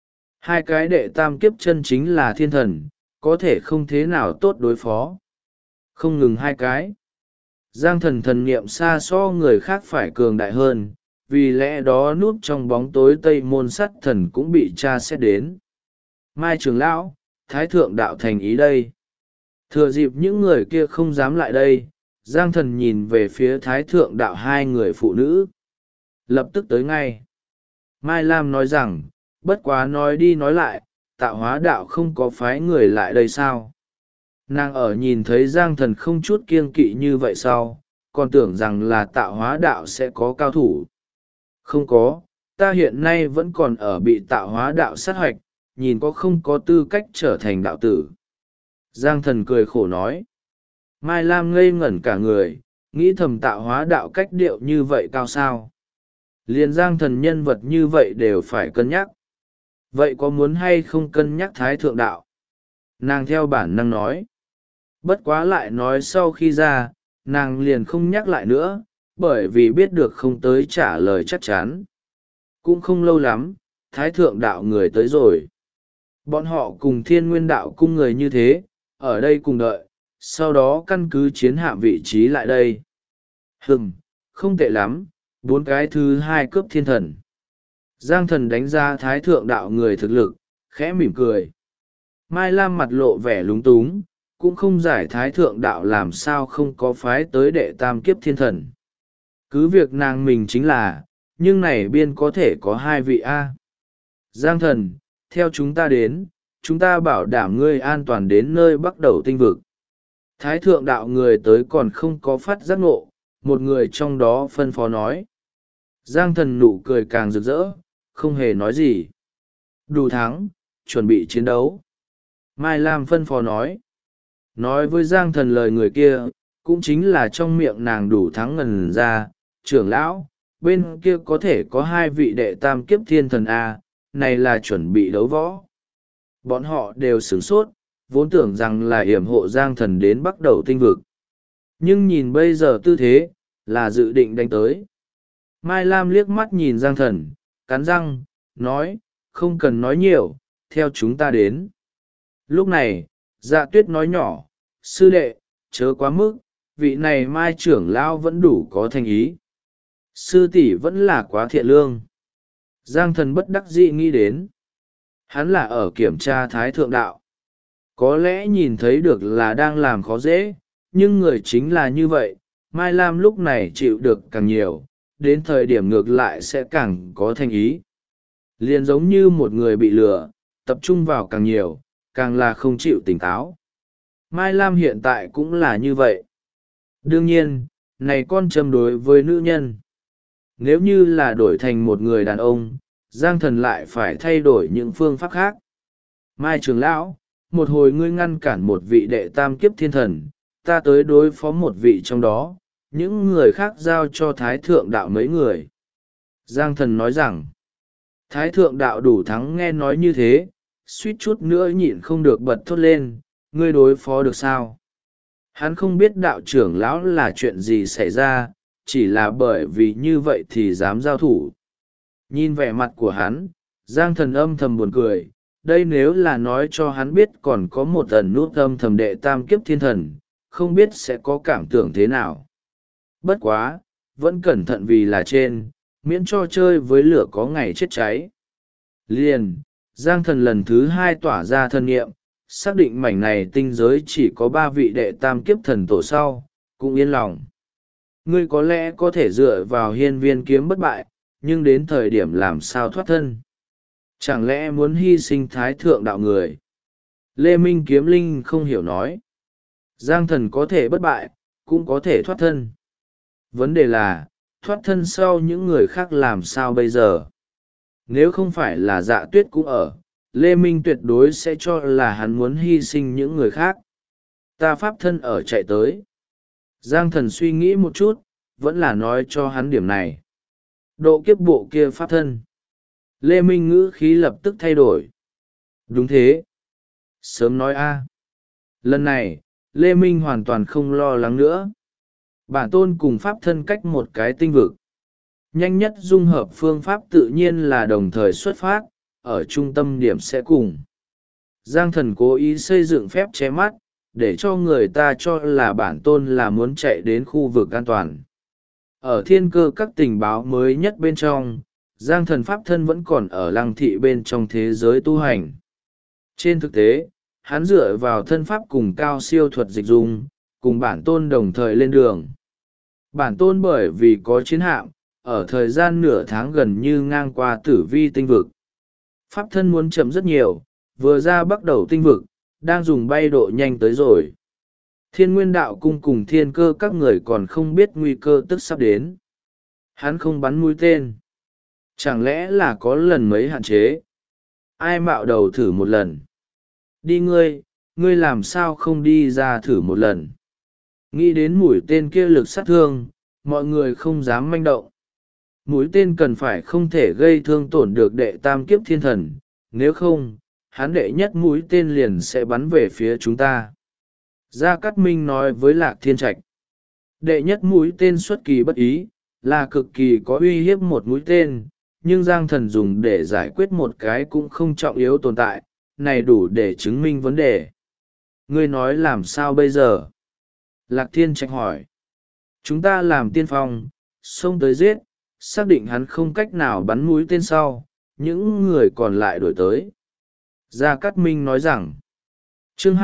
2 cái đệ tam kiếp chân chính là thiên thần, có thể không thế nào tốt đối phó. Không ngừng 2 cái. Giang Thần thần niệm xa so người khác phải cường đại hơn, vì lẽ đó núp trong bóng tối Tây Môn Sắt Thần cũng bị tra xét đến. Mai trưởng lão, Thái Thượng Đạo thành ý đây. Thừa dịp những người kia không dám lại đây, Giang Thần nhìn về phía Thái Thượng Đạo 2 người phụ nữ. Lập tức tới ngay. Mai Lam nói rằng, bất quá nói đi nói lại, Tạo Hóa Đạo không có phái người lại đây sao? Nàng ở nhìn thấy Giang Thần không chút kiêng kỵ như vậy sau, còn tưởng rằng là Tạo Hóa Đạo sẽ có cao thủ. Không có, ta hiện nay vẫn còn ở bị Tạo Hóa Đạo sát hoạch, nhìn có không có tư cách trở thành đạo tử. Giang Thần cười khổ nói. Mai Lam ngây ngẩn cả người, nghĩ thầm Tạo Hóa Đạo cách điệu như vậy cao sao. Liền Giang Thần nhân vật như vậy đều phải cân nhắc. Vậy có muốn hay không cân nhắc Thái Thượng Đạo? Nàng theo bản năng nói. Bất quá lại nói sau khi ra, nàng liền không nhắc lại nữa, bởi vì biết được không tới trả lời chắc chắn. Cũng không lâu lắm, Thái Thượng Đạo người tới rồi. Bọn họ cùng Thiên Nguyên Đạo cung người như thế, ở đây cùng đợi, sau đó căn cứ chiến hạm vị trí lại đây. Không tệ lắm, 4 cái thứ 2 cướp thiên thần. Giang Thần đánh ra Thái Thượng Đạo người thực lực, khẽ mỉm cười. Mai Lam mặt lộ vẻ lúng túng, cũng không giải Thái Thượng Đạo làm sao không có phái tới đệ tam kiếp thiên thần. Cứ việc nàng mình chính là, nhưng này biên có thể có 2 vị A. Giang Thần, theo chúng ta đến, chúng ta bảo đảm ngươi an toàn đến nơi bắt đầu tinh vực. Thái Thượng Đạo người tới còn không có phát giác ngộ, một người trong đó phân phó nói. Giang Thần nụ cười càng rực rỡ, không hề nói gì. Đủ thắng, chuẩn bị chiến đấu. Mai Lam phân phó nói. Nói với Giang Thần lời người kia, cũng chính là trong miệng nàng đủ thắng ngần ra. Trưởng lão, bên kia có thể có 2 vị đệ tam kiếp thiên thần A, này là chuẩn bị đấu võ. Bọn họ đều sửng sốt, vốn tưởng rằng là yểm hộ Giang Thần đến bắt đầu tinh vực. Nhưng nhìn bây giờ tư thế, là dự định đánh tới. Mai Lam liếc mắt nhìn Giang Thần, cắn răng, nói, không cần nói nhiều, theo chúng ta đến. Lúc này, Dạ Tuyết nói nhỏ, sư đệ, chớ quá mức, vị này Mai trưởng lão vẫn đủ có thành ý. Sư tỷ vẫn là quá thiện lương. Giang Thần bất đắc dĩ nghĩ đến. Hắn là ở kiểm tra Thái Thượng Đạo. Có lẽ nhìn thấy được là đang làm khó dễ, nhưng người chính là như vậy, Mai Lam lúc này chịu được càng nhiều, đến thời điểm ngược lại sẽ càng có thành ý. Liền giống như một người bị lừa, tập trung vào càng nhiều, càng là không chịu tỉnh táo. Mai Lam hiện tại cũng là như vậy. Đương nhiên, này con châm đối với nữ nhân. Nếu như là đổi thành một người đàn ông, Giang Thần lại phải thay đổi những phương pháp khác. Mai trưởng lão, một hồi ngươi ngăn cản một vị đệ tam kiếp thiên thần, ta tới đối phó một vị trong đó, những người khác giao cho Thái Thượng Đạo mấy người. Giang Thần nói rằng, Thái Thượng Đạo đủ thắng nghe nói như thế, suýt chút nữa nhịn không được bật thốt lên, ngươi đối phó được sao? Hắn không biết đạo trưởng lão là chuyện gì xảy ra, chỉ là bởi vì như vậy thì dám giao thủ. Nhìn vẻ mặt của hắn, Giang Thần âm thầm buồn cười, đây nếu là nói cho hắn biết còn có một ẩn nút âm thầm đệ tam kiếp thiên thần, không biết sẽ có cảm tưởng thế nào. Bất quá, vẫn cẩn thận vì là trên, miễn cho chơi với lửa có ngày chết cháy. Liền, Giang Thần lần thứ 2 tỏa ra thân nghiệm, xác định mảnh này tinh giới chỉ có 3 vị đệ tam kiếp thần tổ sau, cũng yên lòng. Ngươi có lẽ có thể dựa vào hiên viên kiếm bất bại, nhưng đến thời điểm làm sao thoát thân? Chẳng lẽ muốn hy sinh Thái Thượng Đạo người? Lê Minh Kiếm Linh không hiểu nói. Giang Thần có thể bất bại, cũng có thể thoát thân. Vấn đề là, thoát thân sau những người khác làm sao bây giờ? Nếu không phải là Dạ Tuyết cũng ở, Lê Minh tuyệt đối sẽ cho là hắn muốn hy sinh những người khác. Ta pháp thân ở chạy tới. Giang Thần suy nghĩ một chút, vẫn là nói cho hắn điểm này. Độ kiếp bộ kia pháp thân. Lê Minh ngữ khí lập tức thay đổi. Đúng thế. Sớm nói a. Lần này, Lê Minh hoàn toàn không lo lắng nữa. Bản tôn cùng pháp thân cách một cái tinh vực. Nhanh nhất dung hợp phương pháp tự nhiên là đồng thời xuất phát, ở trung tâm điểm sẽ cùng. Giang Thần cố ý xây dựng phép che mắt, để cho người ta cho là bản tôn là muốn chạy đến khu vực an toàn. Ở thiên cơ các tình báo mới nhất bên trong, Giang Thần pháp thân vẫn còn ở lăng thị bên trong thế giới tu hành. Trên thực tế, hắn dựa vào thân pháp cùng cao siêu thuật dịch dung, cùng bản tôn đồng thời lên đường. Bản tôn bởi vì có chiến hạm, ở thời gian nửa tháng gần như ngang qua tử vi tinh vực. Pháp thân muốn chậm rất nhiều, vừa ra bắt đầu tinh vực, đang dùng bay độ nhanh tới rồi. Thiên Nguyên Đạo cung cùng thiên cơ các người còn không biết nguy cơ tức sắp đến. Hắn không bắn mũi tên. Chẳng lẽ là có lần mấy hạn chế? Ai mạo đầu thử một lần? Đi ngươi làm sao không đi ra thử một lần? Nghĩ đến mũi tên kia lực sát thương, mọi người không dám manh động. Mũi tên cần phải không thể gây thương tổn được đệ tam kiếp thiên thần, nếu không hắn đệ nhất mũi tên liền sẽ bắn về phía chúng ta. Gia Cát Minh nói với Lạc Thiên Trạch. Đệ nhất mũi tên xuất kỳ bất ý, là cực kỳ có uy hiếp một mũi tên, nhưng Giang Thần dùng để giải quyết một cái cũng không trọng yếu tồn tại, này đủ để chứng minh vấn đề. Ngươi nói làm sao bây giờ? Lạc Thiên Trạch hỏi. Chúng ta làm tiên phong, xông tới giết, xác định hắn không cách nào bắn mũi tên sau, những người còn lại đuổi tới. Gia Cát Minh nói rằng, chương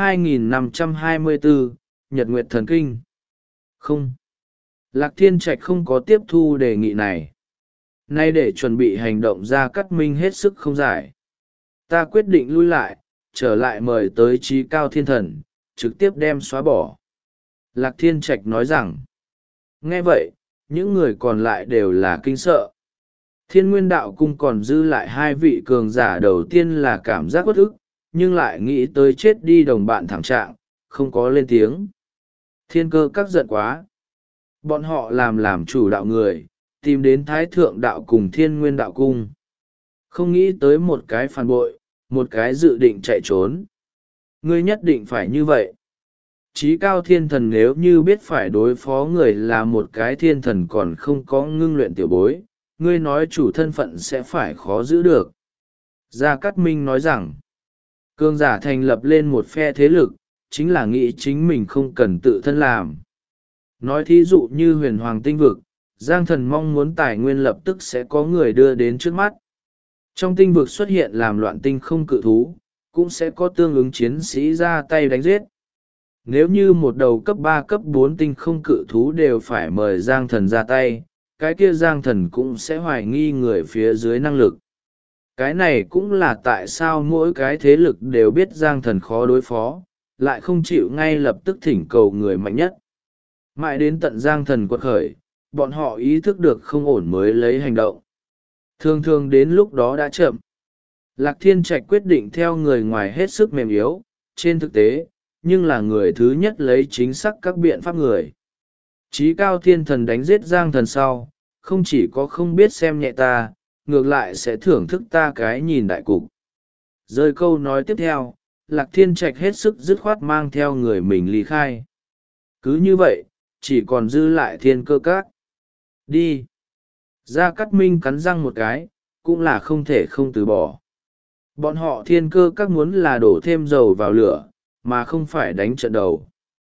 2524, Nhật Nguyệt Thần Kinh. Không. Lạc Thiên Trạch không có tiếp thu đề nghị này. Nay để chuẩn bị hành động, Gia Cát Minh hết sức không giải. Ta quyết định lui lại, trở lại mời tới trí cao thiên thần, trực tiếp đem xóa bỏ. Lạc Thiên Trạch nói rằng, nghe vậy, những người còn lại đều là kinh sợ. Thiên Nguyên Đạo Cung còn dư lại hai vị cường giả, đầu tiên là cảm giác uất ức, nhưng lại nghĩ tới chết đi đồng bạn thảm trạng, không có lên tiếng. Thiên Cơ Các giận quá. Bọn họ làm chủ đạo người, tìm đến Thái Thượng Đạo cùng Thiên Nguyên Đạo Cung. Không nghĩ tới một cái phản bội, một cái dự định chạy trốn. Ngươi nhất định phải như vậy. Chí cao thiên thần nếu như biết phải đối phó người là một cái thiên thần còn không có ngưng luyện tiểu bối, ngươi nói chủ thân phận sẽ phải khó giữ được. Gia Cát Minh nói rằng, cường giả thành lập lên một phe thế lực, chính là nghĩ chính mình không cần tự thân làm. Nói thí dụ như huyền hoàng tinh vực, Giang Thần mong muốn tài nguyên lập tức sẽ có người đưa đến trước mắt. Trong tinh vực xuất hiện làm loạn tinh không cự thú, cũng sẽ có tương ứng chiến sĩ ra tay đánh giết. Nếu như một đầu cấp 3 cấp 4 tinh không cự thú đều phải mời Giang Thần ra tay, cái kia Giang Thần cũng sẽ hoài nghi người phía dưới năng lực. Cái này cũng là tại sao mỗi cái thế lực đều biết Giang Thần khó đối phó, lại không chịu ngay lập tức thỉnh cầu người mạnh nhất. Mãi đến tận Giang Thần quật khởi, bọn họ ý thức được không ổn mới lấy hành động. Thường thường đến lúc đó đã chậm. Lạc Thiên Trạch quyết định theo người ngoài hết sức mềm yếu, trên thực tế, nhưng là người thứ nhất lấy chính xác các biện pháp người. Chí cao thiên thần đánh giết Giang Thần sau, không chỉ có không biết xem nhẹ ta, ngược lại sẽ thưởng thức ta cái nhìn đại cục. Rơi câu nói tiếp theo, Lạc Thiên Trạch hết sức dứt khoát mang theo người mình ly khai. Cứ như vậy, chỉ còn dư lại Thiên Cơ Các. Đi. Gia Cát Minh cắn răng một cái, cũng là không thể không từ bỏ. Bọn họ Thiên Cơ Các muốn là đổ thêm dầu vào lửa, mà không phải đánh trận đầu.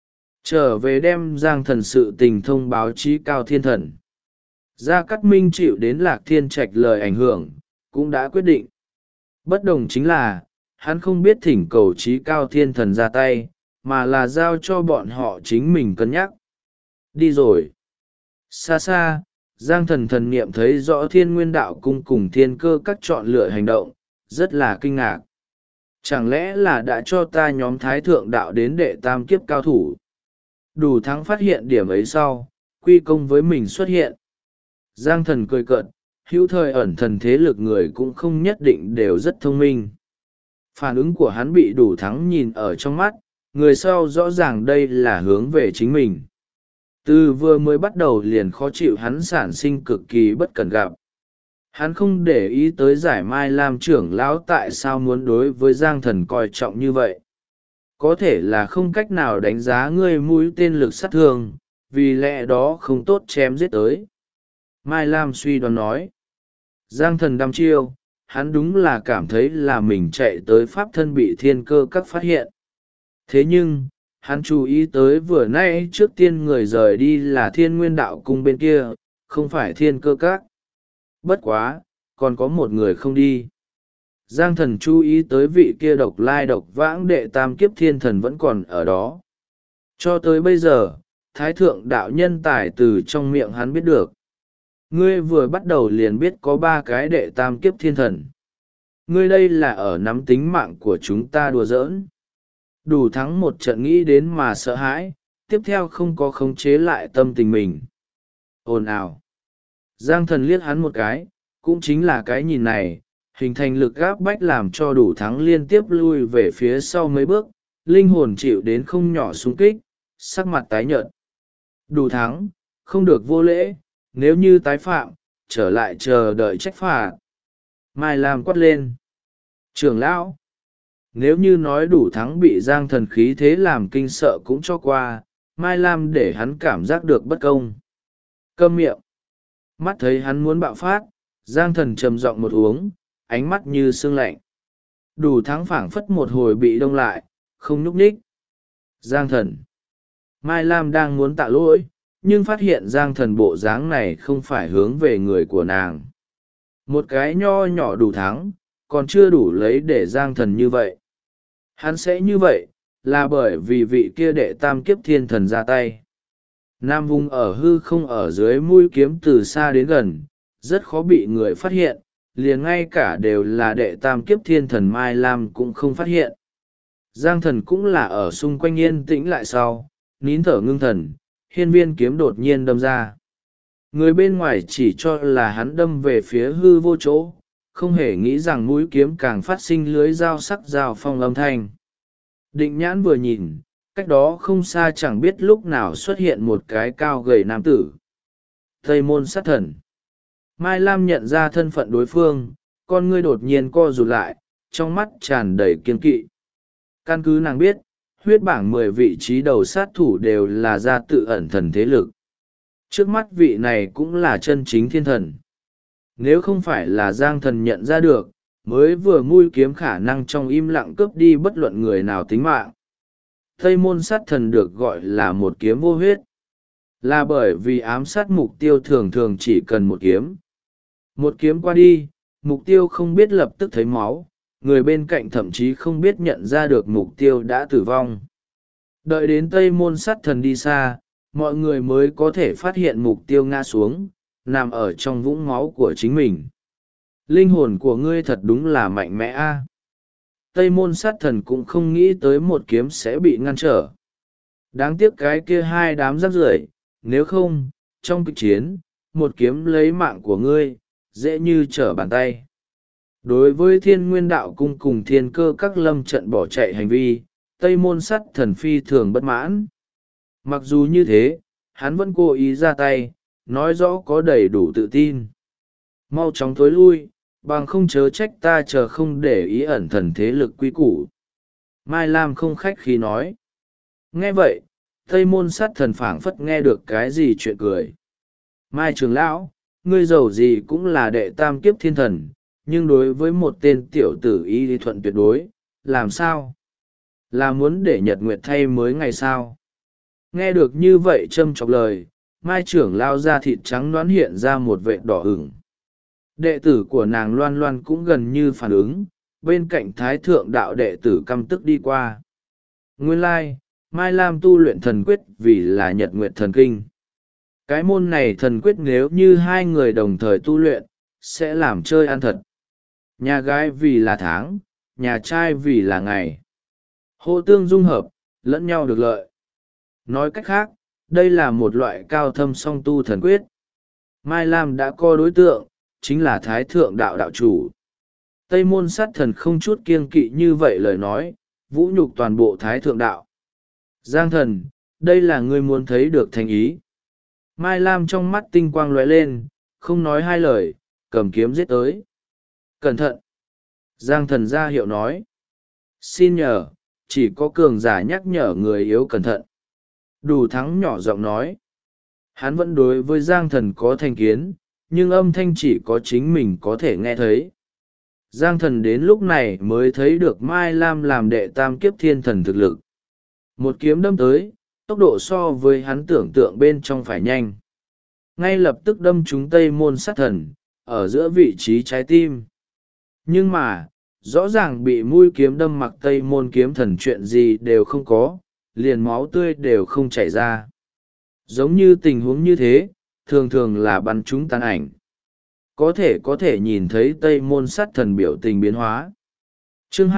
Trở về đem Giang Thần sự tình thông báo chí cao thiên thần. Gia Cát Minh chịu đến Lạc Thiên Trạch lời ảnh hưởng, cũng đã quyết định. Bất đồng chính là, hắn không biết thỉnh cầu chí cao thiên thần ra tay, mà là giao cho bọn họ chính mình cân nhắc. Đi rồi. Xa xa, Giang Thần thần niệm thấy rõ Thiên Nguyên Đạo Cung cùng Thiên Cơ Các chọn lựa hành động, rất là kinh ngạc. Chẳng lẽ là đã cho ta nhóm Thái Thượng Đạo đến đệ tam kiếp cao thủ? Đủ thắng phát hiện điểm ấy sau, quy công với mình xuất hiện. Giang Thần cười cợt, hữu thời ẩn thần thế lực người cũng không nhất định đều rất thông minh. Phản ứng của hắn bị Đủ thắng nhìn ở trong mắt, người sau rõ ràng đây là hướng về chính mình. Từ vừa mới bắt đầu liền khó chịu hắn sản sinh cực kỳ bất cần gặp. Hắn không để ý tới Giải Mai Lam trưởng lão tại sao muốn đối với Giang Thần coi trọng như vậy. Có thể là không cách nào đánh giá ngươi mũi tên lực sát thương, vì lẽ đó không tốt chém giết tới. Mai Lam suy đoán nói. Giang Thần đăm chiêu, hắn đúng là cảm thấy là mình chạy tới pháp thân bị Thiên Cơ Các phát hiện. Thế nhưng, hắn chú ý tới vừa nay trước tiên người rời đi là Thiên Nguyên Đạo Cung bên kia, không phải Thiên Cơ Các. Bất quá, còn có một người không đi. Giang Thần chú ý tới vị kia độc lai độc vãng đệ tam kiếp thiên thần vẫn còn ở đó. Cho tới bây giờ, Thái Thượng Đạo nhân tài từ trong miệng hắn biết được. Ngươi vừa bắt đầu liền biết có 3 cái đệ tam kiếp thiên thần. Ngươi đây là ở nắm tính mạng của chúng ta đùa giỡn. Đủ thắng một trận nghĩ đến mà sợ hãi, tiếp theo không có khống chế lại tâm tình mình. Ồn ào. Giang Thần liếc hắn một cái, cũng chính là cái nhìn này, hình thành lực gáp bách làm cho Đủ thắng liên tiếp lui về phía sau mấy bước, linh hồn chịu đến không nhỏ xung kích, sắc mặt tái nhợt. Đủ thắng, không được vô lễ, nếu như tái phạm, trở lại chờ đợi trách phạt. Mai Lam quát lên: trưởng lão, nếu như nói đủ thắng bị Giang Thần khí thế làm kinh sợ cũng cho qua, Mai Lam để hắn cảm giác được bất công. Câm miệng. Mắt thấy hắn muốn bạo phát, Giang Thần trầm giọng một uống, ánh mắt như sương lạnh. Đủ thắng phảng phất một hồi bị đông lại, không nhúc nhích. Giang Thần. Mai Lam đang muốn tạ lỗi, nhưng phát hiện Giang Thần bộ dáng này không phải hướng về người của nàng. Một cái nho nhỏ đủ thắng, còn chưa đủ lấy để Giang Thần như vậy. Hắn sẽ như vậy, là bởi vì vị kia đệ tam kiếp thiên thần ra tay. Nam vùng ở hư không ở dưới mũi kiếm từ xa đến gần, rất khó bị người phát hiện, liền ngay cả đều là đệ tam kiếp thiên thần Mai Lam cũng không phát hiện. Giang Thần cũng là ở xung quanh yên tĩnh lại sau, nín thở ngưng thần, hiên viên kiếm đột nhiên đâm ra. Người bên ngoài chỉ cho là hắn đâm về phía hư vô chỗ, không hề nghĩ rằng mũi kiếm càng phát sinh lưới dao sắc dao phong âm thanh. Định nhãn vừa nhìn, cách đó không xa chẳng biết lúc nào xuất hiện một cái cao gầy nam tử. Tây môn sát thần. Mai Lam nhận ra thân phận đối phương, con ngươi đột nhiên co rụt lại, trong mắt tràn đầy kiên kỵ. Căn cứ nàng biết, huyết bảng 10 vị trí đầu sát thủ đều là gia tự ẩn thần thế lực. Trước mắt vị này cũng là chân chính thiên thần. Nếu không phải là Giang Thần nhận ra được, mới vừa mũi kiếm khả năng trong im lặng cướp đi bất luận người nào tính mạng. Tây môn sát thần được gọi là một kiếm vô huyết, là bởi vì ám sát mục tiêu thường thường chỉ cần một kiếm. Một kiếm qua đi, mục tiêu không biết lập tức thấy máu, người bên cạnh thậm chí không biết nhận ra được mục tiêu đã tử vong. Đợi đến Tây môn sát thần đi xa, mọi người mới có thể phát hiện mục tiêu ngã xuống, nằm ở trong vũng máu của chính mình. Linh hồn của ngươi thật đúng là mạnh mẽ a. Tây môn sát thần cũng không nghĩ tới một kiếm sẽ bị ngăn trở. Đáng tiếc cái kia hai đám rác rưởi, nếu không, trong kịch chiến, một kiếm lấy mạng của ngươi, dễ như trở bàn tay. Đối với Thiên Nguyên Đạo Cung cùng Thiên Cơ các lâm trận bỏ chạy hành vi, Tây môn sát thần phi thường bất mãn. Mặc dù như thế, hắn vẫn cố ý ra tay, nói rõ có đầy đủ tự tin. Mau chóng thối lui, bằng không chớ trách ta chờ không để ý ẩn thần thế lực quý củ. Mai Lam không khách khí nói. Nghe vậy, Tây môn sát thần phảng phất nghe được cái gì chuyện cười. Mai trưởng lão, ngươi giàu gì cũng là đệ tam kiếp thiên thần, nhưng đối với một tên tiểu tử y lý thuận tuyệt đối, làm sao? Là muốn để Nhật Nguyệt thay mới ngày sao? Nghe được như vậy châm chọc lời, Mai trưởng lao ra thịt trắng đoán hiện ra một vệt đỏ ửng. Đệ tử của nàng Loan Loan cũng gần như phản ứng, bên cạnh thái thượng đạo đệ tử căm tức đi qua. Nguyên lai, Mai Lam tu luyện thần quyết vì là Nhật Nguyệt thần kinh. Cái môn này thần quyết nếu như hai người đồng thời tu luyện, sẽ làm chơi ăn thật. Nhà gái vì là tháng, nhà trai vì là ngày. Hô tương dung hợp, lẫn nhau được lợi. Nói cách khác, đây là một loại cao thâm song tu thần quyết. Mai Lam đã có đối tượng, chính là Thái Thượng Đạo đạo chủ. Tây môn sát thần không chút kiêng kỵ như vậy lời nói, vũ nhục toàn bộ Thái Thượng Đạo. Giang thần, đây là ngươi muốn thấy được thành ý. Mai Lam trong mắt tinh quang lóe lên, không nói hai lời, cầm kiếm giết tới. Cẩn thận! Giang thần ra hiệu nói. Xin nhờ, chỉ có cường giả nhắc nhở người yếu cẩn thận. Đủ thắng nhỏ giọng nói. Hắn vẫn đối với Giang thần có thành kiến, nhưng âm thanh chỉ có chính mình có thể nghe thấy. Giang thần đến lúc này mới thấy được Mai Lam làm đệ tam kiếp thiên thần thực lực. Một kiếm đâm tới, tốc độ so với hắn tưởng tượng bên trong phải nhanh. Ngay lập tức đâm trúng Tây môn sát thần, ở giữa vị trí trái tim. Nhưng mà, rõ ràng bị mũi kiếm đâm mặc Tây môn kiếm thần chuyện gì đều không có, liền máu tươi đều không chảy ra. Giống như tình huống như thế, thường thường là bắn trúng tàn ảnh. Có thể nhìn thấy Tây môn sát thần biểu tình biến hóa. Chương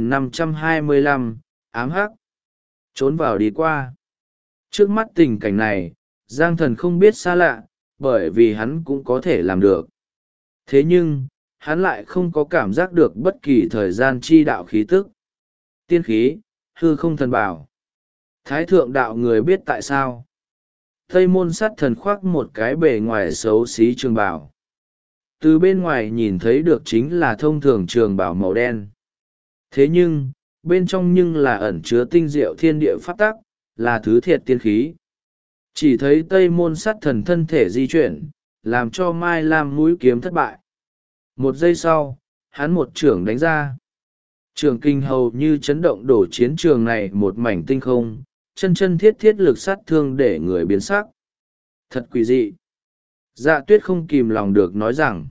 2525, ám hắc. Trốn vào đi qua. Trước mắt tình cảnh này, Giang thần không biết xa lạ, bởi vì hắn cũng có thể làm được. Thế nhưng, hắn lại không có cảm giác được bất kỳ thời gian chi đạo khí tức. Tiên khí, hư không thần bảo. Thái thượng đạo người biết tại sao. Tây môn sát thần khoác một cái bề ngoài xấu xí trường bảo. từ bên ngoài nhìn thấy được chính là thông thường trường bào màu đen. Thế nhưng, bên trong nhưng là ẩn chứa tinh diệu thiên địa pháp tắc, là thứ thiệt tiên khí. Chỉ thấy Tây Môn Sát Thần thân thể di chuyển, làm cho Mai Lam mũi kiếm thất bại. Một giây sau, hắn một chưởng đánh ra. Trường kinh hầu như chấn động đổ chiến trường này một mảnh tinh không, chân chân thiết thiết lực sát thương để người biến sắc. Thật quỷ dị. Dạ Tuyết không kìm lòng được nói rằng,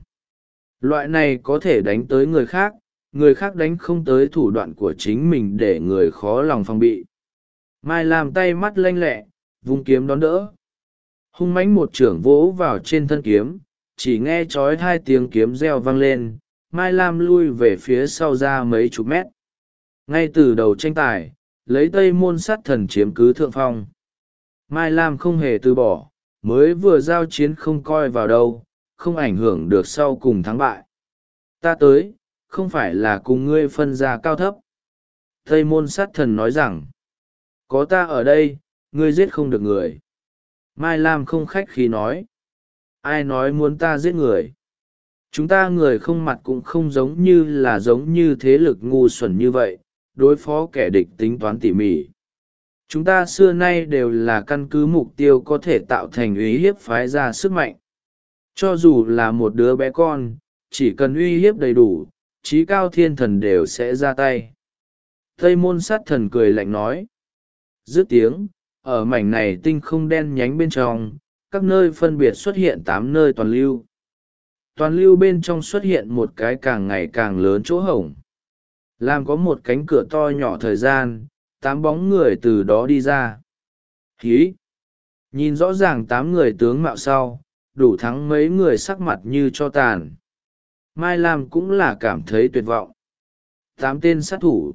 loại này có thể đánh tới người khác đánh không tới thủ đoạn của chính mình để người khó lòng phòng bị. Mai làm tay mắt lanh lẹ, vung kiếm đón đỡ. Hung mãnh một chưởng vỗ vào trên thân kiếm, chỉ nghe trói hai tiếng kiếm reo vang lên, Mai Lam lui về phía sau ra mấy chục mét. Ngay từ đầu tranh tài, lấy Tây Môn Sát Thần chiếm cứ thượng phong. Mai Lam không hề từ bỏ, mới vừa giao chiến không coi vào đâu, không ảnh hưởng được sau cùng thắng bại. Ta tới, không phải là cùng ngươi phân ra cao thấp. Tây Môn Sát Thần nói rằng, có ta ở đây, ngươi giết không được người. Mai Lam không khách khí nói, ai nói muốn ta giết người? Chúng ta người không mặt cũng không giống như thế lực ngu xuẩn như vậy, đối phó kẻ địch tính toán tỉ mỉ. Chúng ta xưa nay đều là căn cứ mục tiêu có thể tạo thành uy hiếp phái ra sức mạnh. Cho dù là một đứa bé con, chỉ cần uy hiếp đầy đủ, trí cao thiên thần đều sẽ ra tay. Tây Môn Sát Thần cười lạnh nói. Dứt tiếng, ở mảnh này tinh không đen nhánh bên trong, các nơi phân biệt xuất hiện 8 nơi toàn lưu. Toàn lưu bên trong xuất hiện một cái càng ngày càng lớn chỗ hổng. Làm có một cánh cửa to nhỏ thời gian, 8 bóng người từ đó đi ra. Hí! Nhìn rõ ràng 8 người tướng mạo sau, đủ thắng mấy người sắc mặt như cho tàn. Mai Lam cũng là cảm thấy tuyệt vọng. 8 tên sát thủ.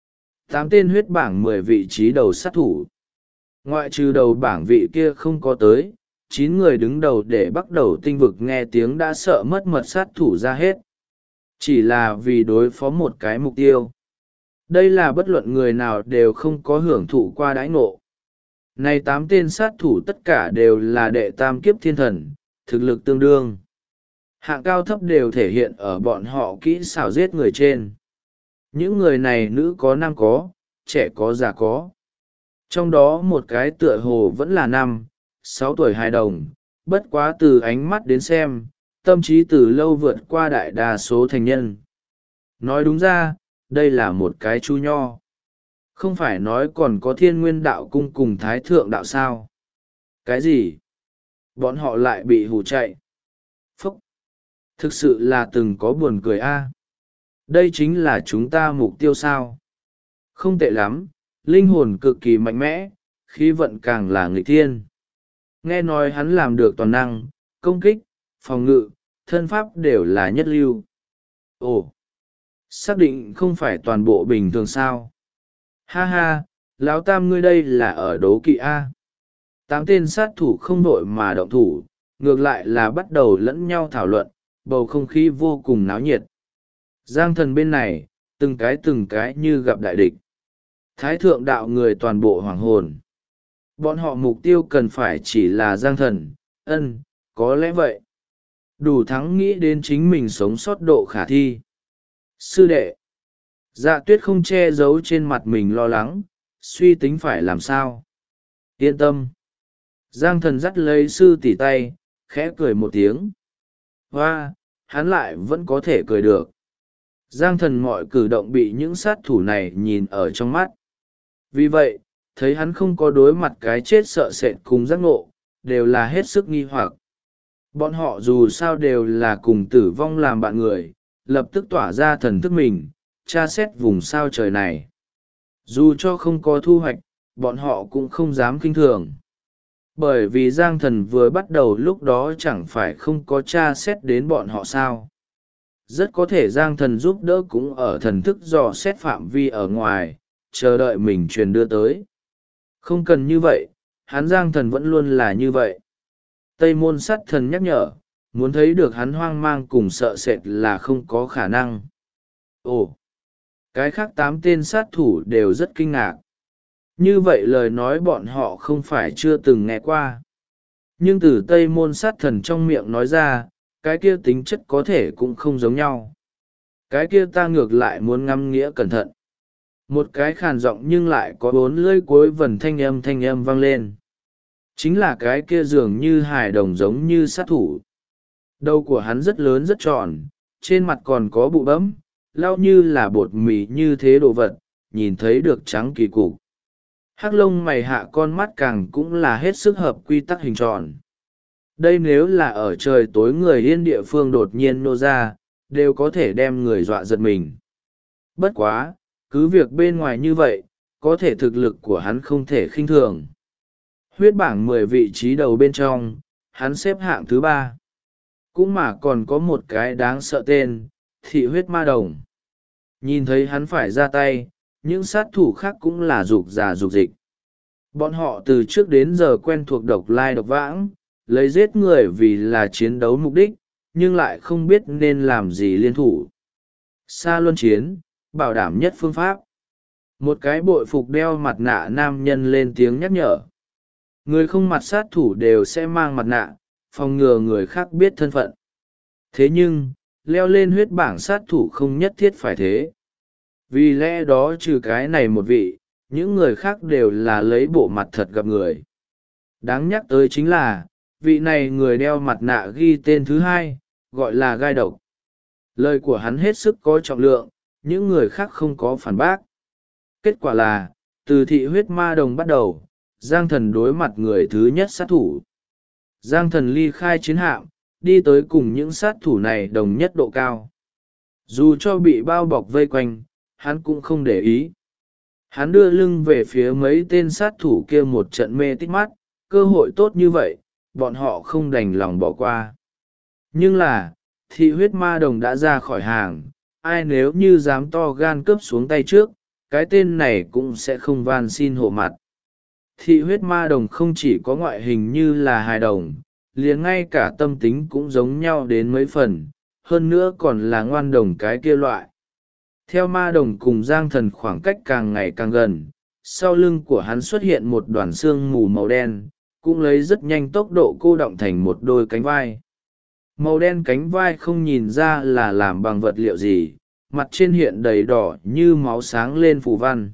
8 tên huyết bảng 10 vị trí đầu sát thủ. Ngoại trừ đầu bảng vị kia không có tới, 9 người đứng đầu để bắt đầu tinh vực nghe tiếng đã sợ mất mật sát thủ ra hết. Chỉ là vì đối phó một cái mục tiêu. Đây là bất luận người nào đều không có hưởng thụ qua đãi ngộ. Này 8 tên sát thủ tất cả đều là đệ tam kiếp thiên thần, thực lực tương đương. Hạng cao thấp đều thể hiện ở bọn họ kỹ xảo giết người trên. Những người này nữ có nam có, trẻ có già có. Trong đó một cái tựa hồ vẫn là 5, 6 tuổi hài đồng, bất quá từ ánh mắt đến xem, tâm trí từ lâu vượt qua đại đa số thành nhân. Nói đúng ra, đây là một cái chu nho. Không phải nói còn có Thiên Nguyên Đạo Cung cùng Thái Thượng Đạo sao? Cái gì? Bọn họ lại bị hù chạy. Phúc! Thực sự là từng có buồn cười a. Đây chính là chúng ta mục tiêu sao? Không tệ lắm, linh hồn cực kỳ mạnh mẽ, khí vận càng là nghịch thiên. Nghe nói hắn làm được toàn năng, công kích, phòng ngự, thân pháp đều là nhất lưu. Ồ! Xác định không phải toàn bộ bình thường sao? Ha ha, lão tam ngươi đây là ở đố kỵ a. 8 tên sát thủ không đội mà động thủ, ngược lại là bắt đầu lẫn nhau thảo luận, bầu không khí vô cùng náo nhiệt. Giang thần bên này, từng cái như gặp đại địch. Thái thượng đạo người toàn bộ hoàng hồn. Bọn họ mục tiêu cần phải chỉ là Giang thần, có lẽ vậy. Đủ thắng nghĩ đến chính mình sống sót độ khả thi. Sư đệ. Dạ Tuyết không che giấu trên mặt mình lo lắng, suy tính phải làm sao. Yên tâm. Giang thần dắt lấy sư tỷ tay, khẽ cười một tiếng. Hoa, hắn lại vẫn có thể cười được. Giang thần mọi cử động bị những sát thủ này nhìn ở trong mắt. Vì vậy, thấy hắn không có đối mặt cái chết sợ sệt cùng giác ngộ, đều là hết sức nghi hoặc. Bọn họ dù sao đều là cùng tử vong làm bạn người, lập tức tỏa ra thần thức mình, tra xét vùng sao trời này. Dù cho không có thu hoạch, bọn họ cũng không dám kinh thường. Bởi vì Giang thần vừa bắt đầu lúc đó chẳng phải không có tra xét đến bọn họ sao. Rất có thể Giang thần giúp đỡ cũng ở thần thức dò xét phạm vi ở ngoài, chờ đợi mình truyền đưa tới. Không cần như vậy, hắn Giang thần vẫn luôn là như vậy. Tây Môn Sát Thần nhắc nhở, muốn thấy được hắn hoang mang cùng sợ sệt là không có khả năng. Ồ! Cái khác 8 tên sát thủ đều rất kinh ngạc. Như vậy lời nói bọn họ không phải chưa từng nghe qua. Nhưng từ Tây Môn Sát Thần trong miệng nói ra, cái kia tính chất có thể cũng không giống nhau. Cái kia ta ngược lại muốn ngắm nghĩa cẩn thận. Một cái khàn giọng nhưng lại có 4 lưỡi cuối vần thanh âm vang lên. Chính là cái kia dường như hài đồng giống như sát thủ. Đầu của hắn rất lớn rất tròn, trên mặt còn có bụ bẫm, lau như là bột mì như thế đồ vật, nhìn thấy được trắng kỳ cục. Hắc lông mày hạ con mắt càng cũng là hết sức hợp quy tắc hình tròn. Đây nếu là ở trời tối người yên địa phương đột nhiên nô ra, đều có thể đem người dọa giật mình. Bất quá, cứ việc bên ngoài như vậy, có thể thực lực của hắn không thể khinh thường. Huyết bảng 10 vị trí đầu bên trong, hắn xếp hạng thứ 3. Cũng mà còn có một cái đáng sợ tên, thị huyết ma đồng. Nhìn thấy hắn phải ra tay, những sát thủ khác cũng là rục rà rục dịch. Bọn họ từ trước đến giờ quen thuộc độc lai độc vãng, lấy giết người vì là chiến đấu mục đích, nhưng lại không biết nên làm gì liên thủ. Xa luân chiến, bảo đảm nhất phương pháp. Một cái bội phục đeo mặt nạ nam nhân lên tiếng nhắc nhở. Người không mặt sát thủ đều sẽ mang mặt nạ, phòng ngừa người khác biết thân phận. Thế nhưng, leo lên huyết bảng sát thủ không nhất thiết phải thế. Vì lẽ đó trừ cái này một vị, những người khác đều là lấy bộ mặt thật gặp người. Đáng nhắc tới chính là, vị này người đeo mặt nạ ghi tên thứ 2, gọi là gai độc. Lời của hắn hết sức có trọng lượng, những người khác không có phản bác. Kết quả là, từ thị huyết ma đồng bắt đầu, Giang Thần đối mặt người thứ nhất sát thủ. Giang Thần ly khai chiến hạm, đi tới cùng những sát thủ này đồng nhất độ cao. Dù cho bị bao bọc vây quanh, hắn cũng không để ý. Hắn đưa lưng về phía mấy tên sát thủ kia một trận mê tít mắt, cơ hội tốt như vậy, bọn họ không đành lòng bỏ qua. Nhưng là, thị huyết ma đồng đã ra khỏi hàng, ai nếu như dám to gan cướp xuống tay trước, cái tên này cũng sẽ không van xin hộ mặt. Thị huyết ma đồng không chỉ có ngoại hình như là hài đồng, liền ngay cả tâm tính cũng giống nhau đến mấy phần, hơn nữa còn là ngoan đồng cái kia loại. Theo ma đồng cùng Giang Thần khoảng cách càng ngày càng gần, sau lưng của hắn xuất hiện một đoàn xương mù màu đen, cũng lấy rất nhanh tốc độ cô đọng thành một đôi cánh vai. Màu đen cánh vai không nhìn ra là làm bằng vật liệu gì, mặt trên hiện đầy đỏ như máu sáng lên phù văn.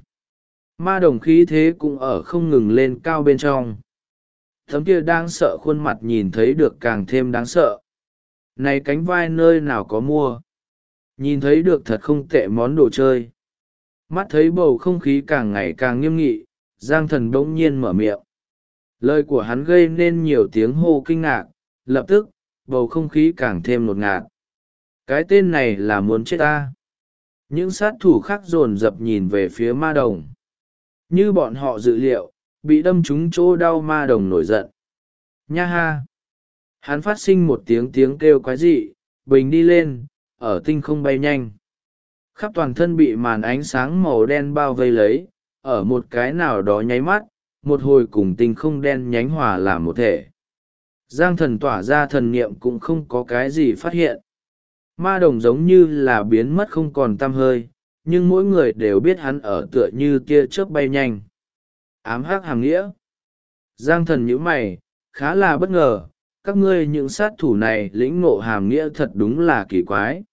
Ma đồng khí thế cũng ở không ngừng lên cao bên trong. Tấm kia đáng sợ khuôn mặt nhìn thấy được càng thêm đáng sợ. Này cánh vai nơi nào có mua? Nhìn thấy được thật không tệ món đồ chơi. Mắt thấy bầu không khí càng ngày càng nghiêm nghị, Giang Thần bỗng nhiên mở miệng. Lời của hắn gây nên nhiều tiếng hô kinh ngạc, lập tức, bầu không khí càng thêm ngột ngạt. Cái tên này là muốn chết ta. Những sát thủ khác dồn dập nhìn về phía ma đồng. Như bọn họ dự liệu, bị đâm trúng chỗ đau ma đồng nổi giận. Nha ha! Hắn phát sinh một tiếng kêu quái dị, bình đi lên, ở tinh không bay nhanh. Khắp toàn thân bị màn ánh sáng màu đen bao vây lấy, ở một cái nào đó nháy mắt, một hồi cùng tinh không đen nhánh hòa làm một thể. Giang Thần tỏa ra thần niệm cũng không có cái gì phát hiện. Ma đồng giống như là biến mất không còn tăm hơi, nhưng mỗi người đều biết hắn ở tựa như tia chớp bay nhanh. Ám hắc hàm nghĩa. Giang Thần nhíu mày, khá là bất ngờ, các ngươi những sát thủ này lĩnh ngộ hàm nghĩa thật đúng là kỳ quái.